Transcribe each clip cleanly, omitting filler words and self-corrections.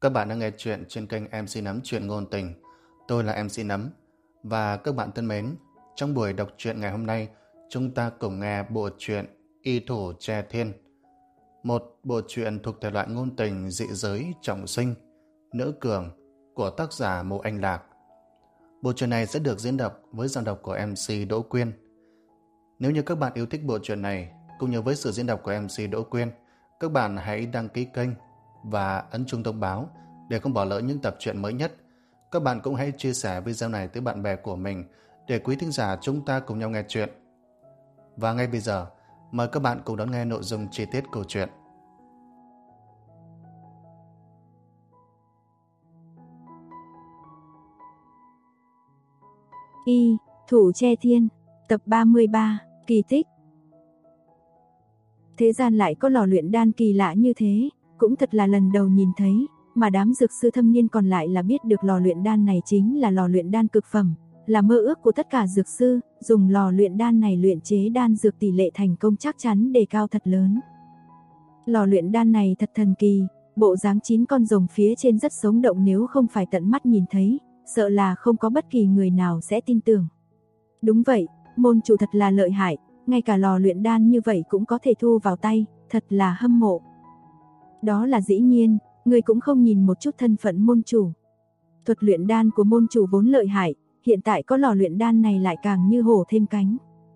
Các bạn đang nghe chuyện trên kênh MC Nấm Chuyện Ngôn Tình. Tôi là MC Nấm. Và các bạn thân mến, trong buổi đọc truyện ngày hôm nay, chúng ta cùng nghe bộ truyện Y Thủ Tre Thiên. Một bộ truyện thuộc thể loại ngôn tình dị giới trọng sinh, nữ cường của tác giả Mộ Anh Lạc. Bộ truyện này sẽ được diễn đọc với giọng đọc của MC Đỗ Quyên. Nếu như các bạn yêu thích bộ truyện này, cũng như với sự diễn đọc của MC Đỗ Quyên, các bạn hãy đăng ký kênh và ấn chuông thông báo để không bỏ lỡ những tập truyện mới nhất. Các bạn cũng hãy chia sẻ video này tới bạn bè của mình để quý thính giả chúng ta cùng nhau nghe chuyện. Và ngay bây giờ, mời các bạn cùng đón nghe nội dung chi tiết câu chuyện. Y Thủ Tre Thiên, tập 33, kỳ tích. Thế gian lại có lò luyện đan kỳ lạ như thế, cũng thật là lần đầu nhìn thấy, mà đám dược sư thâm niên còn lại là biết được lò luyện đan này chính là lò luyện đan cực phẩm, là mơ ước của tất cả dược sư, dùng lò luyện đan này luyện chế đan dược tỷ lệ thành công chắc chắn đề cao thật lớn. Lò luyện đan này thật thần kỳ, bộ dáng 9 con rồng phía trên rất sống động, nếu không phải tận mắt nhìn thấy, sợ là không có bất kỳ người nào sẽ tin tưởng. Đúng vậy, môn chủ thật là lợi hại, ngay cả lò luyện đan như vậy cũng có thể thu vào tay, thật là hâm mộ. Đó là dĩ nhiên, người cũng không nhìn một chút thân phận môn chủ. Thuật luyện đan của môn chủ vốn lợi hại, hiện tại có lò luyện đan này lại càng như hổ thêm cánh.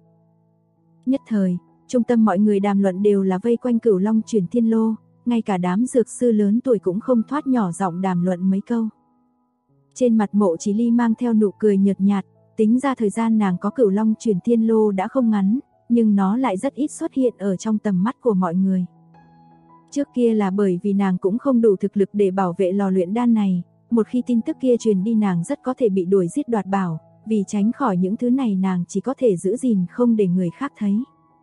Nhất thời, trung tâm mọi người đàm luận đều là vây quanh Cửu Long Chuyển Thiên Lô, ngay cả đám dược sư lớn tuổi cũng không thoát nhỏ giọng đàm luận mấy câu. Trên mặt Mộ Chỉ Ly mang theo nụ cười nhợt nhạt, tính ra thời gian nàng có Cửu Long Chuyển Thiên Lô đã không ngắn, nhưng nó lại rất ít xuất hiện ở trong tầm mắt của mọi người. Trước kia là bởi vì nàng cũng không đủ thực lực để bảo vệ lò luyện đan này, một khi tin tức kia truyền đi nàng rất có thể bị đuổi giết đoạt bảo, vì tránh khỏi những thứ này nàng chỉ có thể giữ gìn không để người khác thấy.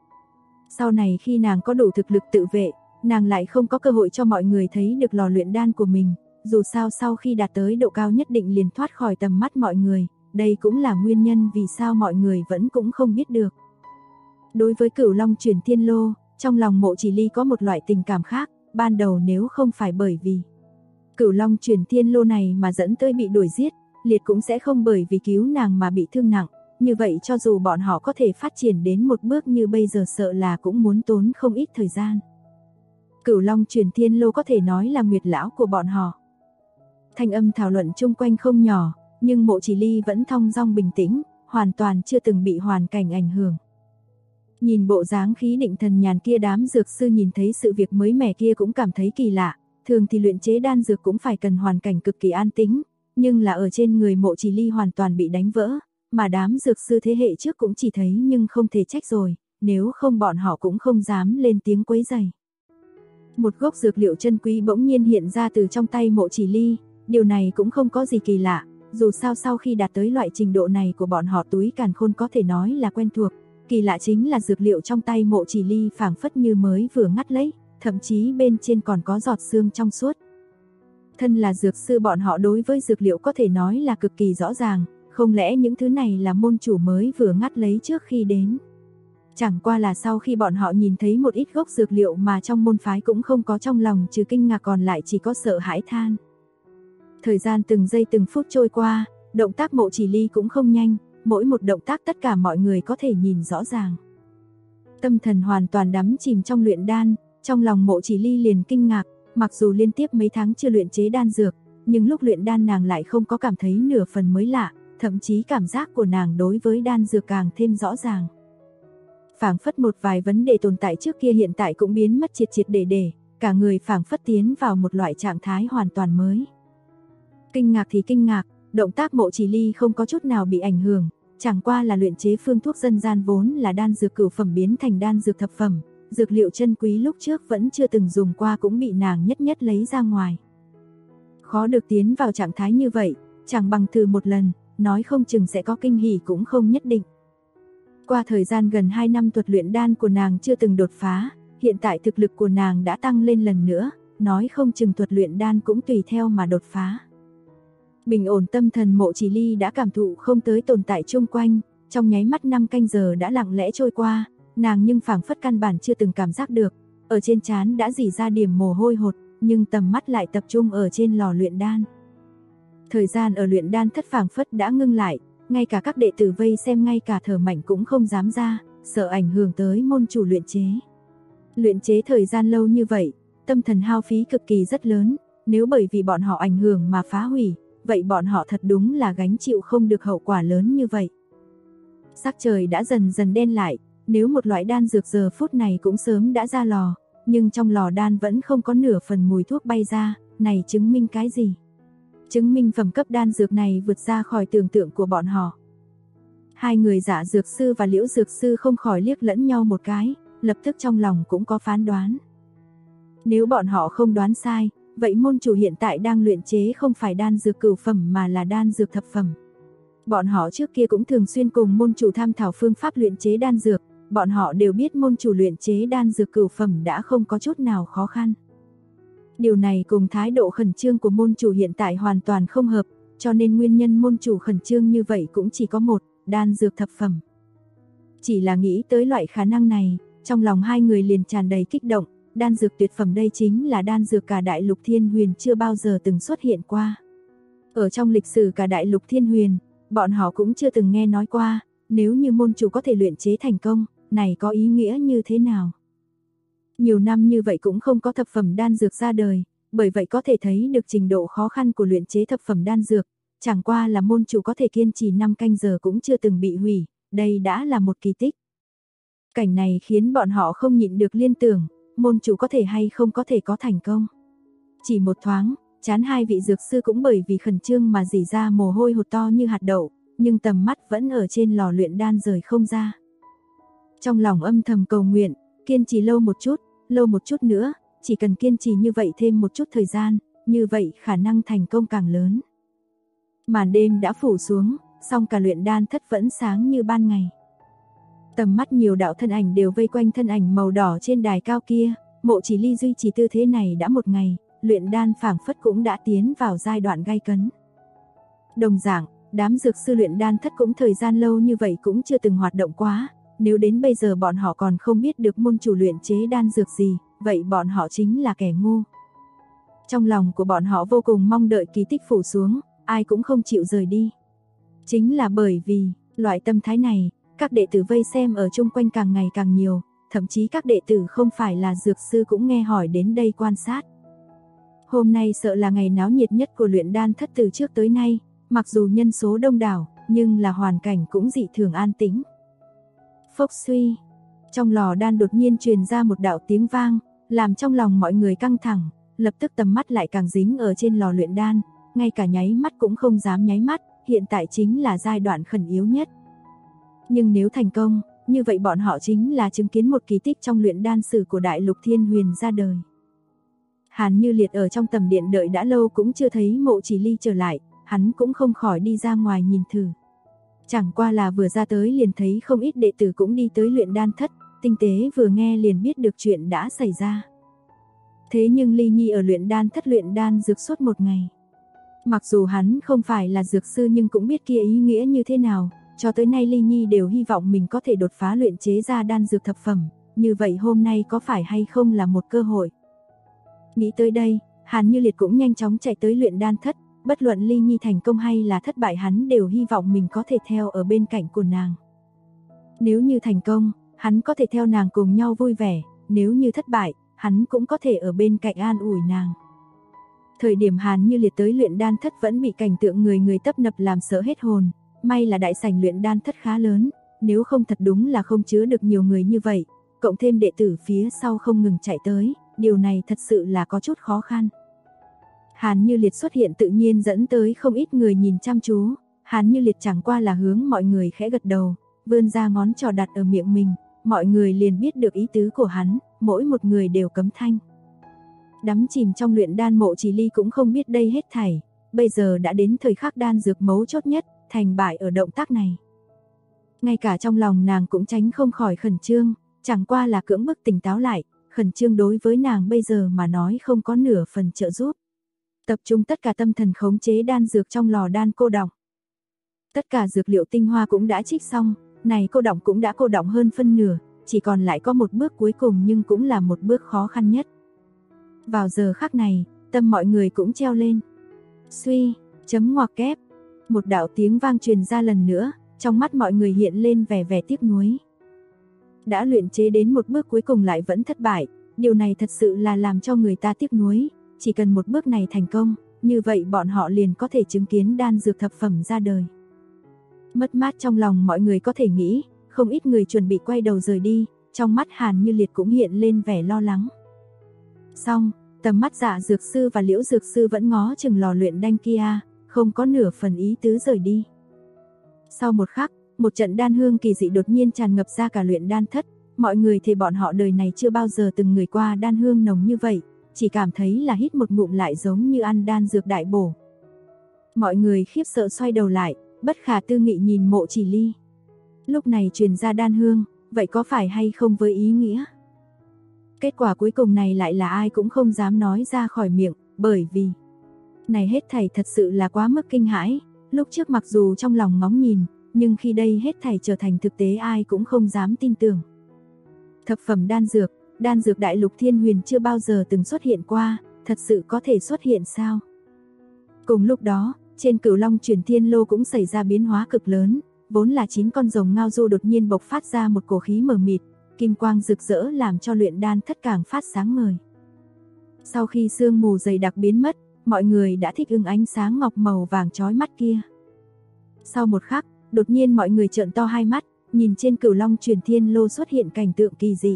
Sau này khi nàng có đủ thực lực tự vệ, nàng lại không có cơ hội cho mọi người thấy được lò luyện đan của mình, dù sao sau khi đạt tới độ cao nhất định liền thoát khỏi tầm mắt mọi người, đây cũng là nguyên nhân vì sao mọi người vẫn cũng không biết được. Đối với Cửu Long Chuyển Thiên Lô, trong lòng Mộ Chỉ Ly có một loại tình cảm khác, ban đầu nếu không phải bởi vì Cửu Long Chuyển Thiên Lô này mà dẫn tới bị đuổi giết, Liệt cũng sẽ không bởi vì cứu nàng mà bị thương nặng, như vậy cho dù bọn họ có thể phát triển đến một bước như bây giờ sợ là cũng muốn tốn không ít thời gian. Cửu Long Chuyển Thiên Lô có thể nói là nguyệt lão của bọn họ. Thanh âm thảo luận chung quanh không nhỏ, nhưng Mộ Chỉ Ly vẫn thong dong bình tĩnh, hoàn toàn chưa từng bị hoàn cảnh ảnh hưởng. Nhìn bộ dáng khí định thần nhàn kia, đám dược sư nhìn thấy sự việc mới mẻ kia cũng cảm thấy kỳ lạ, thường thì luyện chế đan dược cũng phải cần hoàn cảnh cực kỳ an tĩnh, nhưng là ở trên người Mộ Chỉ Ly hoàn toàn bị đánh vỡ, mà đám dược sư thế hệ trước cũng chỉ thấy nhưng không thể trách rồi, nếu không bọn họ cũng không dám lên tiếng quấy rầy. Một gốc dược liệu chân quý bỗng nhiên hiện ra từ trong tay Mộ Chỉ Ly, điều này cũng không có gì kỳ lạ, dù sao sau khi đạt tới loại trình độ này của bọn họ túi càn khôn có thể nói là quen thuộc. Kỳ lạ chính là dược liệu trong tay Mộ Chỉ Ly phảng phất như mới vừa ngắt lấy, thậm chí bên trên còn có giọt sương trong suốt. Thân là dược sư bọn họ đối với dược liệu có thể nói là cực kỳ rõ ràng, không lẽ những thứ này là môn chủ mới vừa ngắt lấy trước khi đến. Chẳng qua là sau khi bọn họ nhìn thấy một ít gốc dược liệu mà trong môn phái cũng không có, trong lòng trừ kinh ngạc còn lại chỉ có sợ hãi than. Thời gian từng giây từng phút trôi qua, động tác Mộ Chỉ Ly cũng không nhanh, mỗi một động tác tất cả mọi người có thể nhìn rõ ràng. Tâm thần hoàn toàn đắm chìm trong luyện đan, trong lòng Mộ Chỉ Ly liền kinh ngạc, mặc dù liên tiếp mấy tháng chưa luyện chế đan dược, nhưng lúc luyện đan nàng lại không có cảm thấy nửa phần mới lạ, thậm chí cảm giác của nàng đối với đan dược càng thêm rõ ràng. Phảng phất một vài vấn đề tồn tại trước kia hiện tại cũng biến mất triệt triệt để, cả người phảng phất tiến vào một loại trạng thái hoàn toàn mới. Kinh ngạc thì kinh ngạc, động tác Mộ Chỉ Ly không có chút nào bị ảnh hưởng, chẳng qua là luyện chế phương thuốc dân gian vốn là đan dược cửu phẩm biến thành đan dược thập phẩm, dược liệu chân quý lúc trước vẫn chưa từng dùng qua cũng bị nàng nhất nhất lấy ra ngoài. Khó được tiến vào trạng thái như vậy, chẳng bằng thử một lần, nói không chừng sẽ có kinh hỉ cũng không nhất định. Qua thời gian gần 2 năm thuật luyện đan của nàng chưa từng đột phá, hiện tại thực lực của nàng đã tăng lên lần nữa, nói không chừng thuật luyện đan cũng tùy theo mà đột phá. Bình ổn tâm thần Mộ Chỉ Ly đã cảm thụ không tới tồn tại chung quanh, trong nháy mắt 5 canh giờ đã lặng lẽ trôi qua, nàng nhưng phảng phất căn bản chưa từng cảm giác được, ở trên trán đã rỉ ra điểm mồ hôi hột, nhưng tầm mắt lại tập trung ở trên lò luyện đan. Thời gian ở luyện đan thất phảng phất đã ngưng lại, ngay cả các đệ tử vây xem ngay cả thở mạnh cũng không dám ra, sợ ảnh hưởng tới môn chủ luyện chế. Luyện chế thời gian lâu như vậy, tâm thần hao phí cực kỳ rất lớn, nếu bởi vì bọn họ ảnh hưởng mà phá hủy, vậy bọn họ thật đúng là gánh chịu không được hậu quả lớn như vậy. Sắc trời đã dần dần đen lại, nếu một loại đan dược giờ phút này cũng sớm đã ra lò, nhưng trong lò đan vẫn không có nửa phần mùi thuốc bay ra, này chứng minh cái gì? Chứng minh phẩm cấp đan dược này vượt ra khỏi tưởng tượng của bọn họ. Hai người Dạ dược sư và Liễu dược sư không khỏi liếc lẫn nhau một cái, lập tức trong lòng cũng có phán đoán. Nếu bọn họ không đoán sai, vậy môn chủ hiện tại đang luyện chế không phải đan dược cửu phẩm mà là đan dược thập phẩm. Bọn họ trước kia cũng thường xuyên cùng môn chủ tham thảo phương pháp luyện chế đan dược, bọn họ đều biết môn chủ luyện chế đan dược cửu phẩm đã không có chút nào khó khăn. Điều này cùng thái độ khẩn trương của môn chủ hiện tại hoàn toàn không hợp, cho nên nguyên nhân môn chủ khẩn trương như vậy cũng chỉ có một, đan dược thập phẩm. Chỉ là nghĩ tới loại khả năng này, trong lòng hai người liền tràn đầy kích động, đan dược tuyệt phẩm đây chính là đan dược cả đại lục thiên huyền chưa bao giờ từng xuất hiện qua. Ở trong lịch sử cả đại lục thiên huyền, bọn họ cũng chưa từng nghe nói qua, nếu như môn chủ có thể luyện chế thành công, này có ý nghĩa như thế nào? Nhiều năm như vậy cũng không có thập phẩm đan dược ra đời, bởi vậy có thể thấy được trình độ khó khăn của luyện chế thập phẩm đan dược, chẳng qua là môn chủ có thể kiên trì 5 canh giờ cũng chưa từng bị hủy, đây đã là một kỳ tích. Cảnh này khiến bọn họ không nhịn được liên tưởng, môn chủ có thể hay không có thể có thành công. Chỉ một thoáng, trán hai vị dược sư cũng bởi vì khẩn trương mà rỉ ra mồ hôi hột to như hạt đậu, nhưng tầm mắt vẫn ở trên lò luyện đan rời không ra. Trong lòng âm thầm cầu nguyện, kiên trì lâu một chút nữa, chỉ cần kiên trì như vậy thêm một chút thời gian, như vậy khả năng thành công càng lớn. Màn đêm đã phủ xuống, song cả luyện đan thất vẫn sáng như ban ngày. Tầm mắt nhiều đạo thân ảnh đều vây quanh thân ảnh màu đỏ trên đài cao kia, Mộ Chỉ Ly duy trì tư thế này đã một ngày, luyện đan phảng phất cũng đã tiến vào giai đoạn gay cấn. Đồng dạng, đám dược sư luyện đan thất cũng thời gian lâu như vậy cũng chưa từng hoạt động quá, nếu đến bây giờ bọn họ còn không biết được môn chủ luyện chế đan dược gì, vậy bọn họ chính là kẻ ngu. Trong lòng của bọn họ vô cùng mong đợi kỳ tích phủ xuống, ai cũng không chịu rời đi. Chính là bởi vì, loại tâm thái này, các đệ tử vây xem ở chung quanh càng ngày càng nhiều, thậm chí các đệ tử không phải là dược sư cũng nghe hỏi đến đây quan sát. Hôm nay sợ là ngày náo nhiệt nhất của luyện đan thất từ trước tới nay, mặc dù nhân số đông đảo, nhưng là hoàn cảnh cũng dị thường an tĩnh. Phốc suy, trong lò đan đột nhiên truyền ra một đạo tiếng vang, làm trong lòng mọi người căng thẳng, lập tức tầm mắt lại càng dính ở trên lò luyện đan, ngay cả nháy mắt cũng không dám nháy mắt, hiện tại chính là giai đoạn khẩn yếu nhất. Nhưng nếu thành công, như vậy bọn họ chính là chứng kiến một kỳ tích trong luyện đan sử của đại lục thiên huyền ra đời. Hàn Như Liệt ở trong tầm điện đợi đã lâu cũng chưa thấy Mộ Chỉ Ly trở lại, hắn cũng không khỏi đi ra ngoài nhìn thử. Chẳng qua là vừa ra tới liền thấy không ít đệ tử cũng đi tới luyện đan thất, tinh tế vừa nghe liền biết được chuyện đã xảy ra. Thế nhưng Ly Nhi ở luyện đan thất luyện đan dược suốt một ngày. Mặc dù hắn không phải là dược sư nhưng cũng biết kia ý nghĩa như thế nào, cho tới nay Ly Nhi đều hy vọng mình có thể đột phá luyện chế ra đan dược thập phẩm, như vậy hôm nay có phải hay không là một cơ hội. Nghĩ tới đây, Hàn Như Liệt cũng nhanh chóng chạy tới luyện đan thất, bất luận Ly Nhi thành công hay là thất bại hắn đều hy vọng mình có thể theo ở bên cạnh của nàng. Nếu như thành công, hắn có thể theo nàng cùng nhau vui vẻ, nếu như thất bại, hắn cũng có thể ở bên cạnh an ủi nàng. Thời điểm Hàn Như Liệt tới luyện đan thất vẫn bị cảnh tượng người người tấp nập làm sợ hết hồn, may là đại sảnh luyện đan thất khá lớn, nếu không thật đúng là không chứa được nhiều người như vậy, cộng thêm đệ tử phía sau không ngừng chạy tới, điều này thật sự là có chút khó khăn. Hàn Như Liệt xuất hiện tự nhiên dẫn tới không ít người nhìn chăm chú, Hàn Như Liệt chẳng qua là hướng mọi người khẽ gật đầu, vươn ra ngón trỏ đặt ở miệng mình, mọi người liền biết được ý tứ của hắn, mỗi một người đều cấm thanh. Đắm chìm trong luyện đan Mộ Chỉ Ly cũng không biết đây hết thảy, bây giờ đã đến thời khắc đan dược mấu chốt nhất, thành bại ở động tác này. Ngay cả trong lòng nàng cũng tránh không khỏi khẩn trương, chẳng qua là cưỡng bức tỉnh táo lại, khẩn trương đối với nàng bây giờ mà nói không có nửa phần trợ giúp. Tập trung tất cả tâm thần khống chế đan dược trong lò đan cô đọng. Tất cả dược liệu tinh hoa cũng đã trích xong, này cô đọng cũng đã cô đọng hơn phân nửa, chỉ còn lại có một bước cuối cùng nhưng cũng là một bước khó khăn nhất. Vào giờ khắc này, tâm mọi người cũng treo lên. Suy, chấm ngoặc kép, một đạo tiếng vang truyền ra lần nữa, trong mắt mọi người hiện lên vẻ tiếc nuối. Đã luyện chế đến một bước cuối cùng lại vẫn thất bại, điều này thật sự là làm cho người ta tiếc nuối, chỉ cần một bước này thành công, như vậy bọn họ liền có thể chứng kiến đan dược thập phẩm ra đời. Mất mát trong lòng mọi người có thể nghĩ, không ít người chuẩn bị quay đầu rời đi, trong mắt Hàn Như Liệt cũng hiện lên vẻ lo lắng. Xong, tầm mắt Dạ Dược Sư và Liễu Dược Sư vẫn ngó chừng lò luyện đan kia, không có nửa phần ý tứ rời đi. Sau một khắc, một trận đan hương kỳ dị đột nhiên tràn ngập ra cả luyện đan thất, mọi người thì bọn họ đời này chưa bao giờ từng ngửi qua đan hương nồng như vậy, chỉ cảm thấy là hít một ngụm lại giống như ăn đan dược đại bổ. Mọi người khiếp sợ xoay đầu lại, bất khả tư nghị nhìn Mộ Chỉ Ly. Lúc này truyền ra đan hương, vậy có phải hay không với ý nghĩa? Kết quả cuối cùng này lại là ai cũng không dám nói ra khỏi miệng, bởi vì này hết thảy thật sự là quá mức kinh hãi, lúc trước mặc dù trong lòng ngóng nhìn, nhưng khi đây hết thảy trở thành thực tế ai cũng không dám tin tưởng. Thập phẩm đan dược đại lục thiên huyền chưa bao giờ từng xuất hiện qua, thật sự có thể xuất hiện sao? Cùng lúc đó, trên Cửu Long Chuyển Thiên Lô cũng xảy ra biến hóa cực lớn, vốn là 9 con rồng ngao du đột nhiên bộc phát ra một cổ khí mờ mịt, kim quang rực rỡ làm cho luyện đan thất càng phát sáng ngời. Sau khi sương mù dày đặc biến mất, mọi người đã thích ứng ánh sáng ngọc màu vàng chói mắt kia. Sau một khắc, đột nhiên mọi người trợn to hai mắt, nhìn trên Cửu Long Chuyển Thiên Lô xuất hiện cảnh tượng kỳ dị.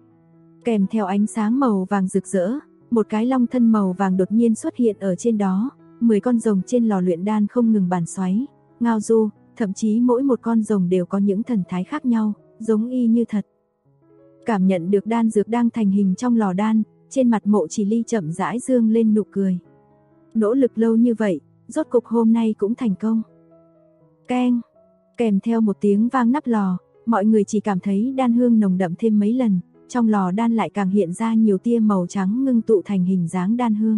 Kèm theo ánh sáng màu vàng rực rỡ, một cái long thân màu vàng đột nhiên xuất hiện ở trên đó, 10 con rồng trên lò luyện đan không ngừng bàn xoáy, ngao du, thậm chí mỗi một con rồng đều có những thần thái khác nhau, giống y như thật. Cảm nhận được đan dược đang thành hình trong lò đan, trên mặt Mộ Chỉ Ly chậm rãi dương lên nụ cười. Nỗ lực lâu như vậy, rốt cục hôm nay cũng thành công. Keng, kèm theo một tiếng vang nắp lò, mọi người chỉ cảm thấy đan hương nồng đậm thêm mấy lần, trong lò đan lại càng hiện ra nhiều tia màu trắng ngưng tụ thành hình dáng đan hương.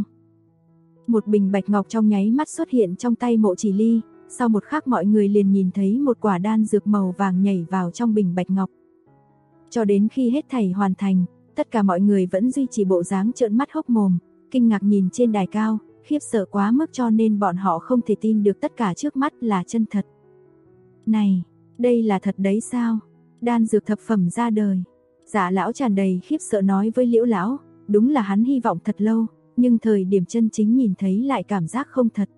Một bình bạch ngọc trong nháy mắt xuất hiện trong tay Mộ Chỉ Ly, sau một khắc mọi người liền nhìn thấy một quả đan dược màu vàng nhảy vào trong bình bạch ngọc. Cho đến khi hết thảy hoàn thành, tất cả mọi người vẫn duy trì bộ dáng trợn mắt hốc mồm, kinh ngạc nhìn trên đài cao, khiếp sợ quá mức cho nên bọn họ không thể tin được tất cả trước mắt là chân thật. Này, đây là thật đấy sao? Đan dược thập phẩm ra đời. Dạ lão tràn đầy khiếp sợ nói với Liễu lão, đúng là hắn hy vọng thật lâu, nhưng thời điểm chân chính nhìn thấy lại cảm giác không thật.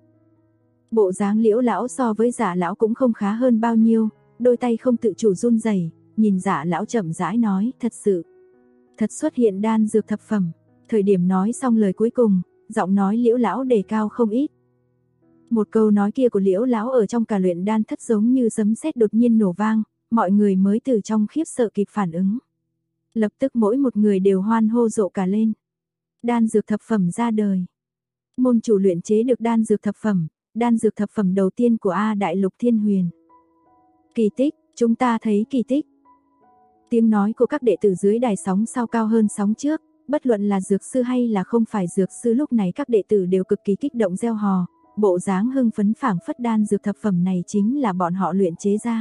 Bộ dáng Liễu lão so với Dạ lão cũng không khá hơn bao nhiêu, đôi tay không tự chủ run rẩy, nhìn Dạ lão chậm rãi nói, thật sự, thật xuất hiện đan dược thập phẩm. Thời điểm nói xong lời cuối cùng, giọng nói Liễu lão đề cao không ít. Một câu nói kia của Liễu lão ở trong cả luyện đan thất giống như sấm sét đột nhiên nổ vang, mọi người mới từ trong khiếp sợ kịp phản ứng. Lập tức mỗi một người đều hoan hô rộ cả lên. Đan dược thập phẩm ra đời. Môn chủ luyện chế được đan dược thập phẩm đầu tiên của A Đại Lục Thiên Huyền. Kỳ tích, chúng ta thấy kỳ tích. Tiếng nói của các đệ tử dưới đài sóng sau cao hơn sóng trước, bất luận là dược sư hay là không phải dược sư lúc này các đệ tử đều cực kỳ kích động reo hò, bộ dáng hưng phấn phảng phất đan dược thập phẩm này chính là bọn họ luyện chế ra.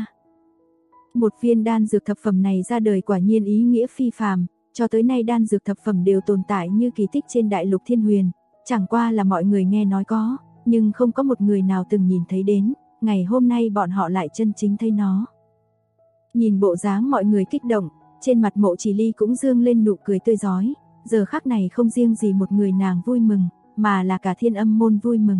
Một viên đan dược thập phẩm này ra đời quả nhiên ý nghĩa phi phàm, cho tới nay đan dược thập phẩm đều tồn tại như kỳ tích trên Đại Lục Thiên Huyền, chẳng qua là mọi người nghe nói có, nhưng không có một người nào từng nhìn thấy đến, ngày hôm nay bọn họ lại chân chính thấy nó. Nhìn bộ dáng mọi người kích động, trên mặt Mộ Chỉ Ly cũng dương lên nụ cười tươi rói, giờ khắc này không riêng gì một người nàng vui mừng, mà là cả Thiên Âm môn vui mừng.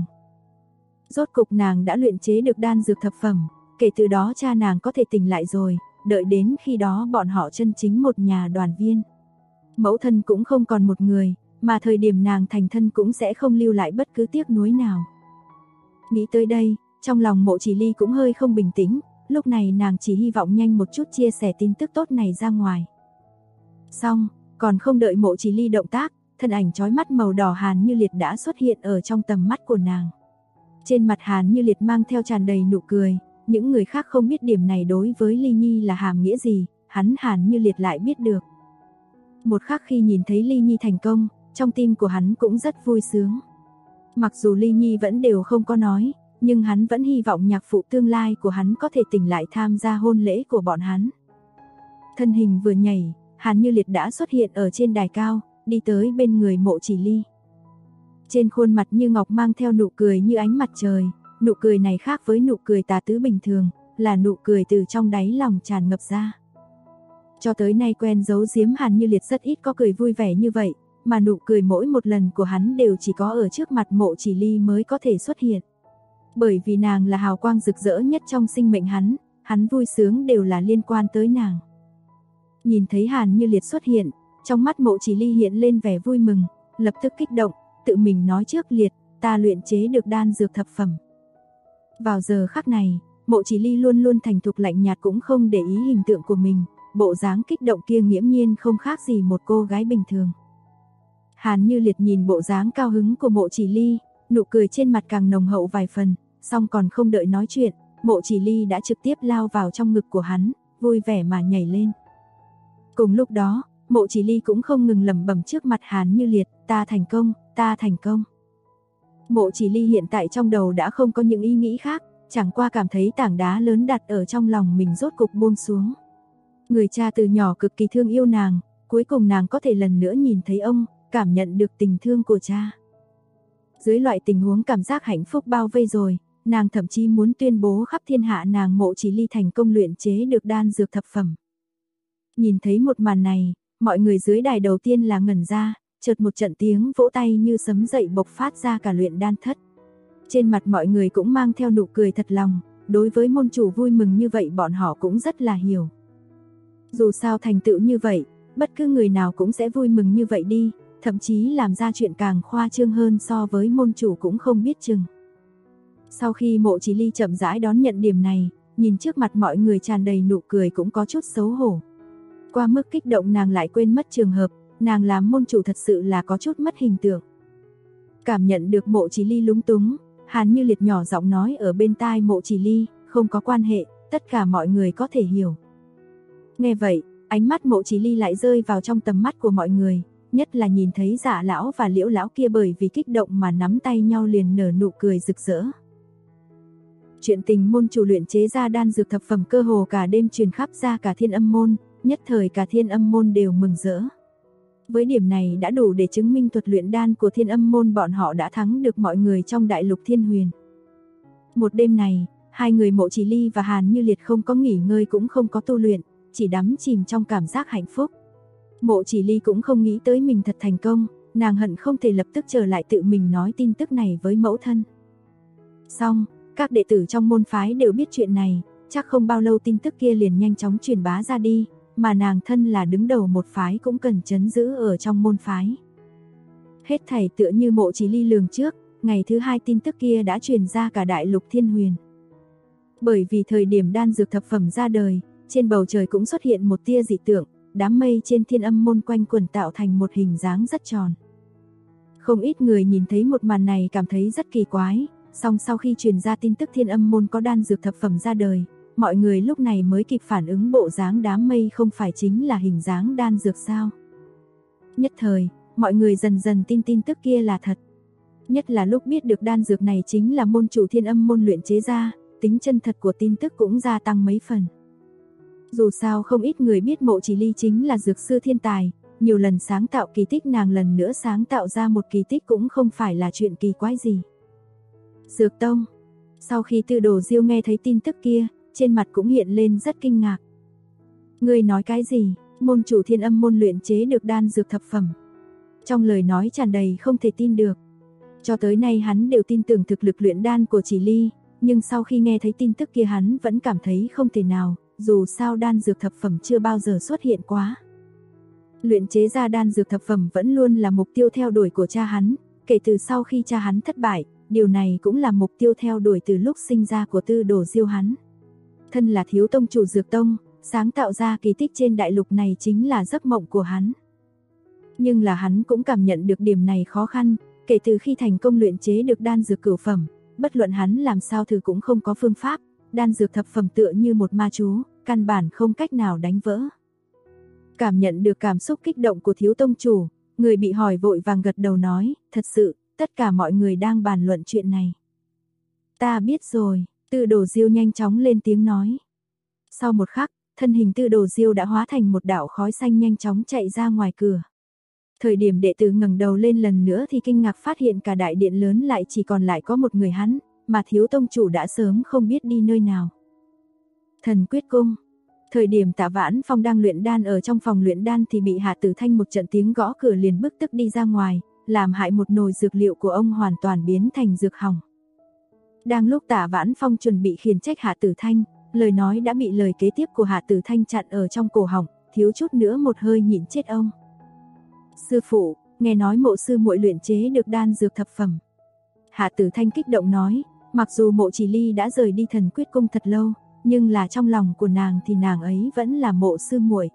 Rốt cục nàng đã luyện chế được đan dược thập phẩm, kể từ đó cha nàng có thể tỉnh lại rồi, đợi đến khi đó bọn họ chân chính một nhà đoàn viên. Mẫu thân cũng không còn một người, mà thời điểm nàng thành thân cũng sẽ không lưu lại bất cứ tiếc nuối nào. Nghĩ tới đây, trong lòng Mộ Chỉ Ly cũng hơi không bình tĩnh, lúc này nàng chỉ hy vọng nhanh một chút chia sẻ tin tức tốt này ra ngoài. Xong, còn không đợi Mộ Chỉ Ly động tác, thân ảnh chói mắt màu đỏ Hàn Như Liệt đã xuất hiện ở trong tầm mắt của nàng. Trên mặt Hàn Như Liệt mang theo tràn đầy nụ cười, những người khác không biết điểm này đối với Ly Nhi là hàm nghĩa gì, hắn Hàn Như Liệt lại biết được. Một khắc khi nhìn thấy Ly Nhi thành công, trong tim của hắn cũng rất vui sướng. Mặc dù Ly Nhi vẫn đều không có nói, nhưng hắn vẫn hy vọng nhạc phụ tương lai của hắn có thể tỉnh lại tham gia hôn lễ của bọn hắn. Thân hình vừa nhảy, Hàn Như Liệt đã xuất hiện ở trên đài cao, đi tới bên người Mộ Chỉ Ly. Trên khuôn mặt như ngọc mang theo nụ cười như ánh mặt trời, nụ cười này khác với nụ cười tà tứ bình thường, là nụ cười từ trong đáy lòng tràn ngập ra. Cho tới nay quen giấu giếm Hàn Như Liệt rất ít có cười vui vẻ như vậy, mà nụ cười mỗi một lần của hắn đều chỉ có ở trước mặt Mộ Chỉ Ly mới có thể xuất hiện. Bởi vì nàng là hào quang rực rỡ nhất trong sinh mệnh hắn vui sướng đều là liên quan tới nàng. Nhìn thấy Hàn Như Liệt xuất hiện, trong mắt Mộ Chỉ Ly hiện lên vẻ vui mừng, lập tức kích động, tự mình nói trước Liệt, ta luyện chế được đan dược thập phẩm. Vào giờ khắc này, Mộ Chỉ Ly luôn luôn thành thục lạnh nhạt cũng không để ý hình tượng của mình, bộ dáng kích động kia nghiễm nhiên không khác gì một cô gái bình thường. Hàn Như Liệt nhìn bộ dáng cao hứng của Mộ Chỉ Ly, nụ cười trên mặt càng nồng hậu vài phần, xong còn không đợi nói chuyện, Mộ Chỉ Ly đã trực tiếp lao vào trong ngực của hắn, vui vẻ mà nhảy lên. Cùng lúc đó, Mộ Chỉ Ly cũng không ngừng lẩm bẩm trước mặt Hàn Như Liệt, ta thành công, ta thành công. Mộ Chỉ Ly hiện tại trong đầu đã không có những ý nghĩ khác, chẳng qua cảm thấy tảng đá lớn đặt ở trong lòng mình rốt cục buông xuống. Người cha từ nhỏ cực kỳ thương yêu nàng, cuối cùng nàng có thể lần nữa nhìn thấy ông, cảm nhận được tình thương của cha. Dưới loại tình huống cảm giác hạnh phúc bao vây rồi, nàng thậm chí muốn tuyên bố khắp thiên hạ nàng Mộ Chỉ Ly thành công luyện chế được đan dược thập phẩm. Nhìn thấy một màn này, mọi người dưới đài đầu tiên là ngẩn ra, chợt một trận tiếng vỗ tay như sấm dậy bộc phát ra cả luyện đan thất. Trên mặt mọi người cũng mang theo nụ cười thật lòng, đối với môn chủ vui mừng như vậy bọn họ cũng rất là hiểu. Dù sao thành tựu như vậy, bất cứ người nào cũng sẽ vui mừng như vậy đi, thậm chí làm ra chuyện càng khoa trương hơn so với môn chủ cũng không biết chừng. Sau khi Mộ Chỉ Ly chậm rãi đón nhận điểm này, nhìn trước mặt mọi người tràn đầy nụ cười cũng có chút xấu hổ. Qua mức kích động nàng lại quên mất trường hợp, nàng làm môn chủ thật sự là có chút mất hình tượng. Cảm nhận được Mộ Chỉ Ly lúng túng, Hàn Như Liệt nhỏ giọng nói ở bên tai Mộ Chỉ Ly, không có quan hệ, tất cả mọi người có thể hiểu. Nghe vậy, ánh mắt Mộ Chỉ Ly lại rơi vào trong tầm mắt của mọi người, nhất là nhìn thấy Dạ lão và Liễu lão kia bởi vì kích động mà nắm tay nhau liền nở nụ cười rực rỡ. Chuyện tình môn chủ luyện chế ra đan dược thập phẩm cơ hồ cả đêm truyền khắp ra cả Thiên Âm môn, nhất thời cả Thiên Âm môn đều mừng rỡ. Với điểm này đã đủ để chứng minh thuật luyện đan của Thiên Âm môn bọn họ đã thắng được mọi người trong đại lục Thiên Huyền. Một đêm này, hai người Mộ Chỉ Ly và Hàn Như Liệt không có nghỉ ngơi cũng không có tu luyện, chỉ đắm chìm trong cảm giác hạnh phúc. Mộ Chỉ Ly cũng không nghĩ tới mình thật thành công, nàng hận không thể lập tức trở lại tự mình nói tin tức này với mẫu thân. Xong, các đệ tử trong môn phái đều biết chuyện này, chắc không bao lâu tin tức kia liền nhanh chóng truyền bá ra đi, mà nàng thân là đứng đầu một phái cũng cần trấn giữ ở trong môn phái. Hết thảy tựa như Mộ Chỉ Ly lường trước, ngày thứ hai tin tức kia đã truyền ra cả đại lục Thiên Huyền. Bởi vì thời điểm đan dược thập phẩm ra đời, trên bầu trời cũng xuất hiện một tia dị tượng, đám mây trên Thiên Âm môn quanh quẩn tạo thành một hình dáng rất tròn. Không ít người nhìn thấy một màn này cảm thấy rất kỳ quái, song sau khi truyền ra tin tức Thiên Âm môn có đan dược thập phẩm ra đời, mọi người lúc này mới kịp phản ứng bộ dáng đám mây không phải chính là hình dáng đan dược sao. Nhất thời, mọi người dần dần tin tin tức kia là thật. Nhất là lúc biết được đan dược này chính là môn chủ Thiên Âm môn luyện chế ra, tính chân thật của tin tức cũng gia tăng mấy phần. Dù sao không ít người biết Mộ Chỉ Ly chính là dược sư thiên tài, nhiều lần sáng tạo kỳ tích nàng lần nữa sáng tạo ra một kỳ tích cũng không phải là chuyện kỳ quái gì. Dược Tông. Sau khi Tư Đồ Diêu nghe thấy tin tức kia, trên mặt cũng hiện lên rất kinh ngạc. Ngươi nói cái gì? Môn chủ Thiên Âm môn luyện chế được đan dược thập phẩm. Trong lời nói tràn đầy không thể tin được. Cho tới nay hắn đều tin tưởng thực lực luyện đan của Chỉ Ly, nhưng sau khi nghe thấy tin tức kia hắn vẫn cảm thấy không thể nào, dù sao đan dược thập phẩm chưa bao giờ xuất hiện quá. Luyện chế ra đan dược thập phẩm vẫn luôn là mục tiêu theo đuổi của cha hắn, kể từ sau khi cha hắn thất bại, điều này cũng là mục tiêu theo đuổi từ lúc sinh ra của Tư Đồ Diêu hắn. Thân là thiếu tông chủ Dược Tông, sáng tạo ra kỳ tích trên đại lục này chính là giấc mộng của hắn. Nhưng là hắn cũng cảm nhận được điểm này khó khăn, kể từ khi thành công luyện chế được đan dược cửu phẩm, bất luận hắn làm sao thử cũng không có phương pháp, đan dược thập phẩm tựa như một ma chú, căn bản không cách nào đánh vỡ. Cảm nhận được cảm xúc kích động của thiếu tông chủ, người bị hỏi vội vàng gật đầu nói, thật sự, tất cả mọi người đang bàn luận chuyện này. Ta biết rồi, Tư Đồ Diêu nhanh chóng lên tiếng nói. Sau một khắc, thân hình Tư Đồ Diêu đã hóa thành một đạo khói xanh nhanh chóng chạy ra ngoài cửa. Thời điểm đệ tử ngẩng đầu lên lần nữa thì kinh ngạc phát hiện cả đại điện lớn lại chỉ còn lại có một người hắn, mà thiếu tông chủ đã sớm không biết đi nơi nào. Thần Quyết Cung. Thời điểm Tạ Vãn Phong đang luyện đan ở trong phòng luyện đan thì bị Hạ Tử Thanh một trận tiếng gõ cửa liền bức tức đi ra ngoài, làm hại một nồi dược liệu của ông hoàn toàn biến thành dược hỏng. Đang lúc Tạ Vãn Phong chuẩn bị khiển trách Hạ Tử Thanh, lời nói đã bị lời kế tiếp của Hạ Tử Thanh chặn ở trong cổ họng, thiếu chút nữa một hơi nhịn chết ông. Sư phụ, nghe nói Mộ sư muội luyện chế được đan dược thập phẩm. Hạ Tử Thanh kích động nói, mặc dù Mộ Chỉ Ly đã rời đi Thần Quyết Cung thật lâu, nhưng là trong lòng của nàng thì nàng ấy vẫn là Mộ sư muội.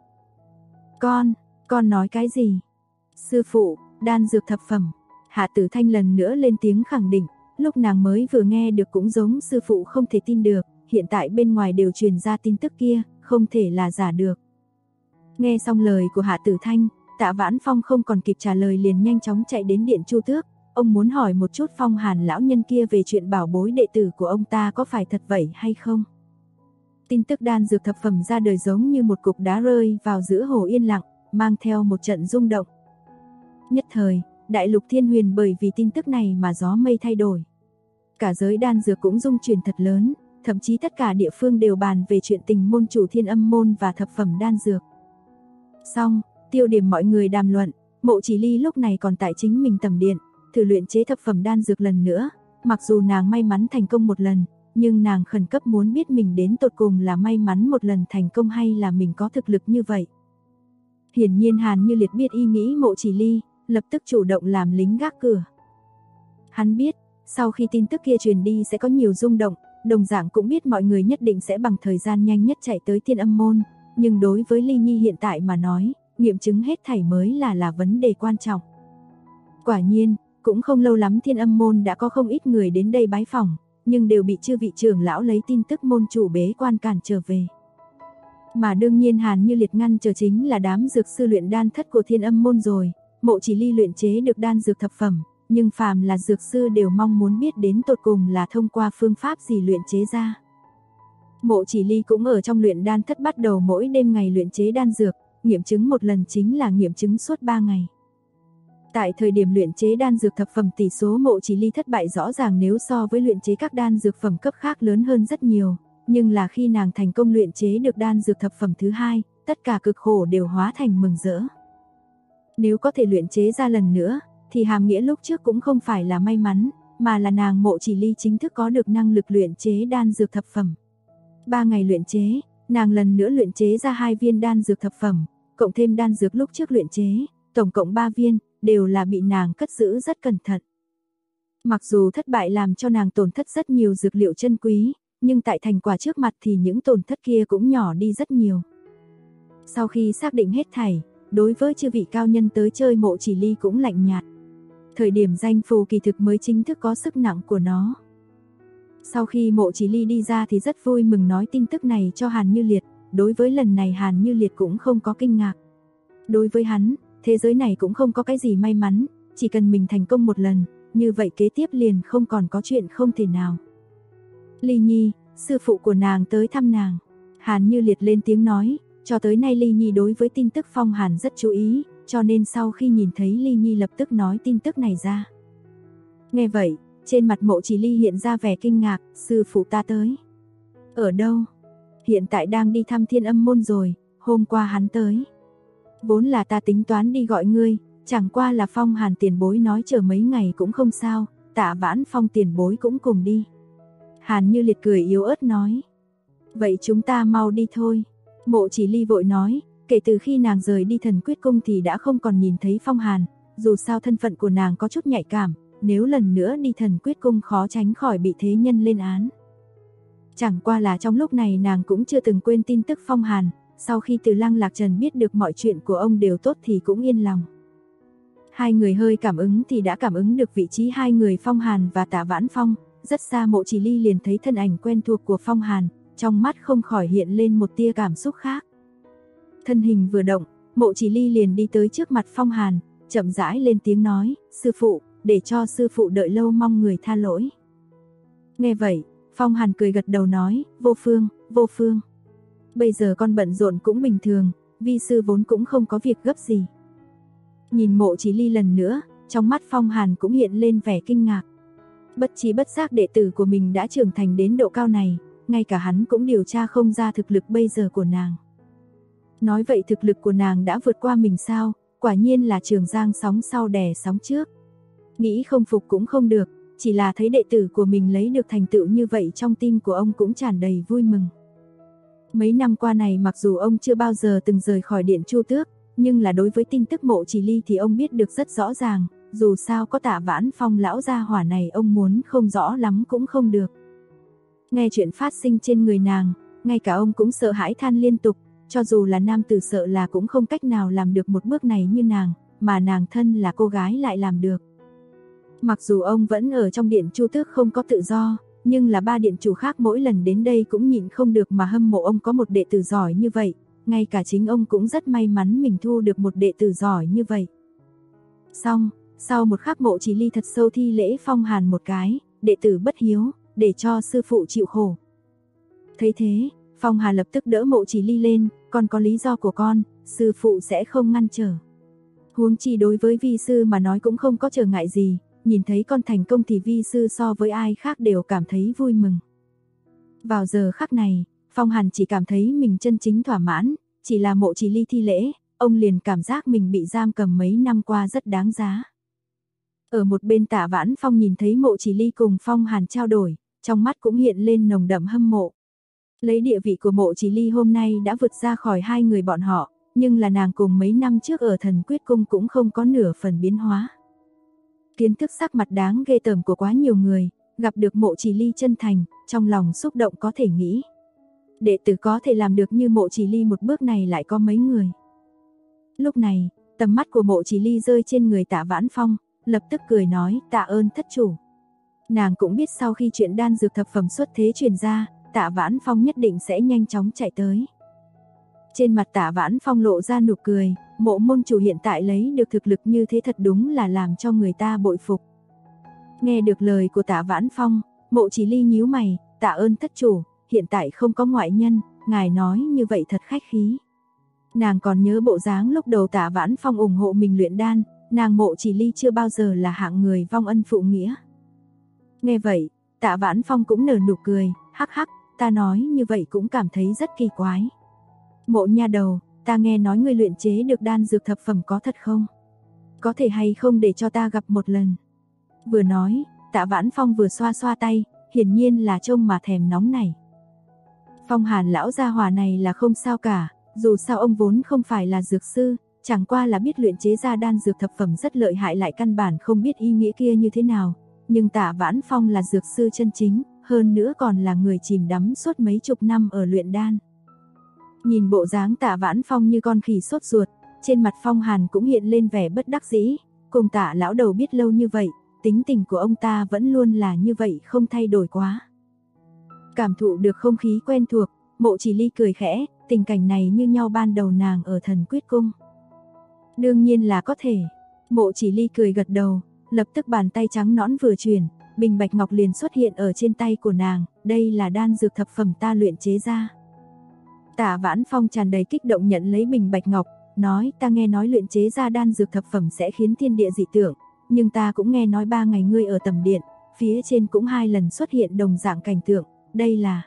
Con nói cái gì? Sư phụ, đan dược thập phẩm. Hạ Tử Thanh lần nữa lên tiếng khẳng định, lúc nàng mới vừa nghe được cũng giống sư phụ không thể tin được, hiện tại bên ngoài đều truyền ra tin tức kia, không thể là giả được. Nghe xong lời của Hạ Tử Thanh, Tạ Vãn Phong không còn kịp trả lời liền nhanh chóng chạy đến điện Chu Tước, ông muốn hỏi một chút Phong Hàn lão nhân kia về chuyện bảo bối đệ tử của ông ta có phải thật vậy hay không. Tin tức đan dược thập phẩm ra đời giống như một cục đá rơi vào giữa hồ yên lặng, mang theo một trận rung động. Nhất thời, đại lục Thiên Huyền bởi vì tin tức này mà gió mây thay đổi. Cả giới đan dược cũng rung chuyển thật lớn, thậm chí tất cả địa phương đều bàn về chuyện tình môn chủ Thiên Âm môn và thập phẩm đan dược. Xong, tiêu điểm mọi người đàm luận, Mộ Chỉ Ly lúc này còn tại chính mình tầm điện, thử luyện chế thập phẩm đan dược lần nữa, mặc dù nàng may mắn thành công một lần, nhưng nàng khẩn cấp muốn biết mình đến tột cùng là may mắn một lần thành công hay là mình có thực lực như vậy. Hiển nhiên Hàn Như Liệt biết ý nghĩ Mộ Chỉ Ly, lập tức chủ động làm lính gác cửa. Hắn biết, sau khi tin tức kia truyền đi sẽ có nhiều rung động, đồng dạng cũng biết mọi người nhất định sẽ bằng thời gian nhanh nhất chạy tới Thiên Âm môn, nhưng đối với Ly Nhi hiện tại mà nói, nghiệm chứng hết thảy mới là vấn đề quan trọng. Quả nhiên, cũng không lâu lắm Thiên Âm môn đã có không ít người đến đây bái phỏng, nhưng đều bị chư vị trưởng lão lấy tin tức môn chủ bế quan cản trở về. Mà đương nhiên Hàn Như Liệt ngăn trở chính là đám dược sư luyện đan thất của Thiên Âm môn rồi. Mộ Chỉ Ly luyện chế được đan dược thập phẩm, nhưng phàm là dược sư đều mong muốn biết đến tột cùng là thông qua phương pháp gì luyện chế ra. Mộ Chỉ Ly cũng ở trong luyện đan thất bắt đầu mỗi đêm ngày luyện chế đan dược, nghiệm chứng một lần chính là nghiệm chứng suốt 3 ngày. Tại thời điểm luyện chế đan dược thập phẩm tỷ số Mộ Chỉ Ly thất bại rõ ràng nếu so với luyện chế các đan dược phẩm cấp khác lớn hơn rất nhiều, nhưng là khi nàng thành công luyện chế được đan dược thập phẩm thứ hai, tất cả cực khổ đều hóa thành mừng rỡ. Nếu có thể luyện chế ra lần nữa, thì hàm nghĩa lúc trước cũng không phải là may mắn, mà là nàng Mộ Chỉ Ly chính thức có được năng lực luyện chế đan dược thập phẩm. 3 ngày luyện chế, nàng lần nữa luyện chế ra 2 viên đan dược thập phẩm, cộng thêm đan dược lúc trước luyện chế, tổng cộng 3 viên, đều là bị nàng cất giữ rất cẩn thận. Mặc dù thất bại làm cho nàng tổn thất rất nhiều dược liệu chân quý, nhưng tại thành quả trước mặt thì những tổn thất kia cũng nhỏ đi rất nhiều. Sau khi xác định hết thảy, đối với chư vị cao nhân tới chơi Mộ Chỉ Ly cũng lạnh nhạt. Thời điểm danh phù kỳ thực mới chính thức có sức nặng của nó. Sau khi Mộ Chỉ Ly đi ra thì rất vui mừng nói tin tức này cho Hàn Như Liệt, đối với lần này Hàn Như Liệt cũng không có kinh ngạc. Đối với hắn, thế giới này cũng không có cái gì may mắn, chỉ cần mình thành công một lần, như vậy kế tiếp liền không còn có chuyện không thể nào. Ly Nhi, sư phụ của nàng tới thăm nàng. Hàn Như Liệt lên tiếng nói, cho tới nay Ly Nhi đối với tin tức Phong Hàn rất chú ý, cho nên sau khi nhìn thấy Ly Nhi lập tức nói tin tức này ra. Nghe vậy, trên mặt Mộ Chỉ Ly hiện ra vẻ kinh ngạc, sư phụ ta tới. Ở đâu? Hiện tại đang đi thăm Thiên Âm môn rồi, hôm qua hắn tới. Vốn là ta tính toán đi gọi ngươi, chẳng qua là Phong Hàn tiền bối nói chờ mấy ngày cũng không sao, Tạ Vãn Phong tiền bối cũng cùng đi. Hàn Như Liệt cười yếu ớt nói. Vậy chúng ta mau đi thôi. Mộ Chỉ Ly vội nói, kể từ khi nàng rời đi Thần Quyết Cung thì đã không còn nhìn thấy Phong Hàn, dù sao thân phận của nàng có chút nhạy cảm, nếu lần nữa đi Thần Quyết Cung khó tránh khỏi bị thế nhân lên án. Chẳng qua là trong lúc này nàng cũng chưa từng quên tin tức Phong Hàn, sau khi từ Lăng Lạc Trần biết được mọi chuyện của ông đều tốt thì cũng yên lòng. Hai người hơi cảm ứng thì đã cảm ứng được vị trí hai người Phong Hàn và Tạ Vãn Phong, rất xa Mộ Chỉ Ly liền thấy thân ảnh quen thuộc của Phong Hàn, trong mắt không khỏi hiện lên một tia cảm xúc khác. Thân hình vừa động, Mộ Chỉ Ly liền đi tới trước mặt Phong Hàn, chậm rãi lên tiếng nói, sư phụ, để cho sư phụ đợi lâu mong người tha lỗi. Nghe vậy, Phong Hàn cười gật đầu nói, vô phương. Bây giờ con bận rộn cũng bình thường, vi sư vốn cũng không có việc gấp gì. Nhìn Mộ Chỉ Ly lần nữa, trong mắt Phong Hàn cũng hiện lên vẻ kinh ngạc. Bất trí bất giác đệ tử của mình đã trưởng thành đến độ cao này, ngay cả hắn cũng điều tra không ra thực lực bây giờ của nàng. Nói vậy thực lực của nàng đã vượt qua mình sao? Quả nhiên là Trường Giang sóng sau đè sóng trước. Nghĩ không phục cũng không được, chỉ là thấy đệ tử của mình lấy được thành tựu như vậy trong tim của ông cũng tràn đầy vui mừng. Mấy năm qua này mặc dù ông chưa bao giờ từng rời khỏi Điện Chu Tước, nhưng là đối với tin tức Mộ Chỉ Ly thì ông biết được rất rõ ràng, dù sao có Tạ Vãn Phong lão gia hỏa này ông muốn không rõ lắm cũng không được. Nghe chuyện phát sinh trên người nàng, ngay cả ông cũng sợ hãi than liên tục, cho dù là nam tử sợ là cũng không cách nào làm được một bước này như nàng, mà nàng thân là cô gái lại làm được. Mặc dù ông vẫn ở trong Điện Chu Tước không có tự do, nhưng là ba điện chủ khác mỗi lần đến đây cũng nhịn không được mà hâm mộ ông có một đệ tử giỏi như vậy, ngay cả chính ông cũng rất may mắn mình thu được một đệ tử giỏi như vậy. Xong, sau một khắc Mộ Chỉ Ly thật sâu thi lễ Phong Hàn một cái, đệ tử bất hiếu, để cho sư phụ chịu khổ. Thấy thế, Phong Hàn lập tức đỡ Mộ Chỉ Ly lên, con có lý do của con, sư phụ sẽ không ngăn trở. Huống chi đối với vi sư mà nói cũng không có trở ngại gì, nhìn thấy con thành công thì vi sư so với ai khác đều cảm thấy vui mừng. Vào giờ khắc này, Phong Hàn chỉ cảm thấy mình chân chính thỏa mãn, chỉ là Mộ Chỉ Ly thi lễ, ông liền cảm giác mình bị giam cầm mấy năm qua rất đáng giá. Ở một bên Tạ Vãn Phong nhìn thấy Mộ Chỉ Ly cùng Phong Hàn trao đổi, trong mắt cũng hiện lên nồng đậm hâm mộ. Lấy địa vị của Mộ Chỉ Ly hôm nay đã vượt ra khỏi hai người bọn họ, nhưng là nàng cùng mấy năm trước ở Thần Quyết Cung cũng không có nửa phần biến hóa. Kiến thức sắc mặt đáng ghê tởm của quá nhiều người, gặp được Mộ Chỉ Ly chân thành, trong lòng xúc động có thể nghĩ. Đệ tử có thể làm được như Mộ Chỉ Ly một bước này lại có mấy người. Lúc này, tầm mắt của Mộ Chỉ Ly rơi trên người Tạ Vãn Phong, lập tức cười nói tạ ơn thất chủ. Nàng cũng biết sau khi chuyện đan dược thập phẩm xuất thế truyền ra, Tạ Vãn Phong nhất định sẽ nhanh chóng chạy tới. Trên mặt Tạ Vãn Phong lộ ra nụ cười, Mộ môn chủ hiện tại lấy được thực lực như thế thật đúng là làm cho người ta bội phục. Nghe được lời của Tạ Vãn Phong, Mộ Chỉ Ly nhíu mày, tạ ơn thất chủ, hiện tại không có ngoại nhân, ngài nói như vậy thật khách khí. Nàng còn nhớ bộ dáng lúc đầu Tạ Vãn Phong ủng hộ mình luyện đan, nàng Mộ Chỉ Ly chưa bao giờ là hạng người vong ân phụ nghĩa. Nghe vậy, Tạ Vãn Phong cũng nở nụ cười, hắc hắc, ta nói như vậy cũng cảm thấy rất kỳ quái. Mộ nha đầu, ta nghe nói ngươi luyện chế được đan dược thập phẩm có thật không? Có thể hay không để cho ta gặp một lần? Vừa nói, Tạ Vãn Phong vừa xoa xoa tay, hiển nhiên là trông mà thèm nóng này. Phong Hàn lão gia hỏa này là không sao cả, dù sao ông vốn không phải là dược sư, chẳng qua là biết luyện chế ra đan dược thập phẩm rất lợi hại lại căn bản không biết ý nghĩa kia như thế nào. Nhưng Tạ Vãn Phong là dược sư chân chính, hơn nữa còn là người chìm đắm suốt mấy chục năm ở luyện đan. Nhìn bộ dáng Tạ Vãn Phong như con khỉ sốt ruột, trên mặt Phong Hàn cũng hiện lên vẻ bất đắc dĩ, cùng Tạ lão đầu biết lâu như vậy, tính tình của ông ta vẫn luôn là như vậy không thay đổi quá. Cảm thụ được không khí quen thuộc, Mộ Chỉ Ly cười khẽ, tình cảnh này như nhau ban đầu nàng ở Thần Quyết Cung. Đương nhiên là có thể. Mộ Chỉ Ly cười gật đầu, lập tức bàn tay trắng nõn vừa chuyển, bình bạch ngọc liền xuất hiện ở trên tay của nàng, đây là đan dược thập phẩm ta luyện chế ra. Tạ Vãn Phong tràn đầy kích động nhận lấy bình bạch ngọc, nói ta nghe nói luyện chế ra đan dược thập phẩm sẽ khiến thiên địa dị tượng, nhưng ta cũng nghe nói 3 ngày ngươi ở tầm điện, phía trên cũng 2 lần xuất hiện đồng dạng cảnh tượng, đây là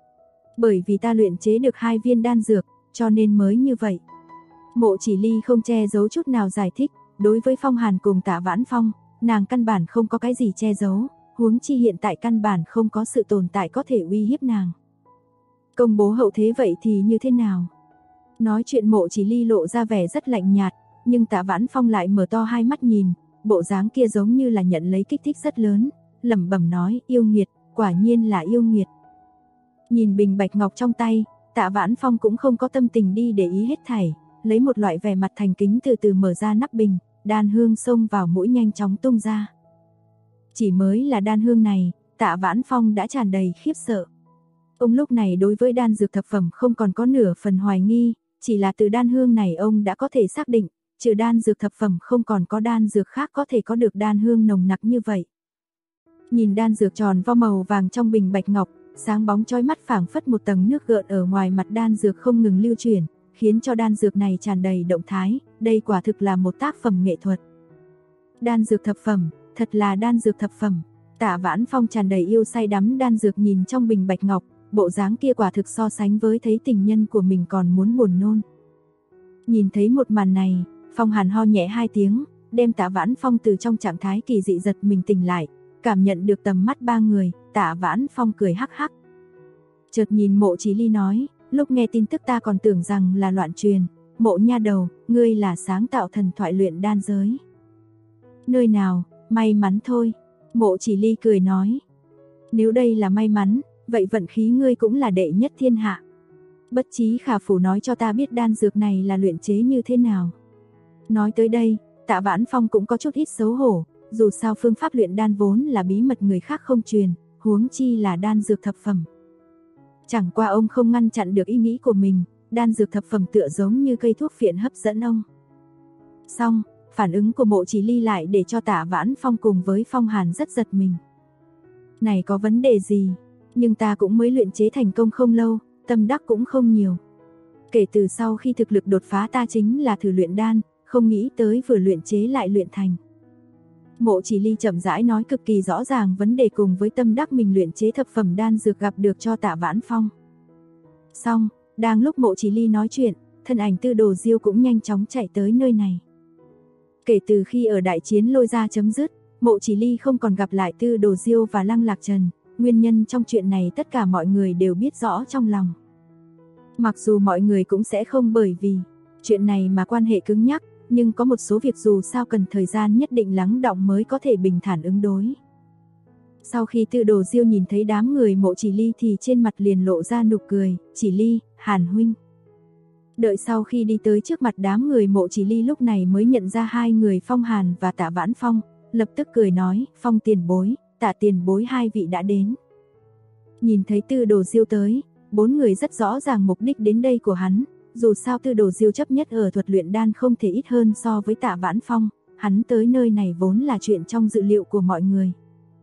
bởi vì ta luyện chế được 2 viên đan dược, cho nên mới như vậy. Mộ Chỉ Ly không che giấu chút nào giải thích, đối với Phong Hàn cùng Tạ Vãn Phong, nàng căn bản không có cái gì che giấu, huống chi hiện tại căn bản không có sự tồn tại có thể uy hiếp nàng. Công bố hậu thế vậy thì như thế nào? Nói chuyện Mộ Chỉ Ly lộ ra vẻ rất lạnh nhạt, nhưng Tạ Vãn Phong lại mở to hai mắt nhìn, bộ dáng kia giống như là nhận lấy kích thích rất lớn, lẩm bẩm nói yêu nghiệt, quả nhiên là yêu nghiệt. Nhìn bình bạch ngọc trong tay, Tạ Vãn Phong cũng không có tâm tình đi để ý hết thảy, lấy một loại vẻ mặt thành kính từ từ mở ra nắp bình, đan hương xông vào mũi nhanh chóng tung ra. Chỉ mới là đan hương này, Tạ Vãn Phong đã tràn đầy khiếp sợ. Ông lúc này đối với đan dược thập phẩm không còn có nửa phần hoài nghi, chỉ là từ đan hương này ông đã có thể xác định, trừ đan dược thập phẩm không còn có đan dược khác có thể có được đan hương nồng nặc như vậy. Nhìn đan dược tròn vo màu vàng trong bình bạch ngọc, sáng bóng chói mắt phảng phất một tầng nước gợn ở ngoài mặt đan dược không ngừng lưu chuyển, khiến cho đan dược này tràn đầy động thái, đây quả thực là một tác phẩm nghệ thuật. Đan dược thập phẩm, thật là đan dược thập phẩm. Tạ Vãn Phong tràn đầy yêu say đắm đan dược nhìn trong bình bạch ngọc, bộ dáng kia quả thực so sánh với thấy tình nhân của mình còn muốn buồn nôn. Nhìn thấy một màn này, Phong Hàn ho nhẹ 2 tiếng, đem Tạ Vãn Phong từ trong trạng thái kỳ dị giật mình tỉnh lại, cảm nhận được tầm mắt 3 người, Tạ Vãn Phong cười hắc hắc. Chợt nhìn Mộ Chỉ Ly nói, lúc nghe tin tức ta còn tưởng rằng là loạn truyền, Mộ nha đầu, ngươi là sáng tạo thần thoại luyện đan giới. Nơi nào, may mắn thôi. Mộ Chỉ Ly cười nói, nếu đây là may mắn, vậy vận khí ngươi cũng là đệ nhất thiên hạ. Bất Chí Khả Phủ nói cho ta biết đan dược này là luyện chế như thế nào. Nói tới đây, Tạ Vãn Phong cũng có chút ít xấu hổ, dù sao phương pháp luyện đan vốn là bí mật người khác không truyền, huống chi là đan dược thập phẩm. Chẳng qua ông không ngăn chặn được ý nghĩ của mình, đan dược thập phẩm tựa giống như cây thuốc phiện hấp dẫn ông. Xong, phản ứng của Mộ Chỉ Ly lại để cho Tạ Vãn Phong cùng với Phong Hàn rất giật mình. Này có vấn đề gì? Nhưng ta cũng mới luyện chế thành công không lâu, tâm đắc cũng không nhiều. Kể từ sau khi thực lực đột phá ta chính là thử luyện đan, không nghĩ tới vừa luyện chế lại luyện thành. Mộ Chỉ Ly chậm rãi nói cực kỳ rõ ràng vấn đề cùng với tâm đắc mình luyện chế thập phẩm đan dược gặp được cho Tạ Vãn Phong. Xong, đang lúc Mộ Chỉ Ly nói chuyện, thân ảnh Tư Đồ Diêu cũng nhanh chóng chạy tới nơi này. Kể từ khi ở đại chiến Lôi Gia chấm dứt, Mộ Chỉ Ly không còn gặp lại Tư Đồ Diêu và Lăng Lạc Trần, nguyên nhân trong chuyện này tất cả mọi người đều biết rõ trong lòng. Mặc dù mọi người cũng sẽ không bởi vì chuyện này mà quan hệ cứng nhắc, nhưng có một số việc dù sao cần thời gian nhất định lắng đọng mới có thể bình thản ứng đối. Sau khi Tư Đồ Diêu nhìn thấy đám người Mộ Chỉ Ly thì trên mặt liền lộ ra nụ cười, Chỉ Ly, Hàn huynh. Đợi sau khi đi tới trước mặt đám người Mộ Chỉ Ly lúc này mới nhận ra hai người Phong Hàn và Tạ Vãn Phong, lập tức cười nói, Phong tiền bối, Tạ tiền bối hai vị đã đến. Nhìn thấy Tư Đồ Diêu tới, 4 người rất rõ ràng mục đích đến đây của hắn, dù sao Tư Đồ Diêu chấp nhất ở thuật luyện đan không thể ít hơn so với Tạ Vãn Phong, hắn tới nơi này vốn là chuyện trong dự liệu của mọi người.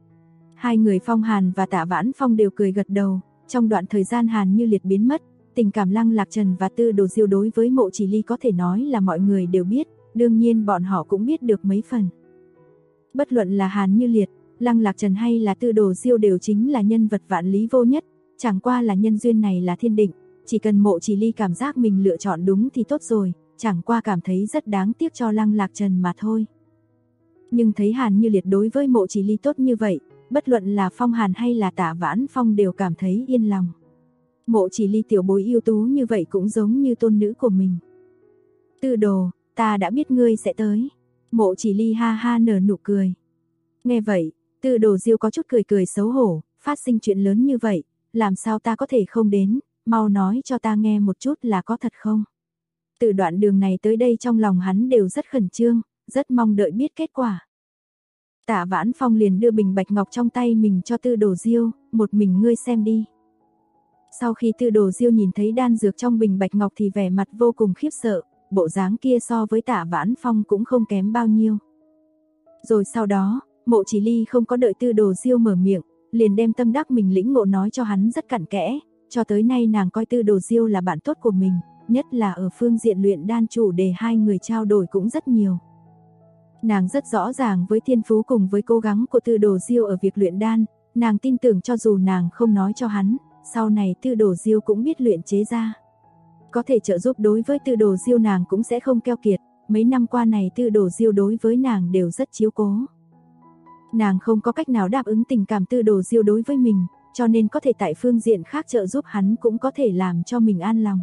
Hai người Phong Hàn và Tạ Vãn Phong đều cười gật đầu, trong đoạn thời gian Hàn Như Liệt biến mất, tình cảm Lăng Lạc Trần và Tư Đồ Diêu đối với Mộ Chỉ Ly có thể nói là mọi người đều biết, đương nhiên bọn họ cũng biết được mấy phần. Bất luận là Hàn Như Liệt, Lăng Lạc Trần hay là Tư Đồ Diêu đều chính là nhân vật vạn lý vô nhất, chẳng qua là nhân duyên này là thiên định, chỉ cần Mộ Chỉ Ly cảm giác mình lựa chọn đúng thì tốt rồi, chẳng qua cảm thấy rất đáng tiếc cho Lăng Lạc Trần mà thôi. Nhưng thấy Hàn Như Liệt đối với Mộ Chỉ Ly tốt như vậy, bất luận là Phong Hàn hay là Tạ Vãn Phong đều cảm thấy yên lòng. Mộ Chỉ Ly tiểu bối ưu tú như vậy cũng giống như tôn nữ của mình. Tư Đồ, ta đã biết ngươi sẽ tới. Mộ Chỉ Ly ha ha nở nụ cười. Nghe vậy, Tư Đồ Diêu có chút cười cười xấu hổ, phát sinh chuyện lớn như vậy, làm sao ta có thể không đến, mau nói cho ta nghe một chút là có thật không? Từ đoạn đường này tới đây trong lòng hắn đều rất khẩn trương, rất mong đợi biết kết quả. Tạ Vãn Phong liền đưa bình bạch ngọc trong tay mình cho Tư Đồ Diêu, một mình ngươi xem đi. Sau khi Tư Đồ Diêu nhìn thấy đan dược trong bình bạch ngọc thì vẻ mặt vô cùng khiếp sợ, bộ dáng kia so với Tạ Vãn Phong cũng không kém bao nhiêu. Rồi sau đó, Mộ Chỉ Ly không có đợi Tư Đồ Diêu mở miệng, liền đem tâm đắc mình lĩnh ngộ nói cho hắn rất cặn kẽ, cho tới nay nàng coi Tư Đồ Diêu là bạn tốt của mình, nhất là ở phương diện luyện đan chủ đề hai người trao đổi cũng rất nhiều. Nàng rất rõ ràng với thiên phú cùng với cố gắng của Tư Đồ Diêu ở việc luyện đan, nàng tin tưởng cho dù nàng không nói cho hắn, sau này Tư Đồ Diêu cũng biết luyện chế ra. Có thể trợ giúp đối với Tư Đồ Diêu nàng cũng sẽ không keo kiệt, mấy năm qua này Tư Đồ Diêu đối với nàng đều rất chiếu cố. Nàng không có cách nào đáp ứng tình cảm Tư Đồ Diêu đối với mình, cho nên có thể tại phương diện khác trợ giúp hắn cũng có thể làm cho mình an lòng.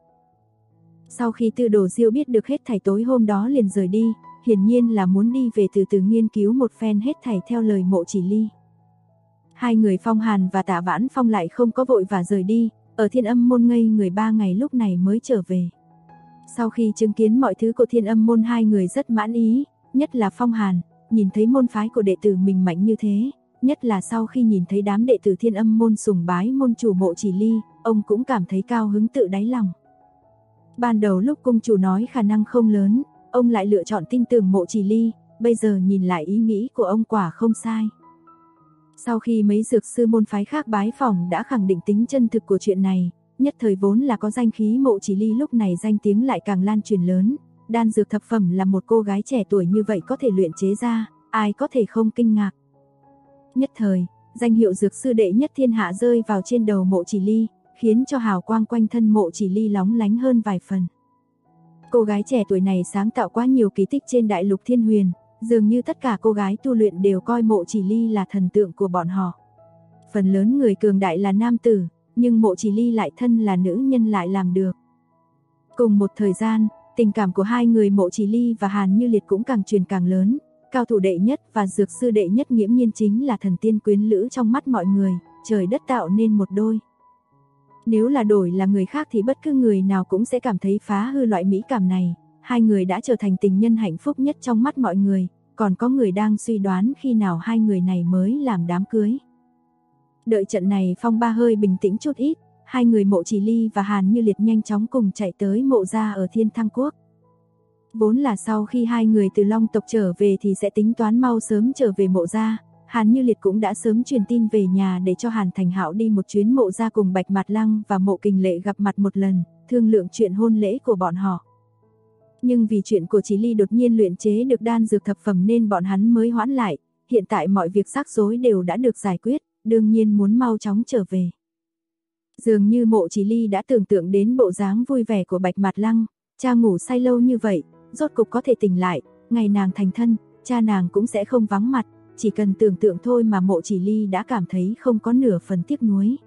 Sau khi Tư Đồ Diêu biết được hết thảy tối hôm đó liền rời đi, hiển nhiên là muốn đi về từ từ nghiên cứu một phen hết thảy theo lời Mộ Chỉ Ly. Hai người Phong Hàn và Tạ Vãn Phong lại không có vội và rời đi, ở Thiên Âm môn ngây người 3 ngày lúc này mới trở về. Sau khi chứng kiến mọi thứ của Thiên Âm môn hai người rất mãn ý, nhất là Phong Hàn, nhìn thấy môn phái của đệ tử mình mạnh như thế, nhất là sau khi nhìn thấy đám đệ tử Thiên Âm môn sùng bái môn chủ Mộ Chỉ Ly, ông cũng cảm thấy cao hứng tự đáy lòng. Ban đầu lúc cung chủ nói khả năng không lớn, ông lại lựa chọn tin tưởng Mộ Chỉ Ly, bây giờ nhìn lại ý nghĩ của ông quả không sai. Sau khi mấy dược sư môn phái khác bái phỏng đã khẳng định tính chân thực của chuyện này, nhất thời vốn là có danh khí Mộ Chỉ Ly lúc này danh tiếng lại càng lan truyền lớn, đan dược thập phẩm là một cô gái trẻ tuổi như vậy có thể luyện chế ra, ai có thể không kinh ngạc. Nhất thời, danh hiệu dược sư đệ nhất thiên hạ rơi vào trên đầu Mộ Chỉ Ly, khiến cho hào quang quanh thân Mộ Chỉ Ly lóng lánh hơn vài phần. Cô gái trẻ tuổi này sáng tạo quá nhiều kỳ tích trên đại lục Thiên Huyền, dường như tất cả cô gái tu luyện đều coi Mộ Chỉ Ly là thần tượng của bọn họ. Phần lớn người cường đại là nam tử, nhưng Mộ Chỉ Ly lại thân là nữ nhân lại làm được. Cùng một thời gian, tình cảm của hai người Mộ Chỉ Ly và Hàn Như Liệt cũng càng truyền càng lớn, cao thủ đệ nhất và dược sư đệ nhất nghiễm nhiên chính là thần tiên quyến lữ trong mắt mọi người, trời đất tạo nên một đôi. Nếu là đổi là người khác thì bất cứ người nào cũng sẽ cảm thấy phá hư loại mỹ cảm này, hai người đã trở thành tình nhân hạnh phúc nhất trong mắt mọi người, còn có người đang suy đoán khi nào hai người này mới làm đám cưới. Đợi trận này phong ba hơi bình tĩnh chút ít, hai người Mộ Chỉ Ly và Hàn Như Liệt nhanh chóng cùng chạy tới Mộ gia ở Thiên Thăng Quốc. Vốn là sau khi hai người từ Long tộc trở về thì sẽ tính toán mau sớm trở về Mộ gia, Hàn Như Liệt cũng đã sớm truyền tin về nhà để cho Hàn Thành Hạo đi một chuyến Mộ gia cùng Bạch Mạt Lăng và Mộ Kình Lệ gặp mặt một lần, thương lượng chuyện hôn lễ của bọn họ. Nhưng vì chuyện của Chỉ Ly đột nhiên luyện chế được đan dược thập phẩm nên bọn hắn mới hoãn lại, hiện tại mọi việc rắc rối đều đã được giải quyết, đương nhiên muốn mau chóng trở về. Dường như Mộ Chỉ Ly đã tưởng tượng đến bộ dáng vui vẻ của Bạch Mạt Lăng, cha ngủ say lâu như vậy, rốt cục có thể tỉnh lại, ngày nàng thành thân, cha nàng cũng sẽ không vắng mặt, chỉ cần tưởng tượng thôi mà Mộ Chỉ Ly đã cảm thấy không có nửa phần tiếc nuối.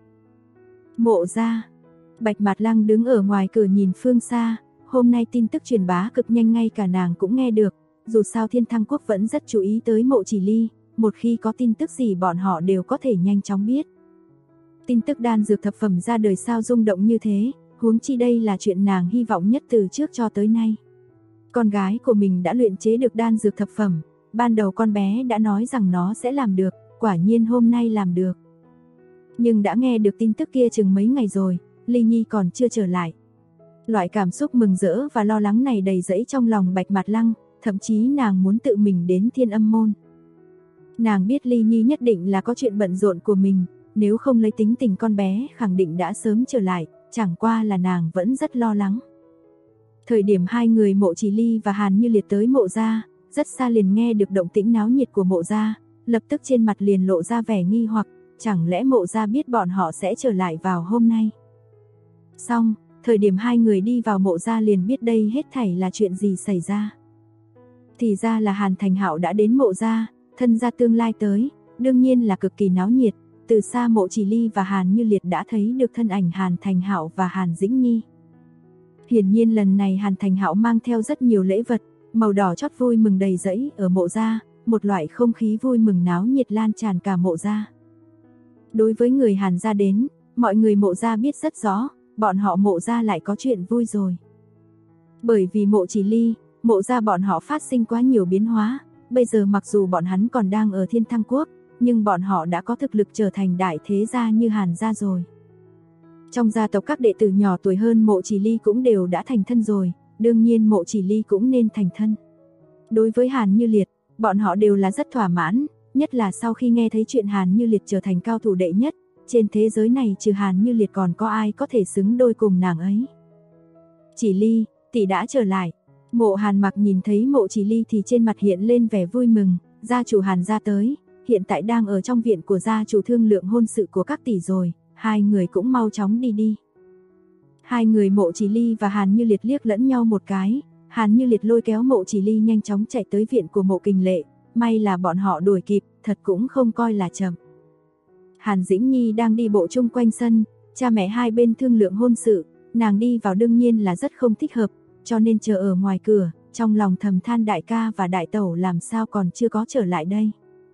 Mộ gia, Bạch Mạt Lăng đứng ở ngoài cửa nhìn phương xa, hôm nay tin tức truyền bá cực nhanh ngay cả nàng cũng nghe được, dù sao Thiên Thăng Quốc vẫn rất chú ý tới Mộ Chỉ Ly, một khi có tin tức gì bọn họ đều có thể nhanh chóng biết. Tin tức đan dược thập phẩm ra đời sao rung động như thế, huống chi đây là chuyện nàng hy vọng nhất từ trước cho tới nay. Con gái của mình đã luyện chế được đan dược thập phẩm, ban đầu con bé đã nói rằng nó sẽ làm được, quả nhiên hôm nay làm được. Nhưng đã nghe được tin tức kia chừng mấy ngày rồi, Ly Nhi còn chưa trở lại. Loại cảm xúc mừng rỡ và lo lắng này đầy rẫy trong lòng Bạch Mạt Lăng, thậm chí nàng muốn tự mình đến Thiên Âm Môn. Nàng biết Ly Nhi nhất định là có chuyện bận rộn của mình, nếu không lấy tính tình con bé khẳng định đã sớm trở lại, chẳng qua là nàng vẫn rất lo lắng. Thời điểm hai người Mộ Chỉ Ly và Hàn Như Liệt tới Mộ gia, rất xa liền nghe được động tĩnh náo nhiệt của Mộ gia, lập tức trên mặt liền lộ ra vẻ nghi hoặc, chẳng lẽ Mộ gia biết bọn họ sẽ trở lại vào hôm nay. Xong, thời điểm hai người đi vào Mộ gia liền biết đây hết thảy là chuyện gì xảy ra. Thì ra là Hàn Thành Hạo đã đến Mộ gia, thân gia tương lai tới, đương nhiên là cực kỳ náo nhiệt, từ xa Mộ Chỉ Ly và Hàn Như Liệt đã thấy được thân ảnh Hàn Thành Hạo và Hàn Dĩnh Nhi. Hiển nhiên lần này Hàn Thành Hạo mang theo rất nhiều lễ vật, màu đỏ chót vui mừng đầy rẫy ở Mộ gia, một loại không khí vui mừng náo nhiệt lan tràn cả Mộ gia. Đối với người Hàn gia đến, mọi người Mộ gia biết rất rõ, bọn họ Mộ gia lại có chuyện vui rồi. Bởi vì Mộ Chỉ Ly, Mộ gia bọn họ phát sinh quá nhiều biến hóa, bây giờ mặc dù bọn hắn còn đang ở Thiên Thăng Quốc, nhưng bọn họ đã có thực lực trở thành đại thế gia như Hàn gia rồi. Trong gia tộc các đệ tử nhỏ tuổi hơn Mộ Chỉ Ly cũng đều đã thành thân rồi, đương nhiên Mộ Chỉ Ly cũng nên thành thân. Đối với Hàn Như Liệt, bọn họ đều là rất thỏa mãn, nhất là sau khi nghe thấy chuyện Hàn Như Liệt trở thành cao thủ đệ nhất, trên thế giới này trừ Hàn Như Liệt còn có ai có thể xứng đôi cùng nàng ấy. Chỉ Ly, tỷ đã trở lại. Mộ Hàn Mặc nhìn thấy Mộ Chỉ Ly thì trên mặt hiện lên vẻ vui mừng, gia chủ Hàn gia tới, hiện tại đang ở trong viện của gia chủ thương lượng hôn sự của các tỷ rồi, hai người cũng mau chóng đi đi. Hai người Mộ Chỉ Ly và Hàn Như Liệt liếc lẫn nhau một cái, Hàn Như Liệt lôi kéo Mộ Chỉ Ly nhanh chóng chạy tới viện của Mộ Kình Lệ, may là bọn họ đuổi kịp, thật cũng không coi là chậm. Hàn Dĩnh Nhi đang đi bộ chung quanh sân, cha mẹ hai bên thương lượng hôn sự, nàng đi vào đương nhiên là rất không thích hợp, cho nên chờ ở ngoài cửa, trong lòng thầm than đại ca và đại tẩu làm sao còn chưa có trở lại đây.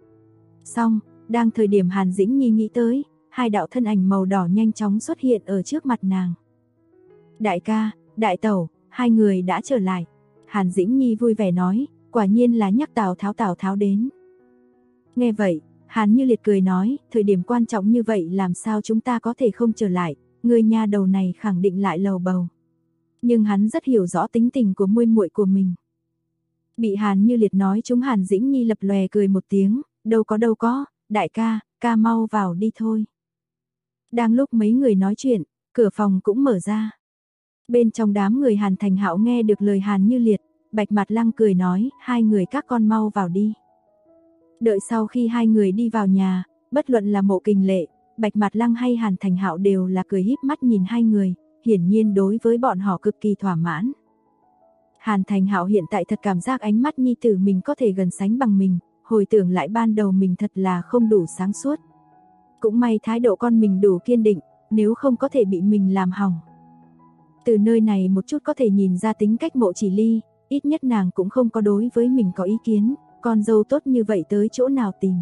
Xong, đang thời điểm Hàn Dĩnh Nhi nghĩ tới, hai đạo thân ảnh màu đỏ nhanh chóng xuất hiện ở trước mặt nàng. Đại ca, đại tẩu, hai người đã trở lại. Hàn Dĩnh Nhi vui vẻ nói, quả nhiên là nhắc Tào Tháo đến. Nghe vậy, Hàn Như Liệt cười nói, thời điểm quan trọng như vậy làm sao chúng ta có thể không trở lại, người nhà đầu này khẳng định lại lầu bầu. Nhưng hắn rất hiểu rõ tính tình của muội muội của mình. Bị Hàn Như Liệt nói chúng Hàn Dĩnh Nhi lập lòe cười một tiếng, đâu có, đại ca, ca mau vào đi thôi. Đang lúc mấy người nói chuyện, Cửa phòng cũng mở ra. Bên trong đám người Hàn Thành Hạo nghe được lời Hàn Như Liệt, Bạch Mạt Lăng cười nói, hai người các con mau vào đi. Đợi sau khi hai người đi vào nhà, bất luận là Mộ Kình Lệ, Bạch Mạt Lăng hay Hàn Thành Hạo đều là cười híp mắt nhìn hai người, hiển nhiên đối với bọn họ cực kỳ thỏa mãn. Hàn Thành Hạo hiện tại thật cảm giác ánh mắt nhi tử mình có thể gần sánh bằng mình, hồi tưởng lại ban đầu mình thật là không đủ sáng suốt. Cũng may thái độ con mình đủ kiên định, nếu không có thể bị mình làm hỏng. Từ nơi này một chút có thể nhìn ra tính cách Mộ Chỉ Ly, ít nhất nàng cũng không có đối với mình có ý kiến, con dâu tốt như vậy tới chỗ nào tìm.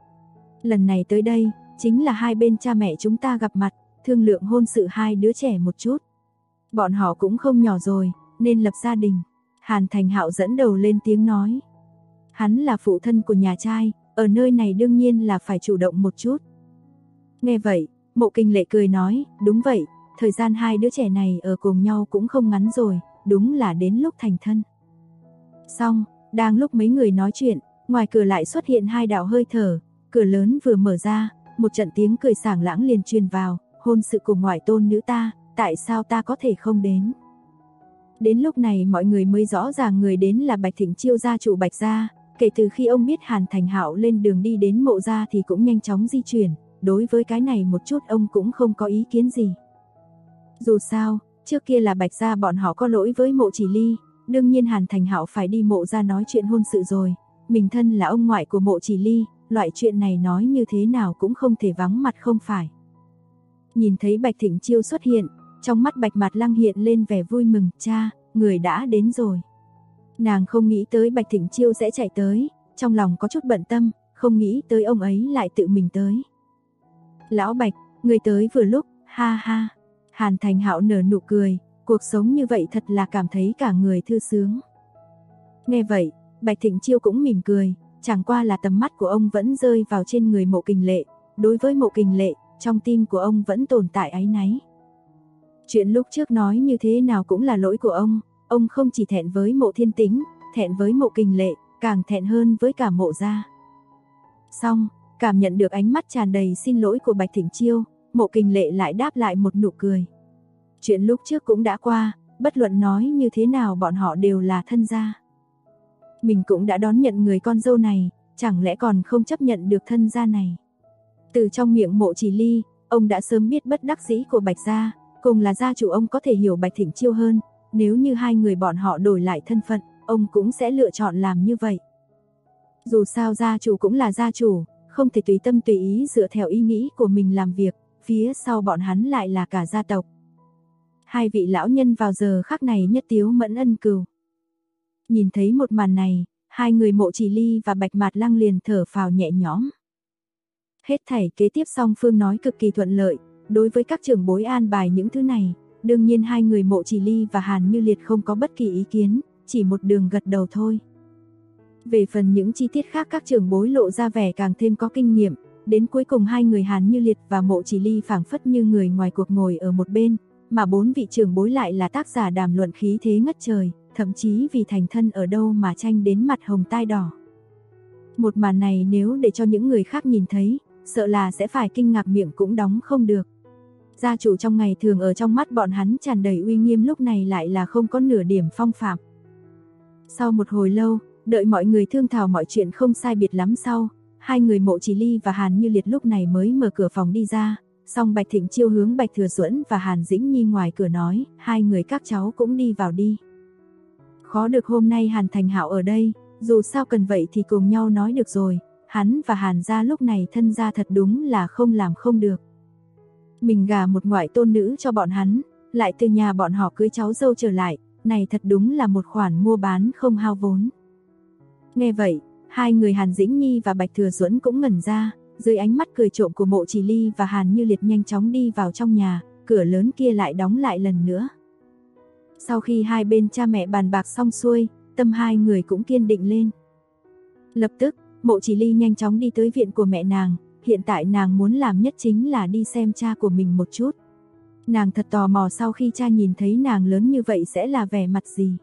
Lần này tới đây, chính là hai bên cha mẹ chúng ta gặp mặt, thương lượng hôn sự hai đứa trẻ một chút. Bọn họ cũng không nhỏ rồi, nên lập gia đình. Hàn Thành Hạo dẫn đầu lên tiếng nói. Hắn là phụ thân của nhà trai, ở nơi này đương nhiên là phải chủ động một chút. Nghe vậy, Mộ Kình Lệ cười nói, đúng vậy, thời gian hai đứa trẻ này ở cùng nhau cũng không ngắn rồi, đúng là đến lúc thành thân. Xong, đang lúc mấy người nói chuyện, ngoài cửa lại xuất hiện hai đạo hơi thở, cửa lớn vừa mở ra, một trận tiếng cười sảng lãng liền truyền vào, hôn sự cùng ngoại tôn nữ ta, tại sao ta có thể không đến. Đến lúc này mọi người mới rõ ràng người đến là Bạch Thịnh Chiêu gia chủ Bạch gia, kể từ khi ông biết Hàn Thành Hạo lên đường đi đến Mộ gia thì cũng nhanh chóng di chuyển, đối với cái này một chút ông cũng không có ý kiến gì. Dù sao, trước kia là Bạch gia bọn họ có lỗi với Mộ Chỉ Ly, đương nhiên Hàn Thành Hạo phải đi Mộ gia nói chuyện hôn sự rồi, mình thân là ông ngoại của Mộ Chỉ Ly, loại chuyện này nói như thế nào cũng không thể vắng mặt không phải. Nhìn thấy Bạch Thịnh Chiêu xuất hiện, trong mắt Bạch Mạt Lăng hiện lên vẻ vui mừng, cha, người đã đến rồi. Nàng không nghĩ tới Bạch Thịnh Chiêu sẽ chạy tới, trong lòng có chút bận tâm, không nghĩ tới ông ấy lại tự mình tới. Lão Bạch, người tới vừa lúc, ha ha. Hàn Thành Hạo nở nụ cười, cuộc sống như vậy thật là cảm thấy cả người thư sướng. Nghe vậy, Bạch Thịnh Chiêu cũng mỉm cười, chẳng qua là tầm mắt của ông vẫn rơi vào trên người Mộ Kình Lệ, đối với Mộ Kình Lệ, trong tim của ông vẫn tồn tại áy náy. Chuyện lúc trước nói như thế nào cũng là lỗi của ông không chỉ thẹn với Mộ Thiên Tính, thẹn với Mộ Kình Lệ, càng thẹn hơn với cả Mộ gia. Xong, cảm nhận được ánh mắt tràn đầy xin lỗi của Bạch Thịnh Chiêu, Mộ Kình Lệ lại đáp lại một nụ cười. Chuyện lúc trước cũng đã qua, bất luận nói như thế nào bọn họ đều là thân gia. Mình cũng đã đón nhận người con dâu này, chẳng lẽ còn không chấp nhận được thân gia này. Từ trong miệng Mộ Chỉ Ly, ông đã sớm biết bất đắc dĩ của Bạch gia, cùng là gia chủ ông có thể hiểu Bạch Thịnh Chiêu hơn, nếu như hai người bọn họ đổi lại thân phận, ông cũng sẽ lựa chọn làm như vậy. Dù sao gia chủ cũng là gia chủ, không thể tùy tâm tùy ý dựa theo ý nghĩ của mình làm việc, phía sau bọn hắn lại là cả gia tộc. Hai vị lão nhân vào giờ khắc này nhất tiếu mẫn ân cừu. Nhìn thấy một màn này, hai người Mộ Chỉ Ly và Bạch Mạt Lăng liền thở phào nhẹ nhõm. Hết thảy kế tiếp song phương nói cực kỳ thuận lợi, đối với các trưởng bối an bài những thứ này, đương nhiên hai người Mộ Chỉ Ly và Hàn Như Liệt không có bất kỳ ý kiến, chỉ một đường gật đầu thôi. Về phần những chi tiết khác các trưởng bối lộ ra vẻ càng thêm có kinh nghiệm, đến cuối cùng hai người Hàn Như Liệt và Mộ Chỉ Ly phảng phất như người ngoài cuộc ngồi ở một bên, mà bốn vị trưởng bối lại là tác giả đàm luận khí thế ngất trời, thậm chí vì thành thân ở đâu mà tranh đến mặt hồng tai đỏ. Một màn này nếu để cho những người khác nhìn thấy, sợ là sẽ phải kinh ngạc miệng cũng đóng không được. Gia chủ trong ngày thường ở trong mắt bọn hắn tràn đầy uy nghiêm lúc này lại là không có nửa điểm phong phạm. Sau một hồi lâu, đợi mọi người thương thảo mọi chuyện không sai biệt lắm sau, hai người Mộ Chỉ Ly và Hàn Như Liệt lúc này mới mở cửa phòng đi ra, xong Bạch Thịnh Chiêu hướng Bạch Thừa Duẫn và Hàn Dĩnh Nhi ngoài cửa nói, hai người các cháu cũng đi vào đi. Khó được hôm nay Hàn Thành Hạo ở đây, dù sao cần vậy thì cùng nhau nói được rồi, hắn và Hàn gia lúc này thân gia thật đúng là không làm không được. Mình gả một ngoại tôn nữ cho bọn hắn, lại từ nhà bọn họ cưới cháu dâu trở lại, này thật đúng là một khoản mua bán không hao vốn. Nghe vậy, hai người Hàn Dĩnh Nhi và Bạch Thừa Duẫn cũng ngẩn ra, dưới ánh mắt cười trộm của Mộ Chỉ Ly và Hàn Như Liệt nhanh chóng đi vào trong nhà, cửa lớn kia lại đóng lại lần nữa. Sau khi hai bên cha mẹ bàn bạc xong xuôi, tâm hai người cũng kiên định lên. Lập tức, Mộ Chỉ Ly nhanh chóng đi tới viện của mẹ nàng, hiện tại nàng muốn làm nhất chính là đi xem cha của mình một chút. Nàng thật tò mò sau khi cha nhìn thấy nàng lớn như vậy sẽ là vẻ mặt gì.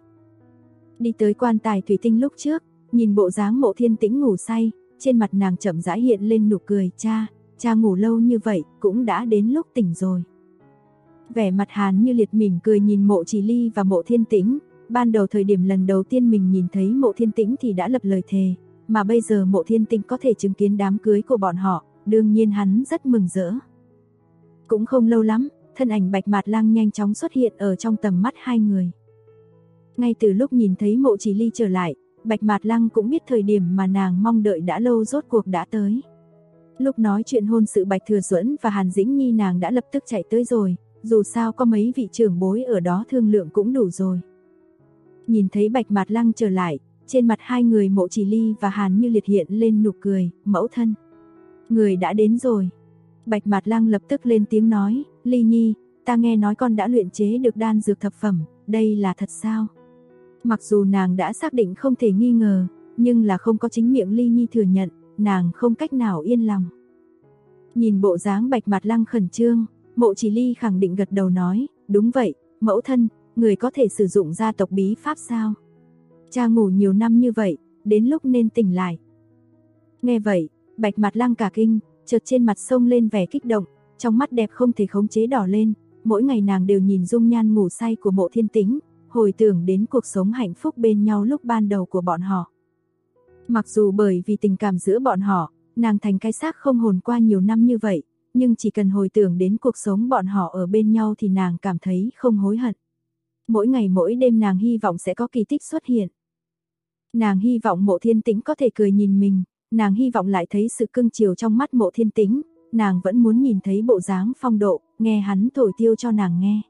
Đi tới quan tài thủy tinh lúc trước, nhìn bộ dáng Mộ Thiên Tĩnh ngủ say, trên mặt nàng chậm rãi hiện lên nụ cười, cha ngủ lâu như vậy, cũng đã đến lúc tỉnh rồi. Vẻ mặt Hàn Như Liệt mỉm cười nhìn Mộ Chỉ Ly và Mộ Thiên Tĩnh, ban đầu thời điểm lần đầu tiên mình nhìn thấy Mộ Thiên Tĩnh thì đã lập lời thề, mà bây giờ Mộ Thiên Tĩnh có thể chứng kiến đám cưới của bọn họ, đương nhiên hắn rất mừng rỡ. Cũng không lâu lắm, thân ảnh Bạch Mạt Lang nhanh chóng xuất hiện ở trong tầm mắt hai người. Ngay từ lúc nhìn thấy Mộ Chỉ Ly trở lại, Bạch Mạt Lang cũng biết thời điểm mà nàng mong đợi đã lâu rốt cuộc đã tới. Lúc nói chuyện hôn sự Bạch Thừa Duẫn và Hàn Dĩnh Nhi nàng đã lập tức chạy tới rồi, dù sao có mấy vị trưởng bối ở đó thương lượng cũng đủ rồi. Nhìn thấy Bạch Mạt Lang trở lại, trên mặt hai người Mộ Chỉ Ly và Hàn Như Liệt hiện lên nụ cười, mẫu thân. Người đã đến rồi. Bạch Mạt Lang lập tức lên tiếng nói, Ly Nhi, ta nghe nói con đã luyện chế được đan dược thập phẩm, đây là thật sao? Mặc dù nàng đã xác định không thể nghi ngờ, nhưng là không có chính miệng Ly Nhi thừa nhận, nàng không cách nào yên lòng. Nhìn bộ dáng Bạch Mạt Lang khẩn trương, Mộ Chỉ Ly khẳng định gật đầu nói, đúng vậy, mẫu thân, người có thể sử dụng gia tộc bí pháp sao? Cha ngủ nhiều năm như vậy, đến lúc nên tỉnh lại. Nghe vậy, Bạch Mạt Lang cả kinh, chợt trên mặt sông lên vẻ kích động, trong mắt đẹp không thể khống chế đỏ lên, mỗi ngày nàng đều nhìn dung nhan ngủ say của Mộ Thiên Tĩnh, hồi tưởng đến cuộc sống hạnh phúc bên nhau lúc ban đầu của bọn họ. Mặc dù bởi vì tình cảm giữa bọn họ, nàng thành cái xác không hồn qua nhiều năm như vậy, nhưng chỉ cần hồi tưởng đến cuộc sống bọn họ ở bên nhau thì nàng cảm thấy không hối hận. Mỗi ngày mỗi đêm nàng hy vọng sẽ có kỳ tích xuất hiện. Nàng hy vọng Mộ Thiên Tĩnh có thể cười nhìn mình, nàng hy vọng lại thấy sự cưng chiều trong mắt Mộ Thiên Tĩnh, nàng vẫn muốn nhìn thấy bộ dáng phong độ, nghe hắn thổi tiêu cho nàng nghe.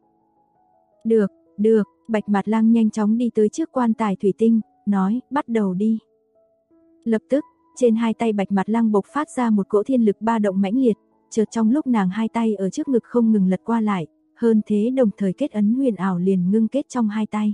Được, Bạch Mạt Lang nhanh chóng đi tới trước quan tài thủy tinh, nói, bắt đầu đi. Lập tức, trên hai tay Bạch Mạt Lang bộc phát ra một cỗ thiên lực ba động mãnh liệt, chợt trong lúc nàng hai tay ở trước ngực không ngừng lật qua lại, hơn thế đồng thời kết ấn huyền ảo liền ngưng kết trong hai tay.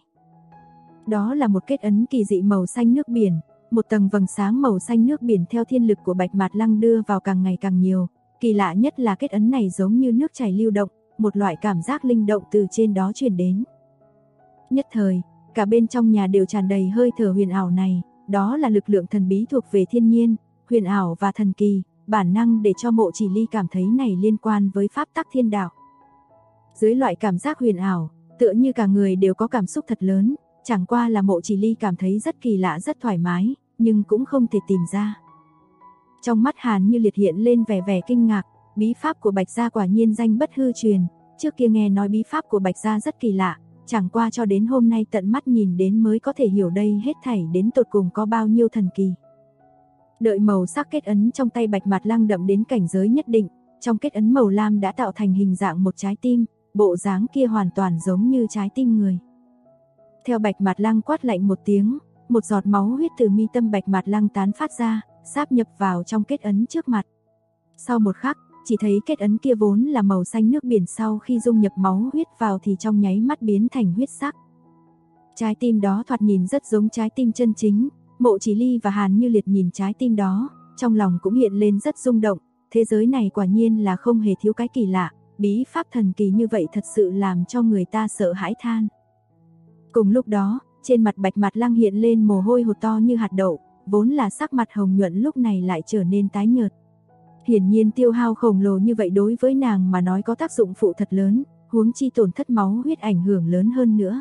Đó là một kết ấn kỳ dị màu xanh nước biển, một tầng vầng sáng màu xanh nước biển theo thiên lực của Bạch Mạt Lang đưa vào càng ngày càng nhiều, kỳ lạ nhất là kết ấn này giống như nước chảy lưu động, một loại cảm giác linh động từ trên đó truyền đến. Nhất thời, cả bên trong nhà đều tràn đầy hơi thở huyền ảo này, đó là lực lượng thần bí thuộc về thiên nhiên, huyền ảo và thần kỳ, bản năng để cho Mộ Chỉ Ly cảm thấy này liên quan với pháp tắc thiên đạo. Dưới loại cảm giác huyền ảo, tựa như cả người đều có cảm xúc thật lớn, chẳng qua là Mộ Chỉ Ly cảm thấy rất kỳ lạ rất thoải mái, nhưng cũng không thể tìm ra. Trong mắt Hàn Như Liệt hiện lên vẻ kinh ngạc, bí pháp của Bạch gia quả nhiên danh bất hư truyền, trước kia nghe nói bí pháp của Bạch gia rất kỳ lạ, chẳng qua cho đến hôm nay tận mắt nhìn đến mới có thể hiểu đây hết thảy đến tột cùng có bao nhiêu thần kỳ. Đợi màu sắc kết ấn trong tay Bạch Mạt Lang đậm đến cảnh giới nhất định, trong kết ấn màu lam đã tạo thành hình dạng một trái tim, bộ dáng kia hoàn toàn giống như trái tim người. Theo Bạch Mạt Lang quát lạnh một tiếng, một giọt máu huyết từ mi tâm Bạch Mạt Lang tán phát ra, sáp nhập vào trong kết ấn trước mặt. Sau một khắc, chỉ thấy kết ấn kia vốn là màu xanh nước biển sau khi dung nhập máu huyết vào thì trong nháy mắt biến thành huyết sắc. Trái tim đó thoạt nhìn rất giống trái tim chân chính, Mộ Chỉ Ly và Hàn Như Liệt nhìn trái tim đó, trong lòng cũng hiện lên rất rung động, thế giới này quả nhiên là không hề thiếu cái kỳ lạ, bí pháp thần kỳ như vậy thật sự làm cho người ta sợ hãi than. Cùng lúc đó, trên mặt Bạch Mạt Lang hiện lên mồ hôi hột to như hạt đậu, vốn là sắc mặt hồng nhuận lúc này lại trở nên tái nhợt. Hiển nhiên tiêu hao khổng lồ như vậy đối với nàng mà nói có tác dụng phụ thật lớn, huống chi tổn thất máu huyết ảnh hưởng lớn hơn nữa.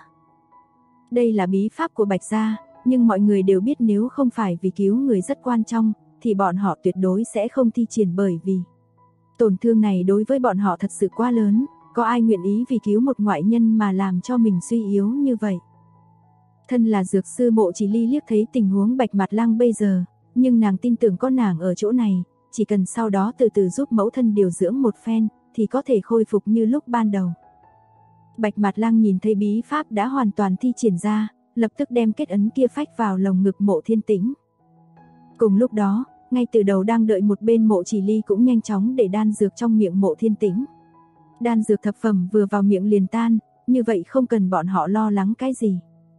Đây là bí pháp của Bạch gia, nhưng mọi người đều biết nếu không phải vì cứu người rất quan trọng, thì bọn họ tuyệt đối sẽ không thi triển bởi vì tổn thương này đối với bọn họ thật sự quá lớn, có ai nguyện ý vì cứu một ngoại nhân mà làm cho mình suy yếu như vậy. Thân là dược sư Mộ Chỉ Ly liếc thấy tình huống Bạch Mạt Lang bây giờ, nhưng nàng tin tưởng có nàng ở chỗ này, chỉ cần sau đó từ từ giúp mẫu thân điều dưỡng một phen, thì có thể khôi phục như lúc ban đầu. Bạch Mạt Lang nhìn thấy bí pháp đã hoàn toàn thi triển ra, lập tức đem kết ấn kia phách vào lồng ngực Mộ Thiên Tĩnh. Cùng lúc đó, ngay từ đầu đang đợi một bên Mộ Chỉ Ly cũng nhanh chóng để đan dược trong miệng Mộ Thiên Tĩnh. Đan dược thập phẩm vừa vào miệng liền tan, như vậy không cần bọn họ lo lắng cái gì.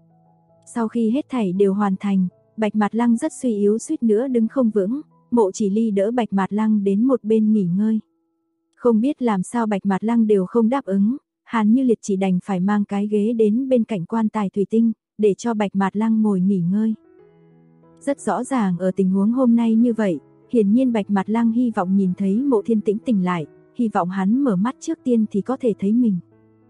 Sau khi hết thảy đều hoàn thành, Bạch Mạt Lang rất suy yếu suýt nữa đứng không vững, Mộ Chỉ Ly đỡ Bạch Mạt Lang đến một bên nghỉ ngơi. Không biết làm sao Bạch Mạt Lang đều không đáp ứng, Hàn Như Liệt chỉ đành phải mang cái ghế đến bên cạnh quan tài thủy tinh, để cho Bạch Mạt Lang ngồi nghỉ ngơi. Rất rõ ràng ở tình huống hôm nay như vậy, hiển nhiên Bạch Mạt Lang hy vọng nhìn thấy Mộ Thiên Tĩnh tỉnh lại, hy vọng hắn mở mắt trước tiên thì có thể thấy mình.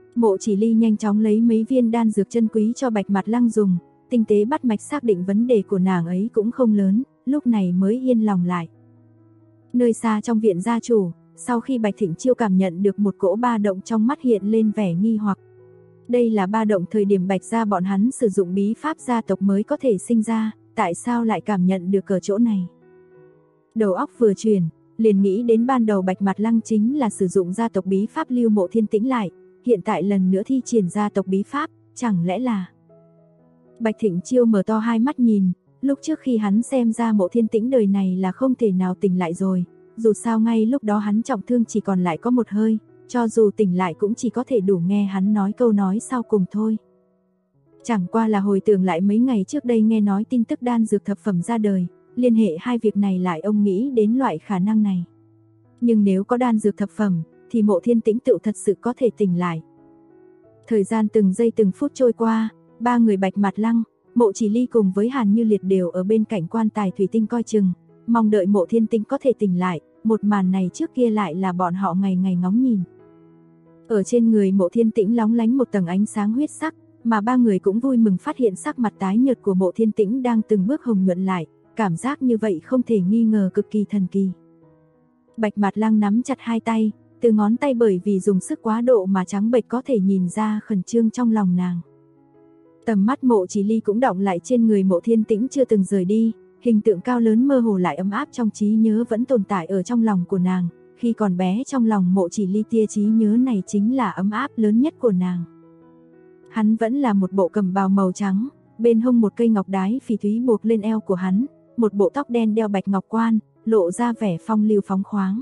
Mộ Chỉ Ly nhanh chóng lấy mấy viên đan dược chân quý cho Bạch Mạt Lăng dùng, tinh tế bắt mạch xác định vấn đề của nàng ấy cũng không lớn, lúc này mới yên lòng lại. Nơi xa trong viện gia chủ, sau khi Bạch Thịnh Chiêu cảm nhận được một cỗ ba động trong mắt hiện lên vẻ nghi hoặc. Đây là ba động thời điểm Bạch gia bọn hắn sử dụng bí pháp gia tộc mới có thể sinh ra, tại sao lại cảm nhận được ở chỗ này? Đầu óc vừa chuyển, liền nghĩ đến ban đầu Bạch Mạt Lăng chính là sử dụng gia tộc bí pháp lưu Mộ Thiên Tĩnh lại, hiện tại lần nữa thi triển gia tộc bí pháp, chẳng lẽ là... Bạch Thịnh Chiêu mở to hai mắt nhìn, lúc trước khi hắn xem ra Mộ Thiên Tĩnh đời này là không thể nào tỉnh lại rồi, dù sao ngay lúc đó hắn trọng thương chỉ còn lại có một hơi, cho dù tỉnh lại cũng chỉ có thể đủ nghe hắn nói câu nói sau cùng thôi. Chẳng qua là hồi tưởng lại mấy ngày trước đây nghe nói tin tức đan dược thập phẩm ra đời, liên hệ hai việc này lại ông nghĩ đến loại khả năng này. Nhưng nếu có đan dược thập phẩm, thì Mộ Thiên Tĩnh tự thật sự có thể tỉnh lại. Thời gian từng giây từng phút trôi qua, ba người Bạch Mạt Lăng, Mộ Chỉ Ly cùng với Hàn Như Liệt đều ở bên cạnh quan tài thủy tinh coi chừng, mong đợi Mộ Thiên Tĩnh có thể tỉnh lại, một màn này trước kia lại là bọn họ ngày ngày ngóng nhìn. Ở trên người Mộ Thiên Tĩnh lóng lánh một tầng ánh sáng huyết sắc, mà ba người cũng vui mừng phát hiện sắc mặt tái nhợt của Mộ Thiên Tĩnh đang từng bước hồng nhuận lại, cảm giác như vậy không thể nghi ngờ cực kỳ thần kỳ. Bạch Mạt Lăng nắm chặt hai tay, từ ngón tay bởi vì dùng sức quá độ mà trắng bệch có thể nhìn ra khẩn trương trong lòng nàng. Tầm mắt Mộ Chỉ Ly cũng đọng lại trên người Mộ Thiên Tĩnh chưa từng rời đi, hình tượng cao lớn mơ hồ lại ấm áp trong trí nhớ vẫn tồn tại ở trong lòng của nàng, khi còn bé trong lòng Mộ Chỉ Ly tia trí nhớ này chính là ấm áp lớn nhất của nàng. Hắn vẫn là một bộ cẩm bào màu trắng, bên hông một cây ngọc đái phỉ thúy buộc lên eo của hắn, một bộ tóc đen đeo bạch ngọc quan, lộ ra vẻ phong lưu phóng khoáng.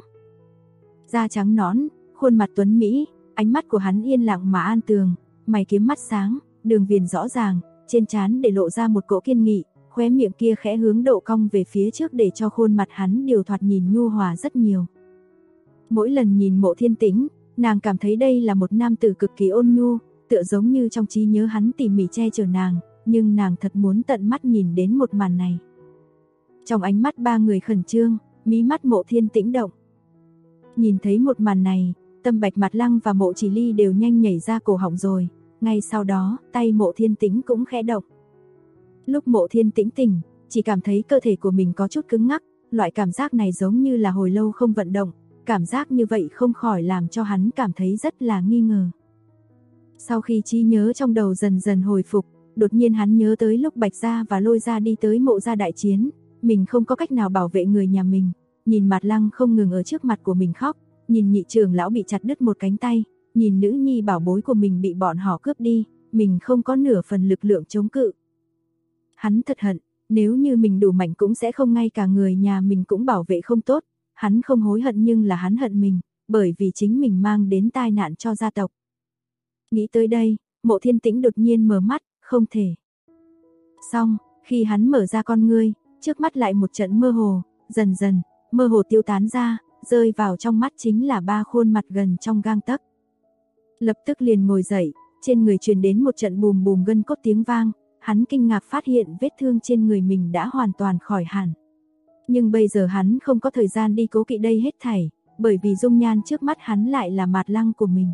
Da trắng nõn, khuôn mặt tuấn mỹ, ánh mắt của hắn yên lặng mà an tường, mày kiếm mắt sáng, đường viền rõ ràng, trên trán để lộ ra một cỗ kiên nghị, khóe miệng kia khẽ hướng độ cong về phía trước để cho khuôn mặt hắn điều thoạt nhìn nhu hòa rất nhiều. Mỗi lần nhìn Mộ Thiên Tĩnh, nàng cảm thấy đây là một nam tử cực kỳ ôn nhu, tựa giống như trong trí nhớ hắn tỉ mỉ che chở nàng, nhưng nàng thật muốn tận mắt nhìn đến một màn này. Trong ánh mắt ba người khẩn trương, mí mắt Mộ Thiên Tĩnh động. Nhìn thấy một màn này, tâm Bạch Mạt Lăng và Mộ Chỉ Ly đều nhanh nhảy ra cổ họng rồi, ngay sau đó, tay Mộ Thiên Tĩnh cũng khẽ động. Lúc Mộ Thiên Tĩnh tỉnh, chỉ cảm thấy cơ thể của mình có chút cứng ngắc, loại cảm giác này giống như là hồi lâu không vận động, cảm giác như vậy không khỏi làm cho hắn cảm thấy rất là nghi ngờ. Sau khi trí nhớ trong đầu dần dần hồi phục, đột nhiên hắn nhớ tới lúc Bạch Gia và Lôi Gia đi tới Mộ Gia đại chiến, mình không có cách nào bảo vệ người nhà mình, nhìn Mạt Lăng không ngừng ở trước mặt của mình khóc, nhìn nhị trưởng lão bị chặt đứt một cánh tay, nhìn nữ nhi bảo bối của mình bị bọn họ cướp đi, mình không có nửa phần lực lượng chống cự. Hắn thật hận, nếu như mình đủ mạnh cũng sẽ không ngay cả người nhà mình cũng bảo vệ không tốt, hắn không hối hận nhưng là hắn hận mình, bởi vì chính mình mang đến tai nạn cho gia tộc. Nghĩ tới đây, Mộ Thiên Tĩnh đột nhiên mở mắt, không thể. Xong, khi hắn mở ra con ngươi, trước mắt lại một trận mơ hồ, dần dần, mơ hồ tiêu tán ra, rơi vào trong mắt chính là ba khuôn mặt gần trong gang tấc. Lập tức liền ngồi dậy, trên người truyền đến một trận bùm bùm gân cốt tiếng vang, hắn kinh ngạc phát hiện vết thương trên người mình đã hoàn toàn khỏi hẳn. Nhưng bây giờ hắn không có thời gian đi cố kỵ đây hết thảy, bởi vì dung nhan trước mắt hắn lại là Mạt Lăng của mình.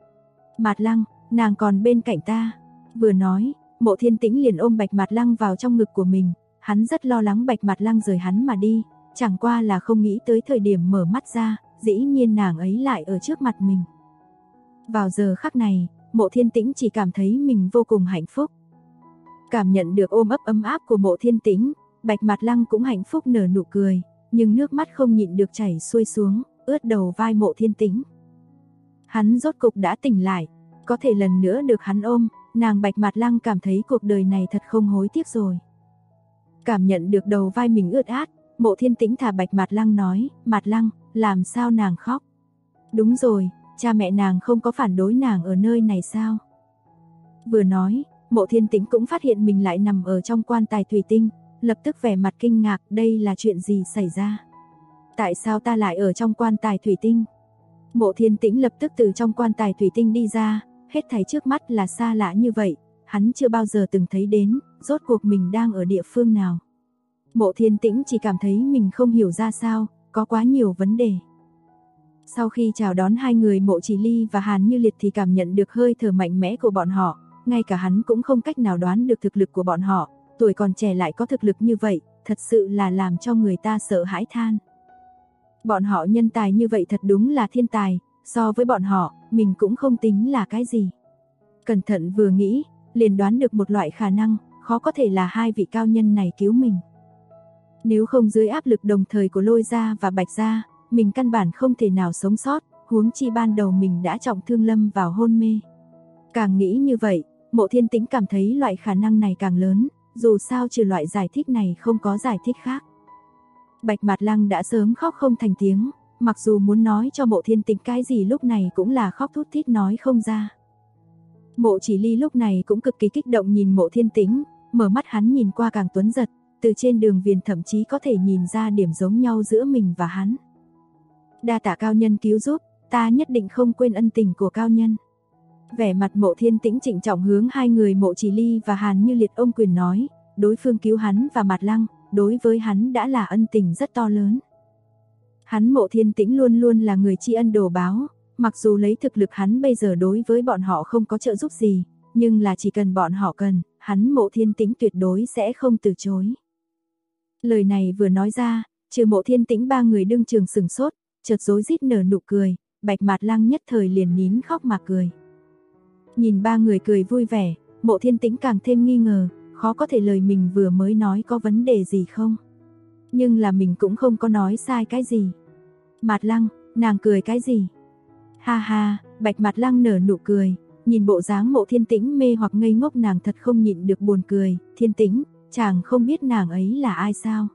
Mạt Lăng, nàng còn bên cạnh ta. Vừa nói, Mộ Thiên Tĩnh liền ôm Bạch Mạt Lăng vào trong ngực của mình, hắn rất lo lắng Bạch Mạt Lăng rời hắn mà đi, chẳng qua là không nghĩ tới thời điểm mở mắt ra, dĩ nhiên nàng ấy lại ở trước mặt mình. Vào giờ khắc này, Mộ Thiên Tĩnh chỉ cảm thấy mình vô cùng hạnh phúc. Cảm nhận được ôm ấp ấm áp của Mộ Thiên Tĩnh, Bạch Mạt Lăng cũng hạnh phúc nở nụ cười, nhưng nước mắt không nhịn được chảy xuôi xuống, ướt đầu vai Mộ Thiên Tĩnh. Hắn rốt cục đã tỉnh lại, có thể lần nữa được hắn ôm, nàng Bạch Mạt Lăng cảm thấy cuộc đời này thật không hối tiếc rồi. Cảm nhận được đầu vai mình ướt át, Mộ Thiên Tĩnh thả Bạch Mạt Lăng nói, Mạt Lăng, làm sao nàng khóc? Đúng rồi, cha mẹ nàng không có phản đối nàng ở nơi này sao? Vừa nói, Mộ Thiên Tĩnh cũng phát hiện mình lại nằm ở trong quan tài thủy tinh, lập tức vẻ mặt kinh ngạc, đây là chuyện gì xảy ra? Tại sao ta lại ở trong quan tài thủy tinh? Mộ Thiên Tĩnh lập tức từ trong quan tài thủy tinh đi ra, hết thảy trước mắt là xa lạ như vậy, hắn chưa bao giờ từng thấy đến, rốt cuộc mình đang ở địa phương nào. Mộ Thiên Tĩnh chỉ cảm thấy mình không hiểu ra sao, có quá nhiều vấn đề. Sau khi chào đón hai người Mộ Chỉ Ly và Hàn Như Liệt thì cảm nhận được hơi thở mạnh mẽ của bọn họ, ngay cả hắn cũng không cách nào đoán được thực lực của bọn họ, tuổi còn trẻ lại có thực lực như vậy, thật sự là làm cho người ta sợ hãi than. Bọn họ nhân tài như vậy thật đúng là thiên tài, so với bọn họ, mình cũng không tính là cái gì. Cẩn thận vừa nghĩ, liền đoán được một loại khả năng, khó có thể là hai vị cao nhân này cứu mình. Nếu không dưới áp lực đồng thời của Lôi gia và Bạch gia, mình căn bản không thể nào sống sót, huống chi ban đầu mình đã trọng thương lâm vào hôn mê. Càng nghĩ như vậy, Mộ Thiên Tĩnh cảm thấy loại khả năng này càng lớn, dù sao trừ loại giải thích này không có giải thích khác. Bạch Mạt Lăng đã sớm khóc không thành tiếng, mặc dù muốn nói cho Mộ Thiên Tĩnh cái gì lúc này cũng là khóc thút thít nói không ra. Mộ Chỉ Ly lúc này cũng cực kỳ kích động nhìn Mộ Thiên Tĩnh, mở mắt hắn nhìn qua càng tuấn giật, từ trên đường viền thậm chí có thể nhìn ra điểm giống nhau giữa mình và hắn. Đa tạ cao nhân cứu giúp, ta nhất định không quên ân tình của cao nhân. Vẻ mặt Mộ Thiên Tĩnh trịnh trọng hướng hai người Mộ Chỉ Ly và Hàn Như Liệt ôm quyền nói, đối phương cứu hắn và Mạt Lăng, đối với hắn đã là ân tình rất to lớn. Hắn Mộ Thiên Tĩnh luôn luôn là người tri ân đồ báo, mặc dù lấy thực lực hắn bây giờ đối với bọn họ không có trợ giúp gì, nhưng là chỉ cần bọn họ cần, hắn Mộ Thiên Tĩnh tuyệt đối sẽ không từ chối. Lời này vừa nói ra, trừ Mộ Thiên Tĩnh ba người đương trường sừng sốt, chợt rối rít nở nụ cười, Bạch Mạt Lăng nhất thời liền nín khóc mà cười. Nhìn ba người cười vui vẻ, Mộ Thiên Tĩnh càng thêm nghi ngờ, khó có thể lời mình vừa mới nói có vấn đề gì không. Nhưng là mình cũng không có nói sai cái gì. Mạt Lăng, nàng cười cái gì? Ha ha, Bạch Mạt Lăng nở nụ cười, nhìn bộ dáng Mộ Thiên Tĩnh mê hoặc ngây ngốc nàng thật không nhịn được buồn cười. Thiên Tĩnh, chàng không biết nàng ấy là ai sao?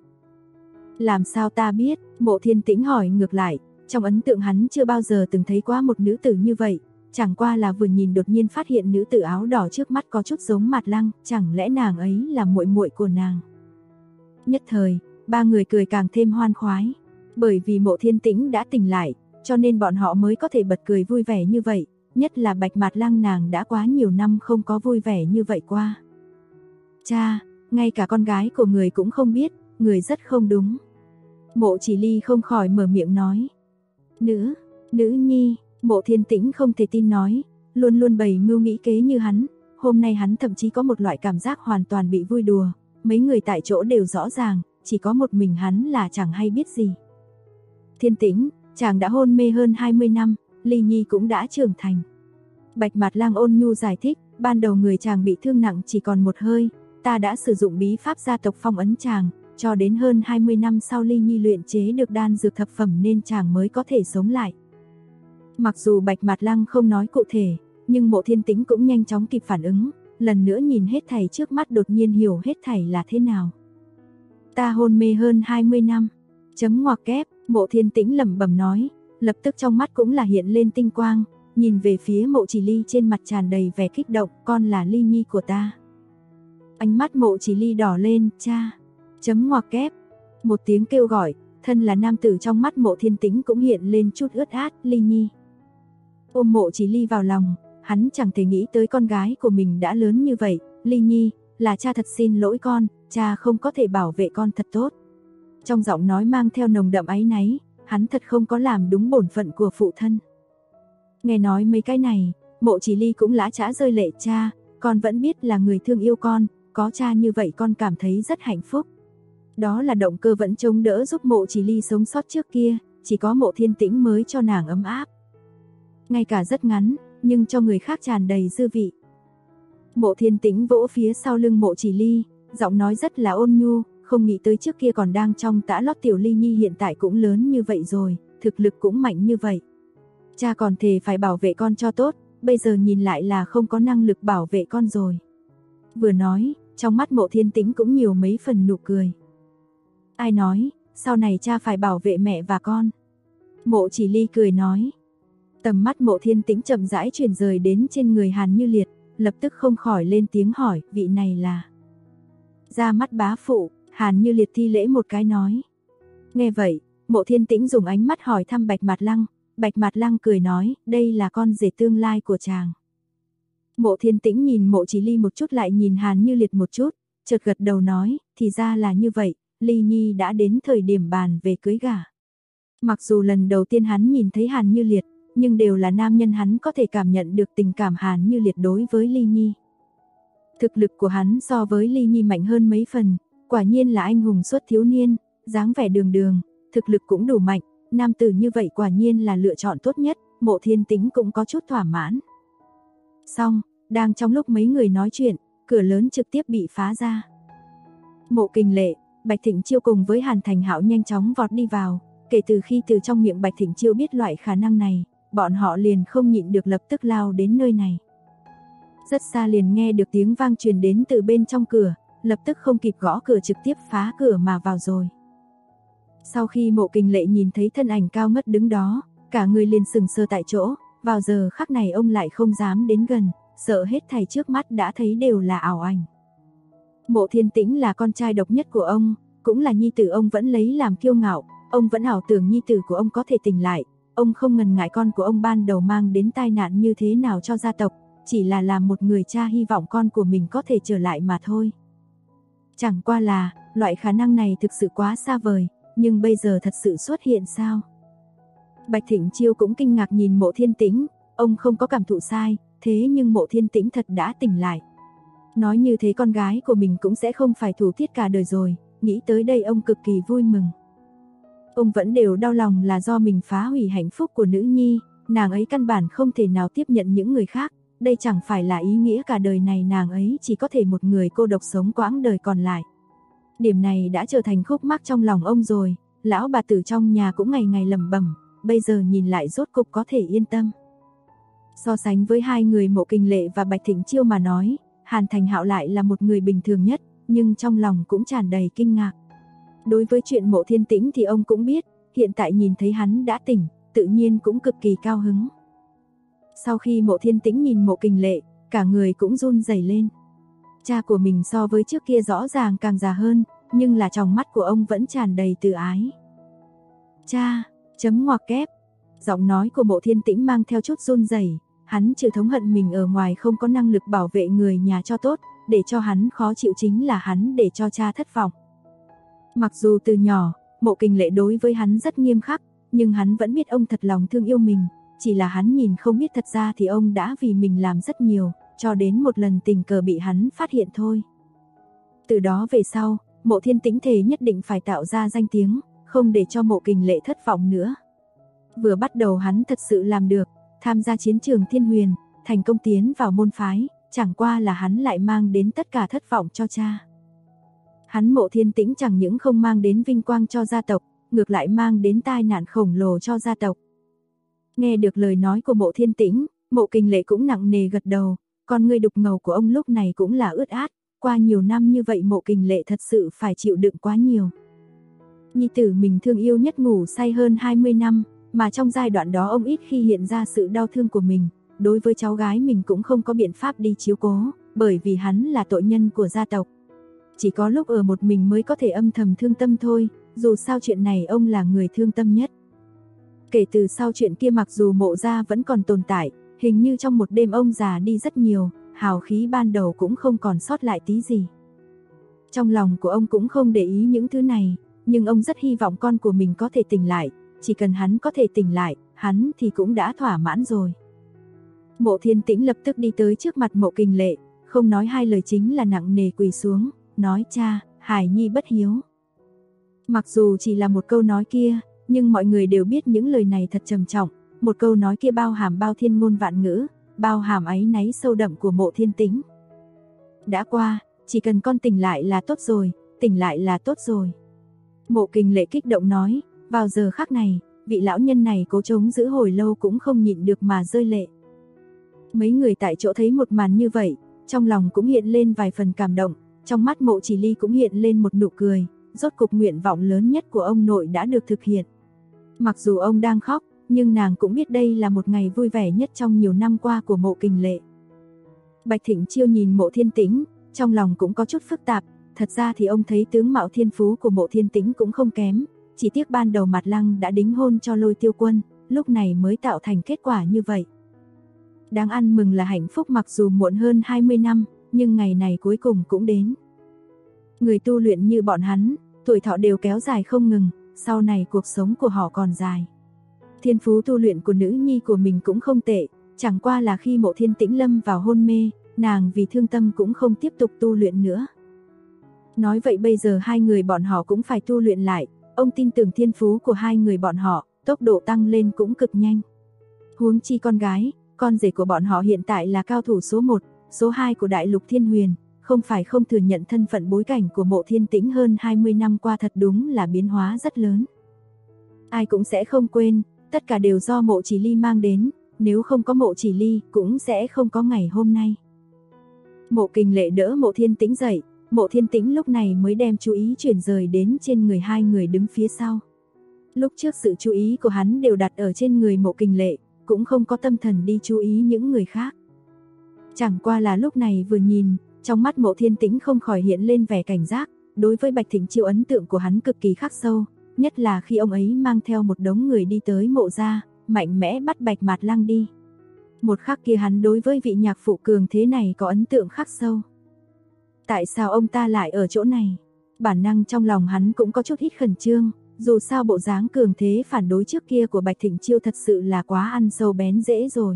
Làm sao ta biết? Mộ Thiên Tĩnh hỏi ngược lại, trong ấn tượng hắn chưa bao giờ từng thấy qua một nữ tử như vậy. Chẳng qua là vừa nhìn đột nhiên phát hiện nữ tử áo đỏ trước mắt có chút giống Mạt Lăng, chẳng lẽ nàng ấy là muội muội của nàng? Nhất thời, ba người cười càng thêm hoan khoái, bởi vì Mộ Thiên Tĩnh đã tỉnh lại, cho nên bọn họ mới có thể bật cười vui vẻ như vậy, nhất là Bạch Mạt Lăng nàng đã quá nhiều năm không có vui vẻ như vậy qua. Cha, ngay cả con gái của người cũng không biết, người rất không đúng. Mộ Chỉ Ly không khỏi mở miệng nói. Nữ nhi, Mộ Thiên Tĩnh không thể tin nói, luôn luôn bày mưu nghĩ kế như hắn, hôm nay hắn thậm chí có một loại cảm giác hoàn toàn bị vui đùa, mấy người tại chỗ đều rõ ràng, chỉ có một mình hắn là chẳng hay biết gì. Thiên Tĩnh, chàng đã hôn mê hơn 20 năm, Ly Nhi cũng đã trưởng thành. Bạch Mạt Lang ôn nhu giải thích, ban đầu người chàng bị thương nặng chỉ còn một hơi, ta đã sử dụng bí pháp gia tộc phong ấn chàng, cho đến hơn 20 năm sau Ly Nhi luyện chế được đan dược thập phẩm nên chàng mới có thể sống lại. Mặc dù Bạch Mạt Lăng không nói cụ thể, nhưng Mộ Thiên Tĩnh cũng nhanh chóng kịp phản ứng, lần nữa nhìn hết thảy trước mắt đột nhiên hiểu hết thảy là thế nào. Ta hôn mê hơn 20 năm. Chấm ngoặc kép, Mộ Thiên Tĩnh lẩm bẩm nói, lập tức trong mắt cũng là hiện lên tinh quang, nhìn về phía Mộ Chỉ Ly trên mặt tràn đầy vẻ kích động, con là Ly Nhi của ta. Ánh mắt Mộ Chỉ Ly đỏ lên, cha. Chấm ngoặc kép, một tiếng kêu gọi, thân là nam tử trong mắt Mộ Thiên Tĩnh cũng hiện lên chút ướt át, Ly Nhi. Ôm Mộ Chỉ Ly vào lòng, hắn chẳng thể nghĩ tới con gái của mình đã lớn như vậy, Ly Nhi, là cha thật xin lỗi con, cha không có thể bảo vệ con thật tốt. Trong giọng nói mang theo nồng đậm áy náy, hắn thật không có làm đúng bổn phận của phụ thân. Nghe nói mấy cái này, Mộ Chỉ Ly cũng lã chã rơi lệ, cha, con vẫn biết là người thương yêu con, có cha như vậy con cảm thấy rất hạnh phúc. Đó là động cơ vẫn chống đỡ giúp Mộ Chỉ Ly sống sót trước kia, chỉ có Mộ Thiên Tĩnh mới cho nàng ấm áp. Ngay cả rất ngắn, nhưng cho người khác tràn đầy dư vị. Mộ Thiên Tĩnh vỗ phía sau lưng Mộ Chỉ Ly, giọng nói rất là ôn nhu, không nghĩ tới trước kia còn đang trong tã lót tiểu Ly Nhi hiện tại cũng lớn như vậy rồi, thực lực cũng mạnh như vậy. Cha còn thề phải bảo vệ con cho tốt, bây giờ nhìn lại là không có năng lực bảo vệ con rồi. Vừa nói, trong mắt Mộ Thiên Tĩnh cũng nhiều mấy phần nụ cười. Ai nói, sau này cha phải bảo vệ mẹ và con. Mộ Chỉ Ly cười nói. Tầm mắt Mộ Thiên Tĩnh chậm rãi chuyển rời đến trên người Hàn Như Liệt, lập tức không khỏi lên tiếng hỏi, vị này là... Ra mắt bá phụ, Hàn Như Liệt thi lễ một cái nói. Nghe vậy, Mộ Thiên Tĩnh dùng ánh mắt hỏi thăm Bạch Mạt Lăng, Bạch Mạt Lăng cười nói, đây là con rể tương lai của chàng. Mộ Thiên Tĩnh nhìn Mộ Chỉ Ly một chút lại nhìn Hàn Như Liệt một chút, chợt gật đầu nói, thì ra là như vậy, Ly Nhi đã đến thời điểm bàn về cưới gả. Mặc dù lần đầu tiên hắn nhìn thấy Hàn Như Liệt, nhưng đều là nam nhân, hắn có thể cảm nhận được tình cảm Hàn Như Liệt đối với Ly Nhi. Thực lực của hắn so với Ly Nhi mạnh hơn mấy phần, quả nhiên là anh hùng xuất thiếu niên, dáng vẻ đường đường, thực lực cũng đủ mạnh, nam tử như vậy quả nhiên là lựa chọn tốt nhất, Mộ Thiên Tĩnh cũng có chút thỏa mãn. Xong, đang trong lúc mấy người nói chuyện, cửa lớn trực tiếp bị phá ra. Mộ Kình Lệ, Bạch Thịnh Chiêu cùng với Hàn Thành Hạo nhanh chóng vọt đi vào, kể từ khi từ trong miệng Bạch Thịnh Chiêu biết loại khả năng này, bọn họ liền không nhịn được lập tức lao đến nơi này. Rất xa liền nghe được tiếng vang truyền đến từ bên trong cửa, lập tức không kịp gõ cửa trực tiếp phá cửa mà vào rồi. Sau khi Mộ Kình Lệ nhìn thấy thân ảnh cao ngất đứng đó, cả người liền sừng sờ tại chỗ, vào giờ khắc này ông lại không dám đến gần, sợ hết thảy trước mắt đã thấy đều là ảo ảnh. Mộ Thiên Tĩnh là con trai độc nhất của ông, cũng là nhi tử ông vẫn lấy làm kiêu ngạo, ông vẫn ảo tưởng nhi tử của ông có thể tỉnh lại, ông không ngần ngại con của ông ban đầu mang đến tai nạn như thế nào cho gia tộc, chỉ là làm một người cha hy vọng con của mình có thể trở lại mà thôi. Chẳng qua là, loại khả năng này thực sự quá xa vời, nhưng bây giờ thật sự xuất hiện sao? Bạch Thịnh Chiêu cũng kinh ngạc nhìn Mộ Thiên Tĩnh, ông không có cảm thụ sai, thế nhưng Mộ Thiên Tĩnh thật đã tỉnh lại. Nói như thế con gái của mình cũng sẽ không phải thủ tiết cả đời rồi, nghĩ tới đây ông cực kỳ vui mừng. Ông vẫn đều đau lòng là do mình phá hủy hạnh phúc của nữ nhi, nàng ấy căn bản không thể nào tiếp nhận những người khác, đây chẳng phải là ý nghĩa cả đời này nàng ấy chỉ có thể một người cô độc sống quãng đời còn lại. Điểm này đã trở thành khúc mắc trong lòng ông rồi, lão bà tử trong nhà cũng ngày ngày lẩm bẩm, bây giờ nhìn lại rốt cục có thể yên tâm. So sánh với hai người Mộ Kình Lệ và Bạch Thịnh Chiêu mà nói, Hàn Thành Hạo lại là một người bình thường nhất, nhưng trong lòng cũng tràn đầy kinh ngạc. Đối với chuyện Mộ Thiên Tĩnh thì ông cũng biết, hiện tại nhìn thấy hắn đã tỉnh, tự nhiên cũng cực kỳ cao hứng. Sau khi Mộ Thiên Tĩnh nhìn Mộ Kình Lệ, cả người cũng run rẩy lên. Cha của mình so với trước kia rõ ràng càng già hơn, nhưng là trong mắt của ông vẫn tràn đầy từ ái. Cha, chấm ngoặc kép. Giọng nói của Mộ Thiên Tĩnh mang theo chút run rẩy, hắn trừ thống hận mình ở ngoài không có năng lực bảo vệ người nhà cho tốt, để cho hắn khó chịu chính là hắn để cho cha thất vọng. Mặc dù từ nhỏ, Mộ Kình Lệ đối với hắn rất nghiêm khắc, nhưng hắn vẫn biết ông thật lòng thương yêu mình, chỉ là hắn nhìn không biết thật ra thì ông đã vì mình làm rất nhiều, cho đến một lần tình cờ bị hắn phát hiện thôi. Từ đó về sau, Mộ Thiên Tĩnh thề nhất định phải tạo ra danh tiếng, không để cho Mộ Kình Lệ thất vọng nữa. Vừa bắt đầu hắn thật sự làm được, tham gia chiến trường Thiên Huyền, thành công tiến vào môn phái, chẳng qua là hắn lại mang đến tất cả thất vọng cho cha. Hắn Mộ Thiên Tĩnh chẳng những không mang đến vinh quang cho gia tộc, ngược lại mang đến tai nạn khổng lồ cho gia tộc. Nghe được lời nói của Mộ Thiên Tĩnh, Mộ Kình Lệ cũng nặng nề gật đầu, con ngươi đục ngầu của ông lúc này cũng là ướt át, qua nhiều năm như vậy Mộ Kình Lệ thật sự phải chịu đựng quá nhiều. Nhi tử mình thương yêu nhất ngủ say hơn 20 năm, mà trong giai đoạn đó ông ít khi hiện ra sự đau thương của mình, đối với cháu gái mình cũng không có biện pháp đi chiếu cố, bởi vì hắn là tội nhân của gia tộc. Chỉ có lúc ở một mình mới có thể âm thầm thương tâm thôi, dù sao chuyện này ông là người thương tâm nhất. Kể từ sau chuyện kia mặc dù Mộ gia vẫn còn tồn tại, hình như trong một đêm ông già đi rất nhiều, hào khí ban đầu cũng không còn sót lại tí gì. Trong lòng của ông cũng không để ý những thứ này, nhưng ông rất hy vọng con của mình có thể tỉnh lại, chỉ cần hắn có thể tỉnh lại, hắn thì cũng đã thỏa mãn rồi. Mộ Thiên Tĩnh lập tức đi tới trước mặt Mộ Kình Lệ, không nói hai lời chính là nặng nề quỳ xuống, nói cha, Hải Nhi bất hiếu. Mặc dù chỉ là một câu nói kia, nhưng mọi người đều biết những lời này thật trầm trọng, một câu nói kia bao hàm bao thiên ngôn vạn ngữ, bao hàm áy náy sâu đậm của Mộ Thiên Tĩnh. Đã qua, chỉ cần con tỉnh lại là tốt rồi, tỉnh lại là tốt rồi. Mộ Kình Lệ kích động nói, vào giờ khắc này, vị lão nhân này cố chống giữ hồi lâu cũng không nhịn được mà rơi lệ. Mấy người tại chỗ thấy một màn như vậy, trong lòng cũng hiện lên vài phần cảm động, trong mắt Mộ Chỉ Ly cũng hiện lên một nụ cười, rốt cục nguyện vọng lớn nhất của ông nội đã được thực hiện. Mặc dù ông đang khóc, nhưng nàng cũng biết đây là một ngày vui vẻ nhất trong nhiều năm qua của Mộ Kình Lệ. Bạch Thịnh Chiêu nhìn Mộ Thiên Tĩnh, trong lòng cũng có chút phức tạp, thật ra thì ông thấy tướng mạo thiên phú của Mộ Thiên Tĩnh cũng không kém, chỉ tiếc ban đầu Mạt Lăng đã đính hôn cho Lôi Tiêu Quân, lúc này mới tạo thành kết quả như vậy. Đáng ăn mừng là hạnh phúc mặc dù muộn hơn 20 năm, nhưng ngày này cuối cùng cũng đến. Người tu luyện như bọn hắn, tuổi thọ đều kéo dài không ngừng, sau này cuộc sống của họ còn dài. Thiên phú tu luyện của nữ nhi của mình cũng không tệ, chẳng qua là khi Mộ Thiên Tĩnh lâm vào hôn mê, nàng vì thương tâm cũng không tiếp tục tu luyện nữa. Nói vậy bây giờ hai người bọn họ cũng phải tu luyện lại, ông tin tưởng thiên phú của hai người bọn họ, tốc độ tăng lên cũng cực nhanh. Huống chi con gái, con rể của bọn họ hiện tại là cao thủ số 1, số 2 của Đại Lục Thiên Huyền, không phải không thừa nhận thân phận bối cảnh của Mộ Thiên Tĩnh hơn 20 năm qua thật đúng là biến hóa rất lớn. Ai cũng sẽ không quên, tất cả đều do Mộ Chỉ Ly mang đến, nếu không có Mộ Chỉ Ly cũng sẽ không có ngày hôm nay. Mộ Kình Lệ đỡ Mộ Thiên Tĩnh dậy, Mộ Thiên Tĩnh lúc này mới đem chú ý chuyển rời đến trên người hai người đứng phía sau. Lúc trước sự chú ý của hắn đều đặt ở trên người Mộ Kình Lệ, cũng không có tâm thần đi chú ý những người khác. Chẳng qua là lúc này vừa nhìn, trong mắt Mộ Thiên Tĩnh không khỏi hiện lên vẻ cảnh giác, đối với Bạch Thịnh Chiêu ấn tượng của hắn cực kỳ khắc sâu, nhất là khi ông ấy mang theo một đống người đi tới Mộ gia, mạnh mẽ bắt Bạch Mạt Lăng đi. Một khắc kia hắn đối với vị nhạc phụ cường thế này có ấn tượng khắc sâu. Tại sao ông ta lại ở chỗ này? Bản năng trong lòng hắn cũng có chút ít khẩn trương, dù sao bộ dáng cường thế phản đối trước kia của Bạch Thịnh Chiêu thật sự là quá ăn sâu bén rễ rồi.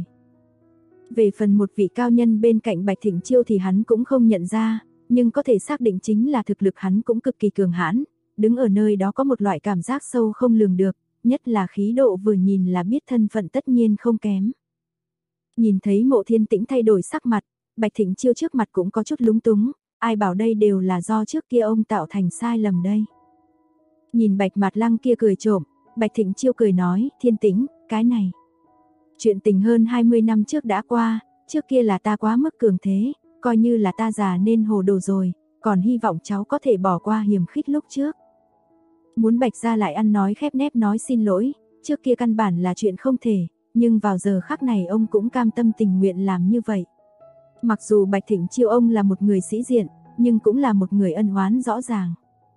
Về phần một vị cao nhân bên cạnh Bạch Thịnh Chiêu thì hắn cũng không nhận ra, nhưng có thể xác định chính là thực lực hắn cũng cực kỳ cường hãn, đứng ở nơi đó có một loại cảm giác sâu không lường được, nhất là khí độ vừa nhìn là biết thân phận tất nhiên không kém. Nhìn thấy Mộ Thiên Tĩnh thay đổi sắc mặt, Bạch Thịnh Chiêu trước mặt cũng có chút lúng túng, ai bảo đây đều là do trước kia ông tạo thành sai lầm đây. Nhìn Bạch Mạt Lăng kia cười trộm, Bạch Thịnh Chiêu cười nói, Thiên Tĩnh, cái này. Chuyện tình hơn 20 năm trước đã qua, trước kia là ta quá mức cường thế, coi như là ta già nên hồ đồ rồi, còn hy vọng cháu có thể bỏ qua hiềm khích lúc trước. Muốn Bạch gia lại ăn nói khép nép nói xin lỗi, trước kia căn bản là chuyện không thể, nhưng vào giờ khắc này ông cũng cam tâm tình nguyện làm như vậy. Mặc dù Bạch Thịnh Chiêu ông là một người sĩ diện, nhưng cũng là một người ân oán rõ ràng.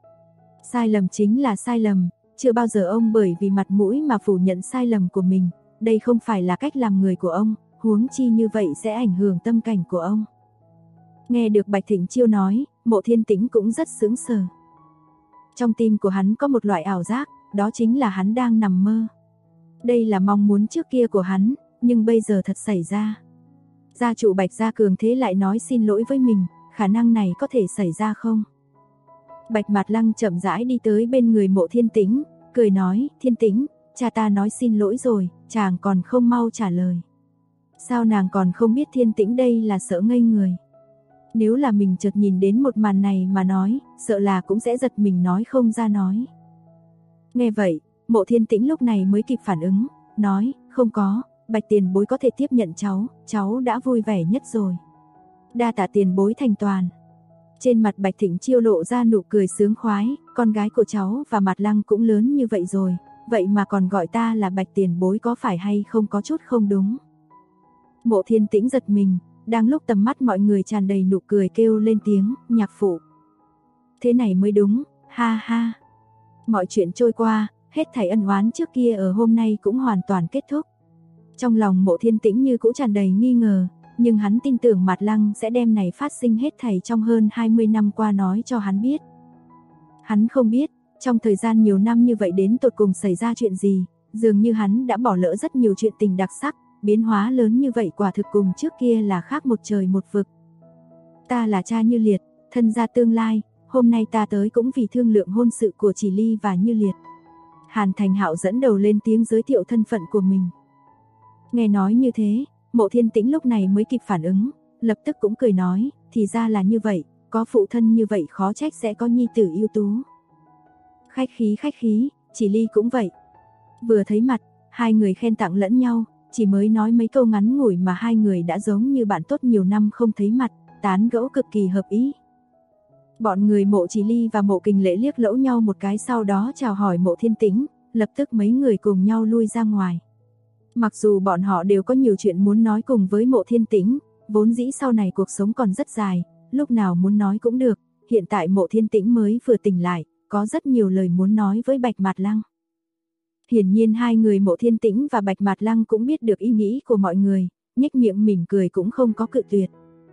Sai lầm chính là sai lầm, chưa bao giờ ông bởi vì mặt mũi mà phủ nhận sai lầm của mình, đây không phải là cách làm người của ông, huống chi như vậy sẽ ảnh hưởng tâm cảnh của ông. Nghe được Bạch Thịnh Chiêu nói, Mộ Thiên Tĩnh cũng rất sững sờ. Trong tim của hắn có một loại ảo giác, đó chính là hắn đang nằm mơ. Đây là mong muốn trước kia của hắn, nhưng bây giờ thật xảy ra. Gia chủ Bạch gia cường thế lại nói xin lỗi với mình, khả năng này có thể xảy ra không? Bạch Mạt Lăng chậm rãi đi tới bên người Mộ Thiên Tĩnh, cười nói, Thiên Tĩnh, cha ta nói xin lỗi rồi, chàng còn không mau trả lời. Sao nàng còn không biết Thiên Tĩnh đây là sợ ngây người? Nếu là mình chợt nhìn đến một màn này mà nói, sợ là cũng sẽ giật mình nói không ra nói. Nghe vậy, Mộ Thiên Tĩnh lúc này mới kịp phản ứng, nói, không có, Bạch tiền bối có thể tiếp nhận cháu đã vui vẻ nhất rồi. Đa tạ tiền bối thành toàn. Trên mặt Bạch Thịnh Chiêu lộ ra nụ cười sướng khoái, con gái của cháu và Mạt Lăng cũng lớn như vậy rồi, vậy mà còn gọi ta là Bạch tiền bối có phải hay không có chút không đúng. Mộ Thiên Tĩnh giật mình, đang lúc tầm mắt mọi người tràn đầy nụ cười kêu lên tiếng, nhạc phụ. Thế này mới đúng, ha ha. Mọi chuyện trôi qua, hết thảy ân oán trước kia ở hôm nay cũng hoàn toàn kết thúc. Trong lòng Mộ Thiên Tĩnh như cũ tràn đầy nghi ngờ, nhưng hắn tin tưởng Mạt Lăng sẽ đem này phát sinh hết thảy trong hơn 20 năm qua nói cho hắn biết. Hắn không biết, trong thời gian nhiều năm như vậy đến tột cùng xảy ra chuyện gì, dường như hắn đã bỏ lỡ rất nhiều chuyện tình đặc sắc, biến hóa lớn như vậy quả thực cùng trước kia là khác một trời một vực. Ta là cha Như Liệt, thân gia tương lai, hôm nay ta tới cũng vì thương lượng hôn sự của Chỉ Ly và Như Liệt. Hàn Thành Hạo dẫn đầu lên tiếng giới thiệu thân phận của mình. Nghe nói như thế, Mộ Thiên Tĩnh lúc này mới kịp phản ứng, lập tức cũng cười nói, thì ra là như vậy, có phụ thân như vậy khó trách sẽ có nhi tử ưu tú. Khách khí, Chỉ Ly cũng vậy. Vừa thấy mặt, hai người khen tặng lẫn nhau, chỉ mới nói mấy câu ngắn ngủi mà hai người đã giống như bạn tốt nhiều năm không thấy mặt, tán gẫu cực kỳ hợp ý. Bọn người Mộ Chỉ Ly và Mộ Kình Lễ liếc lẫu nhau một cái sau đó chào hỏi Mộ Thiên Tĩnh, lập tức mấy người cùng nhau lui ra ngoài. Mặc dù bọn họ đều có nhiều chuyện muốn nói cùng với Mộ Thiên Tĩnh, vốn dĩ sau này cuộc sống còn rất dài, lúc nào muốn nói cũng được, hiện tại Mộ Thiên Tĩnh mới vừa tỉnh lại, có rất nhiều lời muốn nói với Bạch Mạt Lăng. Hiển nhiên hai người Mộ Thiên Tĩnh và Bạch Mạt Lăng cũng biết được ý nghĩ của mọi người, nhếch miệng mỉm cười cũng không có cự tuyệt.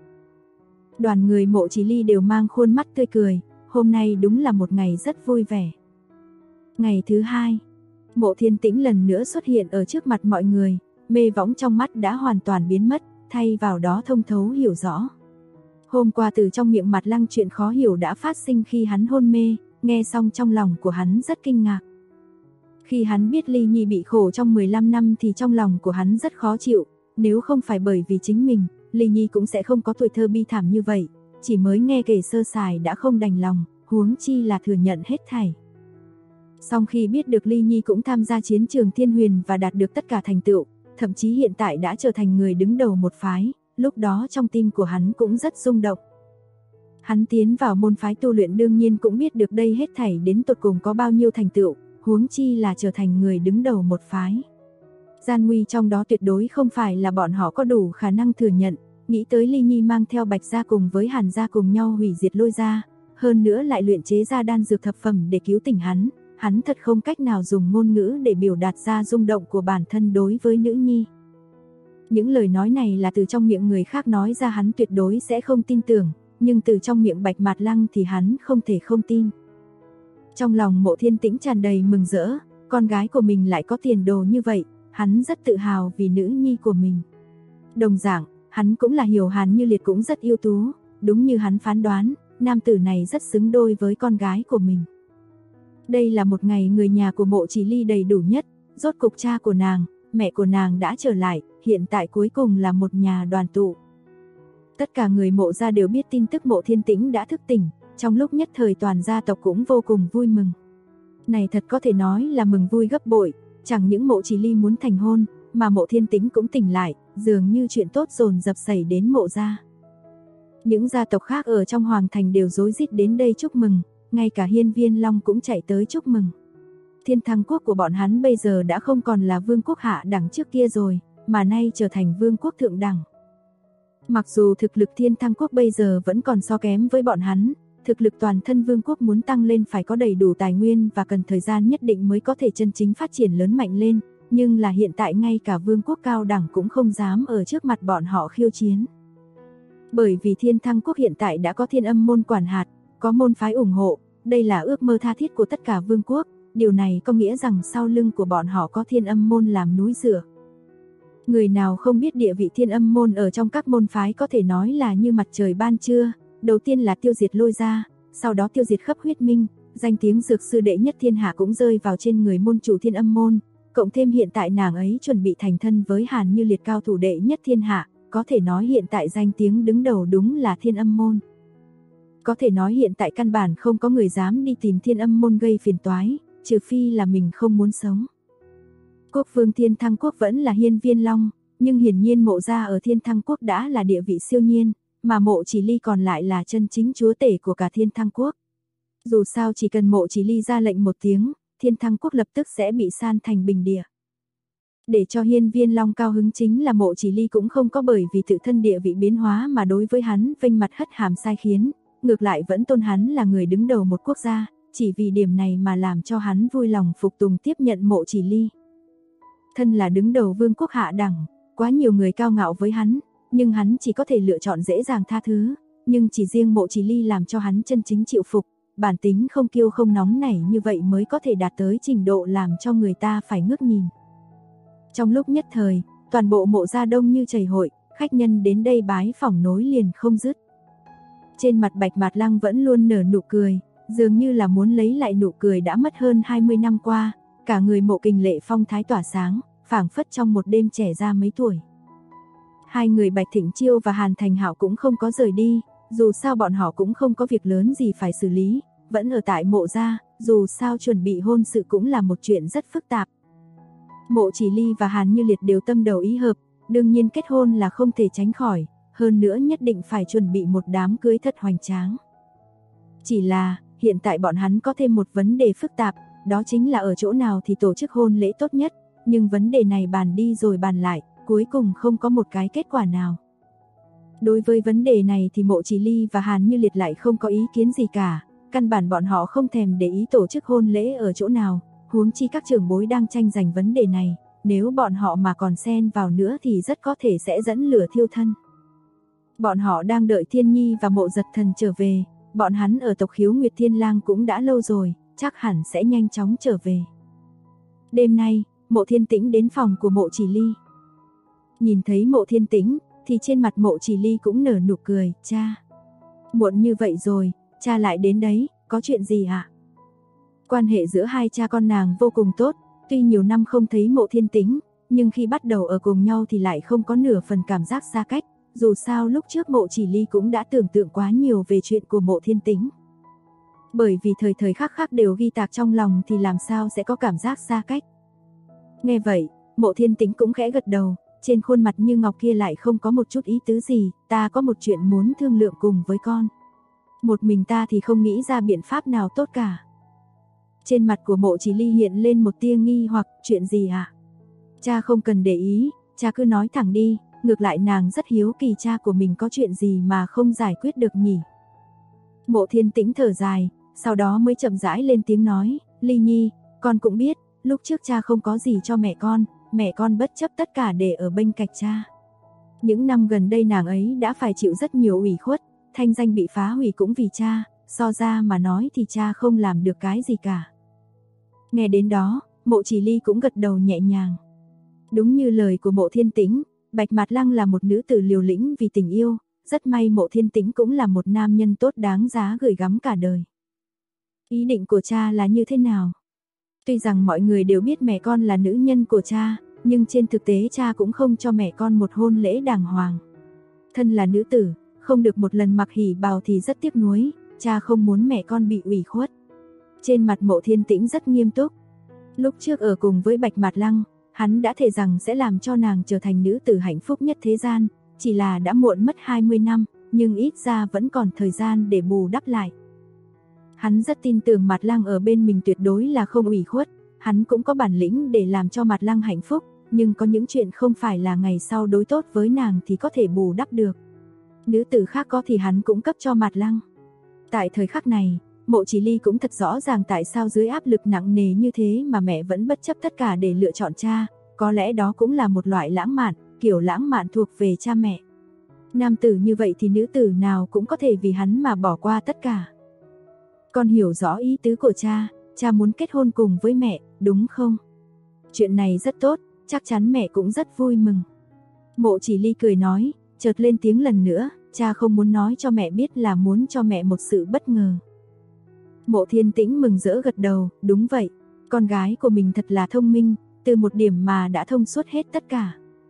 Đoàn người Mộ Chỉ Ly đều mang khuôn mắt tươi cười, hôm nay đúng là một ngày rất vui vẻ. Ngày thứ hai, Mộ Thiên Tĩnh lần nữa xuất hiện ở trước mặt mọi người, mê võng trong mắt đã hoàn toàn biến mất, thay vào đó thông thấu hiểu rõ. Hôm qua từ trong miệng Mạt Lăng chuyện khó hiểu đã phát sinh khi hắn hôn mê, nghe xong trong lòng của hắn rất kinh ngạc. Khi hắn biết Ly Nhi bị khổ trong 15 năm thì trong lòng của hắn rất khó chịu, nếu không phải bởi vì chính mình, Ly Nhi cũng sẽ không có tuổi thơ bi thảm như vậy, chỉ mới nghe kể sơ sài đã không đành lòng, huống chi là thừa nhận hết thảy. Song khi biết được Ly Nhi cũng tham gia chiến trường Thiên Huyền và đạt được tất cả thành tựu, thậm chí hiện tại đã trở thành người đứng đầu một phái, lúc đó trong tim của hắn cũng rất rung động. Hắn tiến vào môn phái tu luyện đương nhiên cũng biết được đây hết thảy đến tột cùng có bao nhiêu thành tựu, huống chi là trở thành người đứng đầu một phái. Gian nguy trong đó tuyệt đối không phải là bọn họ có đủ khả năng thừa nhận, nghĩ tới Ly Nhi mang theo Bạch gia cùng với Hàn gia cùng nhau hủy diệt Lôi gia, hơn nữa lại luyện chế ra đan dược thập phẩm để cứu tỉnh hắn thật không cách nào dùng ngôn ngữ để biểu đạt ra rung động của bản thân đối với nữ nhi. Những lời nói này là từ trong miệng người khác nói ra hắn tuyệt đối sẽ không tin tưởng, nhưng từ trong miệng Bạch Mạt Lăng thì hắn không thể không tin. Trong lòng Mộ Thiên Tĩnh tràn đầy mừng rỡ, con gái của mình lại có tiền đồ như vậy, hắn rất tự hào vì nữ nhi của mình. Đồng dạng, hắn cũng là hiểu Hàn Như Liệt cũng rất ưu tú, đúng như hắn phán đoán, nam tử này rất xứng đôi với con gái của mình. Đây là một ngày người nhà của Mộ Chỉ Ly đầy đủ nhất, rốt cục cha của nàng, mẹ của nàng đã trở lại, hiện tại cuối cùng là một nhà đoàn tụ. Tất cả người Mộ gia đều biết tin tức Mộ Thiên Tĩnh đã thức tỉnh, trong lúc nhất thời toàn gia tộc cũng vô cùng vui mừng. Này thật có thể nói là mừng vui gấp bội, chẳng những Mộ Chỉ Ly muốn thành hôn, mà Mộ Thiên Tĩnh cũng tỉnh lại, dường như chuyện tốt dồn dập xảy đến Mộ gia. Những gia tộc khác ở trong hoàng thành đều rối rít đến đây chúc mừng, ngay cả Hiên Viên Long cũng chạy tới chúc mừng. Thiên Thăng quốc của bọn hắn bây giờ đã không còn là vương quốc hạ đẳng trước kia rồi, mà nay trở thành vương quốc thượng đẳng. Mặc dù thực lực Thiên Thăng quốc bây giờ vẫn còn so kém với bọn hắn, thực lực toàn thân vương quốc muốn tăng lên phải có đầy đủ tài nguyên và cần thời gian nhất định mới có thể chân chính phát triển lớn mạnh lên, nhưng là hiện tại ngay cả vương quốc cao đẳng cũng không dám ở trước mặt bọn họ khiêu chiến. Bởi vì Thiên Thăng quốc hiện tại đã có Thiên Âm môn quản hạt, có môn phái ủng hộ, đây là ước mơ tha thiết của tất cả vương quốc, điều này có nghĩa rằng sau lưng của bọn họ có Thiên Âm môn làm núi dựa. Người nào không biết địa vị Thiên Âm môn ở trong các môn phái có thể nói là như mặt trời ban trưa, đầu tiên là tiêu diệt Lôi gia, sau đó tiêu diệt Khắp Huyết Minh, danh tiếng dược sư đệ nhất thiên hạ cũng rơi vào trên người môn chủ Thiên Âm môn, cộng thêm hiện tại nàng ấy chuẩn bị thành thân với Hàn Như Liệt cao thủ đệ nhất thiên hạ, có thể nói hiện tại danh tiếng đứng đầu đúng là Thiên Âm môn. Có thể nói hiện tại căn bản không có người dám đi tìm Thiên Âm môn gây phiền toái, trừ phi là mình không muốn sống. Quốc vương Thiên Thăng quốc vẫn là Hiên Viên Long, nhưng hiển nhiên Mộ gia ở Thiên Thăng quốc đã là địa vị siêu nhiên, mà Mộ Chỉ Ly còn lại là chân chính chúa tể của cả Thiên Thăng quốc. Dù sao chỉ cần Mộ Chỉ Ly ra lệnh một tiếng, Thiên Thăng quốc lập tức sẽ bị san thành bình địa. Để cho Hiên Viên Long cao hứng chính là Mộ Chỉ Ly cũng không có bởi vì tự thân địa vị biến hóa mà đối với hắn vênh mặt hất hàm sai khiến, ngược lại vẫn tôn hắn là người đứng đầu một quốc gia, chỉ vì điểm này mà làm cho hắn vui lòng phục tùng tiếp nhận Mộ Chỉ Ly. Thân là đứng đầu vương quốc hạ đẳng, quá nhiều người cao ngạo với hắn, nhưng hắn chỉ có thể lựa chọn dễ dàng tha thứ, nhưng chỉ riêng Mộ Chỉ Ly làm cho hắn chân chính chịu phục, bản tính không kiêu không nóng nảy như vậy mới có thể đạt tới trình độ làm cho người ta phải ngước nhìn. Trong lúc nhất thời, toàn bộ Mộ gia đông như chảy hội, khách nhân đến đây bái phỏng nối liền không dứt. Trên mặt Bạch Mạt Lăng vẫn luôn nở nụ cười, dường như là muốn lấy lại nụ cười đã mất hơn 20 năm qua, cả người Mộ Kình Lệ phong thái tỏa sáng, phảng phất trong một đêm trẻ ra mấy tuổi. Hai người Bạch Thịnh Chiêu và Hàn Thành Hạo cũng không có rời đi, dù sao bọn họ cũng không có việc lớn gì phải xử lý, vẫn ở tại Mộ gia, dù sao chuẩn bị hôn sự cũng là một chuyện rất phức tạp. Mộ Chỉ Ly và Hàn Như Liệt đều tâm đầu ý hợp, đương nhiên kết hôn là không thể tránh khỏi, hơn nữa nhất định phải chuẩn bị một đám cưới thật hoành tráng. Chỉ là, hiện tại bọn hắn có thêm một vấn đề phức tạp, đó chính là ở chỗ nào thì tổ chức hôn lễ tốt nhất, nhưng vấn đề này bàn đi rồi bàn lại, cuối cùng không có một cái kết quả nào. Đối với vấn đề này thì Mộ Chỉ Ly và Hàn Như Liệt lại không có ý kiến gì cả, căn bản bọn họ không thèm để ý tổ chức hôn lễ ở chỗ nào, huống chi các trưởng bối đang tranh giành vấn đề này, nếu bọn họ mà còn xen vào nữa thì rất có thể sẽ dẫn lửa thiêu thân. Bọn họ đang đợi Thiên Nhi và Mộ Giật Thần trở về, bọn hắn ở tộc Khiếu Nguyệt Thiên Lang cũng đã lâu rồi, chắc hẳn sẽ nhanh chóng trở về. Đêm nay, Mộ Thiên Tĩnh đến phòng của Mộ Chỉ Ly. Nhìn thấy Mộ Thiên Tĩnh, thì trên mặt Mộ Chỉ Ly cũng nở nụ cười, cha. Muộn như vậy rồi, cha lại đến đấy, có chuyện gì ạ? Quan hệ giữa hai cha con nàng vô cùng tốt, tuy nhiều năm không thấy Mộ Thiên Tĩnh, nhưng khi bắt đầu ở cùng nhau thì lại không có nửa phần cảm giác xa cách, dù sao lúc trước Mộ Chỉ Ly cũng đã tưởng tượng quá nhiều về chuyện của Mộ Thiên Tĩnh. Bởi vì thời thời khắc khắc đều ghi tạc trong lòng thì làm sao sẽ có cảm giác xa cách. Nghe vậy, Mộ Thiên Tĩnh cũng khẽ gật đầu, trên khuôn mặt như ngọc kia lại không có một chút ý tứ gì, ta có một chuyện muốn thương lượng cùng với con. Một mình ta thì không nghĩ ra biện pháp nào tốt cả. Trên mặt của Mộ Chỉ Ly hiện lên một tia nghi hoặc, chuyện gì ạ? Cha không cần để ý, cha cứ nói thẳng đi, ngược lại nàng rất hiếu kỳ cha của mình có chuyện gì mà không giải quyết được nhỉ. Mộ Thiên Tĩnh thở dài, sau đó mới chậm rãi lên tiếng nói, Ly Nhi, con cũng biết, lúc trước cha không có gì cho mẹ con bất chấp tất cả để ở bên cạnh cha. Những năm gần đây nàng ấy đã phải chịu rất nhiều ủy khuất, thanh danh bị phá hủy cũng vì cha, so ra mà nói thì cha không làm được cái gì cả. Nghe đến đó, Mộ Chỉ Ly cũng gật đầu nhẹ nhàng. Đúng như lời của Mộ Thiên Tĩnh, Bạch Mạt Lăng là một nữ tử liều lĩnh vì tình yêu, rất may Mộ Thiên Tĩnh cũng là một nam nhân tốt đáng giá gửi gắm cả đời. Ý định của cha là như thế nào? Tuy rằng mọi người đều biết mẹ con là nữ nhân của cha, nhưng trên thực tế cha cũng không cho mẹ con một hôn lễ đàng hoàng. Thân là nữ tử, không được một lần mặc hỉ bào thì rất tiếc nuối, cha không muốn mẹ con bị ủy khuất. Trên mặt Mộ Thiên Tĩnh rất nghiêm túc. Lúc trước ở cùng với Bạch Mạt Lăng, hắn đã thề rằng sẽ làm cho nàng trở thành nữ tử hạnh phúc nhất thế gian, chỉ là đã muộn mất 20 năm, nhưng ít ra vẫn còn thời gian để bù đắp lại. Hắn rất tin tưởng Mạt Lăng ở bên mình tuyệt đối là không ủy khuất, hắn cũng có bản lĩnh để làm cho Mạt Lăng hạnh phúc, nhưng có những chuyện không phải là ngày sau đối tốt với nàng thì có thể bù đắp được. Nữ tử khác có thì hắn cũng cấp cho Mạt Lăng. Tại thời khắc này, Mộ Chỉ Ly cũng thật rõ ràng tại sao dưới áp lực nặng nề như thế mà mẹ vẫn bất chấp tất cả để lựa chọn cha, có lẽ đó cũng là một loại lãng mạn, kiểu lãng mạn thuộc về cha mẹ. Nam tử như vậy thì nữ tử nào cũng có thể vì hắn mà bỏ qua tất cả. Con hiểu rõ ý tứ của cha muốn kết hôn cùng với mẹ, đúng không? Chuyện này rất tốt, chắc chắn mẹ cũng rất vui mừng. Mộ Chỉ Ly cười nói, chợt lên tiếng lần nữa, cha không muốn nói cho mẹ biết là muốn cho mẹ một sự bất ngờ. Mộ Thiên Tĩnh mừng rỡ gật đầu, đúng vậy, con gái của mình thật là thông minh, từ một điểm mà đã thông suốt hết tất cả.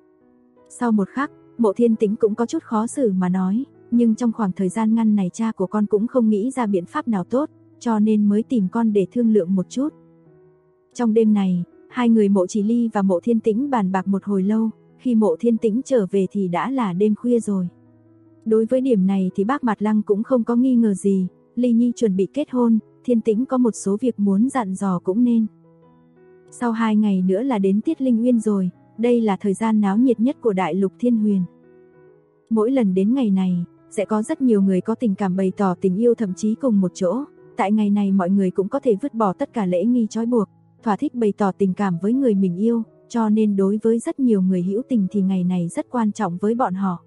Sau một khắc, Mộ Thiên Tĩnh cũng có chút khó xử mà nói, nhưng trong khoảng thời gian ngắn này cha của con cũng không nghĩ ra biện pháp nào tốt, cho nên mới tìm con để thương lượng một chút. Trong đêm này, hai người Mộ Chỉ Ly và Mộ Thiên Tĩnh bàn bạc một hồi lâu, khi Mộ Thiên Tĩnh trở về thì đã là đêm khuya rồi. Đối với điểm này thì bác Mạt Lăng cũng không có nghi ngờ gì, Ly Nhi chuẩn bị kết hôn, Thiên Tĩnh có một số việc muốn dặn dò cũng nên. Sau 2 ngày nữa là đến Tiết Linh Uyên rồi, đây là thời gian náo nhiệt nhất của Đại Lục Thiên Huyền. Mỗi lần đến ngày này, sẽ có rất nhiều người có tình cảm bày tỏ tình yêu thậm chí cùng một chỗ. Tại ngày này mọi người cũng có thể vứt bỏ tất cả lễ nghi trói buộc, thỏa thích bày tỏ tình cảm với người mình yêu, cho nên đối với rất nhiều người hữu tình thì ngày này rất quan trọng với bọn họ.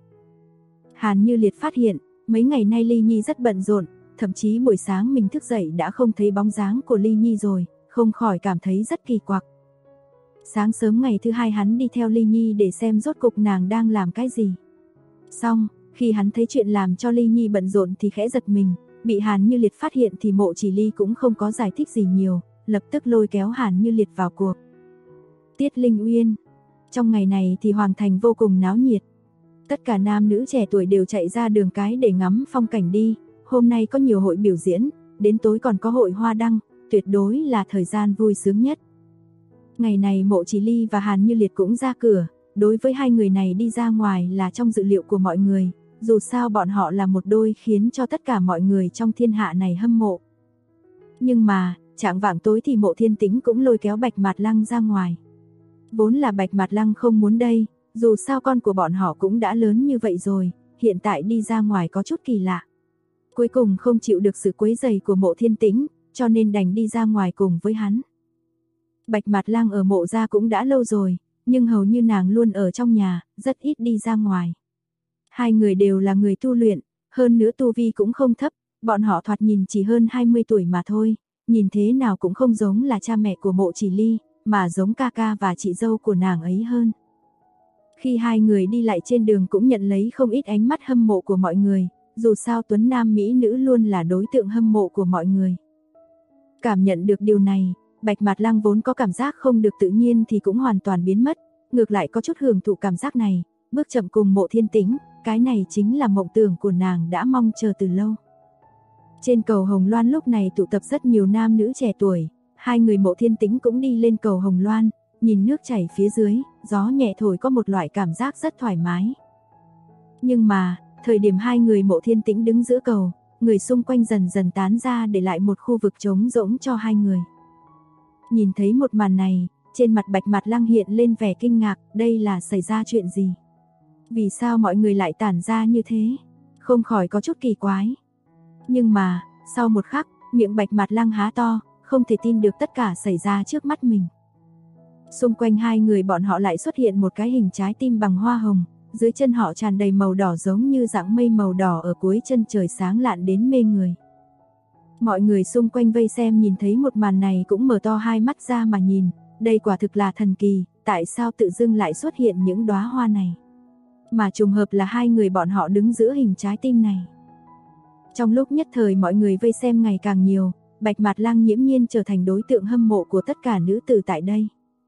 Hàn Như Liệt phát hiện, mấy ngày nay Ly Nhi rất bận rộn, thậm chí buổi sáng mình thức dậy đã không thấy bóng dáng của Ly Nhi rồi, không khỏi cảm thấy rất kỳ quặc. Sáng sớm ngày thứ hai hắn đi theo Ly Nhi để xem rốt cục nàng đang làm cái gì. Xong, khi hắn thấy chuyện làm cho Ly Nhi bận rộn thì khẽ giật mình, bị Hàn Như Liệt phát hiện thì Mộ Chỉ Ly cũng không có giải thích gì nhiều, lập tức lôi kéo Hàn Như Liệt vào cuộc. Tiết Linh Uyên. Trong ngày này thì hoàng thành vô cùng náo nhiệt. Tất cả nam nữ trẻ tuổi đều chạy ra đường cái để ngắm phong cảnh đi, hôm nay có nhiều hội biểu diễn, đến tối còn có hội hoa đăng, tuyệt đối là thời gian vui sướng nhất. Ngày này Mộ Chỉ Ly và Hàn Như Liệt cũng ra cửa, đối với hai người này đi ra ngoài là trong dự liệu của mọi người, dù sao bọn họ là một đôi khiến cho tất cả mọi người trong thiên hạ này hâm mộ. Nhưng mà, chạng vạng tối thì Mộ Thiên Tĩnh cũng lôi kéo Bạch Mạt Lăng ra ngoài. Vốn là Bạch Mạt Lăng không muốn đây, dù sao con của bọn họ cũng đã lớn như vậy rồi, hiện tại đi ra ngoài có chút kỳ lạ. Cuối cùng không chịu được sự quấy rầy của Mộ Thiên Tĩnh, cho nên đành đi ra ngoài cùng với hắn. Bạch Mạt Lăng ở Mộ gia cũng đã lâu rồi, nhưng hầu như nàng luôn ở trong nhà, rất ít đi ra ngoài. Hai người đều là người tu luyện, hơn nữa tu vi cũng không thấp, bọn họ thoạt nhìn chỉ hơn 20 tuổi mà thôi, nhìn thế nào cũng không giống là cha mẹ của Mộ Chỉ Ly, mà giống ca ca và chị dâu của nàng ấy hơn. Khi hai người đi lại trên đường cũng nhận lấy không ít ánh mắt hâm mộ của mọi người, dù sao tuấn nam mỹ nữ luôn là đối tượng hâm mộ của mọi người. Cảm nhận được điều này, Bạch Mạt Lăng vốn có cảm giác không được tự nhiên thì cũng hoàn toàn biến mất, ngược lại có chút hưởng thụ cảm giác này, bước chậm cùng Mộ Thiên Tĩnh, cái này chính là mộng tưởng của nàng đã mong chờ từ lâu. Trên cầu Hồng Loan lúc này tụ tập rất nhiều nam nữ trẻ tuổi, hai người Mộ Thiên Tĩnh cũng đi lên cầu Hồng Loan, nhìn nước chảy phía dưới, gió nhẹ thổi có một loại cảm giác rất thoải mái. Nhưng mà, thời điểm hai người Mộ Thiên Tĩnh đứng giữa cầu, người xung quanh dần dần tán ra để lại một khu vực trống rỗng cho hai người. Nhìn thấy một màn này, trên mặt Bạch Mạt Lăng hiện lên vẻ kinh ngạc, đây là xảy ra chuyện gì? Vì sao mọi người lại tản ra như thế? Không khỏi có chút kỳ quái. Nhưng mà, sau một khắc, miệng Bạch Mạt Lăng há to, không thể tin được tất cả xảy ra trước mắt mình. Xung quanh hai người bọn họ lại xuất hiện một cái hình trái tim bằng hoa hồng, dưới chân họ tràn đầy màu đỏ giống như dạng mây màu đỏ ở cuối chân trời sáng lạn đến mê người. Mọi người xung quanh vây xem nhìn thấy một màn này cũng mở to hai mắt ra mà nhìn, đây quả thực là thần kỳ, tại sao tự dưng lại xuất hiện những đóa hoa này? Mà trùng hợp là hai người bọn họ đứng giữa hình trái tim này. Trong lúc nhất thời mọi người vây xem ngày càng nhiều, Bạch Mạt Lăng nghiễm nhiên trở thành đối tượng hâm mộ của tất cả nữ tử tại đây.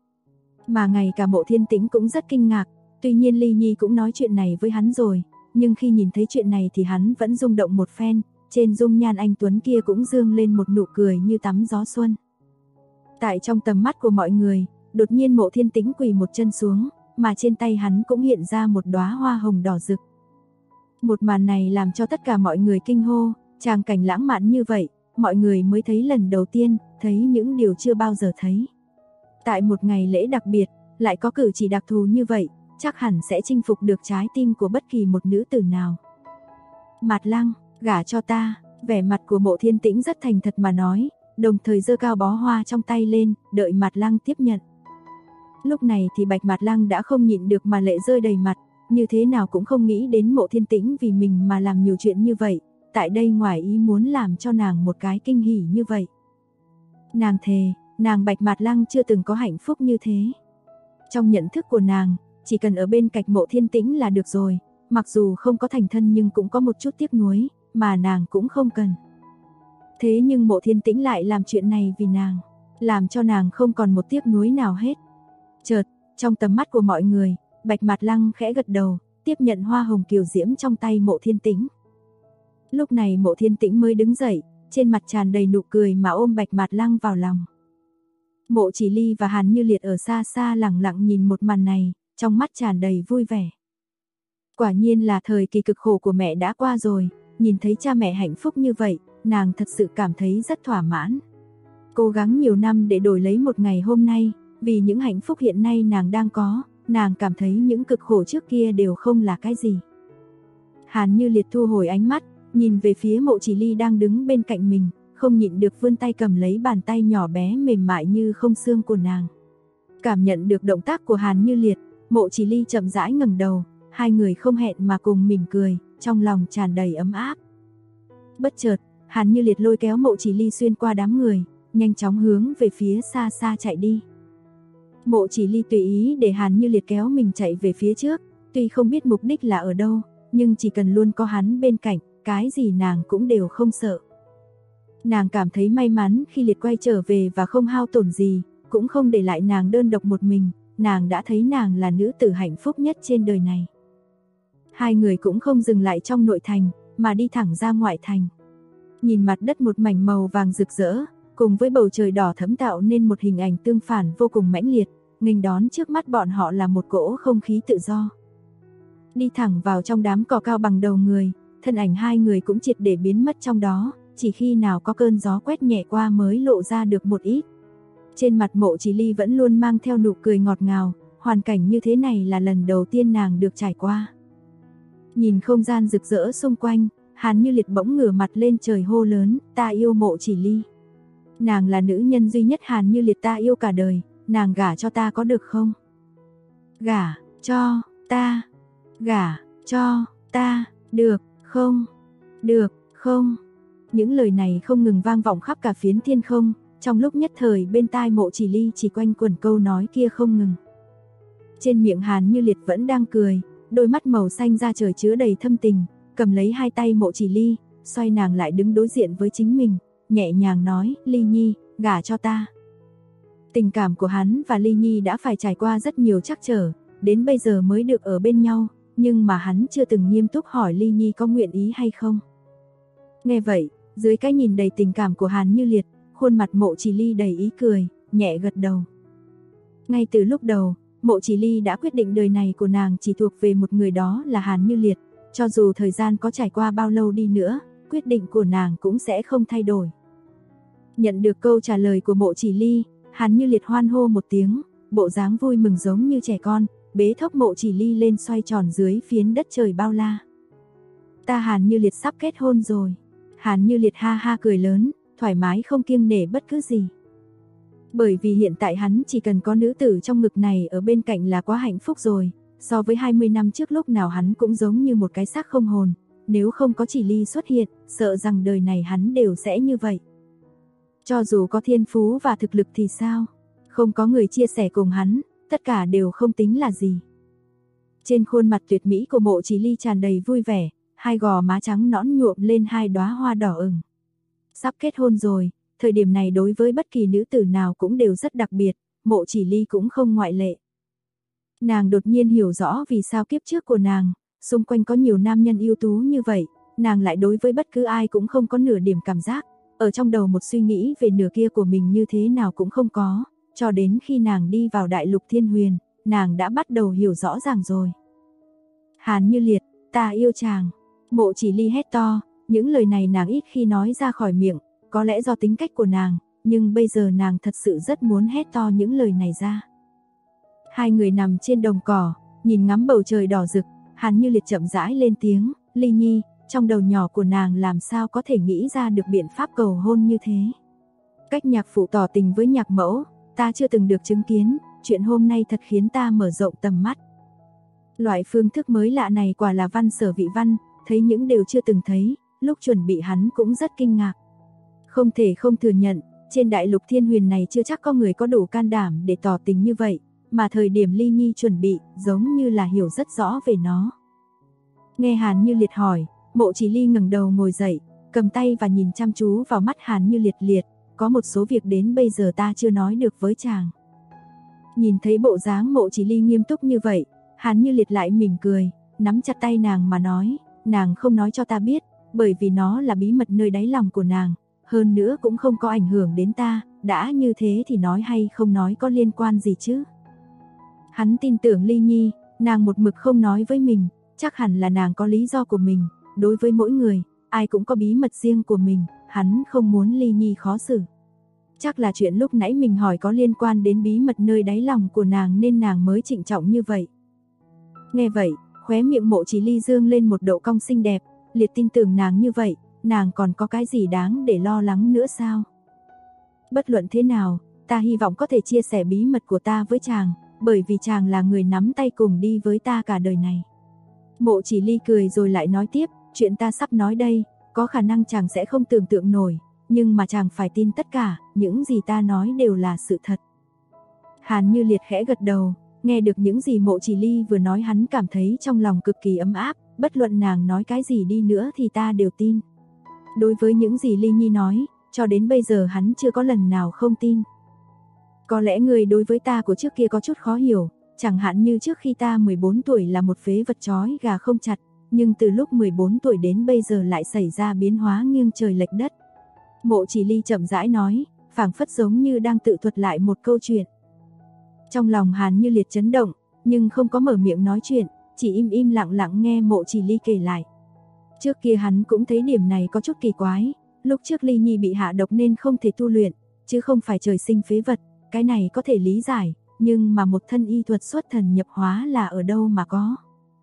Mà ngay cả Mộ Thiên Tĩnh cũng rất kinh ngạc, tuy nhiên Ly Nhi cũng nói chuyện này với hắn rồi, nhưng khi nhìn thấy chuyện này thì hắn vẫn rung động một phen, trên dung nhan anh tuấn kia cũng dương lên một nụ cười như tắm gió xuân. Tại trong tầm mắt của mọi người, đột nhiên Mộ Thiên Tĩnh quỳ một chân xuống, mà trên tay hắn cũng hiện ra một đóa hoa hồng đỏ rực. Một màn này làm cho tất cả mọi người kinh hô, tràng cảnh lãng mạn như vậy, mọi người mới thấy lần đầu tiên, thấy những điều chưa bao giờ thấy. Tại một ngày lễ đặc biệt, lại có cử chỉ đặc thù như vậy, chắc hẳn sẽ chinh phục được trái tim của bất kỳ một nữ tử nào. Mạt Lăng, gả cho ta, vẻ mặt của Mộ Thiên Tĩnh rất thành thật mà nói, đồng thời giơ cao bó hoa trong tay lên, đợi Mạt Lăng tiếp nhận. Lúc này thì Bạch Mạt Lăng đã không nhịn được mà lệ rơi đầy mặt, như thế nào cũng không nghĩ đến Mộ Thiên Tĩnh vì mình mà làm nhiều chuyện như vậy, tại đây ngoài ý muốn làm cho nàng một cái kinh hỉ như vậy. Nàng thề, nàng Bạch Mạt Lăng chưa từng có hạnh phúc như thế. Trong nhận thức của nàng, chỉ cần ở bên cạnh Mộ Thiên Tĩnh là được rồi, mặc dù không có thành thân nhưng cũng có một chút tiếc nuối, mà nàng cũng không cần. Thế nhưng Mộ Thiên Tĩnh lại làm chuyện này vì nàng, làm cho nàng không còn một tiếc nuối nào hết. Chợt, trong tầm mắt của mọi người, Bạch Mạt Lăng khẽ gật đầu, tiếp nhận hoa hồng kiều diễm trong tay Mộ Thiên Tĩnh. Lúc này Mộ Thiên Tĩnh mới đứng dậy, trên mặt tràn đầy nụ cười mà ôm Bạch Mạt Lăng vào lòng. Mộ Chỉ Ly và Hàn Như Liệt ở xa xa lặng lặng nhìn một màn này, trong mắt tràn đầy vui vẻ. Quả nhiên là thời kỳ cực khổ của mẹ đã qua rồi, nhìn thấy cha mẹ hạnh phúc như vậy, nàng thật sự cảm thấy rất thỏa mãn. Cố gắng nhiều năm để đổi lấy một ngày hôm nay, vì những hạnh phúc hiện nay nàng đang có, nàng cảm thấy những cực khổ trước kia đều không là cái gì. Hàn Như Liệt thu hồi ánh mắt, nhìn về phía Mộ Chỉ Ly đang đứng bên cạnh mình, không nhịn được vươn tay cầm lấy bàn tay nhỏ bé mềm mại như không xương của nàng. Cảm nhận được động tác của Hàn Như Liệt, Mộ Chỉ Ly chậm rãi ngẩng đầu, hai người không hẹn mà cùng mỉm cười, trong lòng tràn đầy ấm áp. Bất chợt, Hàn Như Liệt lôi kéo Mộ Chỉ Ly xuyên qua đám người, nhanh chóng hướng về phía xa xa chạy đi. Mộ Chỉ Ly tùy ý để Hàn Như Liệt kéo mình chạy về phía trước, tuy không biết mục đích là ở đâu, nhưng chỉ cần luôn có hắn bên cạnh, cái gì nàng cũng đều không sợ. Nàng cảm thấy may mắn khi Liệt quay trở về và không hao tổn gì, cũng không để lại nàng đơn độc một mình, nàng đã thấy nàng là nữ tử hạnh phúc nhất trên đời này. Hai người cũng không dừng lại trong nội thành, mà đi thẳng ra ngoại thành. Nhìn mặt đất một mảnh màu vàng rực rỡ, cùng với bầu trời đỏ thẫm tạo nên một hình ảnh tương phản vô cùng mãnh liệt, nghênh đón trước mắt bọn họ là một cỗ không khí tự do. Đi thẳng vào trong đám cỏ cao bằng đầu người, thân ảnh hai người cũng triệt để biến mất trong đó, chỉ khi nào có cơn gió quét nhẹ qua mới lộ ra được một ít. Trên mặt Mộ Chỉ Ly vẫn luôn mang theo nụ cười ngọt ngào, hoàn cảnh như thế này là lần đầu tiên nàng được trải qua. Nhìn không gian rực rỡ xung quanh, Hàn Như Liệt bỗng ngửa mặt lên trời hô lớn, ta yêu Mộ Chỉ Ly. Nàng là nữ nhân duy nhất Hàn Như Liệt ta yêu cả đời, nàng gả cho ta có được không? Gả cho ta, gả cho ta, được không? Được không? Những lời này không ngừng vang vọng khắp cả phiến thiên không, trong lúc nhất thời bên tai Mộ Chỉ Ly chỉ quanh quẩn câu nói kia không ngừng. Trên miệng Hàn Như Liệt vẫn đang cười, đôi mắt màu xanh da trời chứa đầy thâm tình, cầm lấy hai tay Mộ Chỉ Ly, xoay nàng lại đứng đối diện với chính mình, nhẹ nhàng nói, Ly Nhi, gả cho ta. Tình cảm của hắn và Ly Nhi đã phải trải qua rất nhiều trắc trở, đến bây giờ mới được ở bên nhau, nhưng mà hắn chưa từng nghiêm túc hỏi Ly Nhi có nguyện ý hay không. Nghe vậy, dưới cái nhìn đầy tình cảm của Hàn Như Liệt, khuôn mặt Mộ Chỉ Ly đầy ý cười, nhẹ gật đầu. Ngay từ lúc đầu, Mộ Chỉ Ly đã quyết định đời này của nàng chỉ thuộc về một người, đó là Hàn Như Liệt, cho dù thời gian có trải qua bao lâu đi nữa, quyết định của nàng cũng sẽ không thay đổi. Nhận được câu trả lời của Mộ Chỉ Ly, Hàn Như Liệt hoan hô một tiếng, bộ dáng vui mừng giống như trẻ con, bế thốc Mộ Chỉ Ly lên xoay tròn dưới phiến đất trời bao la. Ta Hàn Như Liệt sắp kết hôn rồi. Hàn Như Liệt ha ha cười lớn, thoải mái không kiêng nể bất cứ gì. Bởi vì hiện tại hắn chỉ cần có nữ tử trong ngực này ở bên cạnh là quá hạnh phúc rồi, so với 20 năm trước lúc nào hắn cũng giống như một cái xác không hồn, nếu không có Chỉ Ly xuất hiện, sợ rằng đời này hắn đều sẽ như vậy. Cho dù có thiên phú và thực lực thì sao? Không có người chia sẻ cùng hắn, tất cả đều không tính là gì. Trên khuôn mặt tuyệt mỹ của Mộ Chỉ Ly tràn đầy vui vẻ, hai gò má trắng nõn nhuộm lên hai đóa hoa đỏ ửng. Sắp kết hôn rồi, thời điểm này đối với bất kỳ nữ tử nào cũng đều rất đặc biệt, Mộ Chỉ Ly cũng không ngoại lệ. Nàng đột nhiên hiểu rõ vì sao kiếp trước của nàng, xung quanh có nhiều nam nhân ưu tú như vậy, nàng lại đối với bất cứ ai cũng không có nửa điểm cảm giác, ở trong đầu một suy nghĩ về nửa kia của mình như thế nào cũng không có, cho đến khi nàng đi vào đại lục Thiên Huyền, nàng đã bắt đầu hiểu rõ ràng rồi. Hàn Như Liệt, ta yêu chàng. Mộ Chỉ Ly hét to, những lời này nàng ít khi nói ra khỏi miệng, có lẽ do tính cách của nàng, nhưng bây giờ nàng thật sự rất muốn hét to những lời này ra. Hai người nằm trên đồng cỏ, nhìn ngắm bầu trời đỏ rực, Hàn Như Liệt chậm rãi lên tiếng, Ly Nhi, trong đầu nhỏ của nàng làm sao có thể nghĩ ra được biện pháp cầu hôn như thế. Cách nhạc phụ tỏ tình với nhạc mẫu, ta chưa từng được chứng kiến, chuyện hôm nay thật khiến ta mở rộng tầm mắt. Loại phương thức mới lạ này quả là văn sở vị văn, thấy những điều chưa từng thấy, lúc chuẩn bị hắn cũng rất kinh ngạc. Không thể không thừa nhận, trên đại lục Thiên Huyền này chưa chắc có người có đủ can đảm để tỏ tình như vậy, mà thời điểm Ly Nhi chuẩn bị, giống như là hiểu rất rõ về nó. Nghe Hàn Như Liệt hỏi, Mộ Chỉ Ly ngẩng đầu ngồi dậy, cầm tay và nhìn chăm chú vào mắt Hàn Như Liệt, có một số việc đến bây giờ ta chưa nói được với chàng. Nhìn thấy bộ dáng Mộ Chỉ Ly nghiêm túc như vậy, Hàn Như Liệt lại mỉm cười, nắm chặt tay nàng mà nói, nàng không nói cho ta biết, bởi vì nó là bí mật nơi đáy lòng của nàng, hơn nữa cũng không có ảnh hưởng đến ta, đã như thế thì nói hay không nói có liên quan gì chứ. Hắn tin tưởng Ly Nhi, nàng một mực không nói với mình, chắc hẳn là nàng có lý do của mình, đối với mỗi người, ai cũng có bí mật riêng của mình, hắn không muốn Ly Nhi khó xử. Chắc là chuyện lúc nãy mình hỏi có liên quan đến bí mật nơi đáy lòng của nàng nên nàng mới trịnh trọng như vậy. Nghe vậy, khóe miệng Mộ Chỉ Ly dương lên một độ cong xinh đẹp, Liệt tin tưởng nàng như vậy, nàng còn có cái gì đáng để lo lắng nữa sao? Bất luận thế nào, ta hy vọng có thể chia sẻ bí mật của ta với chàng, bởi vì chàng là người nắm tay cùng đi với ta cả đời này. Mộ Chỉ Ly cười rồi lại nói tiếp, chuyện ta sắp nói đây, có khả năng chàng sẽ không tưởng tượng nổi, nhưng mà chàng phải tin tất cả, những gì ta nói đều là sự thật. Hàn Như Liệt khẽ gật đầu, nghe được những gì Mộ Chỉ Ly vừa nói hắn cảm thấy trong lòng cực kỳ ấm áp, bất luận nàng nói cái gì đi nữa thì ta đều tin. Đối với những gì Ly Nhi nói, cho đến bây giờ hắn chưa có lần nào không tin. Có lẽ người đối với ta của trước kia có chút khó hiểu, chẳng hạn như trước khi ta 14 tuổi là một phế vật trói gà không chặt, nhưng từ lúc 14 tuổi đến bây giờ lại xảy ra biến hóa nghiêng trời lệch đất. Mộ Chỉ Ly chậm rãi nói, phảng phất giống như đang tự thuật lại một câu chuyện. Trong lòng Hàn Như Liệt chấn động, nhưng không có mở miệng nói chuyện, chỉ im lặng lặng nghe Mộ Chỉ Ly kể lại. Trước kia hắn cũng thấy điểm này có chút kỳ quái, lúc trước Ly Nhi bị hạ độc nên không thể tu luyện, chứ không phải trời sinh phế vật, cái này có thể lý giải, nhưng mà một thân y thuật xuất thần nhập hóa là ở đâu mà có.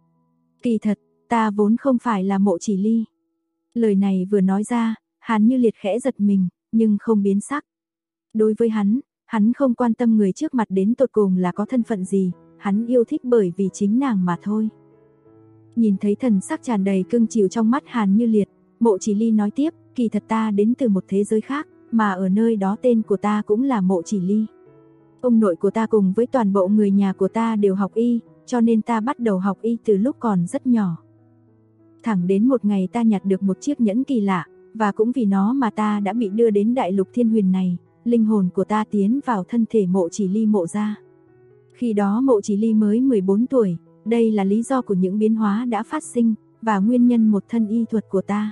Kỳ thật, ta vốn không phải là Mộ Chỉ Ly. Lời này vừa nói ra, Hàn Như Liệt khẽ giật mình, nhưng không biến sắc. Đối với hắn không quan tâm người trước mặt đến tột cùng là có thân phận gì, hắn yêu thích bởi vì chính nàng mà thôi. Nhìn thấy thần sắc tràn đầy cưng chiều trong mắt Hàn Như Liệt, Mộ Chỉ Ly nói tiếp, kỳ thật ta đến từ một thế giới khác, mà ở nơi đó tên của ta cũng là Mộ Chỉ Ly. Ông nội của ta cùng với toàn bộ người nhà của ta đều học y, cho nên ta bắt đầu học y từ lúc còn rất nhỏ. Thẳng đến một ngày ta nhặt được một chiếc nhẫn kỳ lạ, và cũng vì nó mà ta đã bị đưa đến đại lục thiên huyền này, linh hồn của ta tiến vào thân thể Mộ Chỉ Ly Mộ gia. Khi đó Mộ Chỉ Ly mới 14 tuổi, đây là lý do của những biến hóa đã phát sinh, và nguyên nhân một thân y thuật của ta.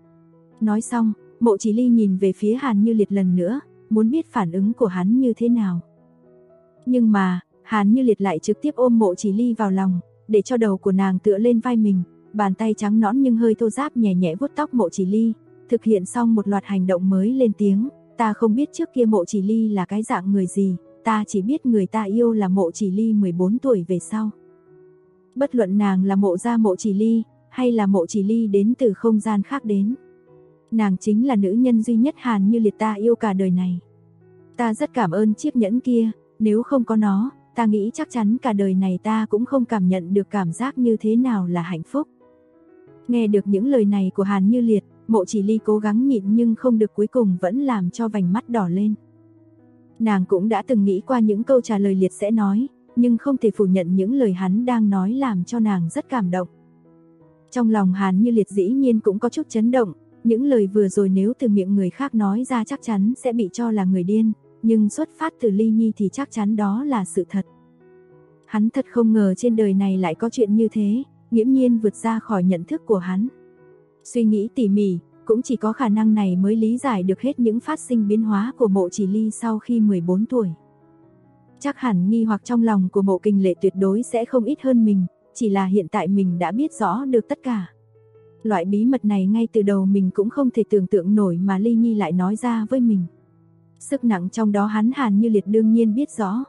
Nói xong, Mộ Chỉ Ly nhìn về phía Hàn Như Liệt lần nữa, muốn biết phản ứng của hắn như thế nào. Nhưng mà, Hàn Như Liệt lại trực tiếp ôm Mộ Chỉ Ly vào lòng, để cho đầu của nàng tựa lên vai mình, bàn tay trắng nõn nhưng hơi thô ráp nhẹ nhẹ vuốt tóc Mộ Chỉ Ly, thực hiện xong một loạt hành động mới lên tiếng, ta không biết trước kia Mộ Chỉ Ly là cái dạng người gì, ta chỉ biết người ta yêu là Mộ Chỉ Ly 14 tuổi về sau. Bất luận nàng là Mộ gia Mộ Chỉ Ly, hay là Mộ Chỉ Ly đến từ không gian khác đến, nàng chính là nữ nhân duy nhất Hàn Như Liệt ta yêu cả đời này. Ta rất cảm ơn chiếc nhẫn kia, nếu không có nó, ta nghĩ chắc chắn cả đời này ta cũng không cảm nhận được cảm giác như thế nào là hạnh phúc. Nghe được những lời này của Hàn Như Liệt, Mộ Chỉ Ly cố gắng nhịn nhưng không được, cuối cùng vẫn làm cho vành mắt đỏ lên. Nàng cũng đã từng nghĩ qua những câu trả lời Liệt sẽ nói, nhưng không thể phủ nhận những lời hắn đang nói làm cho nàng rất cảm động. Trong lòng Hàn Như Liệt dĩ nhiên cũng có chút chấn động, những lời vừa rồi nếu từ miệng người khác nói ra chắc chắn sẽ bị cho là người điên, nhưng xuất phát từ Ly Nhi thì chắc chắn đó là sự thật. Hắn thật không ngờ trên đời này lại có chuyện như thế, nghiễm nhiên vượt ra khỏi nhận thức của hắn. Suy nghĩ tỉ mỉ, cũng chỉ có khả năng này mới lý giải được hết những phát sinh biến hóa của Mộ Chỉ Ly sau khi 14 tuổi. Chắc hẳn nghi hoặc trong lòng của Mộ Kình Lệ tuyệt đối sẽ không ít hơn mình, chỉ là hiện tại mình đã biết rõ được tất cả. Loại bí mật này ngay từ đầu mình cũng không thể tưởng tượng nổi mà Ly Nhi lại nói ra với mình. Sức nặng trong đó hắn Hàn Như Liệt đương nhiên biết rõ.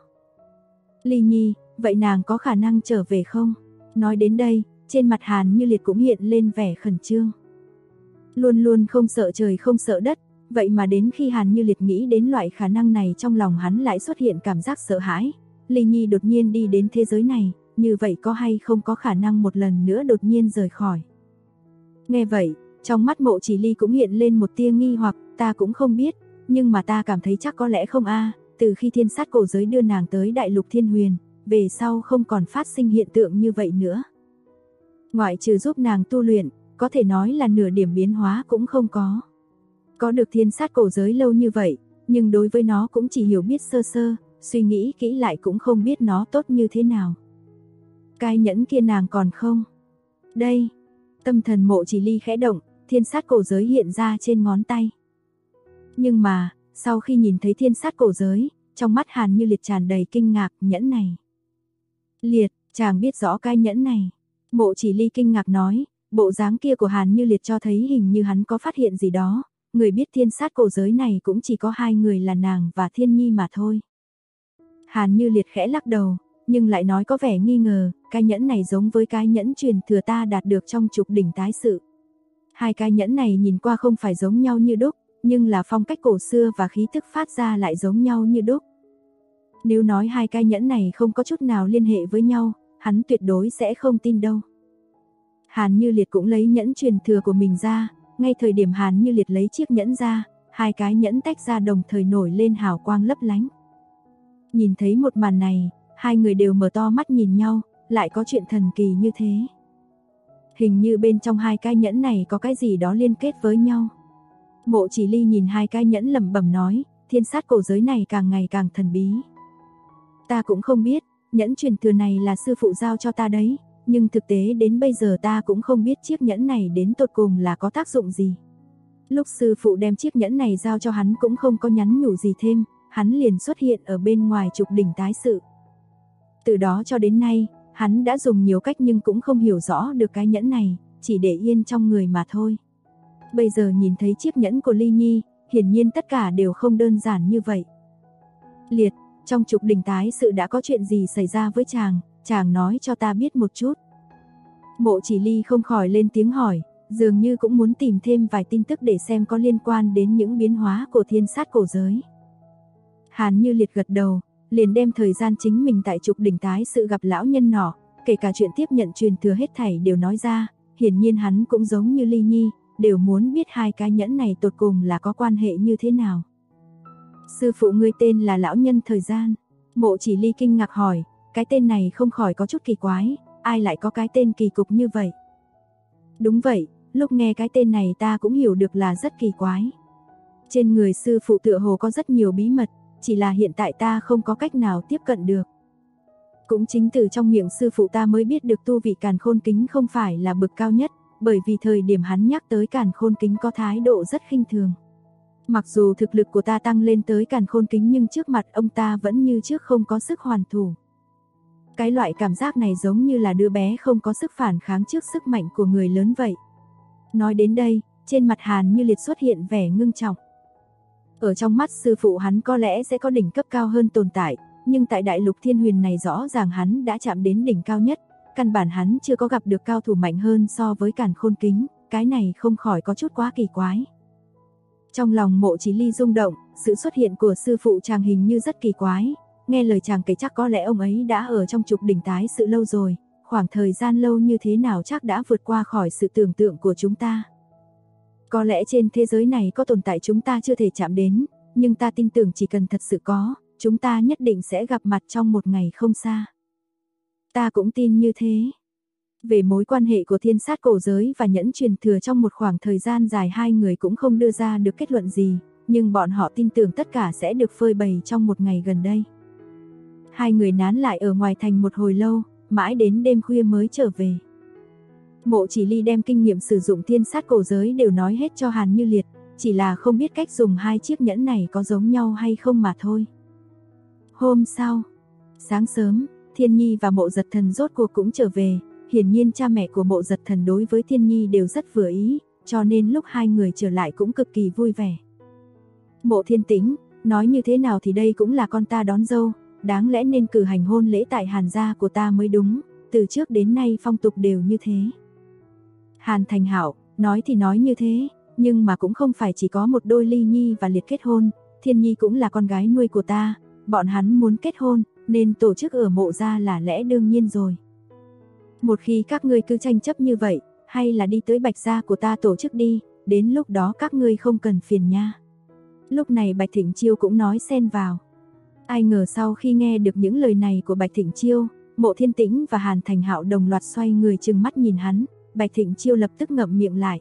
Ly Nhi, vậy nàng có khả năng trở về không? Nói đến đây, trên mặt Hàn Như Liệt cũng hiện lên vẻ khẩn trương. Luôn luôn không sợ trời không sợ đất, vậy mà đến khi Hàn Như Liệt nghĩ đến loại khả năng này trong lòng hắn lại xuất hiện cảm giác sợ hãi. Ly Nhi đột nhiên đi đến thế giới này, như vậy có hay không có khả năng một lần nữa đột nhiên rời khỏi? Nghe vậy, trong mắt Mộ Chỉ Ly cũng hiện lên một tia nghi hoặc, ta cũng không biết, nhưng mà ta cảm thấy chắc có lẽ không a. Từ khi thiên sát cổ giới đưa nàng tới đại lục thiên huyền, về sau không còn phát sinh hiện tượng như vậy nữa. Ngoại trừ giúp nàng tu luyện, có thể nói là nửa điểm biến hóa cũng không có. Có được thiên sát cổ giới lâu như vậy, nhưng đối với nó cũng chỉ hiểu biết sơ sơ, suy nghĩ kỹ lại cũng không biết nó tốt như thế nào. Cái nhẫn kia nàng còn không? Đây, tâm thần Mộ Chỉ Ly khẽ động, thiên sát cổ giới hiện ra trên ngón tay. Nhưng mà, sau khi nhìn thấy thiên sát cổ giới, trong mắt Hàn Như Liệt tràn đầy kinh ngạc, nhẫn này. Liệt, chàng biết rõ cái nhẫn này. Mộ Chỉ Ly kinh ngạc nói, bộ dáng kia của Hàn Như Liệt cho thấy hình như hắn có phát hiện gì đó, người biết thiên sát cổ giới này cũng chỉ có hai người là nàng và Thiên Nhi mà thôi. Hàn Như Liệt khẽ lắc đầu, nhưng lại nói có vẻ nghi ngờ, cái nhẫn này giống với cái nhẫn truyền thừa ta đạt được trong trục đỉnh tái sự. Hai cái nhẫn này nhìn qua không phải giống nhau như đúc, nhưng là phong cách cổ xưa và khí tức phát ra lại giống nhau như đúc. Nếu nói hai cái nhẫn này không có chút nào liên hệ với nhau, hắn tuyệt đối sẽ không tin đâu. Hàn Như Liệt cũng lấy nhẫn truyền thừa của mình ra, ngay thời điểm Hàn Như Liệt lấy chiếc nhẫn ra, hai cái nhẫn tách ra đồng thời nổi lên hào quang lấp lánh. Nhìn thấy một màn này, hai người đều mở to mắt nhìn nhau, lại có chuyện thần kỳ như thế. Hình như bên trong hai cái nhẫn này có cái gì đó liên kết với nhau. Mộ Chỉ Ly nhìn hai cái nhẫn lẩm bẩm nói, thiên sát cổ giới này càng ngày càng thần bí. Ta cũng không biết, nhẫn truyền thừa này là sư phụ giao cho ta đấy, nhưng thực tế đến bây giờ ta cũng không biết chiếc nhẫn này đến tột cùng là có tác dụng gì. Lúc sư phụ đem chiếc nhẫn này giao cho hắn cũng không có nhắn nhủ gì thêm, hắn liền xuất hiện ở bên ngoài trục đỉnh tái sự. Từ đó cho đến nay, hắn đã dùng nhiều cách nhưng cũng không hiểu rõ được cái nhẫn này, chỉ để yên trong người mà thôi. Bây giờ nhìn thấy chiếc nhẫn của Ly Nhi, hiển nhiên tất cả đều không đơn giản như vậy. Liệt, trong trục đỉnh tái sự đã có chuyện gì xảy ra với chàng nói cho ta biết một chút. Mộ Chỉ Ly không khỏi lên tiếng hỏi, dường như cũng muốn tìm thêm vài tin tức để xem có liên quan đến những biến hóa của thiên sát cổ giới. Hàn Như Liệt gật đầu, liền đem thời gian chính mình tại trục đỉnh tái sự gặp lão nhân nọ, kể cả chuyện tiếp nhận truyền thừa hết thảy đều nói ra, hiển nhiên hắn cũng giống như Ly Nhi, đều muốn biết hai cái nhẫn này tột cùng là có quan hệ như thế nào. Sư phụ ngươi tên là lão nhân thời gian. Mộ Chỉ Ly kinh ngạc hỏi, cái tên này không khỏi có chút kỳ quái, ai lại có cái tên kỳ cục như vậy? Đúng vậy, lúc nghe cái tên này ta cũng hiểu được là rất kỳ quái. Trên người sư phụ tựa hồ có rất nhiều bí mật, chỉ là hiện tại ta không có cách nào tiếp cận được. Cũng chính từ trong miệng sư phụ ta mới biết được tu vị Càn Khôn Kính không phải là bậc cao nhất, bởi vì thời điểm hắn nhắc tới Càn Khôn Kính có thái độ rất khinh thường. Mặc dù thực lực của ta tăng lên tới Càn Khôn Kính nhưng trước mặt ông ta vẫn như trước không có sức hoàn thủ. Cái loại cảm giác này giống như là đứa bé không có sức phản kháng trước sức mạnh của người lớn vậy. Nói đến đây, trên mặt Hàn Như Liệt xuất hiện vẻ ngưng trọng. Ở trong mắt sư phụ hắn có lẽ sẽ có đỉnh cấp cao hơn tồn tại, nhưng tại đại lục thiên huyền này rõ ràng hắn đã chạm đến đỉnh cao nhất, căn bản hắn chưa có gặp được cao thủ mạnh hơn so với Càn Khôn Kính, cái này không khỏi có chút quá kỳ quái. Trong lòng Mộ Chỉ Ly rung động, sự xuất hiện của sư phụ chàng hình như rất kỳ quái, nghe lời chàng kể chắc có lẽ ông ấy đã ở trong trục đỉnh tái sự lâu rồi, khoảng thời gian lâu như thế nào chắc đã vượt qua khỏi sự tưởng tượng của chúng ta. Có lẽ trên thế giới này có tồn tại chúng ta chưa thể chạm đến, nhưng ta tin tưởng chỉ cần thật sự có, chúng ta nhất định sẽ gặp mặt trong một ngày không xa. Ta cũng tin như thế. Về mối quan hệ của thiên sát cổ giới và nhẫn truyền thừa trong một khoảng thời gian dài hai người cũng không đưa ra được kết luận gì, nhưng bọn họ tin tưởng tất cả sẽ được phơi bày trong một ngày gần đây. Hai người nán lại ở ngoài thành một hồi lâu, mãi đến đêm khuya mới trở về. Mộ Chỉ Ly đem kinh nghiệm sử dụng thiên sát cổ giới đều nói hết cho Hàn Như Liệt, chỉ là không biết cách dùng hai chiếc nhẫn này có giống nhau hay không mà thôi. Hôm sau, sáng sớm, Thiên Nhi và Mộ Giật Thần rốt cuộc cũng trở về, hiển nhiên cha mẹ của Mộ Giật Thần đối với Thiên Nhi đều rất vừa ý, cho nên lúc hai người trở lại cũng cực kỳ vui vẻ. Mộ Thiên Tĩnh, nói như thế nào thì đây cũng là con ta đón dâu, đáng lẽ nên cử hành hôn lễ tại Hàn gia của ta mới đúng, từ trước đến nay phong tục đều như thế. Hàn Thành Hạo, nói thì nói như thế, nhưng mà cũng không phải chỉ có một đôi Ly Nhi và Liệt kết hôn, Thiên Nhi cũng là con gái nuôi của ta, bọn hắn muốn kết hôn, nên tổ chức ở Mộ gia là lẽ đương nhiên rồi. Một khi các ngươi cứ tranh chấp như vậy, hay là đi tới Bạch gia của ta tổ chức đi, đến lúc đó các ngươi không cần phiền nha. Lúc này Bạch Thịnh Chiêu cũng nói xen vào. Ai ngờ sau khi nghe được những lời này của Bạch Thịnh Chiêu, Mộ Thiên Tĩnh và Hàn Thành Hạo đồng loạt xoay người trừng mắt nhìn hắn, Bạch Thịnh Chiêu lập tức ngậm miệng lại.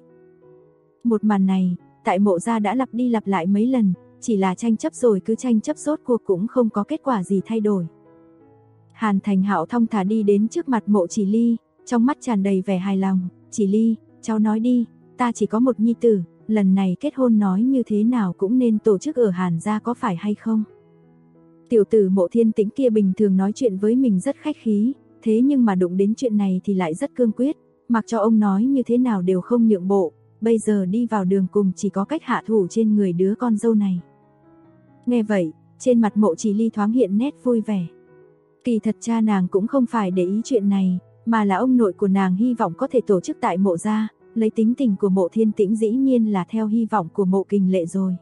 Một màn này, tại Mộ gia đã lặp đi lặp lại mấy lần, chỉ là tranh chấp rồi cứ tranh chấp rốt cuộc cũng không có kết quả gì thay đổi. Hàn Thành Hạo thong thả đi đến trước mặt Mộ Chỉ Ly, trong mắt tràn đầy vẻ hài lòng, "Chỉ Ly, cháu nói đi, ta chỉ có một nhi tử, lần này kết hôn nói như thế nào cũng nên tổ chức ở Hàn gia có phải hay không?" Tiểu tử Mộ Thiên Tĩnh kia bình thường nói chuyện với mình rất khách khí, thế nhưng mà đụng đến chuyện này thì lại rất cương quyết, mặc cho ông nói như thế nào đều không nhượng bộ, bây giờ đi vào đường cùng chỉ có cách hạ thủ trên người đứa con dâu này. Nghe vậy, trên mặt Mộ Chỉ Ly thoáng hiện nét vui vẻ. Kỳ thật cha nàng cũng không phải để ý chuyện này, mà là ông nội của nàng hy vọng có thể tổ chức tại Mộ gia, lấy tính tình của Mộ Thiên Tĩnh dĩ nhiên là theo hy vọng của Mộ Kình Lệ rồi.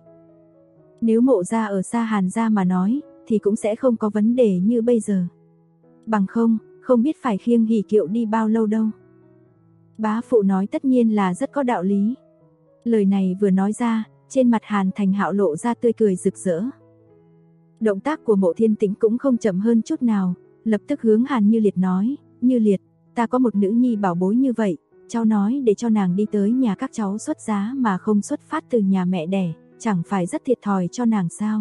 Nếu Mộ gia ở xa Hàn gia mà nói, thì cũng sẽ không có vấn đề như bây giờ. Bằng không biết phải khiêng hỉ kiệu đi bao lâu đâu. Bá phụ nói tất nhiên là rất có đạo lý. Lời này vừa nói ra, trên mặt Hàn Thành Hạo lộ ra tươi cười rực rỡ. Động tác của Mộ Thiên Tĩnh cũng không chậm hơn chút nào, lập tức hướng Hàn Như Liệt nói, "Như Liệt, ta có một nữ nhi bảo bối như vậy, cháu nói để cho nàng đi tới nhà các cháu xuất giá mà không xuất phát từ nhà mẹ đẻ, chẳng phải rất thiệt thòi cho nàng sao?"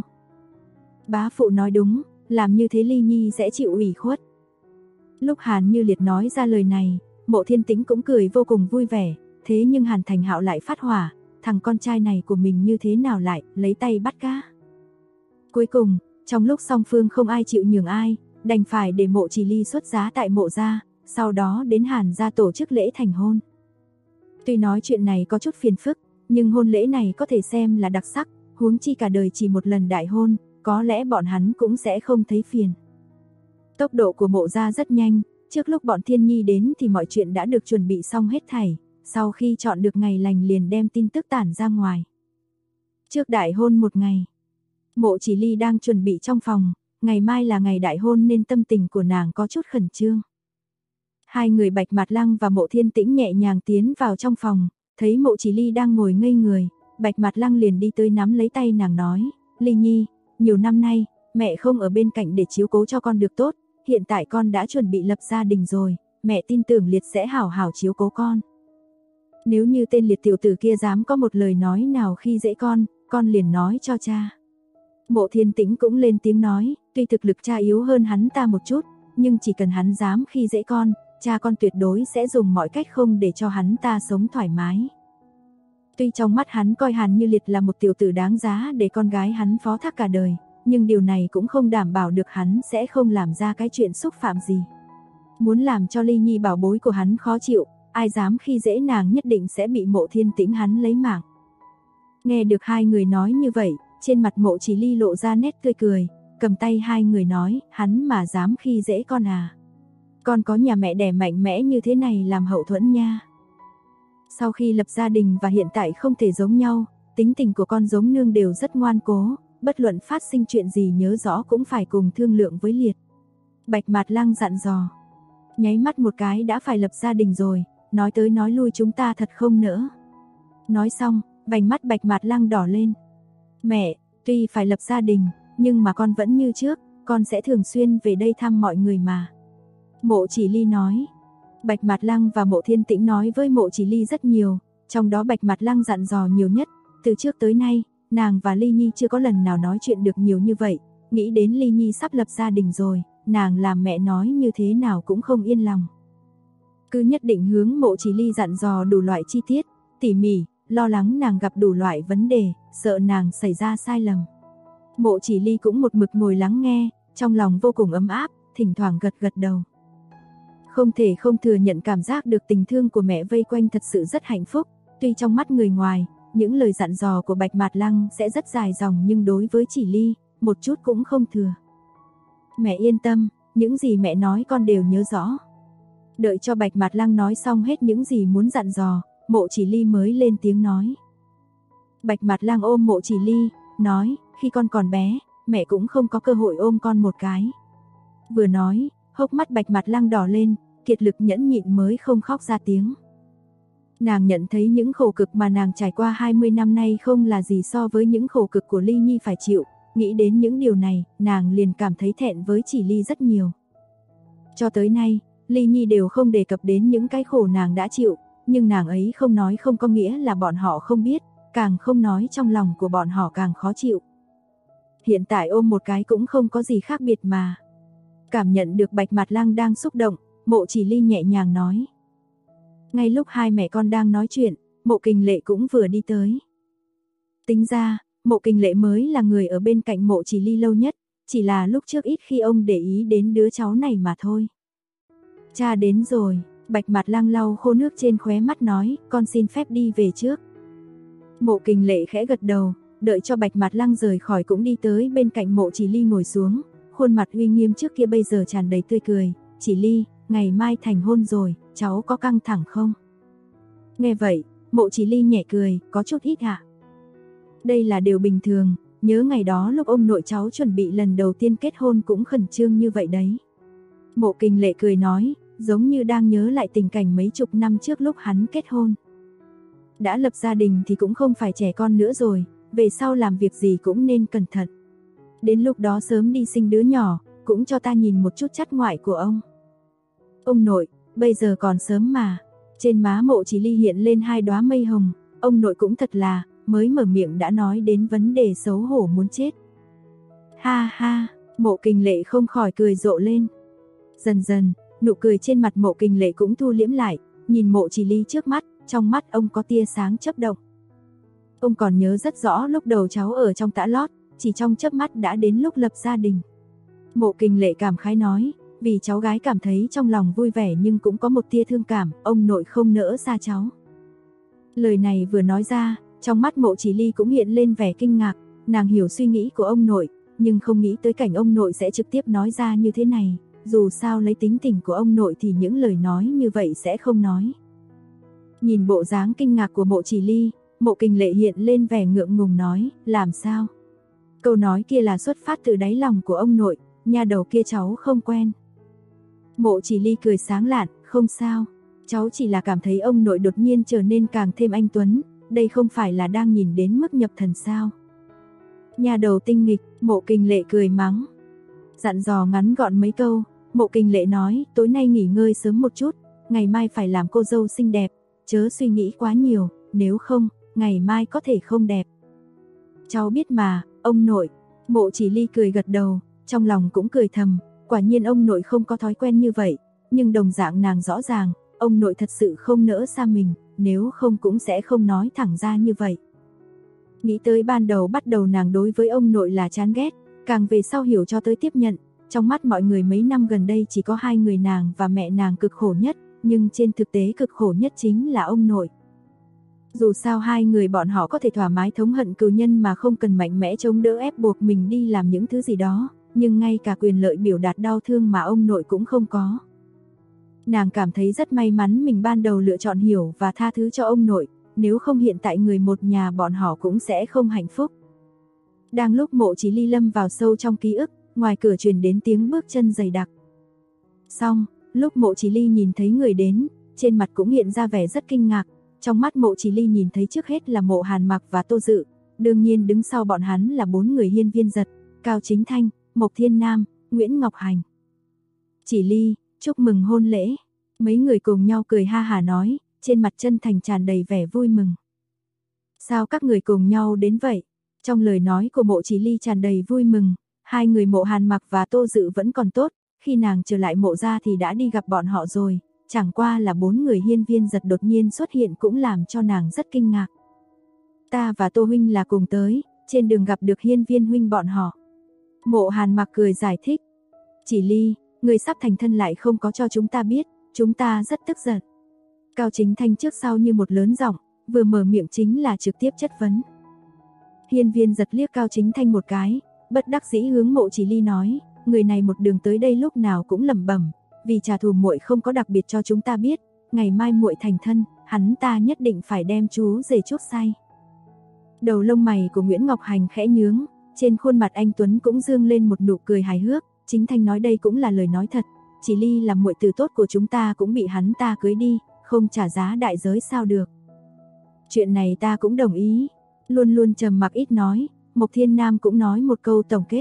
Bá phụ nói đúng, làm như thế Ly Nhi sẽ chịu ủy khuất. Lúc Hàn Như Liệt nói ra lời này, Mộ Thiên Tĩnh cũng cười vô cùng vui vẻ, thế nhưng Hàn Thành Hạo lại phát hỏa, thằng con trai này của mình như thế nào lại lấy tay bắt cá. Cuối cùng, trong lúc song phương không ai chịu nhường ai, đành phải để Mộ Chỉ Ly xuất giá tại Mộ gia, sau đó đến Hàn gia tổ chức lễ thành hôn. Tuy nói chuyện này có chút phiền phức, nhưng hôn lễ này có thể xem là đặc sắc, huống chi cả đời chỉ một lần đại hôn, có lẽ bọn hắn cũng sẽ không thấy phiền. Tốc độ của Mộ gia rất nhanh, trước lúc bọn Thiên Nhi đến thì mọi chuyện đã được chuẩn bị xong hết thảy, sau khi chọn được ngày lành liền đem tin tức tản ra ngoài. Trước đại hôn một ngày, Mộ Chỉ Ly đang chuẩn bị trong phòng, ngày mai là ngày đại hôn nên tâm tình của nàng có chút khẩn trương. Hai người Bạch Mạt Lăng và Mộ Thiên Tĩnh nhẹ nhàng tiến vào trong phòng, Thấy Mộ Chỉ Ly đang ngồi ngây người, Bạch Mạt Lăng liền đi tới nắm lấy tay nàng nói, Ly Nhi, nhiều năm nay, mẹ không ở bên cạnh để chiếu cố cho con được tốt, hiện tại con đã chuẩn bị lập gia đình rồi, mẹ tin tưởng Liệt sẽ hảo hảo chiếu cố con. Nếu như tên Liệt tiểu tử kia dám có một lời nói nào khi dễ con liền nói cho cha. Mộ Thiên Tĩnh cũng lên tiếng nói, tuy thực lực cha yếu hơn hắn ta một chút, nhưng chỉ cần hắn dám khi dễ con, cha con tuyệt đối sẽ dùng mọi cách không để cho hắn ta sống thoải mái. Tuy trong mắt hắn coi Hàn Như Liệt là một tiểu tử đáng giá để con gái hắn phó thác cả đời, nhưng điều này cũng không đảm bảo được hắn sẽ không làm ra cái chuyện xúc phạm gì. Muốn làm cho Ly Nhi bảo bối của hắn khó chịu, ai dám khi dễ nàng nhất định sẽ bị Mộ Thiên Tĩnh hắn lấy mạng. Nghe được hai người nói như vậy, trên mặt Mộ Chỉ Ly lộ ra nét tươi cười, cầm tay hai người nói, hắn mà dám khi dễ con à. Con có nhà mẹ đẻ mạnh mẽ như thế này làm hậu thuẫn nha. Sau khi lập gia đình và hiện tại không thể giống nhau, tính tình của con giống nương đều rất ngoan cố, bất luận phát sinh chuyện gì nhớ rõ cũng phải cùng thương lượng với Liệt. Bạch Mạt Lăng dặn dò. Nháy mắt một cái đã phải lập gia đình rồi, nói tới nói lui chúng ta thật không nỡ. Nói xong, vành mắt Bạch Mạt Lăng đỏ lên. Mẹ, tuy phải lập gia đình, nhưng mà con vẫn như trước, con sẽ thường xuyên về đây thăm mọi người mà. Mộ Chỉ Ly nói. Bạch Mạt Lăng và Mộ Thiên Tĩnh nói với Mộ Chỉ Ly rất nhiều, trong đó Bạch Mạt Lăng dặn dò nhiều nhất, từ trước tới nay, nàng và Ly Nhi chưa có lần nào nói chuyện được nhiều như vậy, nghĩ đến Ly Nhi sắp lập gia đình rồi, nàng làm mẹ nói như thế nào cũng không yên lòng. Cứ nhất định hướng Mộ Chỉ Ly dặn dò đủ loại chi tiết, tỉ mỉ, lo lắng nàng gặp đủ loại vấn đề, sợ nàng xảy ra sai lầm. Mộ Chỉ Ly cũng một mực ngồi lắng nghe, trong lòng vô cùng ấm áp, thỉnh thoảng gật gật đầu. Không thể không thừa nhận cảm giác được tình thương của mẹ vây quanh thật sự rất hạnh phúc, tuy trong mắt người ngoài, những lời dặn dò của Bạch Mạt Lăng sẽ rất dài dòng nhưng đối với Chỉ Ly, một chút cũng không thừa. Mẹ yên tâm, những gì mẹ nói con đều nhớ rõ. Đợi cho Bạch Mạt Lăng nói xong hết những gì muốn dặn dò, Mộ Chỉ Ly mới lên tiếng nói. Bạch Mạt Lăng ôm Mộ Chỉ Ly, nói, khi con còn bé, mẹ cũng không có cơ hội ôm con một cái. Vừa nói, hốc mắt Bạch Mạt Lăng đỏ lên, kiệt lực nhẫn nhịn mới không khóc ra tiếng. Nàng nhận thấy những khổ cực mà nàng trải qua 20 năm nay không là gì so với những khổ cực của Ly Nhi phải chịu, nghĩ đến những điều này, nàng liền cảm thấy thẹn với Chỉ Ly rất nhiều. Cho tới nay, Ly Nhi đều không đề cập đến những cái khổ nàng đã chịu, nhưng nàng ấy không nói không có nghĩa là bọn họ không biết, càng không nói trong lòng của bọn họ càng khó chịu. Hiện tại ôm một cái cũng không có gì khác biệt mà. Cảm nhận được Bạch Mạt Lăng đang xúc động, Mộ Chỉ Ly nhẹ nhàng nói. Ngay lúc hai mẹ con đang nói chuyện, Mộ Kình Lệ cũng vừa đi tới. Tính ra, Mộ Kình Lệ mới là người ở bên cạnh Mộ Chỉ Ly lâu nhất, chỉ là lúc trước ít khi ông để ý đến đứa cháu này mà thôi. Cha đến rồi, Bạch Mạt Lăng lau khô nước trên khóe mắt nói, con xin phép đi về trước. Mộ Kình Lệ khẽ gật đầu, đợi cho Bạch Mạt Lăng rời khỏi cũng đi tới bên cạnh Mộ Chỉ Ly ngồi xuống, khuôn mặt uy nghiêm trước kia bây giờ tràn đầy tươi cười. Chỉ Ly, ngày mai thành hôn rồi, cháu có căng thẳng không? Nghe vậy, Mộ Chỉ Ly nhẹ cười, có chút ít ạ. Đây là điều bình thường, nhớ ngày đó lúc ông nội cháu chuẩn bị lần đầu tiên kết hôn cũng khẩn trương như vậy đấy. Mộ Kình Lệ cười nói, giống như đang nhớ lại tình cảnh mấy chục năm trước lúc hắn kết hôn. Đã lập gia đình thì cũng không phải trẻ con nữa rồi, về sau làm việc gì cũng nên cẩn thận. Đến lúc đó sớm đi sinh đứa nhỏ, cũng cho ta nhìn một chút chắt ngoại của ông. Ông nội, bây giờ còn sớm mà. Trên má Mộ Chỉ Ly hiện lên hai đóa mây hồng, ông nội cũng thật là, mới mở miệng đã nói đến vấn đề xấu hổ muốn chết. Ha ha, Mộ Kình Lệ không khỏi cười rộ lên. Dần dần, nụ cười trên mặt Mộ Kình Lệ cũng thu liễm lại, nhìn Mộ Chỉ Ly trước mắt, trong mắt ông có tia sáng chớp động. Ông còn nhớ rất rõ lúc đầu cháu ở trong tã lót, chỉ trong chớp mắt đã đến lúc lập gia đình. Mộ Kình Lệ cảm khái nói, vì cháu gái cảm thấy trong lòng vui vẻ nhưng cũng có một tia thương cảm, ông nội không nỡ xa cháu. Lời này vừa nói ra, trong mắt Mộ Chỉ Ly cũng hiện lên vẻ kinh ngạc, nàng hiểu suy nghĩ của ông nội, nhưng không nghĩ tới cảnh ông nội sẽ trực tiếp nói ra như thế này, dù sao lấy tính tình của ông nội thì những lời nói như vậy sẽ không nói. Nhìn bộ dáng kinh ngạc của Mộ Chỉ Ly, Mộ Kình Lệ hiện lên vẻ ngượng ngùng nói, làm sao? Câu nói kia là xuất phát từ đáy lòng của ông nội, nha đầu kia cháu không quen. Mộ Chỉ Ly cười sáng lạn, không sao. Cháu chỉ là cảm thấy ông nội đột nhiên trở nên càng thêm anh tuấn, đây không phải là đang nhìn đến mức nhập thần sao? Nhà đầu tinh nghịch, Mộ Kình Lệ cười mắng. Dặn dò ngắn gọn mấy câu, Mộ Kình Lệ nói, tối nay nghỉ ngơi sớm một chút, ngày mai phải làm cô dâu xinh đẹp, chớ suy nghĩ quá nhiều, nếu không, ngày mai có thể không đẹp. Cháu biết mà, ông nội. Mộ Chỉ Ly cười gật đầu, trong lòng cũng cười thầm, quả nhiên ông nội không có thói quen như vậy, nhưng đồng dạng nàng rõ ràng, ông nội thật sự không nỡ xa mình, nếu không cũng sẽ không nói thẳng ra như vậy. Nghĩ tới ban đầu bắt đầu nàng đối với ông nội là chán ghét, càng về sau hiểu cho tới tiếp nhận, trong mắt mọi người mấy năm gần đây chỉ có hai người nàng và mẹ nàng cực khổ nhất, nhưng trên thực tế cực khổ nhất chính là ông nội. Dù sao hai người bọn họ có thể thoải mái thống hận cừu nhân mà không cần mạnh mẽ chống đỡ ép buộc mình đi làm những thứ gì đó, nhưng ngay cả quyền lợi biểu đạt đau thương mà ông nội cũng không có. Nàng cảm thấy rất may mắn mình ban đầu lựa chọn hiểu và tha thứ cho ông nội, nếu không hiện tại người một nhà bọn họ cũng sẽ không hạnh phúc. Đang lúc Mộ Chí Ly lâm vào sâu trong ký ức, ngoài cửa truyền đến tiếng bước chân dày đặc. Xong, lúc Mộ Chí Ly nhìn thấy người đến, trên mặt cũng hiện ra vẻ rất kinh ngạc, trong mắt Mộ Chí Ly nhìn thấy trước hết là Mộ Hàn Mặc và Tô Dự, đương nhiên đứng sau bọn hắn là bốn người Hiên Viên Giật, Cao Chính Thanh, Mộc Thiên Nam, Nguyễn Ngọc Hành. Chỉ Ly, chúc mừng hôn lễ. Mấy người cùng nhau cười ha hả nói, trên mặt chân thành tràn đầy vẻ vui mừng. Sao các người cùng nhau đến vậy? Trong lời nói của Mộ Chí Ly tràn đầy vui mừng, hai người Mộ Hàn Mặc và Tô Dự vẫn còn tốt, khi nàng trở lại Mộ gia thì đã đi gặp bọn họ rồi, chẳng qua là bốn người Hiên Viên Giật đột nhiên xuất hiện cũng làm cho nàng rất kinh ngạc. Ta và Tô huynh là cùng tới, trên đường gặp được Hiên Viên huynh bọn họ. Mộ Hàn Mặc cười giải thích. Chỉ Ly, người sắp thành thân lại không có cho chúng ta biết, chúng ta rất tức giận. Cao Chính Thanh trước sau như một lớn giọng, vừa mở miệng chính là trực tiếp chất vấn. Hiên Viên Giật liếc Cao Chính Thanh một cái, bất đắc dĩ hướng Mộ Chỉ Ly nói, người này một đường tới đây lúc nào cũng lẩm bẩm, vì trả thù muội không có đặc biệt cho chúng ta biết, ngày mai muội thành thân, hắn ta nhất định phải đem chú rể chuốc say. Đầu lông mày của Nguyễn Ngọc Hành khẽ nhướng, trên khuôn mặt anh tuấn cũng dương lên một nụ cười hài hước, Chính Thanh nói đây cũng là lời nói thật, Chỉ Ly là muội tử tốt của chúng ta cũng bị hắn ta cưới đi, không trả giá đại giới sao được. Chuyện này ta cũng đồng ý. Luôn luôn trầm mặc ít nói, Mộc Thiên Nam cũng nói một câu tổng kết.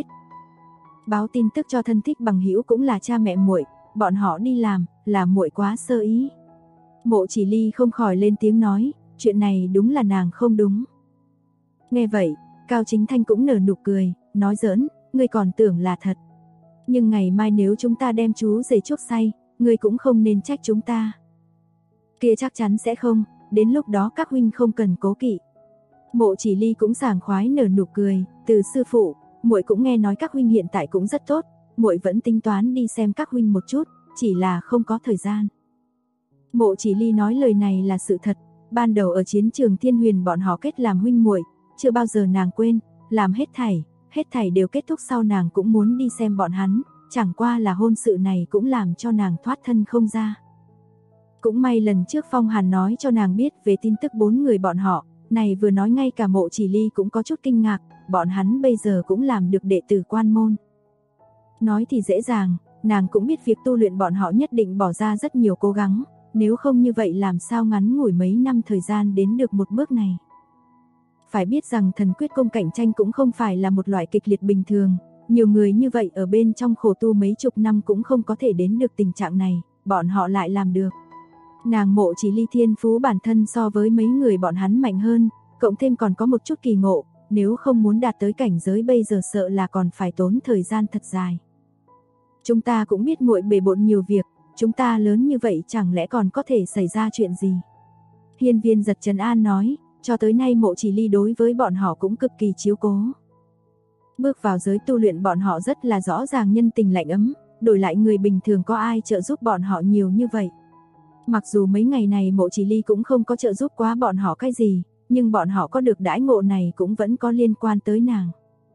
Báo tin tức cho thân thích bằng hữu cũng là cha mẹ muội, bọn họ đi làm, là muội quá sơ ý. Mộ Chỉ Ly không khỏi lên tiếng nói, chuyện này đúng là nàng không đúng. Nghe vậy, Cao Chính Thanh cũng nở nụ cười, nói giỡn, ngươi còn tưởng là thật. Nhưng ngày mai nếu chúng ta đem chú rể chuốc say, ngươi cũng không nên trách chúng ta. Kia chắc chắn sẽ không, đến lúc đó các huynh không cần cố kỵ. Mộ Chỉ Ly cũng sảng khoái nở nụ cười, từ sư phụ, muội cũng nghe nói các huynh hiện tại cũng rất tốt, muội vẫn tính toán đi xem các huynh một chút, chỉ là không có thời gian. Mộ Chỉ Ly nói lời này là sự thật, ban đầu ở chiến trường Thiên Huyền bọn họ kết làm huynh muội, chưa bao giờ nàng quên, làm hết thảy đều kết thúc sau nàng cũng muốn đi xem bọn hắn, chẳng qua là hôn sự này cũng làm cho nàng thoát thân không ra. Cũng may lần trước Phong Hàn nói cho nàng biết về tin tức bốn người bọn họ, này vừa nói ngay cả Mộ Chỉ Ly cũng có chút kinh ngạc, bọn hắn bây giờ cũng làm được đệ tử quan môn. Nói thì dễ dàng, nàng cũng biết việc tu luyện bọn họ nhất định bỏ ra rất nhiều cố gắng, nếu không như vậy làm sao ngắn ngủi mấy năm thời gian đến được một bước này. Phải biết rằng thần quyết công cạnh tranh cũng không phải là một loại kịch liệt bình thường, nhiều người như vậy ở bên trong khổ tu mấy chục năm cũng không có thể đến được tình trạng này, bọn họ lại làm được. Nàng Mộ Chỉ Ly thiên phú bản thân so với mấy người bọn hắn mạnh hơn, cộng thêm còn có một chút kỳ ngộ, nếu không muốn đạt tới cảnh giới bây giờ sợ là còn phải tốn thời gian thật dài. Chúng ta cũng biết muội bề bộn nhiều việc, chúng ta lớn như vậy chẳng lẽ còn có thể xảy ra chuyện gì. Hiên Viên Giật trấn an nói, cho tới nay Mộ Chỉ Ly đối với bọn họ cũng cực kỳ chiếu cố. Bước vào giới tu luyện bọn họ rất là rõ ràng nhân tình lạnh ấm, đổi lại người bình thường có ai trợ giúp bọn họ nhiều như vậy. Mặc dù mấy ngày này Mộ Chỉ Ly cũng không có trợ giúp quá bọn họ cái gì, nhưng bọn họ có được đãi ngộ này cũng vẫn có liên quan tới nàng.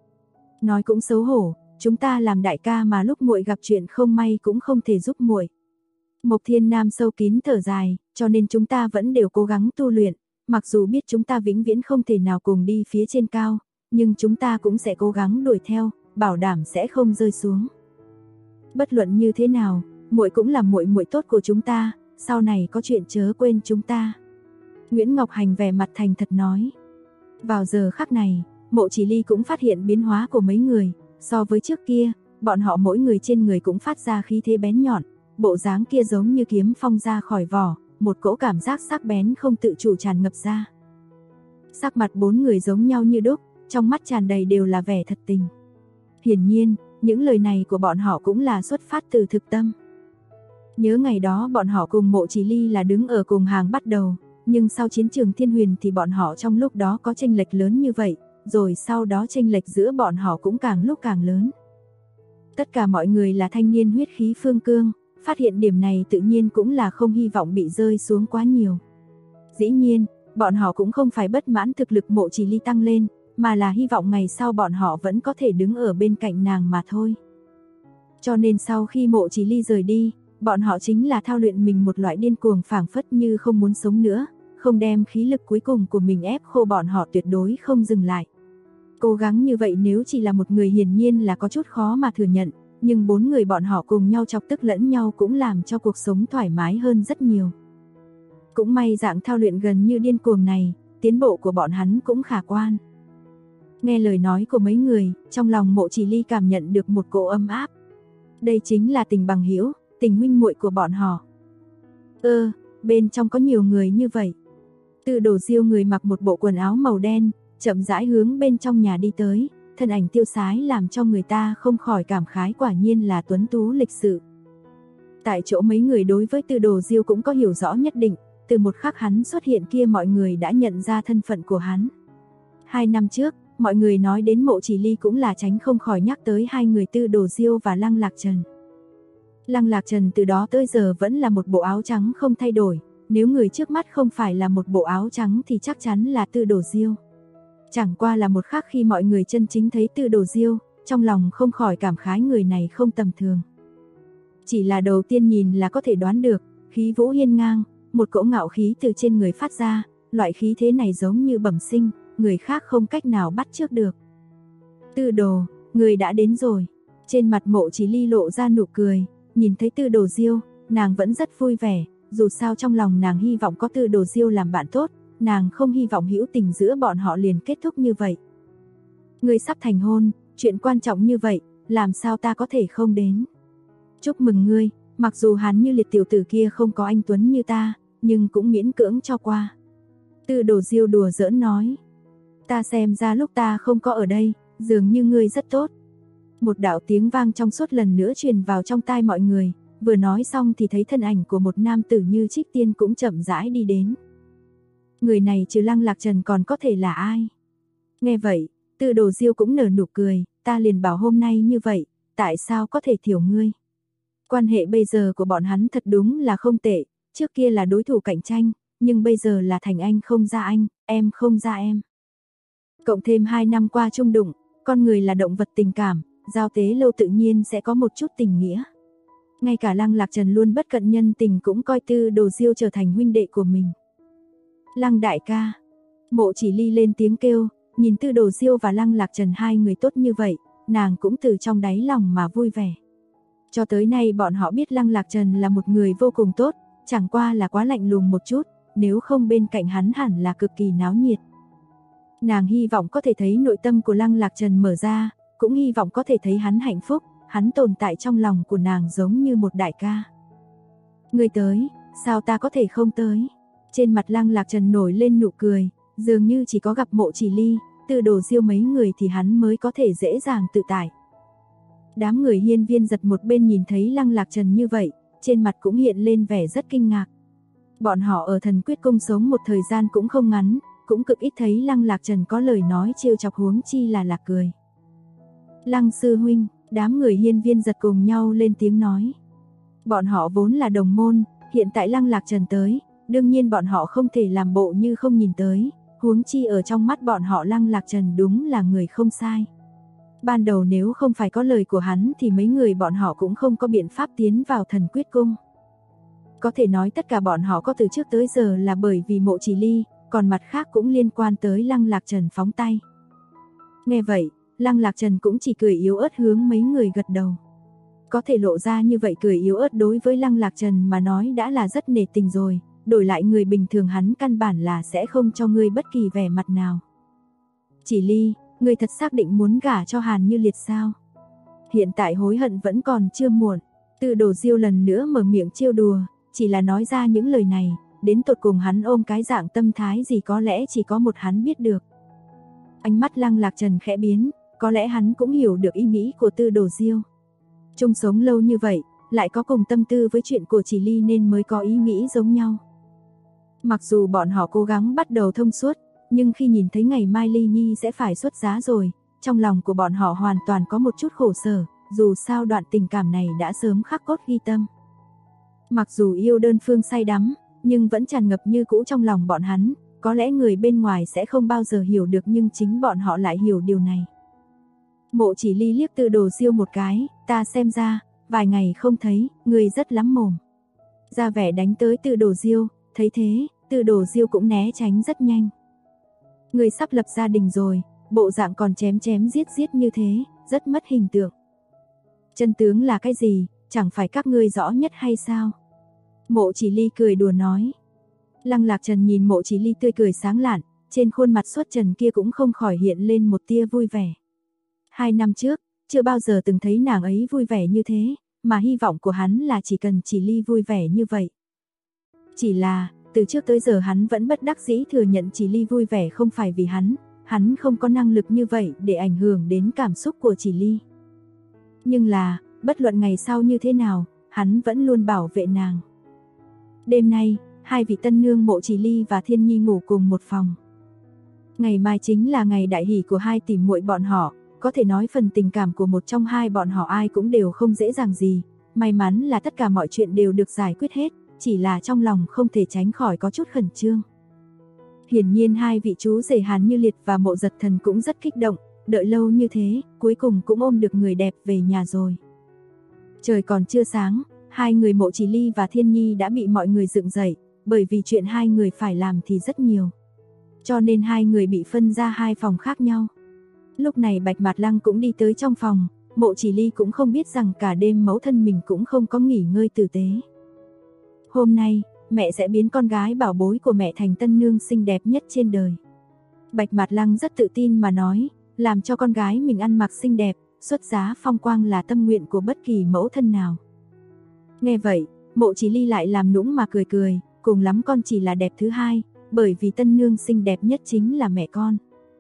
Nói cũng xấu hổ, chúng ta làm đại ca mà lúc muội gặp chuyện không may cũng không thể giúp muội. Mộc Thiên Nam sâu kín thở dài, cho nên chúng ta vẫn đều cố gắng tu luyện, mặc dù biết chúng ta vĩnh viễn không thể nào cùng đi phía trên cao, nhưng chúng ta cũng sẽ cố gắng đuổi theo, bảo đảm sẽ không rơi xuống. Bất luận như thế nào, muội cũng là muội muội tốt của chúng ta, sau này có chuyện chớ quên chúng ta. Nguyễn Ngọc Hành vẻ mặt thành thật nói. Vào giờ khắc này, Mộ Chỉ Ly cũng phát hiện biến hóa của mấy người, so với trước kia, bọn họ mỗi người trên người cũng phát ra khí thế bén nhọn, bộ dáng kia giống như kiếm phong ra khỏi vỏ, một cỗ cảm giác sắc bén không tự chủ tràn ngập ra. Sắc mặt bốn người giống nhau như đúc, trong mắt tràn đầy đều là vẻ thật tình. Hiển nhiên, những lời này của bọn họ cũng là xuất phát từ thực tâm. Nhớ ngày đó bọn họ cùng Mộ Chỉ Ly là đứng ở cùng hàng bắt đầu, nhưng sau chiến trường Thiên Huyền thì bọn họ trong lúc đó có chênh lệch lớn như vậy, rồi sau đó chênh lệch giữa bọn họ cũng càng lúc càng lớn. Tất cả mọi người là thanh niên huyết khí phương cương, phát hiện điểm này tự nhiên cũng là không hy vọng bị rơi xuống quá nhiều. Dĩ nhiên, bọn họ cũng không phải bất mãn thực lực Mộ Chỉ Ly tăng lên, mà là hy vọng ngày sau bọn họ vẫn có thể đứng ở bên cạnh nàng mà thôi. Cho nên sau khi Mộ Chỉ Ly rời đi, bọn họ chính là thao luyện mình một loại điên cuồng phảng phất như không muốn sống nữa, không đem khí lực cuối cùng của mình ép khô bọn họ tuyệt đối không dừng lại. Cố gắng như vậy nếu chỉ là một người hiển nhiên là có chút khó mà thừa nhận, nhưng bốn người bọn họ cùng nhau chọc tức lẫn nhau cũng làm cho cuộc sống thoải mái hơn rất nhiều. Cũng may dạng thao luyện gần như điên cuồng này, tiến bộ của bọn hắn cũng khả quan. Nghe lời nói của mấy người, trong lòng Mộ Chỉ Ly cảm nhận được một cỗ ấm áp. Đây chính là tình bằng hữu, tình huynh muội của bọn họ. Bên trong có nhiều người như vậy. Tư Đồ Diêu người mặc một bộ quần áo màu đen, chậm rãi hướng bên trong nhà đi tới, thân ảnh tiêu sái làm cho người ta không khỏi cảm khái quả nhiên là tuấn tú lịch sự. Tại chỗ mấy người đối với Tư Đồ Diêu cũng có hiểu rõ nhất định, từ một khắc hắn xuất hiện kia mọi người đã nhận ra thân phận của hắn. 2 năm trước, mọi người nói đến Mộ Chỉ Ly cũng là tránh không khỏi nhắc tới hai người Tư Đồ Diêu và Lăng Lạc Trần. Lăng Lạc Trần từ đó tới giờ vẫn là một bộ áo trắng không thay đổi, nếu người trước mắt không phải là một bộ áo trắng thì chắc chắn là Tư Đồ Diêu. Chẳng qua là một khắc khi mọi người chân chính thấy Tư Đồ Diêu, trong lòng không khỏi cảm khái người này không tầm thường. Chỉ là đầu tiên nhìn là có thể đoán được, khí vũ hiên ngang, một cỗ ngạo khí từ trên người phát ra, loại khí thế này giống như bẩm sinh, người khác không cách nào bắt chước được. Tư Đồ, người đã đến rồi. Trên mặt Mộ Chỉ Ly lộ ra nụ cười, nhìn thấy Tư Đồ Diêu, nàng vẫn rất vui vẻ, dù sao trong lòng nàng hy vọng có Tư Đồ Diêu làm bạn tốt, nàng không hy vọng hữu tình giữa bọn họ liền kết thúc như vậy. Ngươi sắp thành hôn, chuyện quan trọng như vậy, làm sao ta có thể không đến. Chúc mừng ngươi, mặc dù hắn như liệt tiểu tử kia không có anh tuấn như ta, nhưng cũng miễn cưỡng cho qua. Tư Đồ Diêu đùa giỡn nói. Ta xem ra lúc ta không có ở đây, dường như ngươi rất tốt. Một đạo tiếng vang trong suốt lần nữa truyền vào trong tai mọi người, vừa nói xong thì thấy thân ảnh của một nam tử như trích tiên cũng chậm rãi đi đến. Người này trừ Lăng Lạc Trần còn có thể là ai? Nghe vậy, Tư Đồ Diêu cũng nở nụ cười, ta liền bảo hôm nay như vậy, tại sao có thể thiểu ngươi? Quan hệ bây giờ của bọn hắn thật đúng là không tệ, trước kia là đối thủ cạnh tranh, nhưng bây giờ là thành anh không ra anh, em không ra em. Cộng thêm 2 năm qua chung đụng, con người là động vật tình cảm, giao tế lâu tự nhiên sẽ có một chút tình nghĩa. Ngay cả Lăng Lạc Trần luôn bất cận nhân tình cũng coi Tư Đồ Diêu trở thành huynh đệ của mình. Lăng đại ca, Mộ Chỉ Ly lên tiếng kêu, nhìn Tư Đồ Diêu và Lăng Lạc Trần hai người tốt như vậy, nàng cũng từ trong đáy lòng mà vui vẻ. Cho tới nay bọn họ biết Lăng Lạc Trần là một người vô cùng tốt, chẳng qua là quá lạnh lùng một chút, nếu không bên cạnh hắn hẳn là cực kỳ náo nhiệt. Nàng hy vọng có thể thấy nội tâm của Lăng Lạc Trần mở ra, cũng hy vọng có thể thấy hắn hạnh phúc, hắn tồn tại trong lòng của nàng giống như một đại ca. Ngươi tới, sao ta có thể không tới? Trên mặt Lăng Lạc Trần nổi lên nụ cười, dường như chỉ có gặp Mộ Chỉ Ly, Tư Đồ Diêu mấy người thì hắn mới có thể dễ dàng tự tại. Đám người hiên viên giật một bên nhìn thấy Lăng Lạc Trần như vậy, trên mặt cũng hiện lên vẻ rất kinh ngạc. Bọn họ ở Thần Quyết Cung sống một thời gian cũng không ngắn, cũng cực ít thấy Lăng Lạc Trần có lời nói trêu chọc huống chi là lạc cười. Lăng sư huynh, đám người hiên viên giật cùng nhau lên tiếng nói. Bọn họ vốn là đồng môn, hiện tại Lăng Lạc Trần tới, đương nhiên bọn họ không thể làm bộ như không nhìn tới, huống chi ở trong mắt bọn họ Lăng Lạc Trần đúng là người không sai. Ban đầu nếu không phải có lời của hắn thì mấy người bọn họ cũng không có biện pháp tiến vào Thần Quyết Cung. Có thể nói tất cả bọn họ có từ trước tới giờ là bởi vì Mộ Chỉ Ly, còn mặt khác cũng liên quan tới Lăng Lạc Trần phóng tay. Nghe vậy, Lăng Lạc Trần cũng chỉ cười yếu ớt hướng mấy người gật đầu. có thể lộ ra như vậy cười yếu ớt đối với Lăng Lạc Trần mà nói đã là rất nể tình rồi, đổi lại người bình thường hắn căn bản là sẽ không cho ngươi bất kỳ vẻ mặt nào. Chỉ Ly, ngươi thật xác định muốn gả cho Hàn Như Liệt sao? Hiện tại hối hận vẫn còn chưa muộn. Từ Đồ Diêu lần nữa mở miệng trêu đùa, chỉ là nói ra những lời này, đến tột cùng hắn ôm cái dạng tâm thái gì có lẽ chỉ có một hắn biết được. Ánh mắt Lăng Lạc Trần khẽ biến, có lẽ hắn cũng hiểu được ý nghĩ của Từ Đồ Diêu. Chung sống lâu như vậy, lại có cùng tâm tư với chuyện của Chỉ Ly nên mới có ý nghĩ giống nhau. Mặc dù bọn họ cố gắng bắt đầu thông suốt, nhưng khi nhìn thấy ngày mai Ly Nhi sẽ phải xuất giá rồi, trong lòng của bọn họ hoàn toàn có một chút khổ sở, dù sao đoạn tình cảm này đã sớm khắc cốt ghi tâm. Mặc dù yêu đơn phương say đắm, nhưng vẫn tràn ngập như cũ trong lòng bọn hắn, có lẽ người bên ngoài sẽ không bao giờ hiểu được nhưng chính bọn họ lại hiểu điều này. Mộ Chỉ Ly liếc Từ Đồ Diêu một cái, ta xem ra, vài ngày không thấy, người rất lắm mồm. Ra vẻ đánh tới Từ Đồ Diêu, thấy thế, Từ Đồ Diêu cũng né tránh rất nhanh. Người sắp lập gia đình rồi, bộ dạng còn chém chém giết giết như thế, rất mất hình tượng. Chân tướng là cái gì, chẳng phải các ngươi rõ nhất hay sao? Mộ Chỉ Ly cười đùa nói. Lăng Lạc Trần nhìn Mộ Chỉ Ly tươi cười sáng lạn, trên khuôn mặt xuất trần kia cũng không khỏi hiện lên một tia vui vẻ. 2 năm trước, chưa bao giờ từng thấy nàng ấy vui vẻ như thế, mà hy vọng của hắn là chỉ cần Chỉ Ly vui vẻ như vậy. Chỉ là, từ trước tới giờ hắn vẫn bất đắc dĩ thừa nhận Chỉ Ly vui vẻ không phải vì hắn không có năng lực như vậy để ảnh hưởng đến cảm xúc của Chỉ Ly. Nhưng là, bất luận ngày sau như thế nào, hắn vẫn luôn bảo vệ nàng. Đêm nay, hai vị tân nương Mộ Chỉ Ly và Thiên Nhi ngủ cùng một phòng. Ngày mai chính là ngày đại hỷ của hai tỷ muội bọn họ, có thể nói phần tình cảm của một trong hai bọn họ ai cũng đều không dễ dàng gì, may mắn là tất cả mọi chuyện đều được giải quyết hết, chỉ là trong lòng không thể tránh khỏi có chút khẩn trương. Hiển nhiên hai vị chú rể Hàn Như Liệt và Mộ Giật Thần cũng rất kích động, đợi lâu như thế, cuối cùng cũng ôm được người đẹp về nhà rồi. Trời còn chưa sáng, hai người Mộ Chỉ Ly và Thiên Nhi đã bị mọi người dựng dậy, bởi vì chuyện hai người phải làm thì rất nhiều. Cho nên hai người bị phân ra hai phòng khác nhau. Lúc này Bạch Mạt Lăng cũng đi tới trong phòng, Mộ Chỉ Ly cũng không biết rằng cả đêm mẫu thân mình cũng không có nghỉ ngơi tử tế. Hôm nay, mẹ sẽ biến con gái bảo bối của mẹ thành tân nương xinh đẹp nhất trên đời. Bạch Mạt Lăng rất tự tin mà nói, làm cho con gái mình ăn mặc xinh đẹp, xuất giá phong quang là tâm nguyện của bất kỳ mẫu thân nào. Nghe vậy, Mộ Chỉ Ly lại làm nũng mà cười cười, cùng lắm con chỉ là đẹp thứ hai, bởi vì tân nương xinh đẹp nhất chính là mẹ con.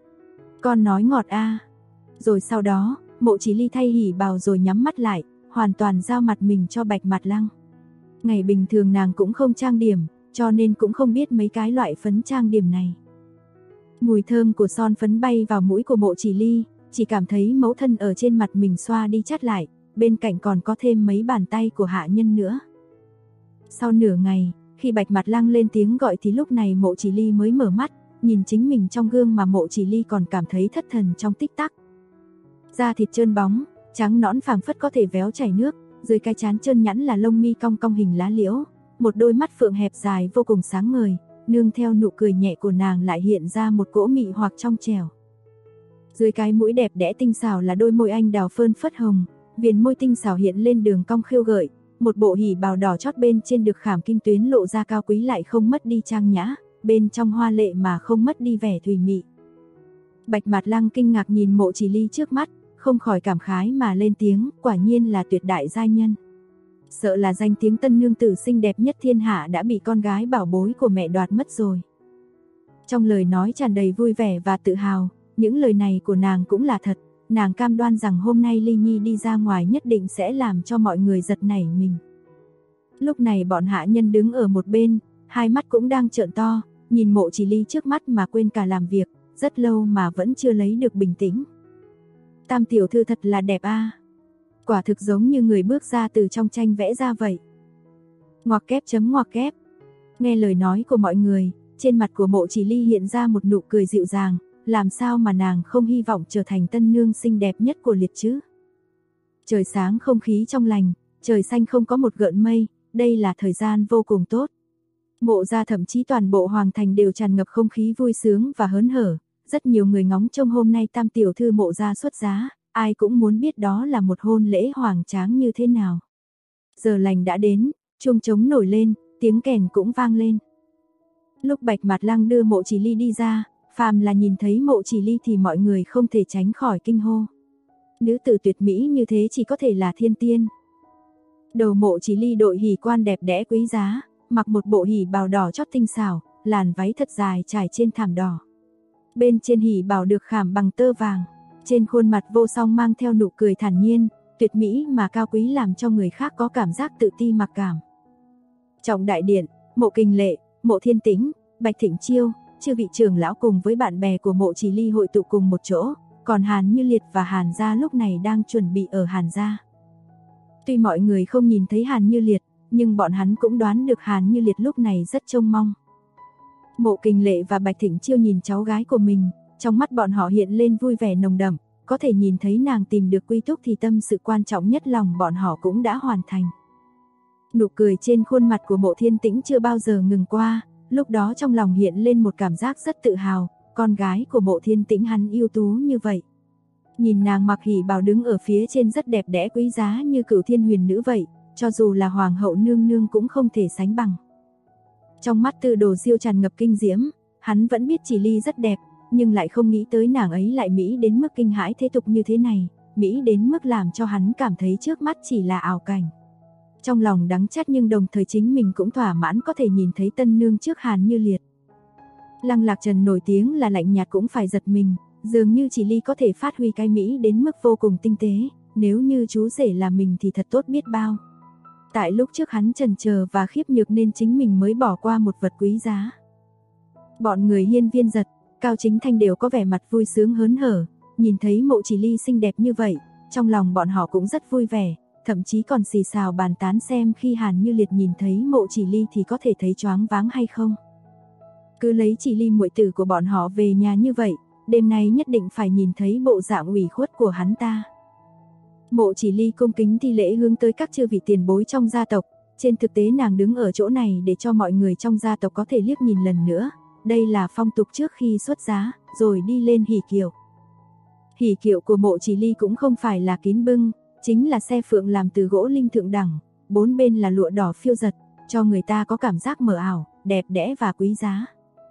Con nói ngọt a. Rồi sau đó, Mộ Chỉ Ly thay hỉ bào rồi nhắm mắt lại, hoàn toàn giao mặt mình cho Bạch Mạt Lăng. Ngày bình thường nàng cũng không trang điểm, cho nên cũng không biết mấy cái loại phấn trang điểm này. Mùi thơm của son phấn bay vào mũi của Mộ Chỉ Ly, chỉ cảm thấy mẫu thân ở trên mặt mình xoa đi chát lại, bên cạnh còn có thêm mấy bàn tay của hạ nhân nữa. Sau nửa ngày, khi Bạch Mạt Lăng lên tiếng gọi thì lúc này Mộ Chỉ Ly mới mở mắt, nhìn chính mình trong gương mà Mộ Chỉ Ly còn cảm thấy thất thần trong tích tắc. Da thịt trơn bóng, trắng nõn phảng phất có thể véo chảy nước, dưới cái trán trơn nhẵn là lông mi cong cong hình lá liễu, một đôi mắt phượng hẹp dài vô cùng sáng ngời, nương theo nụ cười nhẹ của nàng lại hiện ra một cỗ mị hoặc trong trẻo. Dưới cái mũi đẹp đẽ tinh xảo là đôi môi anh đào phơn phất hồng, viền môi tinh xảo hiện lên đường cong khiêu gợi, một bộ hỉ bào đỏ chót bên trên được khảm kim tuyến lộ ra cao quý lại không mất đi trang nhã, bên trong hoa lệ mà không mất đi vẻ thùy mị. Bạch Mạt Lăng kinh ngạc nhìn Mộ Chỉ Ly trước mắt, không khỏi cảm khái mà lên tiếng, quả nhiên là tuyệt đại giai nhân. Sợ là danh tiếng tân nương tử xinh đẹp nhất thiên hạ đã bị con gái bảo bối của mẹ đoạt mất rồi. Trong lời nói tràn đầy vui vẻ và tự hào, những lời này của nàng cũng là thật, nàng cam đoan rằng hôm nay Ly Nhi đi ra ngoài nhất định sẽ làm cho mọi người giật nảy mình. Lúc này bọn hạ nhân đứng ở một bên, hai mắt cũng đang trợn to, nhìn Mộ Chỉ Ly trước mắt mà quên cả làm việc, rất lâu mà vẫn chưa lấy được bình tĩnh. Tam tiểu thư thật là đẹp a. Quả thực giống như người bước ra từ trong tranh vẽ ra vậy. Ngoặc kép chấm ngoặc kép. Nghe lời nói của mọi người, trên mặt của Mộ Chỉ Ly hiện ra một nụ cười dịu dàng, làm sao mà nàng không hy vọng trở thành tân nương xinh đẹp nhất của liệt chứ. Trời sáng không khí trong lành, trời xanh không có một gợn mây, đây là thời gian vô cùng tốt. Mộ gia thậm chí toàn bộ hoàng thành đều tràn ngập không khí vui sướng và hớn hở, rất nhiều người ngóng trông hôm nay tam tiểu thư Mộ gia xuất giá, ai cũng muốn biết đó là một hôn lễ hoành tráng như thế nào. Giờ lành đã đến, chuông trống nổi lên, tiếng kèn cũng vang lên. Lúc Bạch Mạt Lăng đưa Mộ Chỉ Ly đi ra, phàm là nhìn thấy Mộ Chỉ Ly thì mọi người không thể tránh khỏi kinh hô. Nữ tử tuyệt mỹ như thế chỉ có thể là thiên tiên. Đầu Mộ Chỉ Ly đội hỉ quan đẹp đẽ quý giá, mặc một bộ hỉ bào đỏ chót tinh xảo, làn váy thật dài trải trên thảm đỏ. Bên trên hỉ bào được khảm bằng tơ vàng, trên khuôn mặt vô song mang theo nụ cười thản nhiên, tuyệt mỹ mà cao quý làm cho người khác có cảm giác tự ti mặc cảm. Trong đại điện, Mộ Kình Lệ, Mộ Thiên Tĩnh, Bạch Thịnh Chiêu, chư vị trưởng lão cùng với bạn bè của Mộ Chỉ Ly hội tụ cùng một chỗ, còn Hàn Như Liệt và Hàn gia lúc này đang chuẩn bị ở Hàn gia. Tuy mọi người không nhìn thấy Hàn Như Liệt, nhưng bọn hắn cũng đoán được Hàn Như Liệt lúc này rất trông mong. Mộ Kình Lệ và Bạch Thịnh Chiêu nhìn cháu gái của mình, trong mắt bọn họ hiện lên vui vẻ nồng đậm, có thể nhìn thấy nàng tìm được quy túc thì tâm sự quan trọng nhất lòng bọn họ cũng đã hoàn thành. Nụ cười trên khuôn mặt của Mộ Thiên Tĩnh chưa bao giờ ngừng qua, lúc đó trong lòng hiện lên một cảm giác rất tự hào, con gái của Mộ Thiên Tĩnh hắn ưu tú như vậy. Nhìn nàng mặc hỉ bào đứng ở phía trên rất đẹp đẽ quý giá như Cửu Thiên Huyền Nữ vậy, cho dù là Hoàng hậu nương nương cũng không thể sánh bằng. Trong mắt Tư Đồ Diêu tràn ngập kinh diễm, hắn vẫn biết Chỉ Ly rất đẹp, nhưng lại không nghĩ tới nàng ấy lại mỹ đến mức kinh hãi thế tục như thế này, mỹ đến mức làm cho hắn cảm thấy trước mắt chỉ là ảo cảnh. Trong lòng đắng chát nhưng đồng thời chính mình cũng thỏa mãn có thể nhìn thấy tân nương trước Hàn Như Liệt. Lăng Lạc Trần nổi tiếng là lạnh nhạt cũng phải giật mình, dường như Chỉ Ly có thể phát huy cái mỹ đến mức vô cùng tinh tế, nếu như chú rể là mình thì thật tốt biết bao. Tại lúc trước hắn chần chờ và khiếp nhược nên chính mình mới bỏ qua một vật quý giá. Bọn người Hiên Viên Giật, Cao Chính Thanh đều có vẻ mặt vui sướng hớn hở, nhìn thấy Mộ Chỉ Ly xinh đẹp như vậy, trong lòng bọn họ cũng rất vui vẻ, thậm chí còn xì xào bàn tán xem khi Hàn Như Liệt nhìn thấy Mộ Chỉ Ly thì có thể thấy choáng váng hay không. Cứ lấy Chỉ Ly muội tử của bọn họ về nhà như vậy, đêm nay nhất định phải nhìn thấy bộ dạng ủy khuất của hắn ta. Mộ Chỉ Ly cung kính thi lễ hướng tới các chư vị tiền bối trong gia tộc, trên thực tế nàng đứng ở chỗ này để cho mọi người trong gia tộc có thể liếc nhìn lần nữa, đây là phong tục trước khi xuất giá, rồi đi lên hỉ kiệu. Hỉ kiệu của Mộ Chỉ Ly cũng không phải là kín bưng, chính là xe phượng làm từ gỗ linh thượng đẳng, bốn bên là lụa đỏ phiêu giật, cho người ta có cảm giác mờ ảo, đẹp đẽ và quý giá.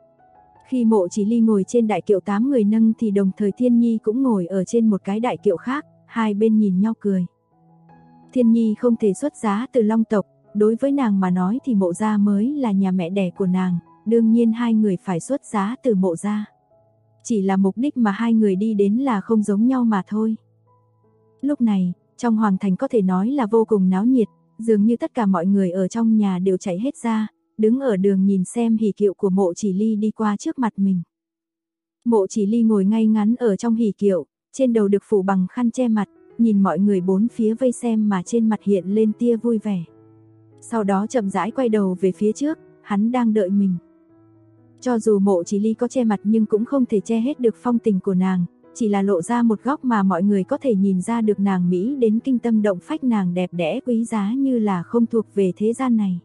Khi Mộ Chỉ Ly ngồi trên đại kiệu 8 người nâng thì đồng thời Thiên Nhi cũng ngồi ở trên một cái đại kiệu khác, hai bên nhìn nhau cười. Thiên Nhi không thể xuất giá từ Long tộc, đối với nàng mà nói thì Mộ gia mới là nhà mẹ đẻ của nàng, đương nhiên hai người phải xuất giá từ Mộ gia. Chỉ là mục đích mà hai người đi đến là không giống nhau mà thôi. Lúc này, trong hoàng thành có thể nói là vô cùng náo nhiệt, dường như tất cả mọi người ở trong nhà đều chạy hết ra, đứng ở đường nhìn xem hỉ kiệu của Mộ Chỉ Ly đi qua trước mặt mình. Mộ Chỉ Ly ngồi ngay ngắn ở trong hỉ kiệu, trên đầu được phủ bằng khăn che mặt, nhìn mọi người bốn phía vây xem mà trên mặt hiện lên tia vui vẻ. Sau đó chậm rãi quay đầu về phía trước, hắn đang đợi mình. Cho dù Mộ Chỉ Ly có che mặt nhưng cũng không thể che hết được phong tình của nàng, chỉ là lộ ra một góc mà mọi người có thể nhìn ra được nàng mỹ đến kinh tâm động phách, nàng đẹp đẽ quý giá như là không thuộc về thế gian này.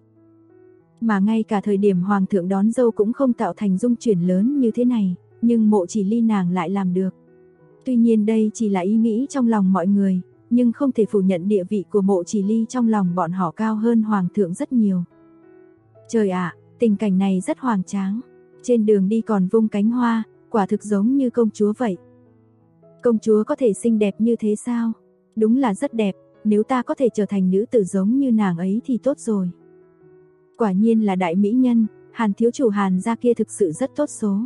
Mà ngay cả thời điểm hoàng thượng đón dâu cũng không tạo thành dung chuyển lớn như thế này, nhưng Mộ Chỉ Ly nàng lại làm được. Tuy nhiên đây chỉ là ý nghĩ trong lòng mọi người, nhưng không thể phủ nhận địa vị của Mộ Chỉ Ly trong lòng bọn họ cao hơn hoàng thượng rất nhiều. Trời ạ, tình cảnh này rất hoành tráng. Trên đường đi còn vung cánh hoa, quả thực giống như công chúa vậy. Công chúa có thể xinh đẹp như thế sao? Đúng là rất đẹp, nếu ta có thể trở thành nữ tử giống như nàng ấy thì tốt rồi. Quả nhiên là đại mỹ nhân, Hàn thiếu chủ Hàn gia kia thực sự rất tốt số.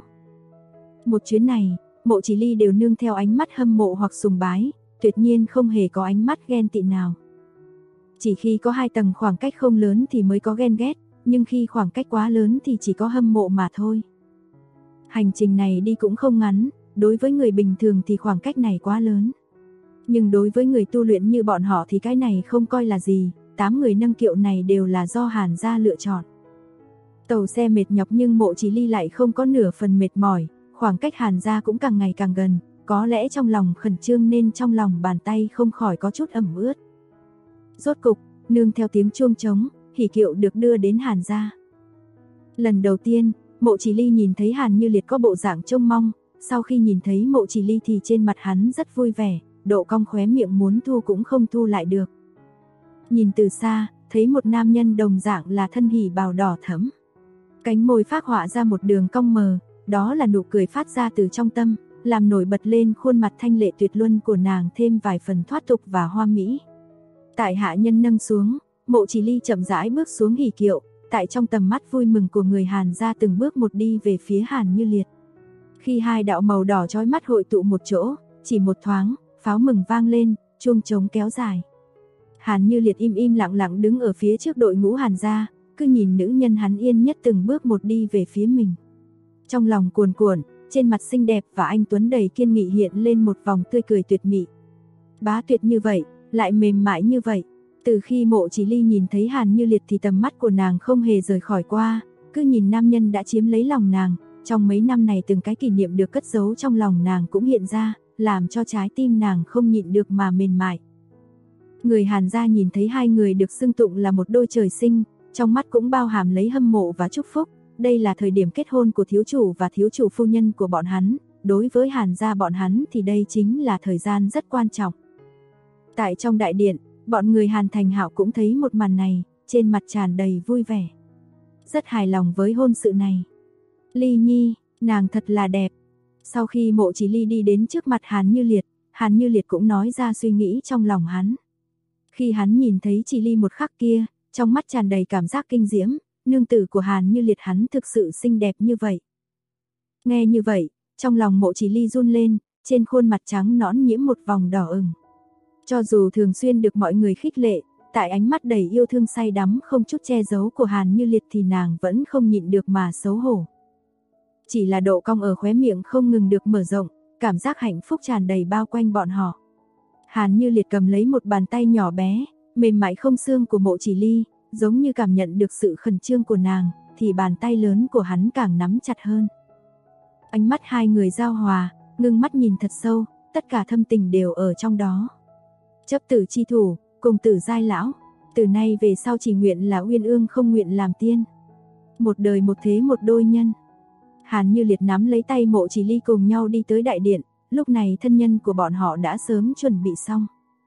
Một chuyến này, Mộ Chỉ Ly đều nương theo ánh mắt hâm mộ hoặc sùng bái, tuyệt nhiên không hề có ánh mắt ghen tị nào. Chỉ khi có hai tầng khoảng cách không lớn thì mới có ghen ghét, nhưng khi khoảng cách quá lớn thì chỉ có hâm mộ mà thôi. Hành trình này đi cũng không ngắn, đối với người bình thường thì khoảng cách này quá lớn. Nhưng đối với người tu luyện như bọn họ thì cái này không coi là gì, 8 người nâng kiệu này đều là do Hàn gia lựa chọn. Tàu xe mệt nhọc nhưng Mộ Chỉ Ly lại không có nửa phần mệt mỏi, khoảng cách Hàn gia cũng càng ngày càng gần, có lẽ trong lòng khẩn trương nên trong lòng bàn tay không khỏi có chút ẩm ướt. Rốt cục, nương theo tiếng chuông trống, hỉ kiệu được đưa đến Hàn gia. Lần đầu tiên, Mộ Chỉ Ly nhìn thấy Hàn Như Liệt có bộ dạng trông mong, sau khi nhìn thấy Mộ Chỉ Ly thì trên mặt hắn rất vui vẻ, độ cong khóe miệng muốn thu cũng không thu lại được. Nhìn từ xa, thấy một nam nhân đồng dạng là thân hỉ bào đỏ thẫm. Cánh môi phác họa ra một đường cong mờ, đó là nụ cười phát ra từ trong tâm, làm nổi bật lên khuôn mặt thanh lệ tuyệt luân của nàng thêm vài phần thoát tục và hoa mỹ. Tại hạ nhân nâng xuống, Mộ Chỉ Ly chậm rãi bước xuống hỉ kiệu, tại trong tầm mắt vui mừng của người Hàn ra từng bước một đi về phía Hàn Như Liệt. Khi hai đạo màu đỏ chói mắt hội tụ một chỗ, chỉ một thoáng, pháo mừng vang lên, chuông trống kéo dài. Hàn Như Liệt im lặng lặng đứng ở phía trước đội ngũ Hàn gia, cứ nhìn nữ nhân hắn yên nhất từng bước một đi về phía mình. Trong lòng cuồn cuộn, trên mặt xinh đẹp và anh tuấn đầy kiên nghị hiện lên một vòng tươi cười tuyệt mỹ. Bá tuyệt như vậy, lại mềm mại như vậy. Từ khi Mộ Chỉ Ly nhìn thấy Hàn Như Liệt thì tầm mắt của nàng không hề rời khỏi qua, cứ nhìn nam nhân đã chiếm lấy lòng nàng. Trong mấy năm này từng cái kỷ niệm được cất giấu trong lòng nàng cũng hiện ra, làm cho trái tim nàng không nhịn được mà mềm mại. Người Hàn gia nhìn thấy hai người được xưng tụng là một đôi trời sinh, trong mắt cũng bao hàm lấy hâm mộ và chúc phúc. Đây là thời điểm kết hôn của thiếu chủ và thiếu chủ phu nhân của bọn hắn, đối với Hàn gia bọn hắn thì đây chính là thời gian rất quan trọng. Tại trong đại điện, bọn người Hàn Thành Hạo cũng thấy một màn này, trên mặt tràn đầy vui vẻ. Rất hài lòng với hôn sự này. Ly Nhi, nàng thật là đẹp. Sau khi Mộ Chỉ Ly đi đến trước mặt Hàn Như Liệt cũng nói ra suy nghĩ trong lòng hắn. Khi hắn nhìn thấy Chỉ Ly một khắc kia, trong mắt tràn đầy cảm giác kinh diễm, nương tử của Hàn Như Liệt hắn thực sự xinh đẹp như vậy. Nghe như vậy, trong lòng Mộ Chỉ Ly run lên, trên khuôn mặt trắng nõn nhiễm một vòng đỏ ửng. Cho dù thường xuyên được mọi người khích lệ, tại ánh mắt đầy yêu thương say đắm không chút che giấu của Hàn Như Liệt thì nàng vẫn không nhịn được mà xấu hổ. Chỉ là độ cong ở khóe miệng không ngừng được mở rộng, cảm giác hạnh phúc tràn đầy bao quanh bọn họ. Hàn Như Liệt cầm lấy một bàn tay nhỏ bé, mềm mại không xương của Mộ Chỉ Ly, giống như cảm nhận được sự khẩn trương của nàng, thì bàn tay lớn của hắn càng nắm chặt hơn. Ánh mắt hai người giao hòa, ngưng mắt nhìn thật sâu, tất cả thâm tình đều ở trong đó. Chấp tử chi thủ, cùng tử giai lão, từ nay về sau chỉ nguyện là uyên ương không nguyện làm tiên. Một đời một thế một đôi nhân. Hàn Như Liệt nắm lấy tay Mộ Chỉ Ly cùng nhau đi tới đại điện, lúc này thân nhân của bọn họ đã sớm chuẩn bị xong.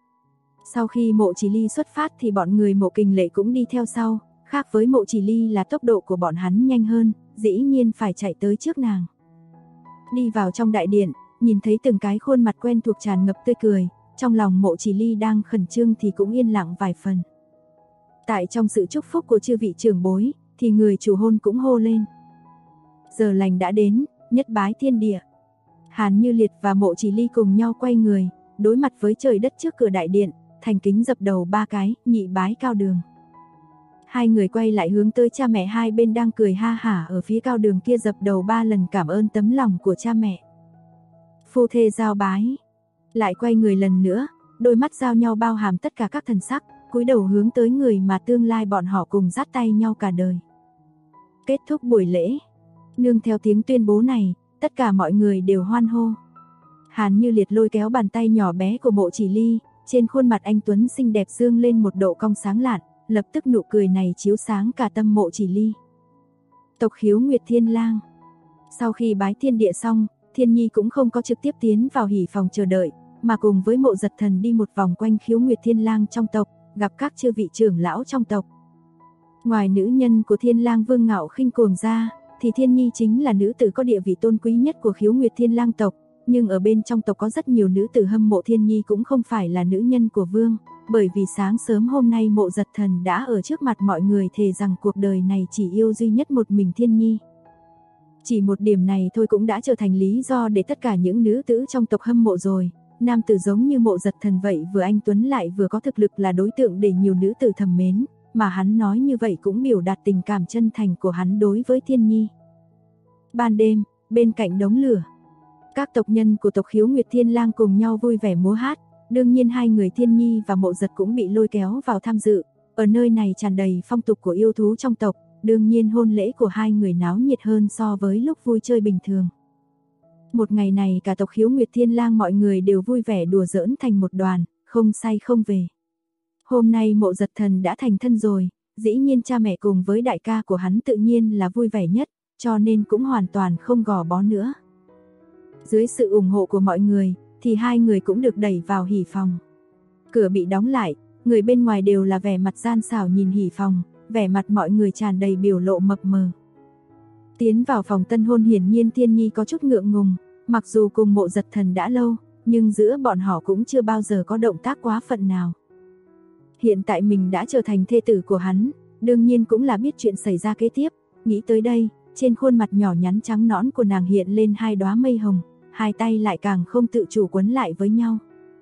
Sau khi Mộ Chỉ Ly xuất phát thì bọn người Mộ Kình Lệ cũng đi theo sau, khác với Mộ Chỉ Ly là tốc độ của bọn hắn nhanh hơn, dĩ nhiên phải chạy tới trước nàng. Đi vào trong đại điện, nhìn thấy từng cái khuôn mặt quen thuộc tràn ngập tươi cười, trong lòng Mộ Chỉ Ly đang khẩn trương thì cũng yên lặng vài phần. Tại trong sự chúc phúc của chư vị trưởng bối, thì người chủ hôn cũng hô lên. Giờ lành đã đến, nhất bái thiên địa. Hàn Như Liệt và Mộ Chỉ Ly cùng nhau quay người, đối mặt với trời đất trước cửa đại điện, thành kính dập đầu 3 cái, nhị bái cao đường. Hai người quay lại hướng tới cha mẹ hai bên đang cười ha hả ở phía cao đường kia dập đầu 3 lần cảm ơn tấm lòng của cha mẹ. Phu thê giao bái. Lại quay người lần nữa, đôi mắt giao nhau bao hàm tất cả các thần sắc, cúi đầu hướng tới người mà tương lai bọn họ cùng dắt tay nhau cả đời. Kết thúc buổi lễ. Nương theo tiếng tuyên bố này, tất cả mọi người đều hoan hô. Hàn Như Liệt lôi kéo bàn tay nhỏ bé của Mộ Chỉ Ly, trên khuôn mặt anh tuấn xinh đẹp dương lên một độ cong sáng lạn, lập tức nụ cười này chiếu sáng cả tâm Mộ Chỉ Ly. Tộc Khiếu Nguyệt Thiên Lang. Sau khi bái thiên địa xong, Thiên Nhi cũng không có trực tiếp tiến vào hỉ phòng chờ đợi, mà cùng với Mộ Giật Thần đi một vòng quanh Khiếu Nguyệt Thiên Lang trong tộc, gặp các chư vị trưởng lão trong tộc. Ngoài nữ nhân của Thiên Lang Vương Ngạo Khinh Cuồng ra, thì Thiên Nhi chính là nữ tử có địa vị tôn quý nhất của Khiếu Nguyệt Thiên Lang tộc, nhưng ở bên trong tộc có rất nhiều nữ tử hâm mộ Thiên Nhi cũng không phải là nữ nhân của vương, bởi vì sáng sớm hôm nay Mộ Giật Thần đã ở trước mặt mọi người thề rằng cuộc đời này chỉ yêu duy nhất một mình Thiên Nhi. Chỉ một điểm này thôi cũng đã trở thành lý do để tất cả những nữ tử trong tộc hâm mộ rồi. Nam tử giống như Mộ Giật Thần vậy vừa anh tuấn lại vừa có thực lực là đối tượng để nhiều nữ tử thầm mến, mà hắn nói như vậy cũng biểu đạt tình cảm chân thành của hắn đối với Thiên Nhi. Ban đêm, bên cạnh đống lửa, các tộc nhân của tộc Khiếu Nguyệt Thiên Lang cùng nhau vui vẻ múa hát, đương nhiên hai người Thiên Nhi và Mộ Giật cũng bị lôi kéo vào tham dự. Ở nơi này tràn đầy phong tục của yêu thú trong tộc, đương nhiên hôn lễ của hai người náo nhiệt hơn so với lúc vui chơi bình thường. Một ngày này cả tộc Khiếu Nguyệt Thiên Lang mọi người đều vui vẻ đùa giỡn thành một đoàn, không say không về. Hôm nay Mộ Giật Thần đã thành thân rồi, dĩ nhiên cha mẹ cùng với đại ca của hắn tự nhiên là vui vẻ nhất, cho nên cũng hoàn toàn không gò bó nữa. Dưới sự ủng hộ của mọi người, thì hai người cũng được đẩy vào hỉ phòng. Cửa bị đóng lại, người bên ngoài đều là vẻ mặt gian xảo nhìn hỉ phòng, vẻ mặt mọi người tràn đầy biểu lộ mập mờ. Tiến vào phòng tân hôn hiển nhiên Thiên Nhi có chút ngượng ngùng, mặc dù cùng Mộ Giật Thần đã lâu, nhưng giữa bọn họ cũng chưa bao giờ có động tác quá phận nào. Hiện tại mình đã trở thành thê tử của hắn, đương nhiên cũng là biết chuyện xảy ra kế tiếp, nghĩ tới đây, trên khuôn mặt nhỏ nhắn trắng nõn của nàng hiện lên hai đóa mây hồng, hai tay lại càng không tự chủ quấn lại với nhau.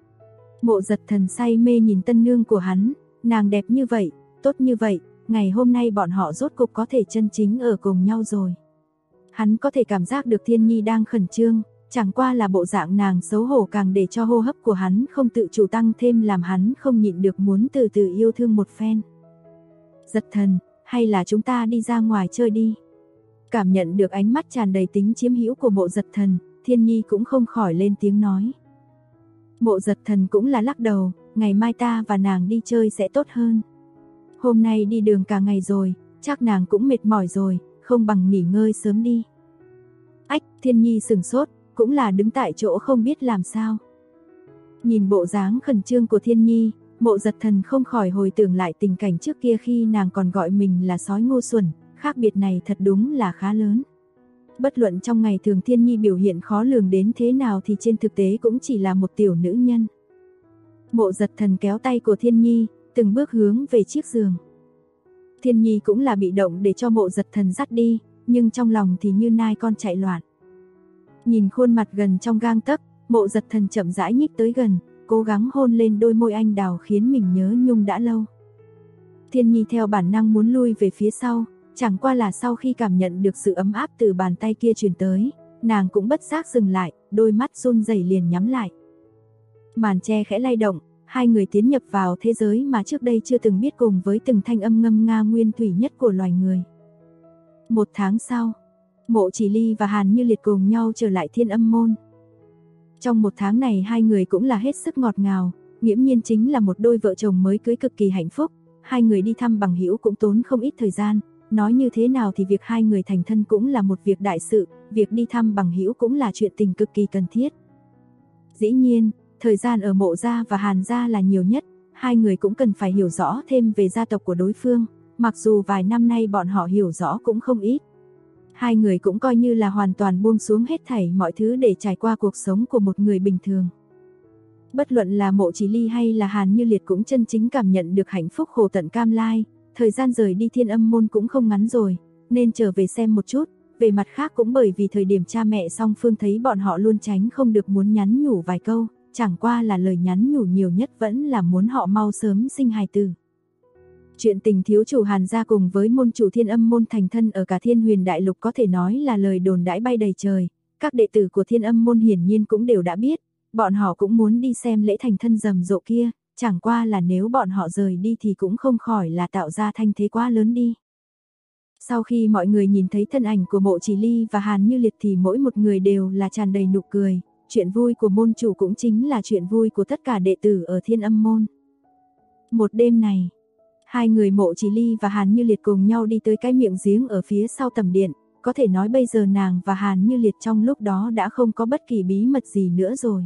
Mộ Giật Thần say mê nhìn tân nương của hắn, nàng đẹp như vậy, tốt như vậy, ngày hôm nay bọn họ rốt cục có thể chân chính ở cùng nhau rồi. Hắn có thể cảm giác được Thiên Nhi đang khẩn trương, chẳng qua là bộ dạng nàng xấu hổ càng để cho hô hấp của hắn không tự chủ tăng thêm làm hắn không nhịn được muốn từ từ yêu thương một phen. Giật Thần, hay là chúng ta đi ra ngoài chơi đi. Cảm nhận được ánh mắt tràn đầy tính chiếm hữu của Mộ Giật Thần, Thiên Nhi cũng không khỏi lên tiếng nói. Mộ Giật Thần cũng là lắc đầu, ngày mai ta và nàng đi chơi sẽ tốt hơn. Hôm nay đi đường cả ngày rồi, chắc nàng cũng mệt mỏi rồi, không bằng nghỉ ngơi sớm đi. Ách, Thiên Nhi sửng sốt, cũng là đứng tại chỗ không biết làm sao. Nhìn bộ dáng khẩn trương của Thiên Nhi, Mộ Giật Thần không khỏi hồi tưởng lại tình cảnh trước kia khi nàng còn gọi mình là sói ngu xuẩn, khác biệt này thật đúng là khá lớn. Bất luận trong ngày thường Thiên Nhi biểu hiện khó lường đến thế nào thì trên thực tế cũng chỉ là một tiểu nữ nhân. Mộ Giật Thần kéo tay của Thiên Nhi, từng bước hướng về chiếc giường. Thiên Nhi cũng là bị động để cho Mộ Giật Thần dắt đi, nhưng trong lòng thì như nai con chạy loạn. Nhìn khuôn mặt gần trong gang tấc, Mộ Giật Thần chậm rãi nhích tới gần, cố gắng hôn lên đôi môi anh đào khiến mình nhớ nhung đã lâu. Thiên Nhi theo bản năng muốn lui về phía sau, chẳng qua là sau khi cảm nhận được sự ấm áp từ bàn tay kia truyền tới, nàng cũng bất giác dừng lại, đôi mắt run rẩy liền nhắm lại. Màn che khẽ lay động, hai người tiến nhập vào thế giới mà trước đây chưa từng biết cùng với từng thanh âm ngâm nga nguyên thủy nhất của loài người. 1 tháng sau, Mộ Chỉ Ly và Hàn Như Liệt cùng nhau trở lại Thiên Âm Môn. Trong 1 tháng này hai người cũng là hết sức ngọt ngào, nghiễm nhiên chính là một đôi vợ chồng mới cưới cực kỳ hạnh phúc. Hai người đi thăm bằng hữu cũng tốn không ít thời gian, nói như thế nào thì việc hai người thành thân cũng là một việc đại sự, việc đi thăm bằng hữu cũng là chuyện tình cực kỳ cần thiết. Dĩ nhiên, thời gian ở Mộ gia và Hàn gia là nhiều nhất, hai người cũng cần phải hiểu rõ thêm về gia tộc của đối phương, mặc dù vài năm nay bọn họ hiểu rõ cũng không ít. Hai người cũng coi như là hoàn toàn buông xuống hết thảy mọi thứ để trải qua cuộc sống của một người bình thường. Bất luận là Mộ Chỉ Ly hay là Hàn Như Liệt cũng chân chính cảm nhận được hạnh phúc khổ tận cam lai, thời gian rời đi Thiên Âm Môn cũng không ngắn rồi, nên trở về xem một chút. Về mặt khác cũng bởi vì thời điểm cha mẹ song phương thấy bọn họ luôn tránh không được muốn nhắn nhủ vài câu, chẳng qua là lời nhắn nhủ nhiều nhất vẫn là muốn họ mau sớm sinh hài tử. Chuyện tình thiếu chủ Hàn gia cùng với môn chủ Thiên Âm Môn thành thân ở cả Thiên Huyền Đại Lục có thể nói là lời đồn đãi bay đầy trời, các đệ tử của Thiên Âm Môn hiển nhiên cũng đều đã biết, bọn họ cũng muốn đi xem lễ thành thân rầm rộ kia, chẳng qua là nếu bọn họ rời đi thì cũng không khỏi là tạo ra thanh thế quá lớn đi. Sau khi mọi người nhìn thấy thân ảnh của Mộ Chỉ Ly và Hàn Như Liệt thì mỗi một người đều là tràn đầy nụ cười, chuyện vui của môn chủ cũng chính là chuyện vui của tất cả đệ tử ở Thiên Âm Môn. Một đêm này, hai người Mộ Chỉ Ly và Hàn Như Liệt cùng nhau đi tới cái miệng giếng ở phía sau tầm điện, có thể nói bây giờ nàng và Hàn Như Liệt trong lúc đó đã không có bất kỳ bí mật gì nữa rồi.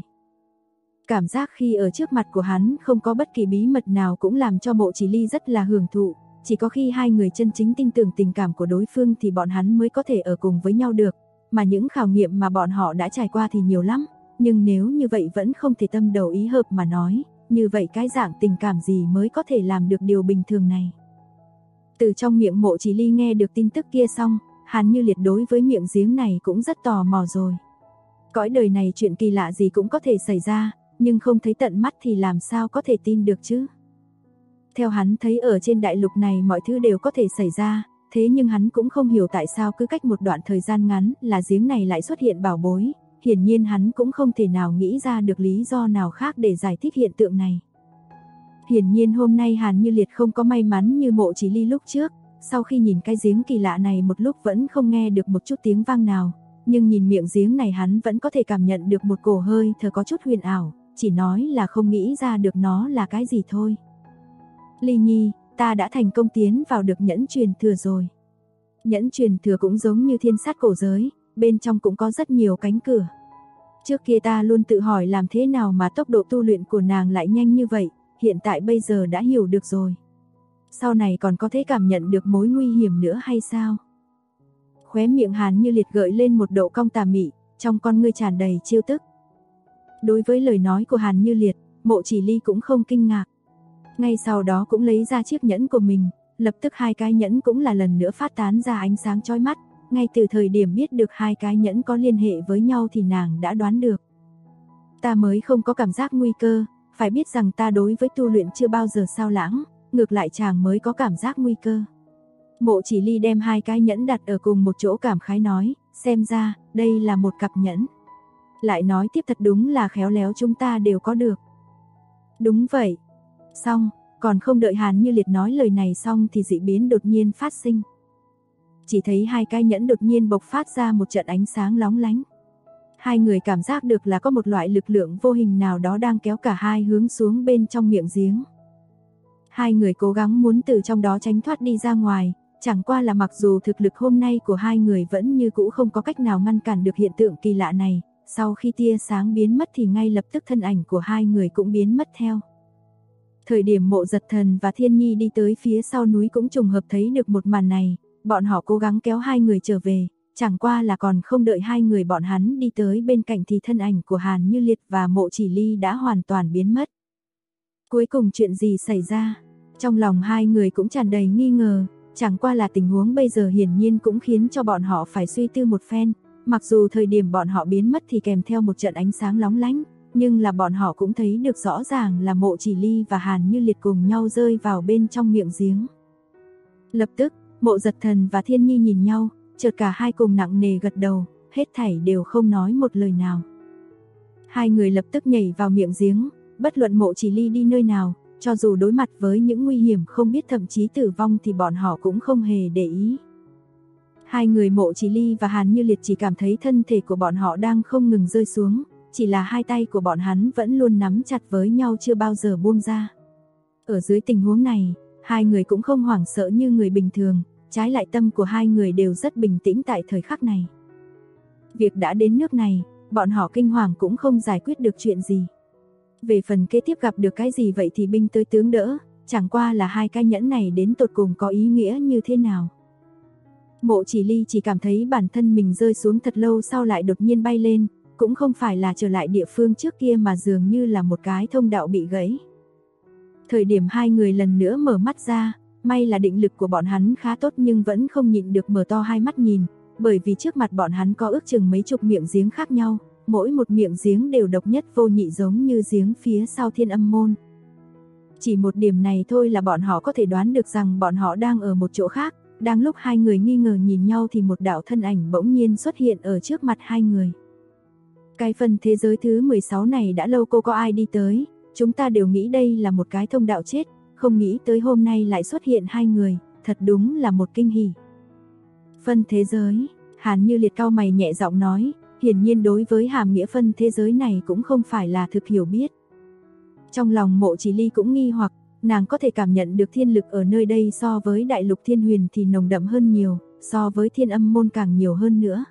Cảm giác khi ở trước mặt của hắn không có bất kỳ bí mật nào cũng làm cho Mộ Chỉ Ly rất là hưởng thụ, chỉ có khi hai người chân chính tin tưởng tình cảm của đối phương thì bọn hắn mới có thể ở cùng với nhau được, mà những khảo nghiệm mà bọn họ đã trải qua thì nhiều lắm, nhưng nếu như vậy vẫn không thể tâm đầu ý hợp mà nói, như vậy cái dạng tình cảm gì mới có thể làm được điều bình thường này. Từ trong miệng Mộ Chỉ Ly nghe được tin tức kia xong, Hàn Như Liệt đối với miệng giếng này cũng rất tò mò rồi. Cõi đời này chuyện kỳ lạ gì cũng có thể xảy ra, nhưng không thấy tận mắt thì làm sao có thể tin được chứ. Theo hắn thấy ở trên đại lục này mọi thứ đều có thể xảy ra, thế nhưng hắn cũng không hiểu tại sao cứ cách một đoạn thời gian ngắn là giếng này lại xuất hiện bảo bối, hiển nhiên hắn cũng không thể nào nghĩ ra được lý do nào khác để giải thích hiện tượng này. Hiển nhiên hôm nay Hàn Như Liệt không có may mắn như Mộ Chỉ Ly lúc trước, sau khi nhìn cái giếng kỳ lạ này một lúc vẫn không nghe được một chút tiếng vang nào, nhưng nhìn miệng giếng này hắn vẫn có thể cảm nhận được một cổ hơi thở có chút huyền ảo, chỉ nói là không nghĩ ra được nó là cái gì thôi. Ly Nhi, ta đã thành công tiến vào được nhẫn truyền thừa rồi. Nhẫn truyền thừa cũng giống như thiên sát cổ giới, bên trong cũng có rất nhiều cánh cửa. Trước kia ta luôn tự hỏi làm thế nào mà tốc độ tu luyện của nàng lại nhanh như vậy, hiện tại bây giờ đã hiểu được rồi. Sau này còn có thể cảm nhận được mối nguy hiểm nữa hay sao? Khóe miệng Hàn Như Liệt gợi lên một độ cong tà mị, trong con ngươi tràn đầy trêu tức. Đối với lời nói của Hàn Như Liệt, Mộ Chỉ Ly cũng không kinh ngạc. Ngay sau đó cũng lấy ra chiếc nhẫn của mình, lập tức hai cái nhẫn cũng là lần nữa phát tán ra ánh sáng chói mắt. Ngay từ thời điểm biết được hai cái nhẫn có liên hệ với nhau thì nàng đã đoán được. Ta mới không có cảm giác nguy cơ, phải biết rằng ta đối với tu luyện chưa bao giờ sao lãng, ngược lại chàng mới có cảm giác nguy cơ. Mộ Chỉ Ly đem hai cái nhẫn đặt ở cùng một chỗ cảm khái nói, xem ra, đây là một cặp nhẫn. Lại nói tiếp thật đúng là khéo léo chúng ta đều có được. Đúng vậy. Xong, còn không đợi Hàn Như Liệt nói lời này xong thì dị biến đột nhiên phát sinh. Chỉ thấy hai cái nhẫn đột nhiên bộc phát ra một trận ánh sáng lóng lánh. Hai người cảm giác được là có một loại lực lượng vô hình nào đó đang kéo cả hai hướng xuống bên trong miệng giếng. Hai người cố gắng muốn từ trong đó tránh thoát đi ra ngoài, chẳng qua là mặc dù thực lực hôm nay của hai người vẫn như cũ không có cách nào ngăn cản được hiện tượng kỳ lạ này, sau khi tia sáng biến mất thì ngay lập tức thân ảnh của hai người cũng biến mất theo. Thời điểm Mộ Giật Thần và Thiên Nhi đi tới phía sau núi cũng trùng hợp thấy được một màn này, bọn họ cố gắng kéo hai người trở về, chẳng qua là còn không đợi hai người bọn hắn đi tới bên cạnh thì thân ảnh của Hàn Như Liệt và Mộ Chỉ Ly đã hoàn toàn biến mất. Cuối cùng chuyện gì xảy ra? Trong lòng hai người cũng tràn đầy nghi ngờ, chẳng qua là tình huống bây giờ hiển nhiên cũng khiến cho bọn họ phải suy tư một phen, mặc dù thời điểm bọn họ biến mất thì kèm theo một trận ánh sáng lóng lánh, nhưng là bọn họ cũng thấy được rõ ràng là Mộ Chỉ Ly và Hàn Như Liệt cùng nhau rơi vào bên trong miệng giếng. Lập tức, Mộ Giật Thần và Thiên Nhi nhìn nhau, chợt cả hai cùng nặng nề gật đầu, hết thảy đều không nói một lời nào. Hai người lập tức nhảy vào miệng giếng, bất luận Mộ Chỉ Ly đi nơi nào, cho dù đối mặt với những nguy hiểm không biết thậm chí tử vong thì bọn họ cũng không hề để ý. Hai người Mộ Chỉ Ly và Hàn Như Liệt chỉ cảm thấy thân thể của bọn họ đang không ngừng rơi xuống, chỉ là hai tay của bọn hắn vẫn luôn nắm chặt với nhau chưa bao giờ buông ra. Ở dưới tình huống này, hai người cũng không hoảng sợ như người bình thường, trái lại tâm của hai người đều rất bình tĩnh tại thời khắc này. Việc đã đến nước này, bọn họ kinh hoàng cũng không giải quyết được chuyện gì. Về phần kế tiếp gặp được cái gì vậy thì binh tới tướng đỡ, chẳng qua là hai cái nhẫn này đến tột cùng có ý nghĩa như thế nào. Mộ Chỉ Ly chỉ cảm thấy bản thân mình rơi xuống thật lâu sau lại đột nhiên bay lên, cũng không phải là trở lại địa phương trước kia mà dường như là một cái thông đạo bị gãy. Thời điểm hai người lần nữa mở mắt ra, may là định lực của bọn hắn khá tốt nhưng vẫn không nhịn được mở to hai mắt nhìn, bởi vì trước mặt bọn hắn có ước chừng mấy chục miệng giếng khác nhau, mỗi một miệng giếng đều độc nhất vô nhị giống như giếng phía sau Thiên Âm môn. Chỉ một điểm này thôi là bọn họ có thể đoán được rằng bọn họ đang ở một chỗ khác. Đang lúc hai người nghi ngờ nhìn nhau thì một đạo thân ảnh bỗng nhiên xuất hiện ở trước mặt hai người. Cái phần thế giới thứ 16 này đã lâu cô có ai đi tới, chúng ta đều nghĩ đây là một cái thông đạo chết, không nghĩ tới hôm nay lại xuất hiện hai người, thật đúng là một kinh hỉ. Phân thế giới, Hàn Như Liệt cau mày nhẹ giọng nói, hiển nhiên đối với hàm nghĩa phân thế giới này cũng không phải là thực hiểu biết. Trong lòng Mộ Chỉ Ly cũng nghi hoặc, nàng có thể cảm nhận được thiên lực ở nơi đây so với đại lục thiên huyền thì nồng đậm hơn nhiều, so với Thiên Âm môn càng nhiều hơn nữa.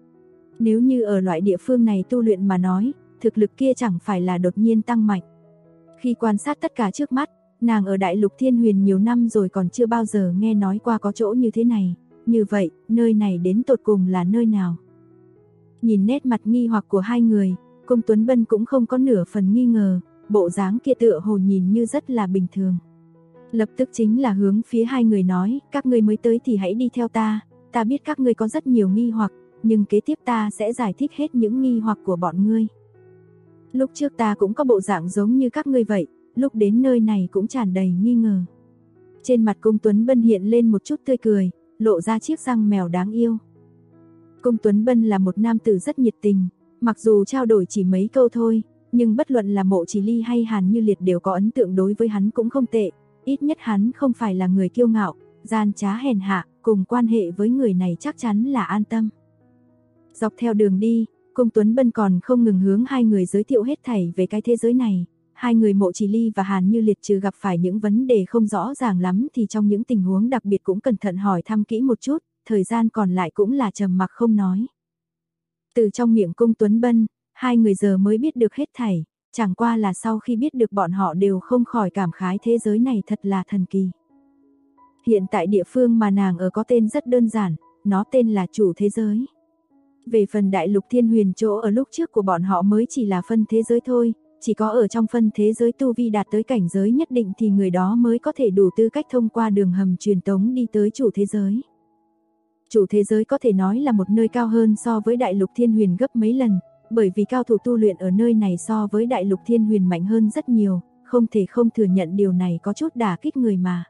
Nếu như ở loại địa phương này tu luyện mà nói, thực lực kia chẳng phải là đột nhiên tăng mạnh. Khi quan sát tất cả trước mắt, nàng ở đại lục thiên huyền nhiều năm rồi còn chưa bao giờ nghe nói qua có chỗ như thế này. Như vậy, nơi này đến tột cùng là nơi nào? Nhìn nét mặt nghi hoặc của hai người, Cung Tuấn Bân cũng không có nửa phần nghi ngờ, bộ dáng kia tựa hồ nhìn như rất là bình thường. Lập tức chính là hướng phía hai người nói, các ngươi mới tới thì hãy đi theo ta biết các ngươi có rất nhiều nghi hoặc, nhưng kế tiếp ta sẽ giải thích hết những nghi hoặc của bọn ngươi. Lúc trước ta cũng có bộ dạng giống như các ngươi vậy, lúc đến nơi này cũng tràn đầy nghi ngờ. Trên mặt Cung Tuấn Bân hiện lên một chút tươi cười, lộ ra chiếc răng mèo đáng yêu. Cung Tuấn Bân là một nam tử rất nhiệt tình, mặc dù trao đổi chỉ mấy câu thôi, nhưng bất luận là Mộ Chỉ Ly hay Hàn Như Liệt đều có ấn tượng đối với hắn cũng không tệ, ít nhất hắn không phải là người kiêu ngạo, gian trá hèn hạ, cùng quan hệ với người này chắc chắn là an tâm. Dọc theo đường đi, Cung Tuấn Bân còn không ngừng hướng hai người giới thiệu hết thảy về cái thế giới này. Hai người Mộ Chỉ Ly và Hàn Như Liệt trừ gặp phải những vấn đề không rõ ràng lắm thì trong những tình huống đặc biệt cũng cẩn thận hỏi thăm kỹ một chút, thời gian còn lại cũng là trầm mặc không nói. Từ trong miệng Cung Tuấn Bân, Hai người giờ mới biết được hết thảy, chẳng qua là sau khi biết được bọn họ đều không khỏi cảm khái thế giới này thật là thần kỳ. Hiện tại địa phương mà nàng ở có tên rất đơn giản, nó tên là chủ thế giới. Về phần đại lục thiên huyền chỗ ở lúc trước của bọn họ mới chỉ là phân thế giới thôi, chỉ có ở trong phân thế giới tu vi đạt tới cảnh giới nhất định thì người đó mới có thể đủ tư cách thông qua đường hầm truyền tống đi tới chủ thế giới. Chủ thế giới có thể nói là một nơi cao hơn so với đại lục thiên huyền gấp mấy lần, bởi vì cao thủ tu luyện ở nơi này so với đại lục thiên huyền mạnh hơn rất nhiều, không thể không thừa nhận điều này có chút đả kích người mà.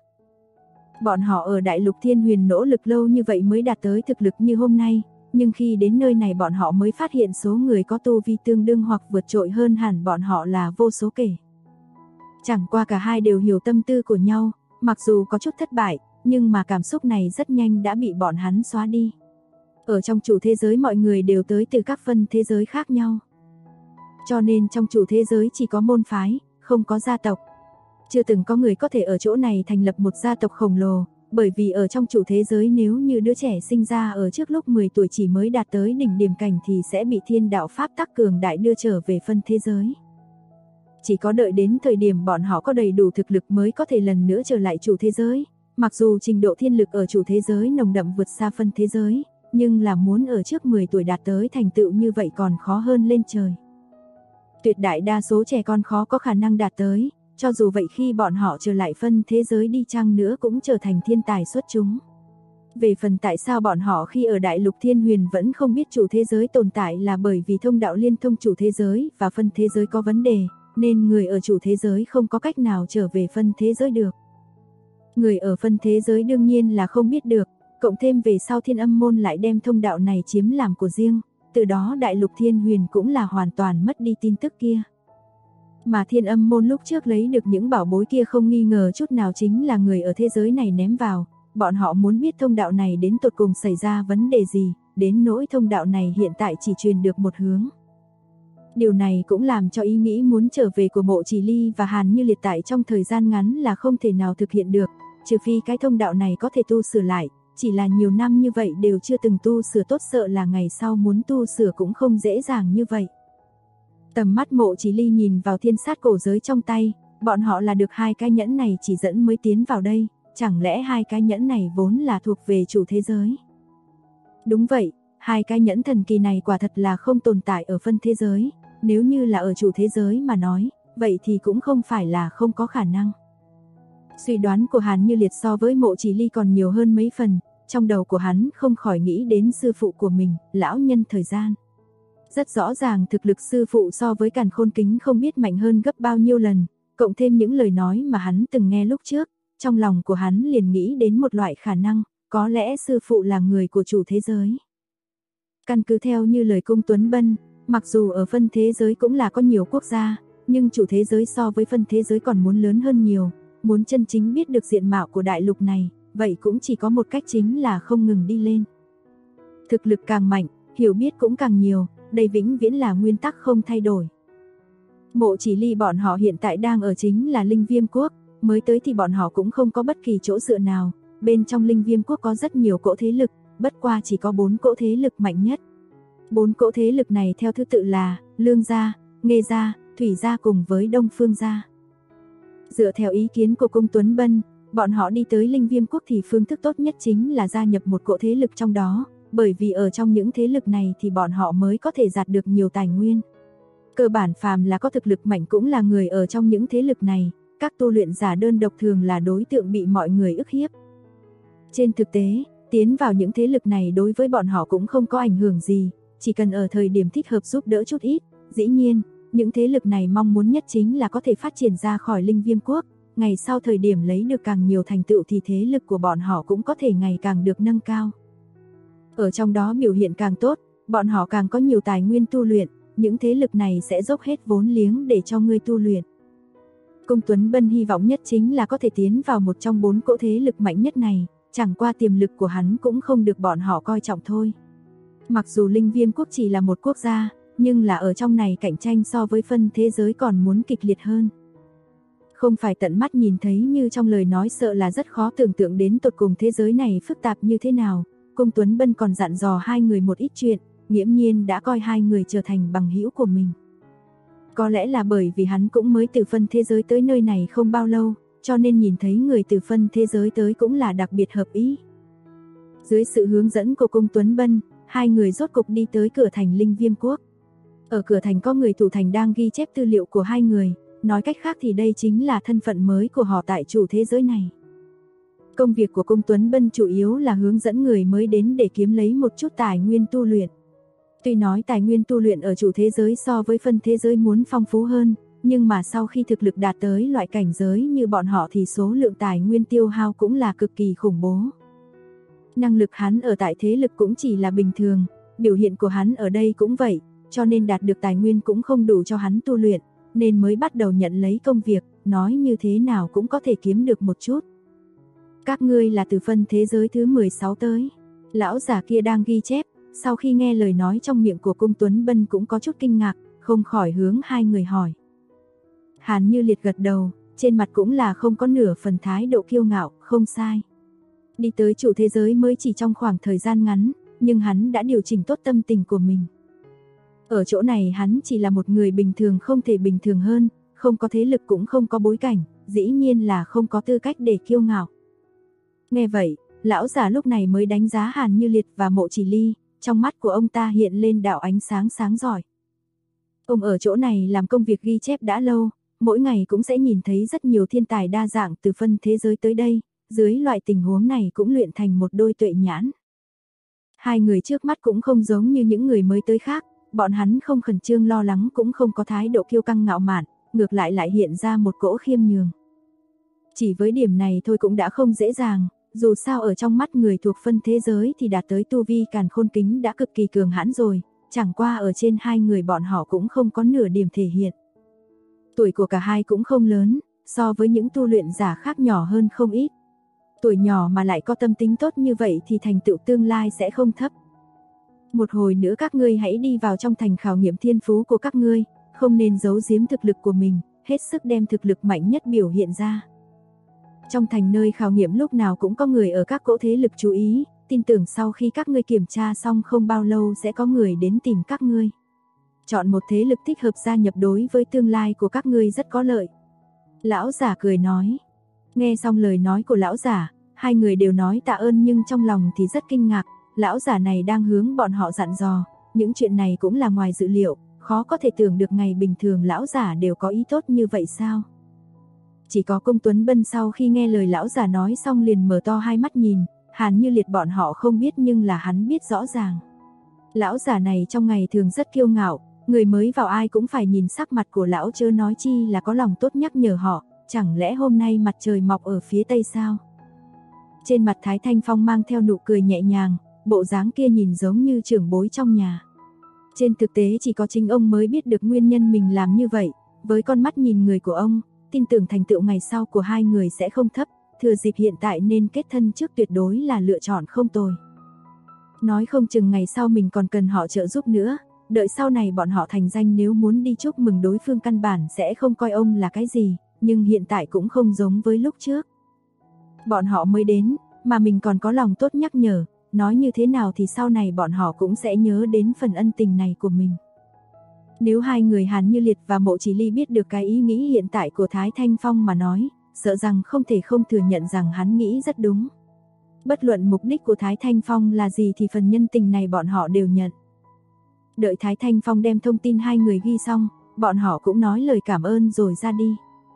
Bọn họ ở đại lục thiên huyền nỗ lực lâu như vậy mới đạt tới thực lực như hôm nay, nhưng khi đến nơi này bọn họ mới phát hiện số người có tu vi tương đương hoặc vượt trội hơn hẳn bọn họ là vô số kể. Chẳng qua cả hai đều hiểu tâm tư của nhau, mặc dù có chút thất bại, nhưng mà cảm xúc này rất nhanh đã bị bọn hắn xóa đi. Ở trong chủ thế giới mọi người đều tới từ các phân thế giới khác nhau. Cho nên trong chủ thế giới chỉ có môn phái, không có gia tộc. Chưa từng có người có thể ở chỗ này thành lập một gia tộc khổng lồ, bởi vì ở trong chủ thế giới nếu như đứa trẻ sinh ra ở trước lúc 10 tuổi chỉ mới đạt tới đỉnh điểm cảnh thì sẽ bị thiên đạo pháp tắc cường đại đưa trở về phân thế giới. Chỉ có đợi đến thời điểm bọn họ có đầy đủ thực lực mới có thể lần nữa trở lại chủ thế giới. Mặc dù trình độ thiên lực ở chủ thế giới nồng đậm vượt xa phân thế giới, nhưng là muốn ở trước 10 tuổi đạt tới thành tựu như vậy còn khó hơn lên trời. Tuyệt đại đa số trẻ con khó có khả năng đạt tới, cho dù vậy khi bọn họ trở lại phân thế giới đi chăng nữa cũng trở thành thiên tài xuất chúng. Về phần tại sao bọn họ khi ở đại lục thiên huyền vẫn không biết chủ thế giới tồn tại là bởi vì thông đạo liên thông chủ thế giới và phân thế giới có vấn đề, nên người ở chủ thế giới không có cách nào trở về phân thế giới được. Người ở phân thế giới đương nhiên là không biết được, cộng thêm về sau Thiên Âm môn lại đem thông đạo này chiếm làm của riêng, từ đó đại lục thiên huyền cũng là hoàn toàn mất đi tin tức kia. Mà Thiên Âm môn lúc trước lấy được những bảo bối kia không nghi ngờ chút nào chính là người ở thế giới này ném vào, bọn họ muốn biết thông đạo này đến tột cùng xảy ra vấn đề gì, đến nỗi thông đạo này hiện tại chỉ truyền được một hướng. Điều này cũng làm cho ý nghĩ muốn trở về của Mộ Chỉ Ly và Hàn Như Liệt tại trong thời gian ngắn là không thể nào thực hiện được, trừ phi cái thông đạo này có thể tu sửa lại, chỉ là nhiều năm như vậy đều chưa từng tu sửa tốt, sợ là ngày sau muốn tu sửa cũng không dễ dàng như vậy. Tầm mắt Mộ Chỉ Ly nhìn vào thiên sát cổ giới trong tay, bọn họ là được hai cái nhẫn này chỉ dẫn mới tiến vào đây, chẳng lẽ hai cái nhẫn này vốn là thuộc về chủ thế giới? Đúng vậy, hai cái nhẫn thần kỳ này quả thật là không tồn tại ở phân thế giới, nếu như là ở chủ thế giới mà nói, vậy thì cũng không phải là không có khả năng. Suy đoán của Hàn Như Liệt so với Mộ Chỉ Ly còn nhiều hơn mấy phần, trong đầu của hắn không khỏi nghĩ đến sư phụ của mình, lão nhân thời gian. Rất rõ ràng thực lực sư phụ so với Càn Khôn Kính không biết mạnh hơn gấp bao nhiêu lần, cộng thêm những lời nói mà hắn từng nghe lúc trước, trong lòng của hắn liền nghĩ đến một loại khả năng, có lẽ sư phụ là người của chủ thế giới. Căn cứ theo như lời Cung Tuấn Bân, mặc dù ở phân thế giới cũng là có nhiều quốc gia, nhưng chủ thế giới so với phân thế giới còn muốn lớn hơn nhiều, muốn chân chính biết được diện mạo của đại lục này, vậy cũng chỉ có một cách chính là không ngừng đi lên. Thực lực càng mạnh, hiểu biết cũng càng nhiều, đây vĩnh viễn là nguyên tắc không thay đổi. Mộ Chỉ Ly bọn họ hiện tại đang ở chính là Linh Viêm Quốc, mới tới thì bọn họ cũng không có bất kỳ chỗ dựa nào, bên trong Linh Viêm Quốc có rất nhiều cỗ thế lực, bất qua chỉ có 4 cỗ thế lực mạnh nhất. 4 cỗ thế lực này theo thứ tự là Lương gia, Nghê gia, Thủy gia cùng với Đông Phương gia. Dựa theo ý kiến của Cung Tuấn Bân, bọn họ đi tới Linh Viêm Quốc thì phương thức tốt nhất chính là gia nhập một cỗ thế lực trong đó, bởi vì ở trong những thế lực này thì bọn họ mới có thể dạt được nhiều tài nguyên. Cơ bản phàm là có thực lực mạnh cũng là người ở trong những thế lực này, các tu luyện giả đơn độc thường là đối tượng bị mọi người ức hiếp. Trên thực tế, tiến vào những thế lực này đối với bọn họ cũng không có ảnh hưởng gì, chỉ cần ở thời điểm thích hợp giúp đỡ chút ít. Dĩ nhiên, những thế lực này mong muốn nhất chính là có thể phát triển ra khỏi Linh Viêm Quốc, ngày sau thời điểm lấy được càng nhiều thành tựu thì thế lực của bọn họ cũng có thể ngày càng được nâng cao. Ở trong đó biểu hiện càng tốt, bọn họ càng có nhiều tài nguyên tu luyện, những thế lực này sẽ dốc hết vốn liếng để cho ngươi tu luyện. Cung Tuấn Bân hy vọng nhất chính là có thể tiến vào một trong 4 cỗ thế lực mạnh nhất này, chẳng qua tiềm lực của hắn cũng không được bọn họ coi trọng thôi. Mặc dù Linh Viêm Quốc chỉ là một quốc gia, nhưng là ở trong này cạnh tranh so với phân thế giới còn muốn kịch liệt hơn. Không phải tận mắt nhìn thấy như trong lời nói, sợ là rất khó tưởng tượng đến tột cùng thế giới này phức tạp như thế nào. Cung Tuấn Bân còn dặn dò hai người một ít chuyện, nghiễm nhiên đã coi hai người trở thành bằng hữu của mình. Có lẽ là bởi vì hắn cũng mới từ phân thế giới tới nơi này không bao lâu, cho nên nhìn thấy người từ phân thế giới tới cũng là đặc biệt hợp ý. Dưới sự hướng dẫn của Cung Tuấn Bân, hai người rốt cục đi tới cửa thành Linh Viêm Quốc. Ở cửa thành có người thủ thành đang ghi chép tư liệu của hai người, nói cách khác thì đây chính là thân phận mới của họ tại chủ thế giới này. Công việc của Cung Tuấn Bân chủ yếu là hướng dẫn người mới đến để kiếm lấy một chút tài nguyên tu luyện. Tuy nói tài nguyên tu luyện ở chủ thế giới so với phân thế giới muốn phong phú hơn, nhưng mà sau khi thực lực đạt tới loại cảnh giới như bọn họ thì số lượng tài nguyên tiêu hao cũng là cực kỳ khủng bố. Năng lực hắn ở tại thế lực cũng chỉ là bình thường, biểu hiện của hắn ở đây cũng vậy, cho nên đạt được tài nguyên cũng không đủ cho hắn tu luyện, nên mới bắt đầu nhận lấy công việc, nói như thế nào cũng có thể kiếm được một chút. Các ngươi là từ phân thế giới thứ 16 tới. Lão giả kia đang ghi chép, sau khi nghe lời nói trong miệng của Cung Tuấn Bân cũng có chút kinh ngạc, không khỏi hướng hai người hỏi. Hàn Như Liệt gật đầu, trên mặt cũng là không có nửa phần thái độ kiêu ngạo, không sai. Đi tới chủ thế giới mới chỉ trong khoảng thời gian ngắn, nhưng hắn đã điều chỉnh tốt tâm tình của mình. Ở chỗ này hắn chỉ là một người bình thường không thể bình thường hơn, không có thế lực cũng không có bối cảnh, dĩ nhiên là không có tư cách để kiêu ngạo. Nghe vậy, lão già lúc này mới đánh giá Hàn Như Liệt và Mộ Chỉ Ly, trong mắt của ông ta hiện lên đạo ánh sáng sáng rọi. Ông ở chỗ này làm công việc ghi chép đã lâu, mỗi ngày cũng sẽ nhìn thấy rất nhiều thiên tài đa dạng từ phân thế giới tới đây, dưới loại tình huống này cũng luyện thành một đôi tuệ nhãn. Hai người trước mắt cũng không giống như những người mới tới khác, bọn hắn không khẩn trương lo lắng cũng không có thái độ kiêu căng ngạo mạn, ngược lại hiện ra một cỗ khiêm nhường. Chỉ với điểm này thôi cũng đã không dễ dàng, dù sao ở trong mắt người thuộc phân thế giới thì đạt tới tu vi càn khôn kính đã cực kỳ cường hãn rồi, chẳng qua ở trên hai người bọn họ cũng không có nửa điểm thể hiện. Tuổi của cả hai cũng không lớn, so với những tu luyện giả khác nhỏ hơn không ít. Tuổi nhỏ mà lại có tâm tính tốt như vậy thì thành tựu tương lai sẽ không thấp. Một hồi nữa các ngươi hãy đi vào trong thành khảo nghiệm thiên phú của các ngươi, không nên giấu giếm thực lực của mình, hết sức đem thực lực mạnh nhất biểu hiện ra. Trong thành nơi khảo nghiệm lúc nào cũng có người ở các cỗ thế lực chú ý, tin tưởng sau khi các ngươi kiểm tra xong không bao lâu sẽ có người đến tìm các ngươi. Chọn một thế lực thích hợp gia nhập đối với tương lai của các ngươi rất có lợi. Lão giả cười nói. Nghe xong lời nói của lão giả, hai người đều nói tạ ơn nhưng trong lòng thì rất kinh ngạc. Lão giả này đang hướng bọn họ dặn dò, những chuyện này cũng là ngoài dự liệu, khó có thể tưởng được ngày bình thường lão giả đều có ý tốt như vậy sao. Chỉ có Cung Tuấn Bân sau khi nghe lời lão giả nói xong liền mở to hai mắt nhìn, Hàn Như Liệt bọn họ không biết nhưng là hắn biết rõ ràng. Lão giả này trong ngày thường rất kiêu ngạo, người mới vào ai cũng phải nhìn sắc mặt của lão chớ nói chi là có lòng tốt nhắc nhở họ, chẳng lẽ hôm nay mặt trời mọc ở phía tây sao? Trên mặt Thái Thanh Phong mang theo nụ cười nhẹ nhàng, bộ dáng kia nhìn giống như trưởng bối trong nhà. Trên thực tế chỉ có chính ông mới biết được nguyên nhân mình làm như vậy, với con mắt nhìn người của ông, tin tưởng thành tựu ngày sau của hai người sẽ không thấp, thừa dịp hiện tại nên kết thân trước tuyệt đối là lựa chọn không tồi. Nói không chừng ngày sau mình còn cần họ trợ giúp nữa, đợi sau này bọn họ thành danh nếu muốn đi chúc mừng đối phương căn bản sẽ không coi ông là cái gì, nhưng hiện tại cũng không giống với lúc trước. Bọn họ mới đến, mà mình còn có lòng tốt nhắc nhở, nói như thế nào thì sau này bọn họ cũng sẽ nhớ đến phần ân tình này của mình. Nếu hai người Hàn Như Liệt và Mộ Chỉ Ly biết được cái ý nghĩ hiện tại của Thái Thanh Phong mà nói, sợ rằng không thể không thừa nhận rằng hắn nghĩ rất đúng. Bất luận mục đích của Thái Thanh Phong là gì thì phần nhân tình này bọn họ đều nhận. Đợi Thái Thanh Phong đem thông tin hai người ghi xong, bọn họ cũng nói lời cảm ơn rồi ra đi.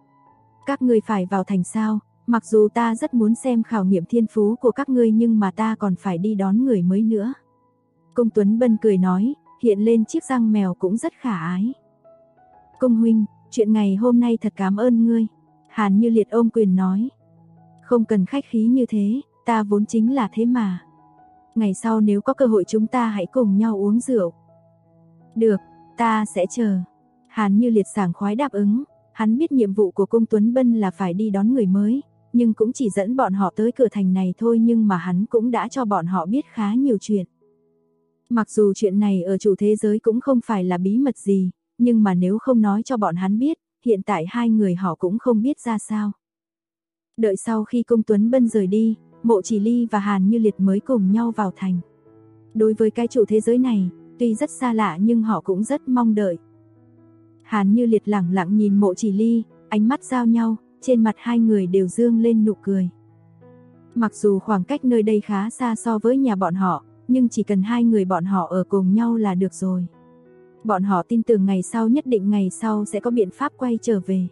Các ngươi phải vào thành sao? Mặc dù ta rất muốn xem khảo nghiệm thiên phú của các ngươi nhưng mà ta còn phải đi đón người mới nữa. Cung Tuấn Bân cười nói, hiện lên chiếc răng mèo cũng rất khả ái. Cung huynh, chuyện ngày hôm nay thật cảm ơn ngươi. Hàn Như Liệt ôm quyền nói. Không cần khách khí như thế, ta vốn chính là thế mà. Ngày sau nếu có cơ hội chúng ta hãy cùng nhau uống rượu. Được, ta sẽ chờ. Hàn Như Liệt sảng khoái đáp ứng, hắn biết nhiệm vụ của Cung Tuấn Bân là phải đi đón người mới, nhưng cũng chỉ dẫn bọn họ tới cửa thành này thôi nhưng mà hắn cũng đã cho bọn họ biết khá nhiều chuyện. Mặc dù chuyện này ở chủ thế giới cũng không phải là bí mật gì, nhưng mà nếu không nói cho bọn hắn biết, hiện tại hai người họ cũng không biết ra sao. Đợi sau khi Cung Tuấn Bân rời đi, Mộ Chỉ Ly và Hàn Như Liệt mới cùng nhau vào thành. Đối với cái chủ thế giới này, tuy rất xa lạ nhưng họ cũng rất mong đợi. Hàn Như Liệt lẳng lặng nhìn Mộ Chỉ Ly, ánh mắt giao nhau, trên mặt hai người đều dương lên nụ cười. Mặc dù khoảng cách nơi đây khá xa so với nhà bọn họ, nhưng chỉ cần hai người bọn họ ở cùng nhau là được rồi. Bọn họ tin tưởng ngày sau sẽ có biện pháp quay trở về.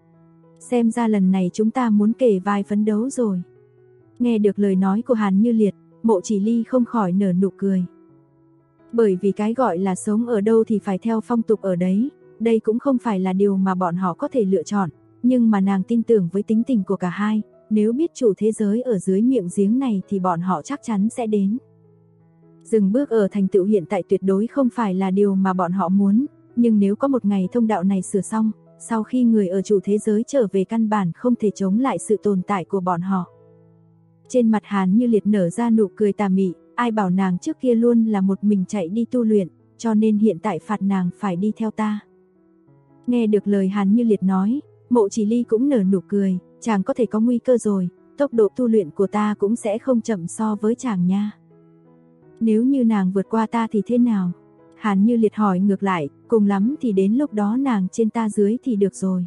Xem ra lần này chúng ta muốn kể vai phấn đấu rồi. Nghe được lời nói của Hàn Như Liệt, Mộ Chỉ Ly không khỏi nở nụ cười. Bởi vì cái gọi là sống ở đâu thì phải theo phong tục ở đấy, đây cũng không phải là điều mà bọn họ có thể lựa chọn, nhưng mà nàng tin tưởng với tính tình của cả hai, nếu biết chủ thế giới ở dưới miệng giếng này thì bọn họ chắc chắn sẽ đến. Dừng bước ở thành tựu hiện tại tuyệt đối không phải là điều mà bọn họ muốn, nhưng nếu có một ngày thông đạo này sửa xong, sau khi người ở chủ thế giới trở về căn bản không thể chống lại sự tồn tại của bọn họ. Trên mặt Hàn Như Liệt nở ra nụ cười tà mị, ai bảo nàng trước kia luôn là một mình chạy đi tu luyện, cho nên hiện tại phạt nàng phải đi theo ta. Nghe được lời Hàn Như Liệt nói, Mộ Chỉ Ly cũng nở nụ cười, chàng có thể có nguy cơ rồi, tốc độ tu luyện của ta cũng sẽ không chậm so với chàng nha. Nếu như nàng vượt qua ta thì thế nào? Hàn Như Liệt hỏi ngược lại, cùng lắm thì đến lúc đó nàng trên ta dưới thì được rồi.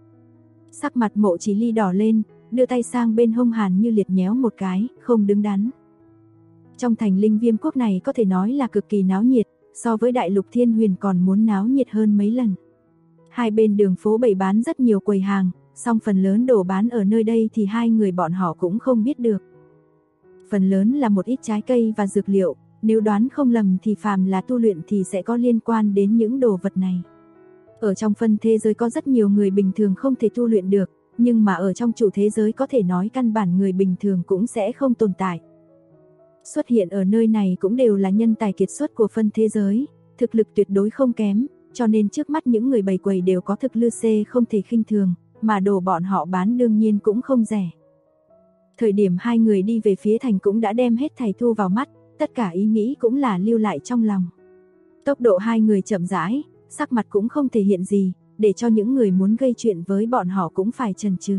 Sắc mặt Mộ Chỉ Ly đỏ lên, đưa tay sang bên hông Hàn Như Liệt nhéo một cái, không đứng đắn. Trong thành Linh Viêm quốc này có thể nói là cực kỳ náo nhiệt, so với Đại Lục Thiên Huyền còn muốn náo nhiệt hơn mấy lần. Hai bên đường phố bày bán rất nhiều quầy hàng, song phần lớn đồ bán ở nơi đây thì hai người bọn họ cũng không biết được. Phần lớn là một ít trái cây và dược liệu, nếu đoán không lầm thì phàm là tu luyện thì sẽ có liên quan đến những đồ vật này. Ở trong phân thế giới có rất nhiều người bình thường không thể tu luyện được, nhưng mà ở trong chủ thế giới có thể nói căn bản người bình thường cũng sẽ không tồn tại. Xuất hiện ở nơi này cũng đều là nhân tài kiệt xuất của phân thế giới, thực lực tuyệt đối không kém, cho nên trước mắt những người bày quầy đều có thực lực không thể khinh thường, mà đồ bọn họ bán đương nhiên cũng không rẻ. Thời điểm hai người đi về phía thành cũng đã đem hết thảy thu vào mắt, tất cả ý nghĩ cũng là lưu lại trong lòng. Tốc độ hai người chậm rãi, sắc mặt cũng không thể hiện gì, để cho những người muốn gây chuyện với bọn họ cũng phải chần chừ.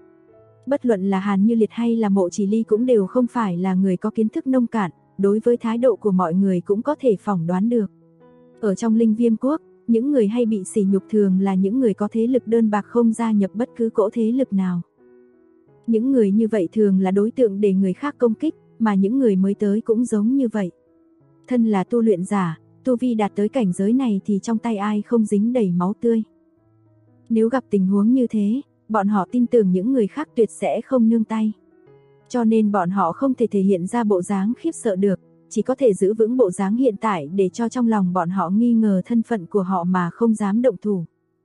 Bất luận là Hàn Như Liệt hay là Mộ Chỉ Ly cũng đều không phải là người có kiến thức nông cạn, đối với thái độ của mọi người cũng có thể phỏng đoán được. Ở trong Linh Viêm quốc, những người hay bị sỉ nhục thường là những người có thế lực đơn bạc không gia nhập bất cứ cỗ thế lực nào. Những người như vậy thường là đối tượng để người khác công kích, mà những người mới tới cũng giống như vậy. Thân là tu luyện giả, tu vi đạt tới cảnh giới này thì trong tay ai không dính đầy máu tươi. Nếu gặp tình huống như thế, bọn họ tin tưởng những người khác tuyệt sẽ không nương tay. Cho nên bọn họ không thể thể hiện ra bộ dáng khiếp sợ được, chỉ có thể giữ vững bộ dáng hiện tại để cho trong lòng bọn họ nghi ngờ thân phận của họ mà không dám động thủ.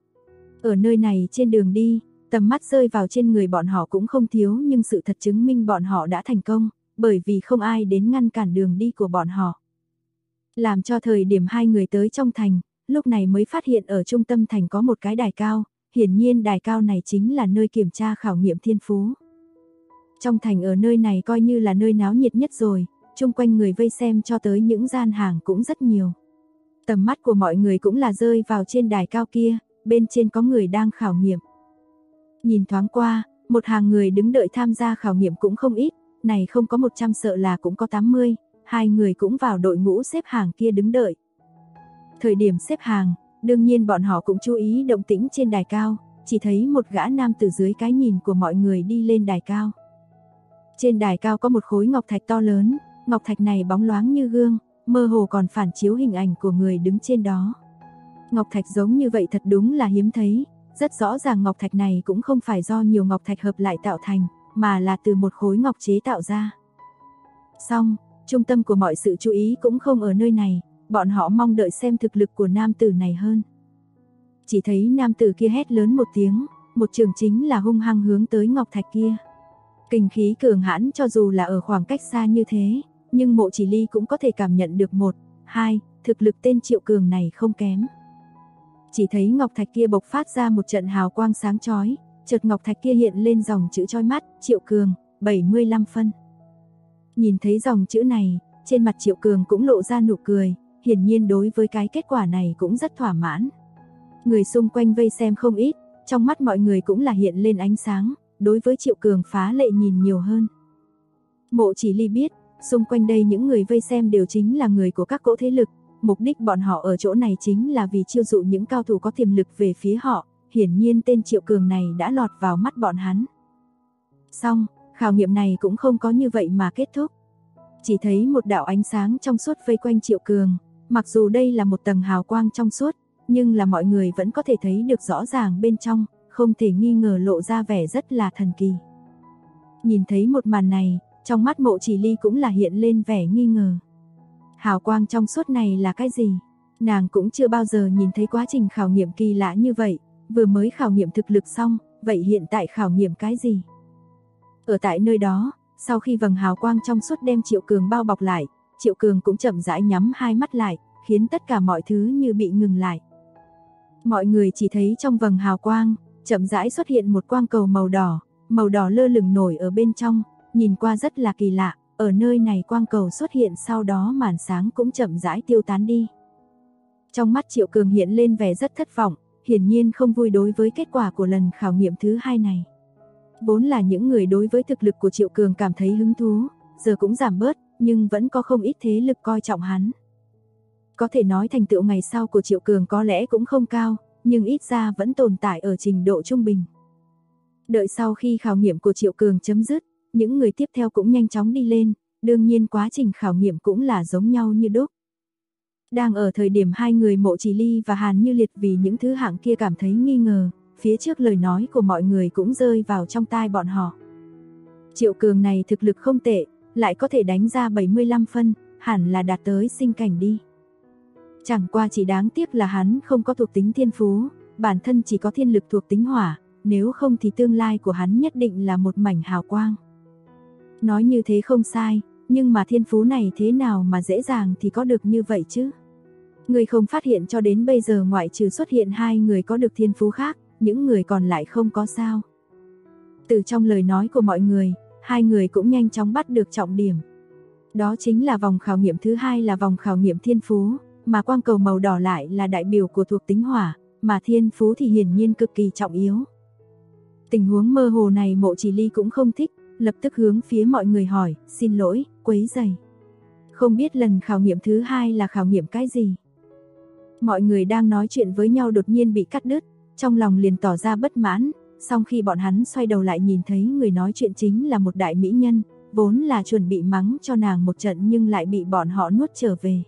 Ở nơi này trên đường đi, tầm mắt rơi vào trên người bọn họ cũng không thiếu, nhưng sự thật chứng minh bọn họ đã thành công, bởi vì không ai đến ngăn cản đường đi của bọn họ. Làm cho thời điểm hai người tới trong thành, lúc này mới phát hiện ở trung tâm thành có một cái đài cao, hiển nhiên đài cao này chính là nơi kiểm tra khảo nghiệm thiên phú. Trong thành ở nơi này coi như là nơi náo nhiệt nhất rồi, chung quanh người vây xem cho tới những gian hàng cũng rất nhiều. Tầm mắt của mọi người cũng là rơi vào trên đài cao kia, bên trên có người đang khảo nghiệm. Nhìn thoáng qua, một hàng người đứng đợi tham gia khảo nghiệm cũng không ít, này không có 100 sợ là cũng có 80, hai người cũng vào đội ngũ xếp hàng kia đứng đợi. Thời điểm xếp hàng, đương nhiên bọn họ cũng chú ý động tĩnh trên đài cao, chỉ thấy một gã nam từ dưới cái nhìn của mọi người đi lên đài cao. Trên đài cao có một khối ngọc thạch to lớn, ngọc thạch này bóng loáng như gương, mơ hồ còn phản chiếu hình ảnh của người đứng trên đó. Ngọc thạch giống như vậy thật đúng là hiếm thấy, rất rõ ràng ngọc thạch này cũng không phải do nhiều ngọc thạch hợp lại tạo thành, mà là từ một khối ngọc chế tạo ra. Xong, trung tâm của mọi sự chú ý cũng không ở nơi này, bọn họ mong đợi xem thực lực của nam tử này hơn. Chỉ thấy nam tử kia hét lớn một tiếng, một trường chính là hung hăng hướng tới ngọc thạch kia. Kinh khí cường hãn cho dù là ở khoảng cách xa như thế, nhưng Mộ Chỉ Ly cũng có thể cảm nhận được 1, 2, thực lực tên Triệu Cường này không kém. Chỉ thấy ngọc thạch kia bộc phát ra một trận hào quang sáng chói, chợt ngọc thạch kia hiện lên dòng chữ chói mắt, Triệu Cường, 75 phân. Nhìn thấy dòng chữ này, trên mặt Triệu Cường cũng lộ ra nụ cười, hiển nhiên đối với cái kết quả này cũng rất thỏa mãn. Người xung quanh vây xem không ít, trong mắt mọi người cũng là hiện lên ánh sáng, đối với Triệu Cường phá lệ nhìn nhiều hơn. Mộ Chỉ Ly biết, xung quanh đây những người vây xem đều chính là người của các cỗ thế lực, Mục đích bọn họ ở chỗ này chính là vì chiêu dụ những cao thủ có tiềm lực về phía họ, hiển nhiên tên Triệu Cường này đã lọt vào mắt bọn hắn. Xong, khảo nghiệm này cũng không có như vậy mà kết thúc. Chỉ thấy một đạo ánh sáng trong suốt vây quanh Triệu Cường, mặc dù đây là một tầng hào quang trong suốt, nhưng là mọi người vẫn có thể thấy được rõ ràng bên trong, không thể nghi ngờ lộ ra vẻ rất là thần kỳ. Nhìn thấy một màn này, trong mắt Mộ Chỉ Ly cũng là hiện lên vẻ nghi ngờ. Hào quang trong suốt này là cái gì? Nàng cũng chưa bao giờ nhìn thấy quá trình khảo nghiệm kỳ lạ như vậy, vừa mới khảo nghiệm thực lực xong, vậy hiện tại khảo nghiệm cái gì? Ở tại nơi đó, sau khi vầng hào quang trong suốt đem Triệu Cường bao bọc lại, Triệu Cường cũng chậm rãi nhắm hai mắt lại, khiến tất cả mọi thứ như bị ngừng lại. Mọi người chỉ thấy trong vầng hào quang, chậm rãi xuất hiện một quang cầu màu đỏ lơ lửng nổi ở bên trong, nhìn qua rất là kỳ lạ, ở nơi này quang cầu xuất hiện sau đó màn sáng cũng chậm rãi tiêu tán đi. Trong mắt Triệu Cường hiện lên vẻ rất thất vọng, hiển nhiên không vui đối với kết quả của lần khảo nghiệm thứ hai này. Vốn là những người đối với thực lực của Triệu Cường cảm thấy hứng thú, giờ cũng giảm bớt, nhưng vẫn có không ít thế lực coi trọng hắn. Có thể nói thành tựu ngày sau của Triệu Cường có lẽ cũng không cao, nhưng ít ra vẫn tồn tại ở trình độ trung bình. Đợi sau khi khảo nghiệm của Triệu Cường chấm dứt, những người tiếp theo cũng nhanh chóng đi lên, đương nhiên quá trình khảo nghiệm cũng là giống nhau như đúc. Đang ở thời điểm hai người Mộ Chỉ Ly và Hàn Như Liệt vì những thứ hạng kia cảm thấy nghi ngờ, phía trước lời nói của mọi người cũng rơi vào trong tai bọn họ. Triệu Cường này thực lực không tệ, lại có thể đánh ra 75 phân, hẳn là đạt tới sinh cảnh đi. Chẳng qua chỉ đáng tiếc là hắn không có thuộc tính thiên phú, bản thân chỉ có thiên lực thuộc tính hỏa, nếu không thì tương lai của hắn nhất định là một mảnh hào quang. Nói như thế không sai, nhưng mà thiên phú này thế nào mà dễ dàng thì có được như vậy chứ? Người không phát hiện cho đến bây giờ ngoại trừ xuất hiện hai người có được thiên phú khác, những người còn lại không có sao. Từ trong lời nói của mọi người, hai người cũng nhanh chóng bắt được trọng điểm. Đó chính là vòng khảo nghiệm thứ hai là vòng khảo nghiệm thiên phú, mà quang cầu màu đỏ lại là đại biểu của thuộc tính hỏa, mà thiên phú thì hiển nhiên cực kỳ trọng yếu. Tình huống mơ hồ này Mộ Chỉ Ly cũng không thích, lập tức hướng phía mọi người hỏi, xin lỗi, quấy rầy. Không biết lần khảo nghiệm thứ hai là khảo nghiệm cái gì? Mọi người đang nói chuyện với nhau đột nhiên bị cắt đứt, trong lòng liền tỏ ra bất mãn, song khi bọn hắn xoay đầu lại nhìn thấy người nói chuyện chính là một đại mỹ nhân, vốn là chuẩn bị mắng cho nàng một trận nhưng lại bị bọn họ nuốt trở về.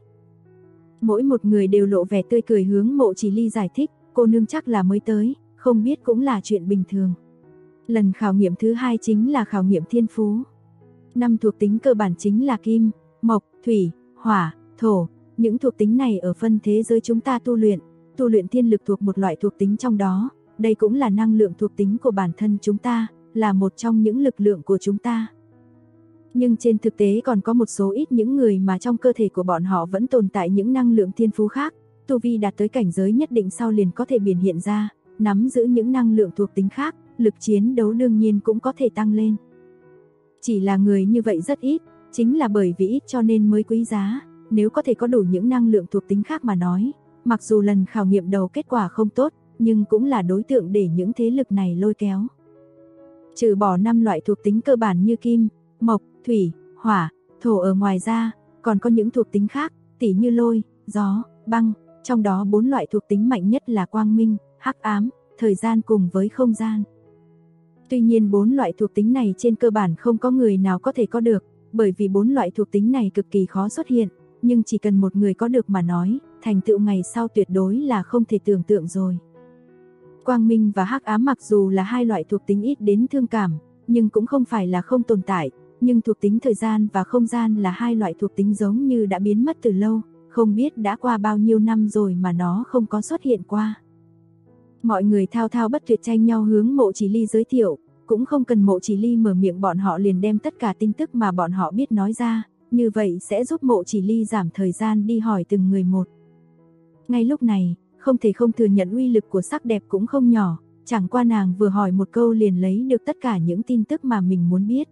Mỗi một người đều lộ vẻ tươi cười hướng Mộ Chỉ Ly giải thích, cô nương chắc là mới tới, không biết cũng là chuyện bình thường. Lần khảo nghiệm thứ hai chính là khảo nghiệm thiên phú. 5 thuộc tính cơ bản chính là kim, mộc, thủy, hỏa, thổ. Những thuộc tính này ở phân thế giới chúng ta tu luyện thiên lực thuộc một loại thuộc tính trong đó. Đây cũng là năng lượng thuộc tính của bản thân chúng ta, là một trong những lực lượng của chúng ta. Nhưng trên thực tế còn có một số ít những người mà trong cơ thể của bọn họ vẫn tồn tại những năng lượng thiên phú khác. Tu vi đạt tới cảnh giới nhất định sau liền có thể biểu hiện ra, nắm giữ những năng lượng thuộc tính khác, lực chiến đấu đương nhiên cũng có thể tăng lên. Chỉ là người như vậy rất ít, chính là bởi vì ít cho nên mới quý giá, nếu có thể có đủ những năng lượng thuộc tính khác mà nói, mặc dù lần khảo nghiệm đầu kết quả không tốt, nhưng cũng là đối tượng để những thế lực này lôi kéo. Trừ bỏ 5 loại thuộc tính cơ bản như kim, mộc, thủy, hỏa, thổ ở ngoài ra, còn có những thuộc tính khác, tỉ như lôi, gió, băng, trong đó 4 loại thuộc tính mạnh nhất là quang minh, hắc ám, thời gian cùng với không gian. Tuy nhiên 4 loại thuộc tính này trên cơ bản không có người nào có thể có được, bởi vì 4 loại thuộc tính này cực kỳ khó xuất hiện, nhưng chỉ cần một người có được mà nói, thành tựu ngày sau tuyệt đối là không thể tưởng tượng rồi. Quang minh và hắc ám mặc dù là hai loại thuộc tính ít đến thương cảm, nhưng cũng không phải là không tồn tại, nhưng thuộc tính thời gian và không gian là hai loại thuộc tính giống như đã biến mất từ lâu, không biết đã qua bao nhiêu năm rồi mà nó không có xuất hiện qua. Mọi người thao thao bất tuyệt tranh nhau hướng Mộ Chỉ Ly giới thiệu, cũng không cần Mộ Chỉ Ly mở miệng bọn họ liền đem tất cả tin tức mà bọn họ biết nói ra, như vậy sẽ giúp Mộ Chỉ Ly giảm thời gian đi hỏi từng người một. Ngay lúc này, không thể không thừa nhận uy lực của sắc đẹp cũng không nhỏ, chẳng qua nàng vừa hỏi một câu liền lấy được tất cả những tin tức mà mình muốn biết.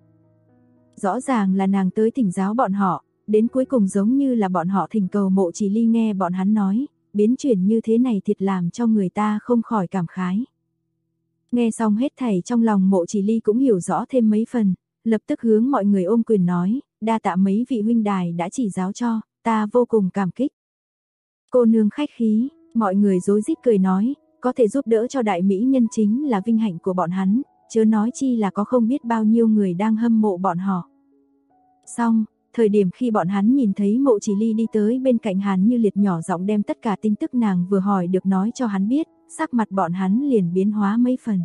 Rõ ràng là nàng tới thỉnh giáo bọn họ, đến cuối cùng giống như là bọn họ thỉnh cầu Mộ Chỉ Ly nghe bọn hắn nói, biến chuyển như thế này thiệt làm cho người ta không khỏi cảm khái. Nghe xong hết thảy trong lòng Mộ Chỉ Ly cũng hiểu rõ thêm mấy phần, lập tức hướng mọi người ôm quyền nói, đa tạ mấy vị huynh đài đã chỉ giáo cho, ta vô cùng cảm kích. Cô nương khách khí, mọi người rối rít cười nói, có thể giúp đỡ cho đại mỹ nhân chính là vinh hạnh của bọn hắn, chớ nói chi là có không biết bao nhiêu người đang hâm mộ bọn họ. Xong, thời điểm khi bọn hắn nhìn thấy Mộ Chỉ Ly đi tới bên cạnh Hàn Như Liệt nhỏ giọng đem tất cả tin tức nàng vừa hỏi được nói cho hắn biết, sắc mặt bọn hắn liền biến hóa mấy phần.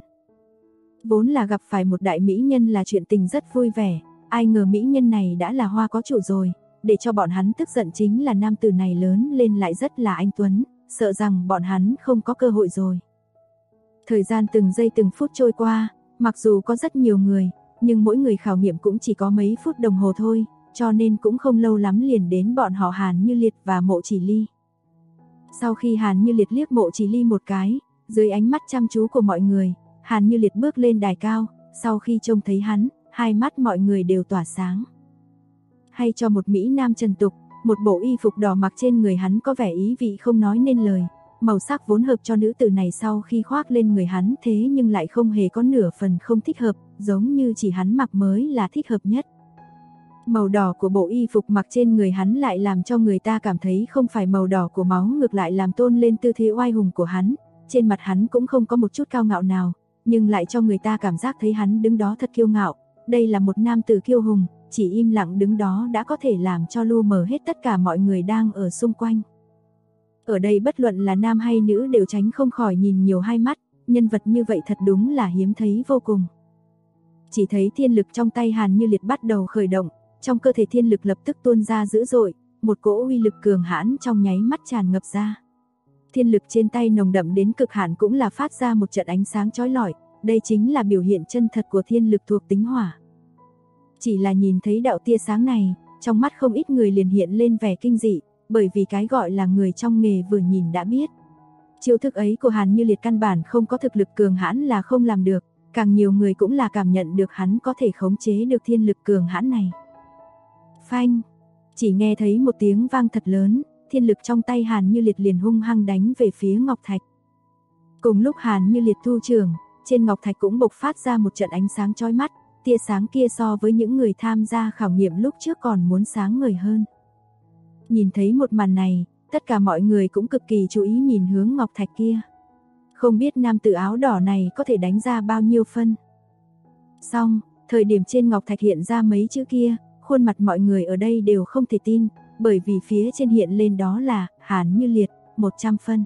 Vốn là gặp phải một đại mỹ nhân là chuyện tình rất vui vẻ, ai ngờ mỹ nhân này đã là hoa có chủ rồi, để cho bọn hắn tức giận chính là nam tử này lớn lên lại rất là anh tuấn, sợ rằng bọn hắn không có cơ hội rồi. Thời gian từng giây từng phút trôi qua, mặc dù có rất nhiều người, nhưng mỗi người khảo nghiệm cũng chỉ có mấy phút đồng hồ thôi, cho nên cũng không lâu lắm liền đến bọn họ Hàn Như Liệt và Mộ Chỉ Ly. Sau khi Hàn Như Liệt liếc Mộ Chỉ Ly một cái, dưới ánh mắt chăm chú của mọi người, Hàn Như Liệt bước lên đài cao, sau khi trông thấy hắn, hai mắt mọi người đều tỏa sáng. Hay cho một mỹ nam trần tục, một bộ y phục đỏ mặc trên người hắn có vẻ ý vị không nói nên lời, màu sắc vốn hợp cho nữ tử này sau khi khoác lên người hắn thế nhưng lại không hề có nửa phần không thích hợp, giống như chỉ hắn mặc mới là thích hợp nhất. Màu đỏ của bộ y phục mặc trên người hắn lại làm cho người ta cảm thấy không phải màu đỏ của máu, ngược lại làm tôn lên tư thế oai hùng của hắn, trên mặt hắn cũng không có một chút cao ngạo nào, nhưng lại cho người ta cảm giác thấy hắn đứng đó thật kiêu ngạo, đây là một nam tử kiêu hùng, chỉ im lặng đứng đó đã có thể làm cho lu mờ hết tất cả mọi người đang ở xung quanh. Ở đây bất luận là nam hay nữ đều tránh không khỏi nhìn nhiều hai mắt, nhân vật như vậy thật đúng là hiếm thấy vô cùng. Chỉ thấy thiên lực trong tay Hàn Như Liệt bắt đầu khởi động, trong cơ thể thiên lực lập tức tuôn ra dữ dội, một cỗ uy lực cường hãn trong nháy mắt tràn ngập ra. Thiên lực trên tay nồng đậm đến cực hạn cũng là phát ra một trận ánh sáng chói lọi, đây chính là biểu hiện chân thật của thiên lực thuộc tính hỏa. Chỉ là nhìn thấy đạo tia sáng này, trong mắt không ít người liền hiện lên vẻ kinh dị, bởi vì cái gọi là người trong nghề vừa nhìn đã biết. Chiêu thức ấy của Hàn Như Liệt căn bản không có thực lực cường hãn là không làm được, càng nhiều người cũng là cảm nhận được hắn có thể khống chế được thiên lực cường hãn này. Phanh, chỉ nghe thấy một tiếng vang thật lớn, thiên lực trong tay Hàn Như Liệt liền hung hăng đánh về phía ngọc thạch. Cùng lúc Hàn Như Liệt thu trường, trên ngọc thạch cũng bộc phát ra một trận ánh sáng chói mắt, tia sáng kia so với những người tham gia khảo nghiệm lúc trước còn muốn sáng ngời hơn. Nhìn thấy một màn này, tất cả mọi người cũng cực kỳ chú ý nhìn hướng ngọc thạch kia. Không biết nam tử áo đỏ này có thể đánh ra bao nhiêu phân. Xong, thời điểm trên ngọc thạch hiện ra mấy chữ kia, khuôn mặt mọi người ở đây đều không thể tin, bởi vì phía trên hiện lên đó là Hàn Như Liệt, 100 phân.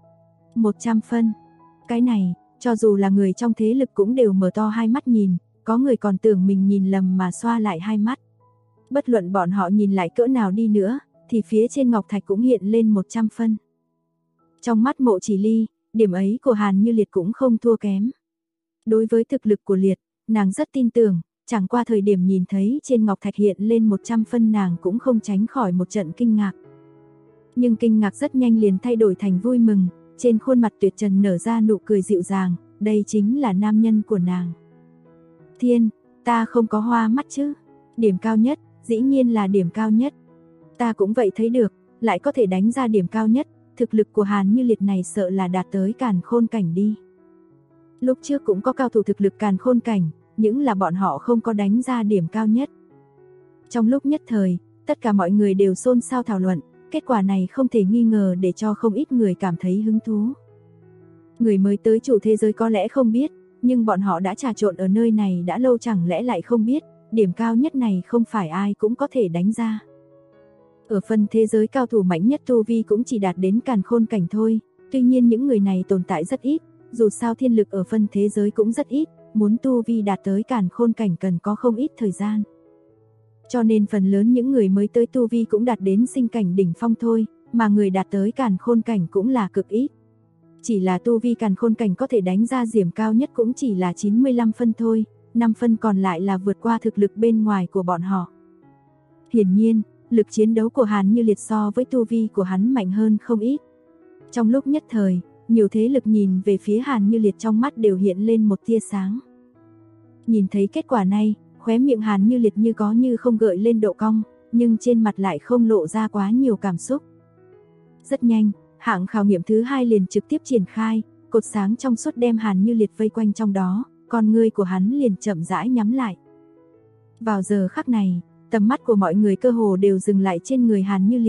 100 phân. Cái này, cho dù là người trong thế lực cũng đều mở to hai mắt nhìn, có người còn tưởng mình nhìn lầm mà xoa lại hai mắt. Bất luận bọn họ nhìn lại cỡ nào đi nữa, thì phía trên ngọc thạch cũng hiện lên 100 phân. Trong mắt Mộ Chỉ Ly, điểm ấy của Hàn Như Liệt cũng không thua kém. Đối với thực lực của Liệt, nàng rất tin tưởng, chẳng qua thời điểm nhìn thấy trên ngọc thạch hiện lên 100 phân nàng cũng không tránh khỏi một trận kinh ngạc. Nhưng kinh ngạc rất nhanh liền thay đổi thành vui mừng, trên khuôn mặt tuyệt trần nở ra nụ cười dịu dàng, đây chính là nam nhân của nàng. Thiên, ta không có hoa mắt chứ? Điểm cao nhất, dĩ nhiên là điểm cao nhất. Ta cũng vậy thấy được, lại có thể đánh ra điểm cao nhất, thực lực của Hàn Như Liệt này sợ là đạt tới càn khôn cảnh đi. Lúc trước cũng có cao thủ thực lực càn khôn cảnh, những là bọn họ không có đánh ra điểm cao nhất. Trong lúc nhất thời, tất cả mọi người đều xôn xao thảo luận, kết quả này không thể nghi ngờ để cho không ít người cảm thấy hứng thú. Người mới tới chủ thế giới có lẽ không biết, nhưng bọn họ đã trà trộn ở nơi này đã lâu chẳng lẽ lại không biết, điểm cao nhất này không phải ai cũng có thể đánh ra. Ở phần thế giới cao thủ mạnh nhất tu vi cũng chỉ đạt đến càn khôn cảnh thôi, tuy nhiên những người này tồn tại rất ít, dù sao thiên lực ở phần thế giới cũng rất ít, muốn tu vi đạt tới càn khôn cảnh cần có không ít thời gian. Cho nên phần lớn những người mới tới tu vi cũng đạt đến sinh cảnh đỉnh phong thôi, mà người đạt tới càn khôn cảnh cũng là cực ít. Chỉ là tu vi càn khôn cảnh có thể đánh ra điểm cao nhất cũng chỉ là 95 phân thôi, 5 phân còn lại là vượt qua thực lực bên ngoài của bọn họ. Hiển nhiên, lực chiến đấu của Hàn Như Liệt so với tu vi của hắn mạnh hơn không ít. Trong lúc nhất thời, nhiều thế lực nhìn về phía Hàn Như Liệt trong mắt đều hiện lên một tia sáng. Nhìn thấy kết quả này, khóe miệng Hàn Như Liệt như có như không gợi lên độ cong, nhưng trên mặt lại không lộ ra quá nhiều cảm xúc. Rất nhanh, hạng khảo nghiệm thứ 2 liền trực tiếp triển khai, cột sáng trong suốt đem Hàn Như Liệt vây quanh trong đó, con ngươi của hắn liền chậm rãi nhắm lại. Vào giờ khắc này, tầm mắt của mọi người cơ hồ đều dừng lại trên người Hàn Như Liệt,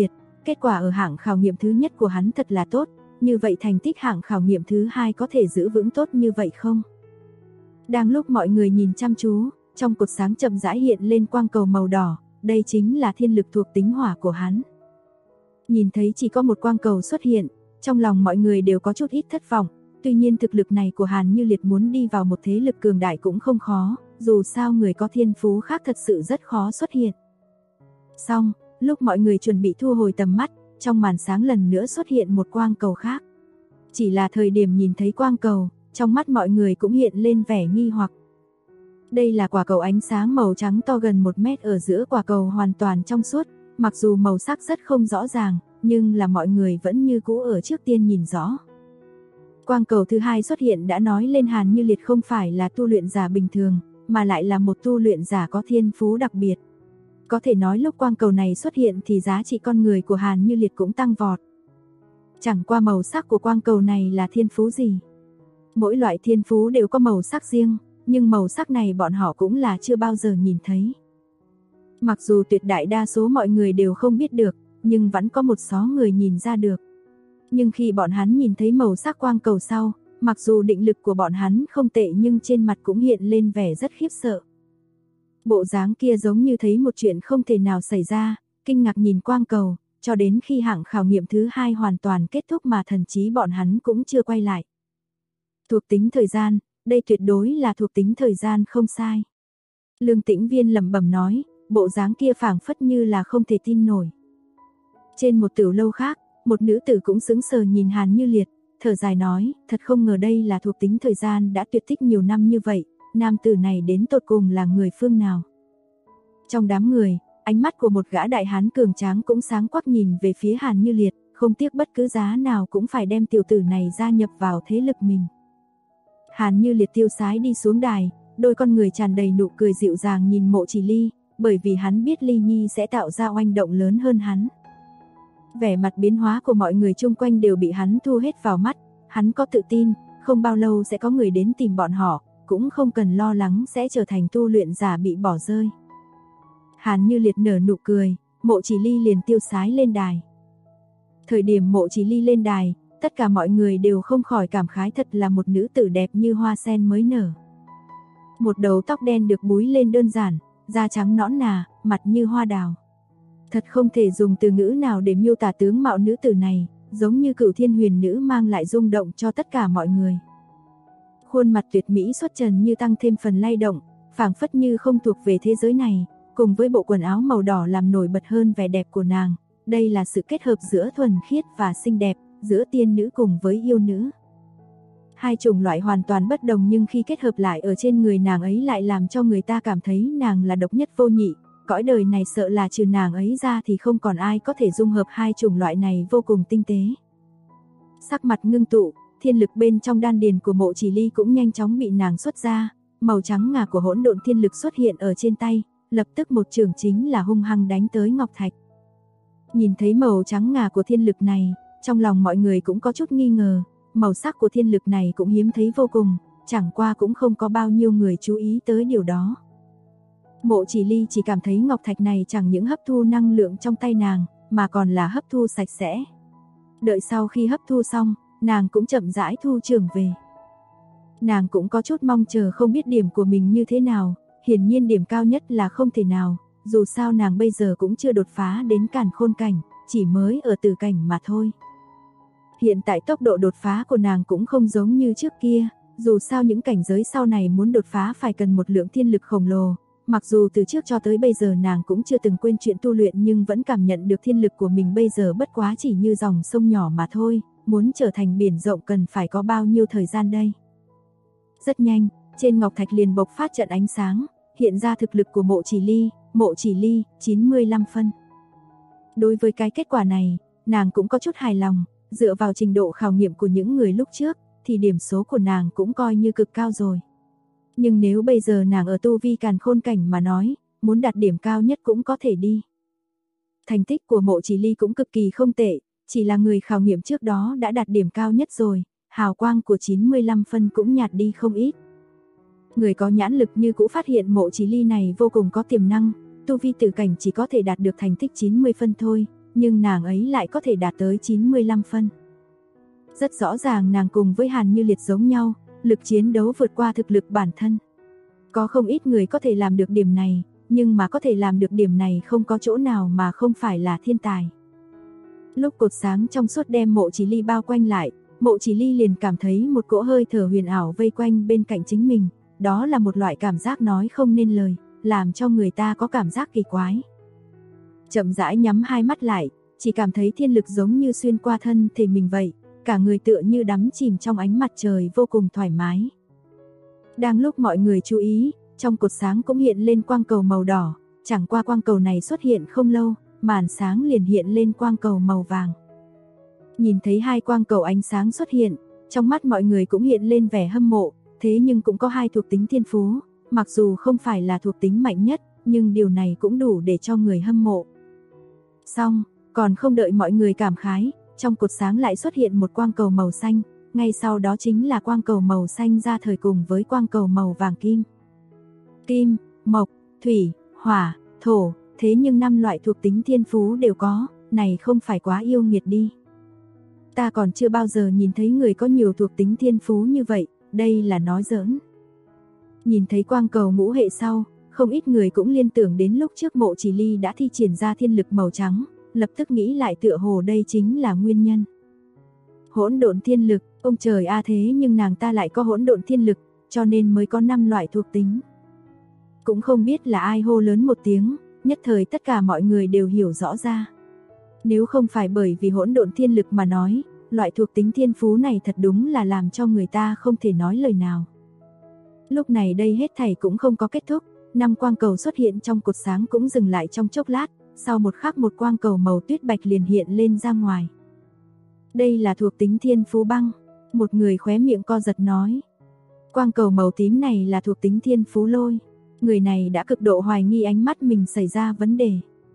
Kết quả ở hạng khảo nghiệm thứ nhất của hắn thật là tốt, như vậy thành tích hạng khảo nghiệm thứ hai có thể giữ vững tốt như vậy không? Đang lúc mọi người nhìn chăm chú, trong cột sáng chậm rãi hiện lên quang cầu màu đỏ, đây chính là thiên lực thuộc tính hỏa của hắn. Nhìn thấy chỉ có một quang cầu xuất hiện, trong lòng mọi người đều có chút ít thất vọng, tuy nhiên thực lực này của Hàn Như Liệt muốn đi vào một thế lực cường đại cũng không khó, dù sao người có thiên phú khác thật sự rất khó xuất hiện. Xong, lúc mọi người chuẩn bị thu hồi tầm mắt, trong màn sáng lần nữa xuất hiện một quang cầu khác. Chỉ là thời điểm nhìn thấy quang cầu, trong mắt mọi người cũng hiện lên vẻ nghi hoặc. Đây là quả cầu ánh sáng màu trắng to gần 1 mét, ở giữa quả cầu hoàn toàn trong suốt, mặc dù màu sắc rất không rõ ràng, nhưng là mọi người vẫn như cũ ở trước tiên nhìn rõ. Quang cầu thứ hai xuất hiện đã nói lên Hàn Như Liệt không phải là tu luyện giả bình thường, mà lại là một tu luyện giả có thiên phú đặc biệt. Có thể nói lúc quang cầu này xuất hiện thì giá trị con người của Hàn Như Liệt cũng tăng vọt. Chẳng qua màu sắc của quang cầu này là thiên phú gì. Mỗi loại thiên phú đều có màu sắc riêng, nhưng màu sắc này bọn họ cũng là chưa bao giờ nhìn thấy. Mặc dù tuyệt đại đa số mọi người đều không biết được, nhưng vẫn có một số người nhìn ra được. Nhưng khi bọn hắn nhìn thấy màu sắc quang cầu sau, mặc dù định lực của bọn hắn không tệ nhưng trên mặt cũng hiện lên vẻ rất khiếp sợ. Bộ dáng kia giống như thấy một chuyện không thể nào xảy ra, kinh ngạc nhìn quang cầu, cho đến khi hạng khảo nghiệm thứ hai hoàn toàn kết thúc mà thần chí bọn hắn cũng chưa quay lại. Thuộc tính thời gian, đây tuyệt đối là thuộc tính thời gian không sai. Lương Tĩnh Viên lẩm bẩm nói, bộ dáng kia phảng phất như là không thể tin nổi. Trên một tiểu lâu khác, một nữ tử cũng sững sờ nhìn Hàn Như Liệt, thở dài nói, thật không ngờ đây là thuộc tính thời gian đã tuyệt tích nhiều năm như vậy, nam tử này đến tột cùng là người phương nào. Trong đám người, ánh mắt của một gã đại hán cường tráng cũng sáng quắc nhìn về phía Hàn Như Liệt, không tiếc bất cứ giá nào cũng phải đem tiểu tử này gia nhập vào thế lực mình. Hàn Như Liệt tiêu sái đi xuống đài, đôi con người tràn đầy nụ cười dịu dàng nhìn Mộ Chỉ Ly, bởi vì hắn biết Ly Nhi sẽ tạo ra oanh động lớn hơn hắn. Vẻ mặt biến hóa của mọi người chung quanh đều bị hắn thu hết vào mắt, hắn có tự tin, không bao lâu sẽ có người đến tìm bọn họ, cũng không cần lo lắng sẽ trở thành tu luyện giả bị bỏ rơi. Hàn Như Liệt nở nụ cười, Mộ Chỉ Ly liền tiêu sái lên đài. Thời điểm Mộ Chỉ Ly lên đài, tất cả mọi người đều không khỏi cảm khái thật là một nữ tử đẹp như hoa sen mới nở. Một đầu tóc đen được búi lên đơn giản, da trắng nõn nà, mặt như hoa đào. Thật không thể dùng từ ngữ nào để miêu tả tướng mạo nữ tử này, giống như Cửu Thiên Huyền Nữ mang lại rung động cho tất cả mọi người. Khuôn mặt tuyệt mỹ xuất trần như tăng thêm phần lay động, phảng phất như không thuộc về thế giới này, cùng với bộ quần áo màu đỏ làm nổi bật hơn vẻ đẹp của nàng. Đây là sự kết hợp giữa thuần khiết và xinh đẹp, giữa tiên nữ cùng với yêu nữ. Hai chủng loại hoàn toàn bất đồng nhưng khi kết hợp lại ở trên người nàng ấy lại làm cho người ta cảm thấy nàng là độc nhất vô nhị. Cõi đời này sợ là trừ nàng ấy ra thì không còn ai có thể dung hợp hai chủng loại này vô cùng tinh tế. Sắc mặt ngưng tụ, thiên lực bên trong đan điền của Mộ Chỉ Ly cũng nhanh chóng bị nàng xuất ra, màu trắng ngà của hỗn độn thiên lực xuất hiện ở trên tay, lập tức một chưởng chính là hung hăng đánh tới Ngọc Thạch. Nhìn thấy màu trắng ngà của thiên lực này, trong lòng mọi người cũng có chút nghi ngờ, màu sắc của thiên lực này cũng hiếm thấy vô cùng, chẳng qua cũng không có bao nhiêu người chú ý tới điều đó. Mộ Chỉ Ly chỉ cảm thấy ngọc thạch này chẳng những hấp thu năng lượng trong tay nàng, mà còn là hấp thu sạch sẽ. Đợi sau khi hấp thu xong, nàng cũng chậm rãi thu trường về. Nàng cũng có chút mong chờ không biết điểm của mình như thế nào, hiển nhiên điểm cao nhất là không thể nào, dù sao nàng bây giờ cũng chưa đột phá đến càn khôn cảnh, chỉ mới ở tử cảnh mà thôi. Hiện tại tốc độ đột phá của nàng cũng không giống như trước kia, dù sao những cảnh giới sau này muốn đột phá phải cần một lượng thiên lực khổng lồ. Mặc dù từ trước cho tới bây giờ nàng cũng chưa từng quên chuyện tu luyện nhưng vẫn cảm nhận được thiên lực của mình bây giờ bất quá chỉ như dòng sông nhỏ mà thôi, muốn trở thành biển rộng cần phải có bao nhiêu thời gian đây. Rất nhanh, trên ngọc thạch liền bộc phát trận ánh sáng, hiện ra thực lực của Mộ Chỉ Ly, 95 phân. Đối với cái kết quả này, nàng cũng có chút hài lòng, dựa vào trình độ khảo nghiệm của những người lúc trước, thì điểm số của nàng cũng coi như cực cao rồi. Nhưng nếu bây giờ nàng ở tu vi càn khôn cảnh mà nói, muốn đạt điểm cao nhất cũng có thể đi. Thành tích của Mộ Chỉ Ly cũng cực kỳ không tệ, chỉ là người khảo nghiệm trước đó đã đạt điểm cao nhất rồi, hào quang của 95 phân cũng nhạt đi không ít. Người có nhãn lực như cũ phát hiện Mộ Chỉ Ly này vô cùng có tiềm năng, tu vi tử cảnh chỉ có thể đạt được thành tích 90 phân thôi, nhưng nàng ấy lại có thể đạt tới 95 phân. Rất rõ ràng nàng cùng với Hàn Như Liệt giống nhau, lực chiến đấu vượt qua thực lực bản thân. Có không ít người có thể làm được điểm này, nhưng mà có thể làm được điểm này không có chỗ nào mà không phải là thiên tài. Lúc cột sáng trong suốt đem Mộ Chỉ Ly bao quanh lại, Mộ Chỉ Ly liền cảm thấy một cỗ hơi thở huyền ảo vây quanh bên cạnh chính mình, đó là một loại cảm giác nói không nên lời, làm cho người ta có cảm giác kỳ quái. Chậm rãi nhắm hai mắt lại, chỉ cảm thấy thiên lực giống như xuyên qua thân thể mình vậy, cả người tựa như đắm chìm trong ánh mặt trời vô cùng thoải mái. Đang lúc mọi người chú ý, trong cột sáng cũng hiện lên quang cầu màu đỏ, chẳng qua quang cầu này xuất hiện không lâu, màn sáng liền hiện lên quang cầu màu vàng. Nhìn thấy hai quang cầu ánh sáng xuất hiện, trong mắt mọi người cũng hiện lên vẻ hâm mộ, thế nhưng cũng có hai thuộc tính thiên phú, mặc dù không phải là thuộc tính mạnh nhất, nhưng điều này cũng đủ để cho người hâm mộ. Xong, còn không đợi mọi người cảm khái, trong cột sáng lại xuất hiện một quang cầu màu xanh, ngay sau đó chính là quang cầu màu xanh ra thời cùng với quang cầu màu vàng kim. Kim, mộc, thủy, hỏa, thổ, thế nhưng 5 loại thuộc tính thiên phú đều có, này không phải quá yêu nghiệt đi. Ta còn chưa bao giờ nhìn thấy người có nhiều thuộc tính thiên phú như vậy, đây là nói giỡn. Nhìn thấy quang cầu ngũ hệ sau, không ít người cũng liên tưởng đến lúc trước Mộ Chỉ Ly đã thi triển ra thiên lực màu trắng, lập tức nghĩ lại tựa hồ đây chính là nguyên nhân. Hỗn độn thiên lực, ông trời a thế nhưng nàng ta lại có hỗn độn thiên lực, cho nên mới có 5 loại thuộc tính. Cũng không biết là ai hô lớn một tiếng, nhất thời tất cả mọi người đều hiểu rõ ra. Nếu không phải bởi vì hỗn độn thiên lực mà nói, loại thuộc tính thiên phú này thật đúng là làm cho người ta không thể nói lời nào. Lúc này đây hết thảy cũng không có kết thúc, 5 quang cầu xuất hiện trong cột sáng cũng dừng lại trong chốc lát, sau một khắc một quang cầu màu tuyết bạch liền hiện lên ra ngoài. Đây là thuộc tính thiên phú băng, một người khóe miệng co giật nói. Quang cầu màu tím này là thuộc tính thiên phú lôi, người này đã cực độ hoài nghi ánh mắt mình xảy ra vấn đề.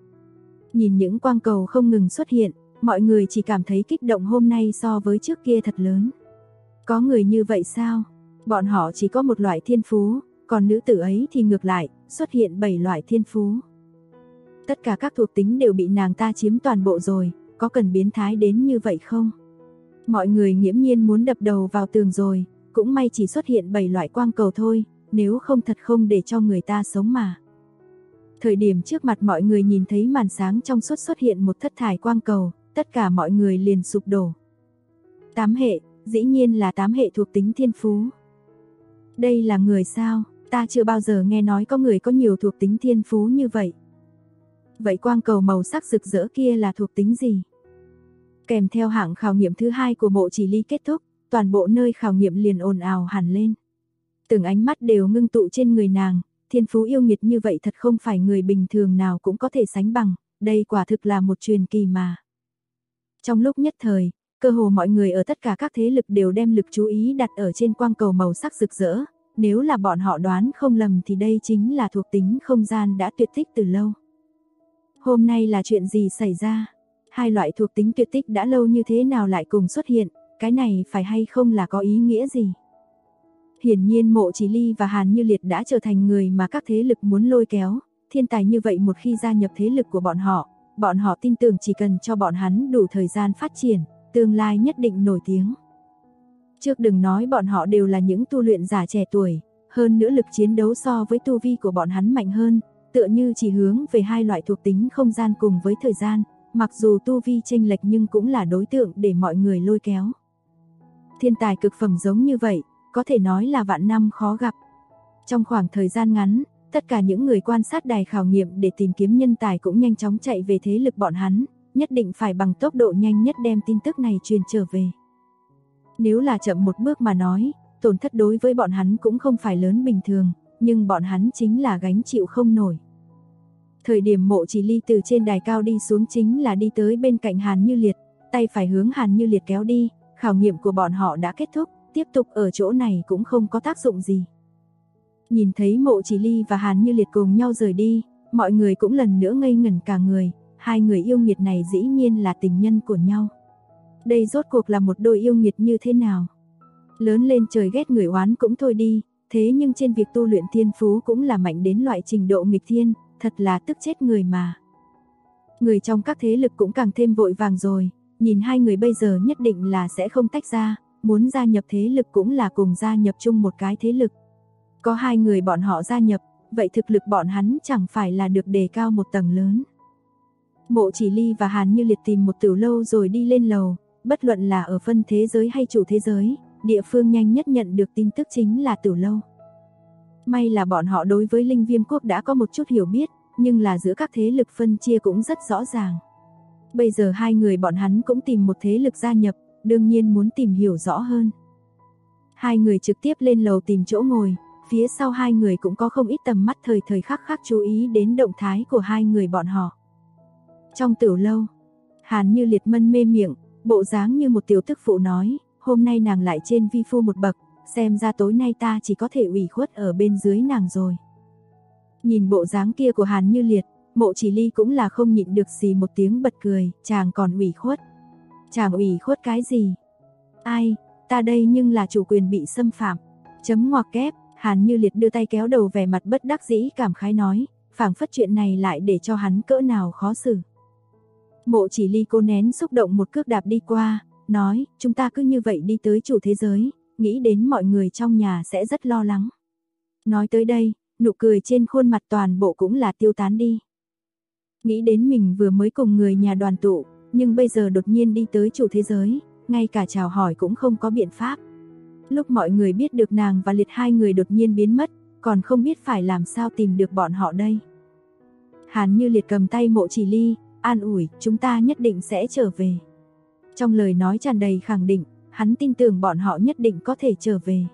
Nhìn những quang cầu không ngừng xuất hiện, mọi người chỉ cảm thấy kích động hôm nay so với trước kia thật lớn. Có người như vậy sao? Bọn họ chỉ có một loại thiên phú, còn nữ tử ấy thì ngược lại, xuất hiện 7 loại thiên phú. Tất cả các thuộc tính đều bị nàng ta chiếm toàn bộ rồi, có cần biến thái đến như vậy không? Mọi người nghiễm nhiên muốn đập đầu vào tường rồi, cũng may chỉ xuất hiện 7 loại quang cầu thôi, nếu không thật không để cho người ta sống mà. Thời điểm trước mặt mọi người nhìn thấy màn sáng trong suốt xuất hiện một thất thải quang cầu, tất cả mọi người liền sụp đổ. 8 hệ, dĩ nhiên là 8 hệ thuộc tính thiên phú. Đây là người sao? Ta chưa bao giờ nghe nói có người có nhiều thuộc tính thiên phú như vậy. Vậy quang cầu màu sắc rực rỡ kia là thuộc tính gì? Kèm theo hạng khảo nghiệm thứ 2 của Mộ Chỉ Ly kết thúc, toàn bộ nơi khảo nghiệm liền ồn ào hẳn lên. Từng ánh mắt đều ngưng tụ trên người nàng, thiên phú yêu nghiệt như vậy thật không phải người bình thường nào cũng có thể sánh bằng, đây quả thực là một truyền kỳ mà. Trong lúc nhất thời, cơ hồ mọi người ở tất cả các thế lực đều đem lực chú ý đặt ở trên quang cầu màu sắc rực rỡ, nếu là bọn họ đoán không lầm thì đây chính là thuộc tính không gian đã tuyệt tích từ lâu. Hôm nay là chuyện gì xảy ra? Hai loại thuộc tính tuyệt tích đã lâu như thế nào lại cùng xuất hiện, cái này phải hay không là có ý nghĩa gì? Hiển nhiên Mộ Chỉ Ly và Hàn Như Liệt đã trở thành người mà các thế lực muốn lôi kéo, thiên tài như vậy một khi gia nhập thế lực của bọn họ tin tưởng chỉ cần cho bọn hắn đủ thời gian phát triển, tương lai nhất định nổi tiếng. Trước đừng nói bọn họ đều là những tu luyện giả trẻ tuổi, hơn nữa lực chiến đấu so với tu vi của bọn hắn mạnh hơn, tựa như chỉ hướng về hai loại thuộc tính không gian cùng với thời gian, mặc dù tu vi chênh lệch nhưng cũng là đối tượng để mọi người lôi kéo. Thiên tài cực phẩm giống như vậy, có thể nói là vạn năm khó gặp. Trong khoảng thời gian ngắn, tất cả những người quan sát đài khảo nghiệm để tìm kiếm nhân tài cũng nhanh chóng chạy về thế lực bọn hắn, nhất định phải bằng tốc độ nhanh nhất đem tin tức này truyền trở về. Nếu là chậm một bước mà nói, tổn thất đối với bọn hắn cũng không phải lớn bình thường, nhưng bọn hắn chính là gánh chịu không nổi. Thời điểm Mộ Chỉ Ly từ trên đài cao đi xuống chính là đi tới bên cạnh Hàn Như Liệt, tay phải hướng Hàn Như Liệt kéo đi, khảo nghiệm của bọn họ đã kết thúc, tiếp tục ở chỗ này cũng không có tác dụng gì. Nhìn thấy Mộ Chỉ Ly và Hàn Như Liệt cùng nhau rời đi, mọi người cũng lần nữa ngây ngẩn cả người, hai người yêu nghiệt này dĩ nhiên là tình nhân của nhau. Đây rốt cuộc là một đôi yêu nghiệt như thế nào? Lớn lên trời ghét người oán cũng thôi đi, thế nhưng trên việc tu luyện thiên phú cũng là mạnh đến loại trình độ nghịch thiên, thật là tức chết người mà. Người trong các thế lực cũng càng thêm vội vàng rồi, nhìn hai người bây giờ nhất định là sẽ không tách ra, muốn gia nhập thế lực cũng là cùng gia nhập chung một cái thế lực. Có hai người bọn họ gia nhập, vậy thực lực bọn hắn chẳng phải là được đề cao một tầng lớn. Mộ Chỉ Ly và Hàn Như Liệt tìm một tiểu lâu rồi đi lên lầu, bất luận là ở phân thế giới hay chủ thế giới, địa phương nhanh nhất nhận được tin tức chính là tiểu lâu. May là bọn họ đối với Linh Viêm Quốc đã có một chút hiểu biết, nhưng là giữa các thế lực phân chia cũng rất rõ ràng. Bây giờ hai người bọn hắn cũng tìm một thế lực gia nhập, đương nhiên muốn tìm hiểu rõ hơn. Hai người trực tiếp lên lầu tìm chỗ ngồi, phía sau hai người cũng có không ít tầm mắt thời thời khắc khắc chú ý đến động thái của hai người bọn họ. Trong tiểu lâu, Hàn Như Liệt mân mê miệng, bộ dáng như một tiểu tức phụ nói, hôm nay nàng lại trên vi phu một bậc, xem ra tối nay ta chỉ có thể ủy khuất ở bên dưới nàng rồi. Nhìn bộ dáng kia của Hàn Như Liệt, Mộ Chỉ Ly cũng là không nhịn được xì một tiếng bật cười, chàng còn ủy khuất. Chàng ủy khuất cái gì? Ai, ta đây nhưng là chủ quyền bị xâm phạm. Chấm ngoặc kép, Hàn Như Liệt đưa tay kéo đầu vẻ mặt bất đắc dĩ cảm khái nói, phảng phất chuyện này lại để cho hắn cỡ nào khó xử. Mộ Chỉ Ly cố nén xúc động một cước đạp đi qua, nói, chúng ta cứ như vậy đi tới chủ thế giới, nghĩ đến mọi người trong nhà sẽ rất lo lắng. Nói tới đây, nụ cười trên khuôn mặt toàn bộ cũng là tiêu tán đi. Nghĩ đến mình vừa mới cùng người nhà đoàn tụ, nhưng bây giờ đột nhiên đi tới chủ thế giới, ngay cả chào hỏi cũng không có biện pháp. Lúc mọi người biết được nàng và Liệt hai người đột nhiên biến mất, còn không biết phải làm sao tìm được bọn họ đây. Hàn Như Liệt cầm tay Mộ Chỉ Ly, an ủi, chúng ta nhất định sẽ trở về. Trong lời nói tràn đầy khẳng định, hắn tin tưởng bọn họ nhất định có thể trở về.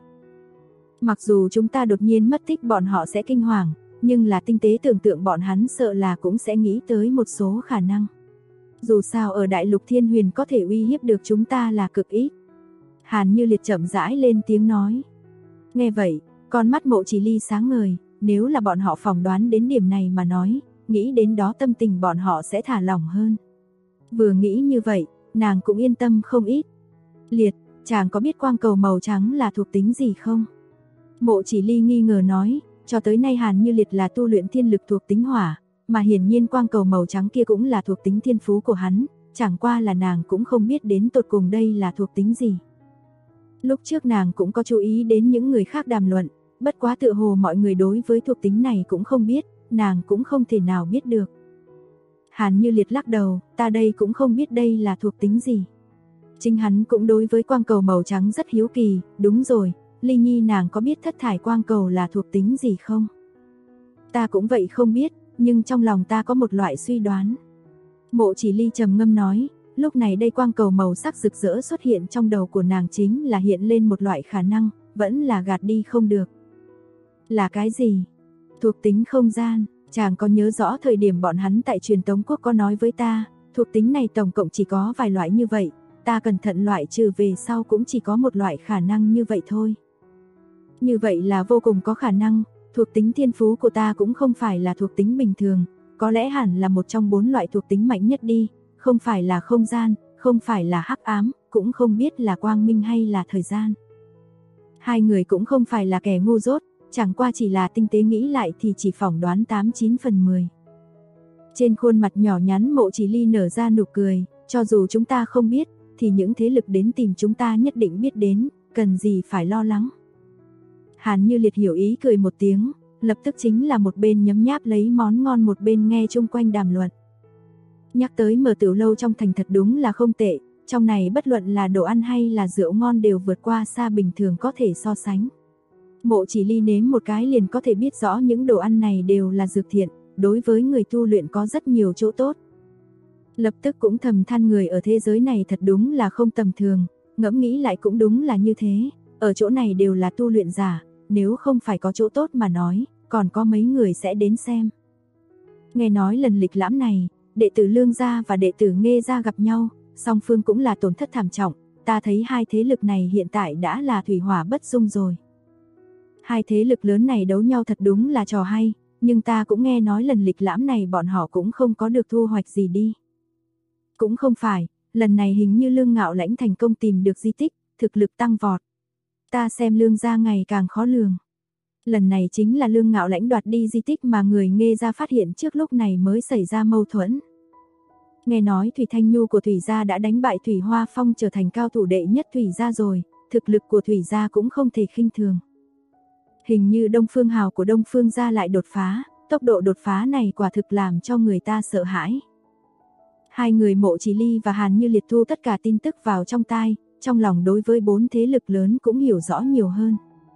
Mặc dù chúng ta đột nhiên mất tích bọn họ sẽ kinh hoàng, nhưng là tinh tế tưởng tượng bọn hắn sợ là cũng sẽ nghĩ tới một số khả năng. Dù sao ở đại lục Thiên Huyền có thể uy hiếp được chúng ta là cực ít. Hàn Như Liệt chậm rãi lên tiếng nói. Nghe vậy, con mắt Mộ Chỉ Ly sáng ngời, nếu là bọn họ phỏng đoán đến điểm này mà nói, nghĩ đến đó tâm tình bọn họ sẽ thả lỏng hơn. Vừa nghĩ như vậy, nàng cũng yên tâm không ít. Liệt, chàng có biết quang cầu màu trắng là thuộc tính gì không? Mộ Chỉ Ly nghi ngờ nói, cho tới nay Hàn Như Liệt là tu luyện thiên lực thuộc tính hỏa, mà hiển nhiên quang cầu màu trắng kia cũng là thuộc tính thiên phú của hắn, chẳng qua là nàng cũng không biết đến tột cùng đây là thuộc tính gì. Lúc trước nàng cũng có chú ý đến những người khác đàm luận, bất quá tựa hồ mọi người đối với thuộc tính này cũng không biết, nàng cũng không thể nào biết được. Hàn Như Liệt lắc đầu, ta đây cũng không biết đây là thuộc tính gì. Chính hắn cũng đối với quang cầu màu trắng rất hiếu kỳ, đúng rồi, Ly Nhi nàng có biết thất thải quang cầu là thuộc tính gì không? Ta cũng vậy không biết, nhưng trong lòng ta có một loại suy đoán. Mộ Chỉ Ly trầm ngâm nói, lúc này đây quang cầu màu sắc rực rỡ xuất hiện trong đầu của nàng chính là hiện lên một loại khả năng, vẫn là gạt đi không được. Là cái gì? Thuộc tính không gian, chàng có nhớ rõ thời điểm bọn hắn tại truyền tống quốc có nói với ta, thuộc tính này tổng cộng chỉ có vài loại như vậy, ta cẩn thận loại trừ về sau cũng chỉ có một loại khả năng như vậy thôi. Như vậy là vô cùng có khả năng, thuộc tính thiên phú của ta cũng không phải là thuộc tính bình thường, có lẽ hẳn là một trong 4 loại thuộc tính mạnh nhất đi, không phải là không gian, không phải là hắc ám, cũng không biết là quang minh hay là thời gian. Hai người cũng không phải là kẻ ngu dốt, chẳng qua chỉ là tinh tế nghĩ lại thì chỉ phỏng đoán 89 phần 10. Trên khuôn mặt nhỏ nhắn Mộ Chỉ Ly nở ra nụ cười, cho dù chúng ta không biết, thì những thế lực đến tìm chúng ta nhất định biết đến, cần gì phải lo lắng. Hàn Như Liệt hiểu ý cười một tiếng, lập tức chính là một bên nhấm nháp lấy món ngon một bên nghe chung quanh đàm luận. Nhắc tới mở tiểu lâu trong thành thật đúng là không tệ, trong này bất luận là đồ ăn hay là rượu ngon đều vượt qua xa bình thường có thể so sánh. Mộ Chỉ Ly nếm một cái liền có thể biết rõ những đồ ăn này đều là dược thiện, đối với người tu luyện có rất nhiều chỗ tốt. Lập tức cũng thầm than người ở thế giới này thật đúng là không tầm thường, ngẫm nghĩ lại cũng đúng là như thế, ở chỗ này đều là tu luyện giả, nếu không phải có chỗ tốt mà nói, còn có mấy người sẽ đến xem. Nghe nói lần lịch lãm này, đệ tử Lương gia và đệ tử Nghê gia gặp nhau, song phương cũng là tổn thất thảm trọng, ta thấy hai thế lực này hiện tại đã là thủy hỏa bất dung rồi. Hai thế lực lớn này đấu nhau thật đúng là trò hay, nhưng ta cũng nghe nói lần lịch lãm này bọn họ cũng không có được thu hoạch gì đi. Cũng không phải, lần này hình như Lương Ngạo Lãnh thành công tìm được di tích, thực lực tăng vọt. Ta xem Lương gia ngày càng khó lường. Lần này chính là Lương Ngạo Lãnh đoạt đi di tích mà người Nghê gia phát hiện trước lúc này mới xảy ra mâu thuẫn. nghe nói Thủy Thanh Nhu của Thủy gia đã đánh bại Thủy Hoa Phong trở thành cao thủ đệ nhất Thủy gia rồi, thực lực của Thủy gia cũng không thể khinh thường. Hình như Đông Phương Hào của Đông Phương gia lại đột phá, tốc độ đột phá này quả thực làm cho người ta sợ hãi. Hai người Mộ Chỉ Ly và Hàn Như Liệt thu tất cả tin tức vào trong tai, trong lòng đối với 4 thế lực lớn cũng hiểu rõ nhiều hơn.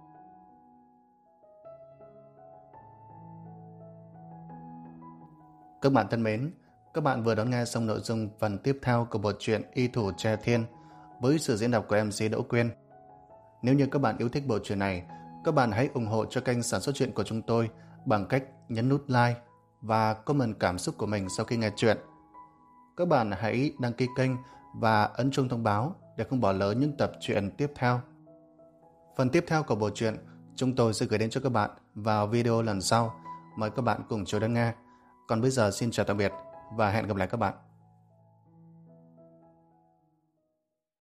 Các bạn thân mến, các bạn vừa đón nghe xong nội dung phần tiếp theo của bộ truyện Y Thủ Tre Thiên với sự diễn đọc của MC Đỗ Quyên. Nếu như các bạn yêu thích bộ truyện này, các bạn hãy ủng hộ cho kênh sản xuất truyện của chúng tôi bằng cách nhấn nút like và comment cảm xúc của mình sau khi nghe truyện. Các bạn hãy đăng ký kênh và ấn chuông thông báo để không bỏ lỡ những tập truyện tiếp theo. Phần tiếp theo của bộ truyện chúng tôi sẽ gửi đến cho các bạn vào video lần sau. Mời các bạn cùng chờ đón nghe. Còn bây giờ xin chào tạm biệt và hẹn gặp lại các bạn.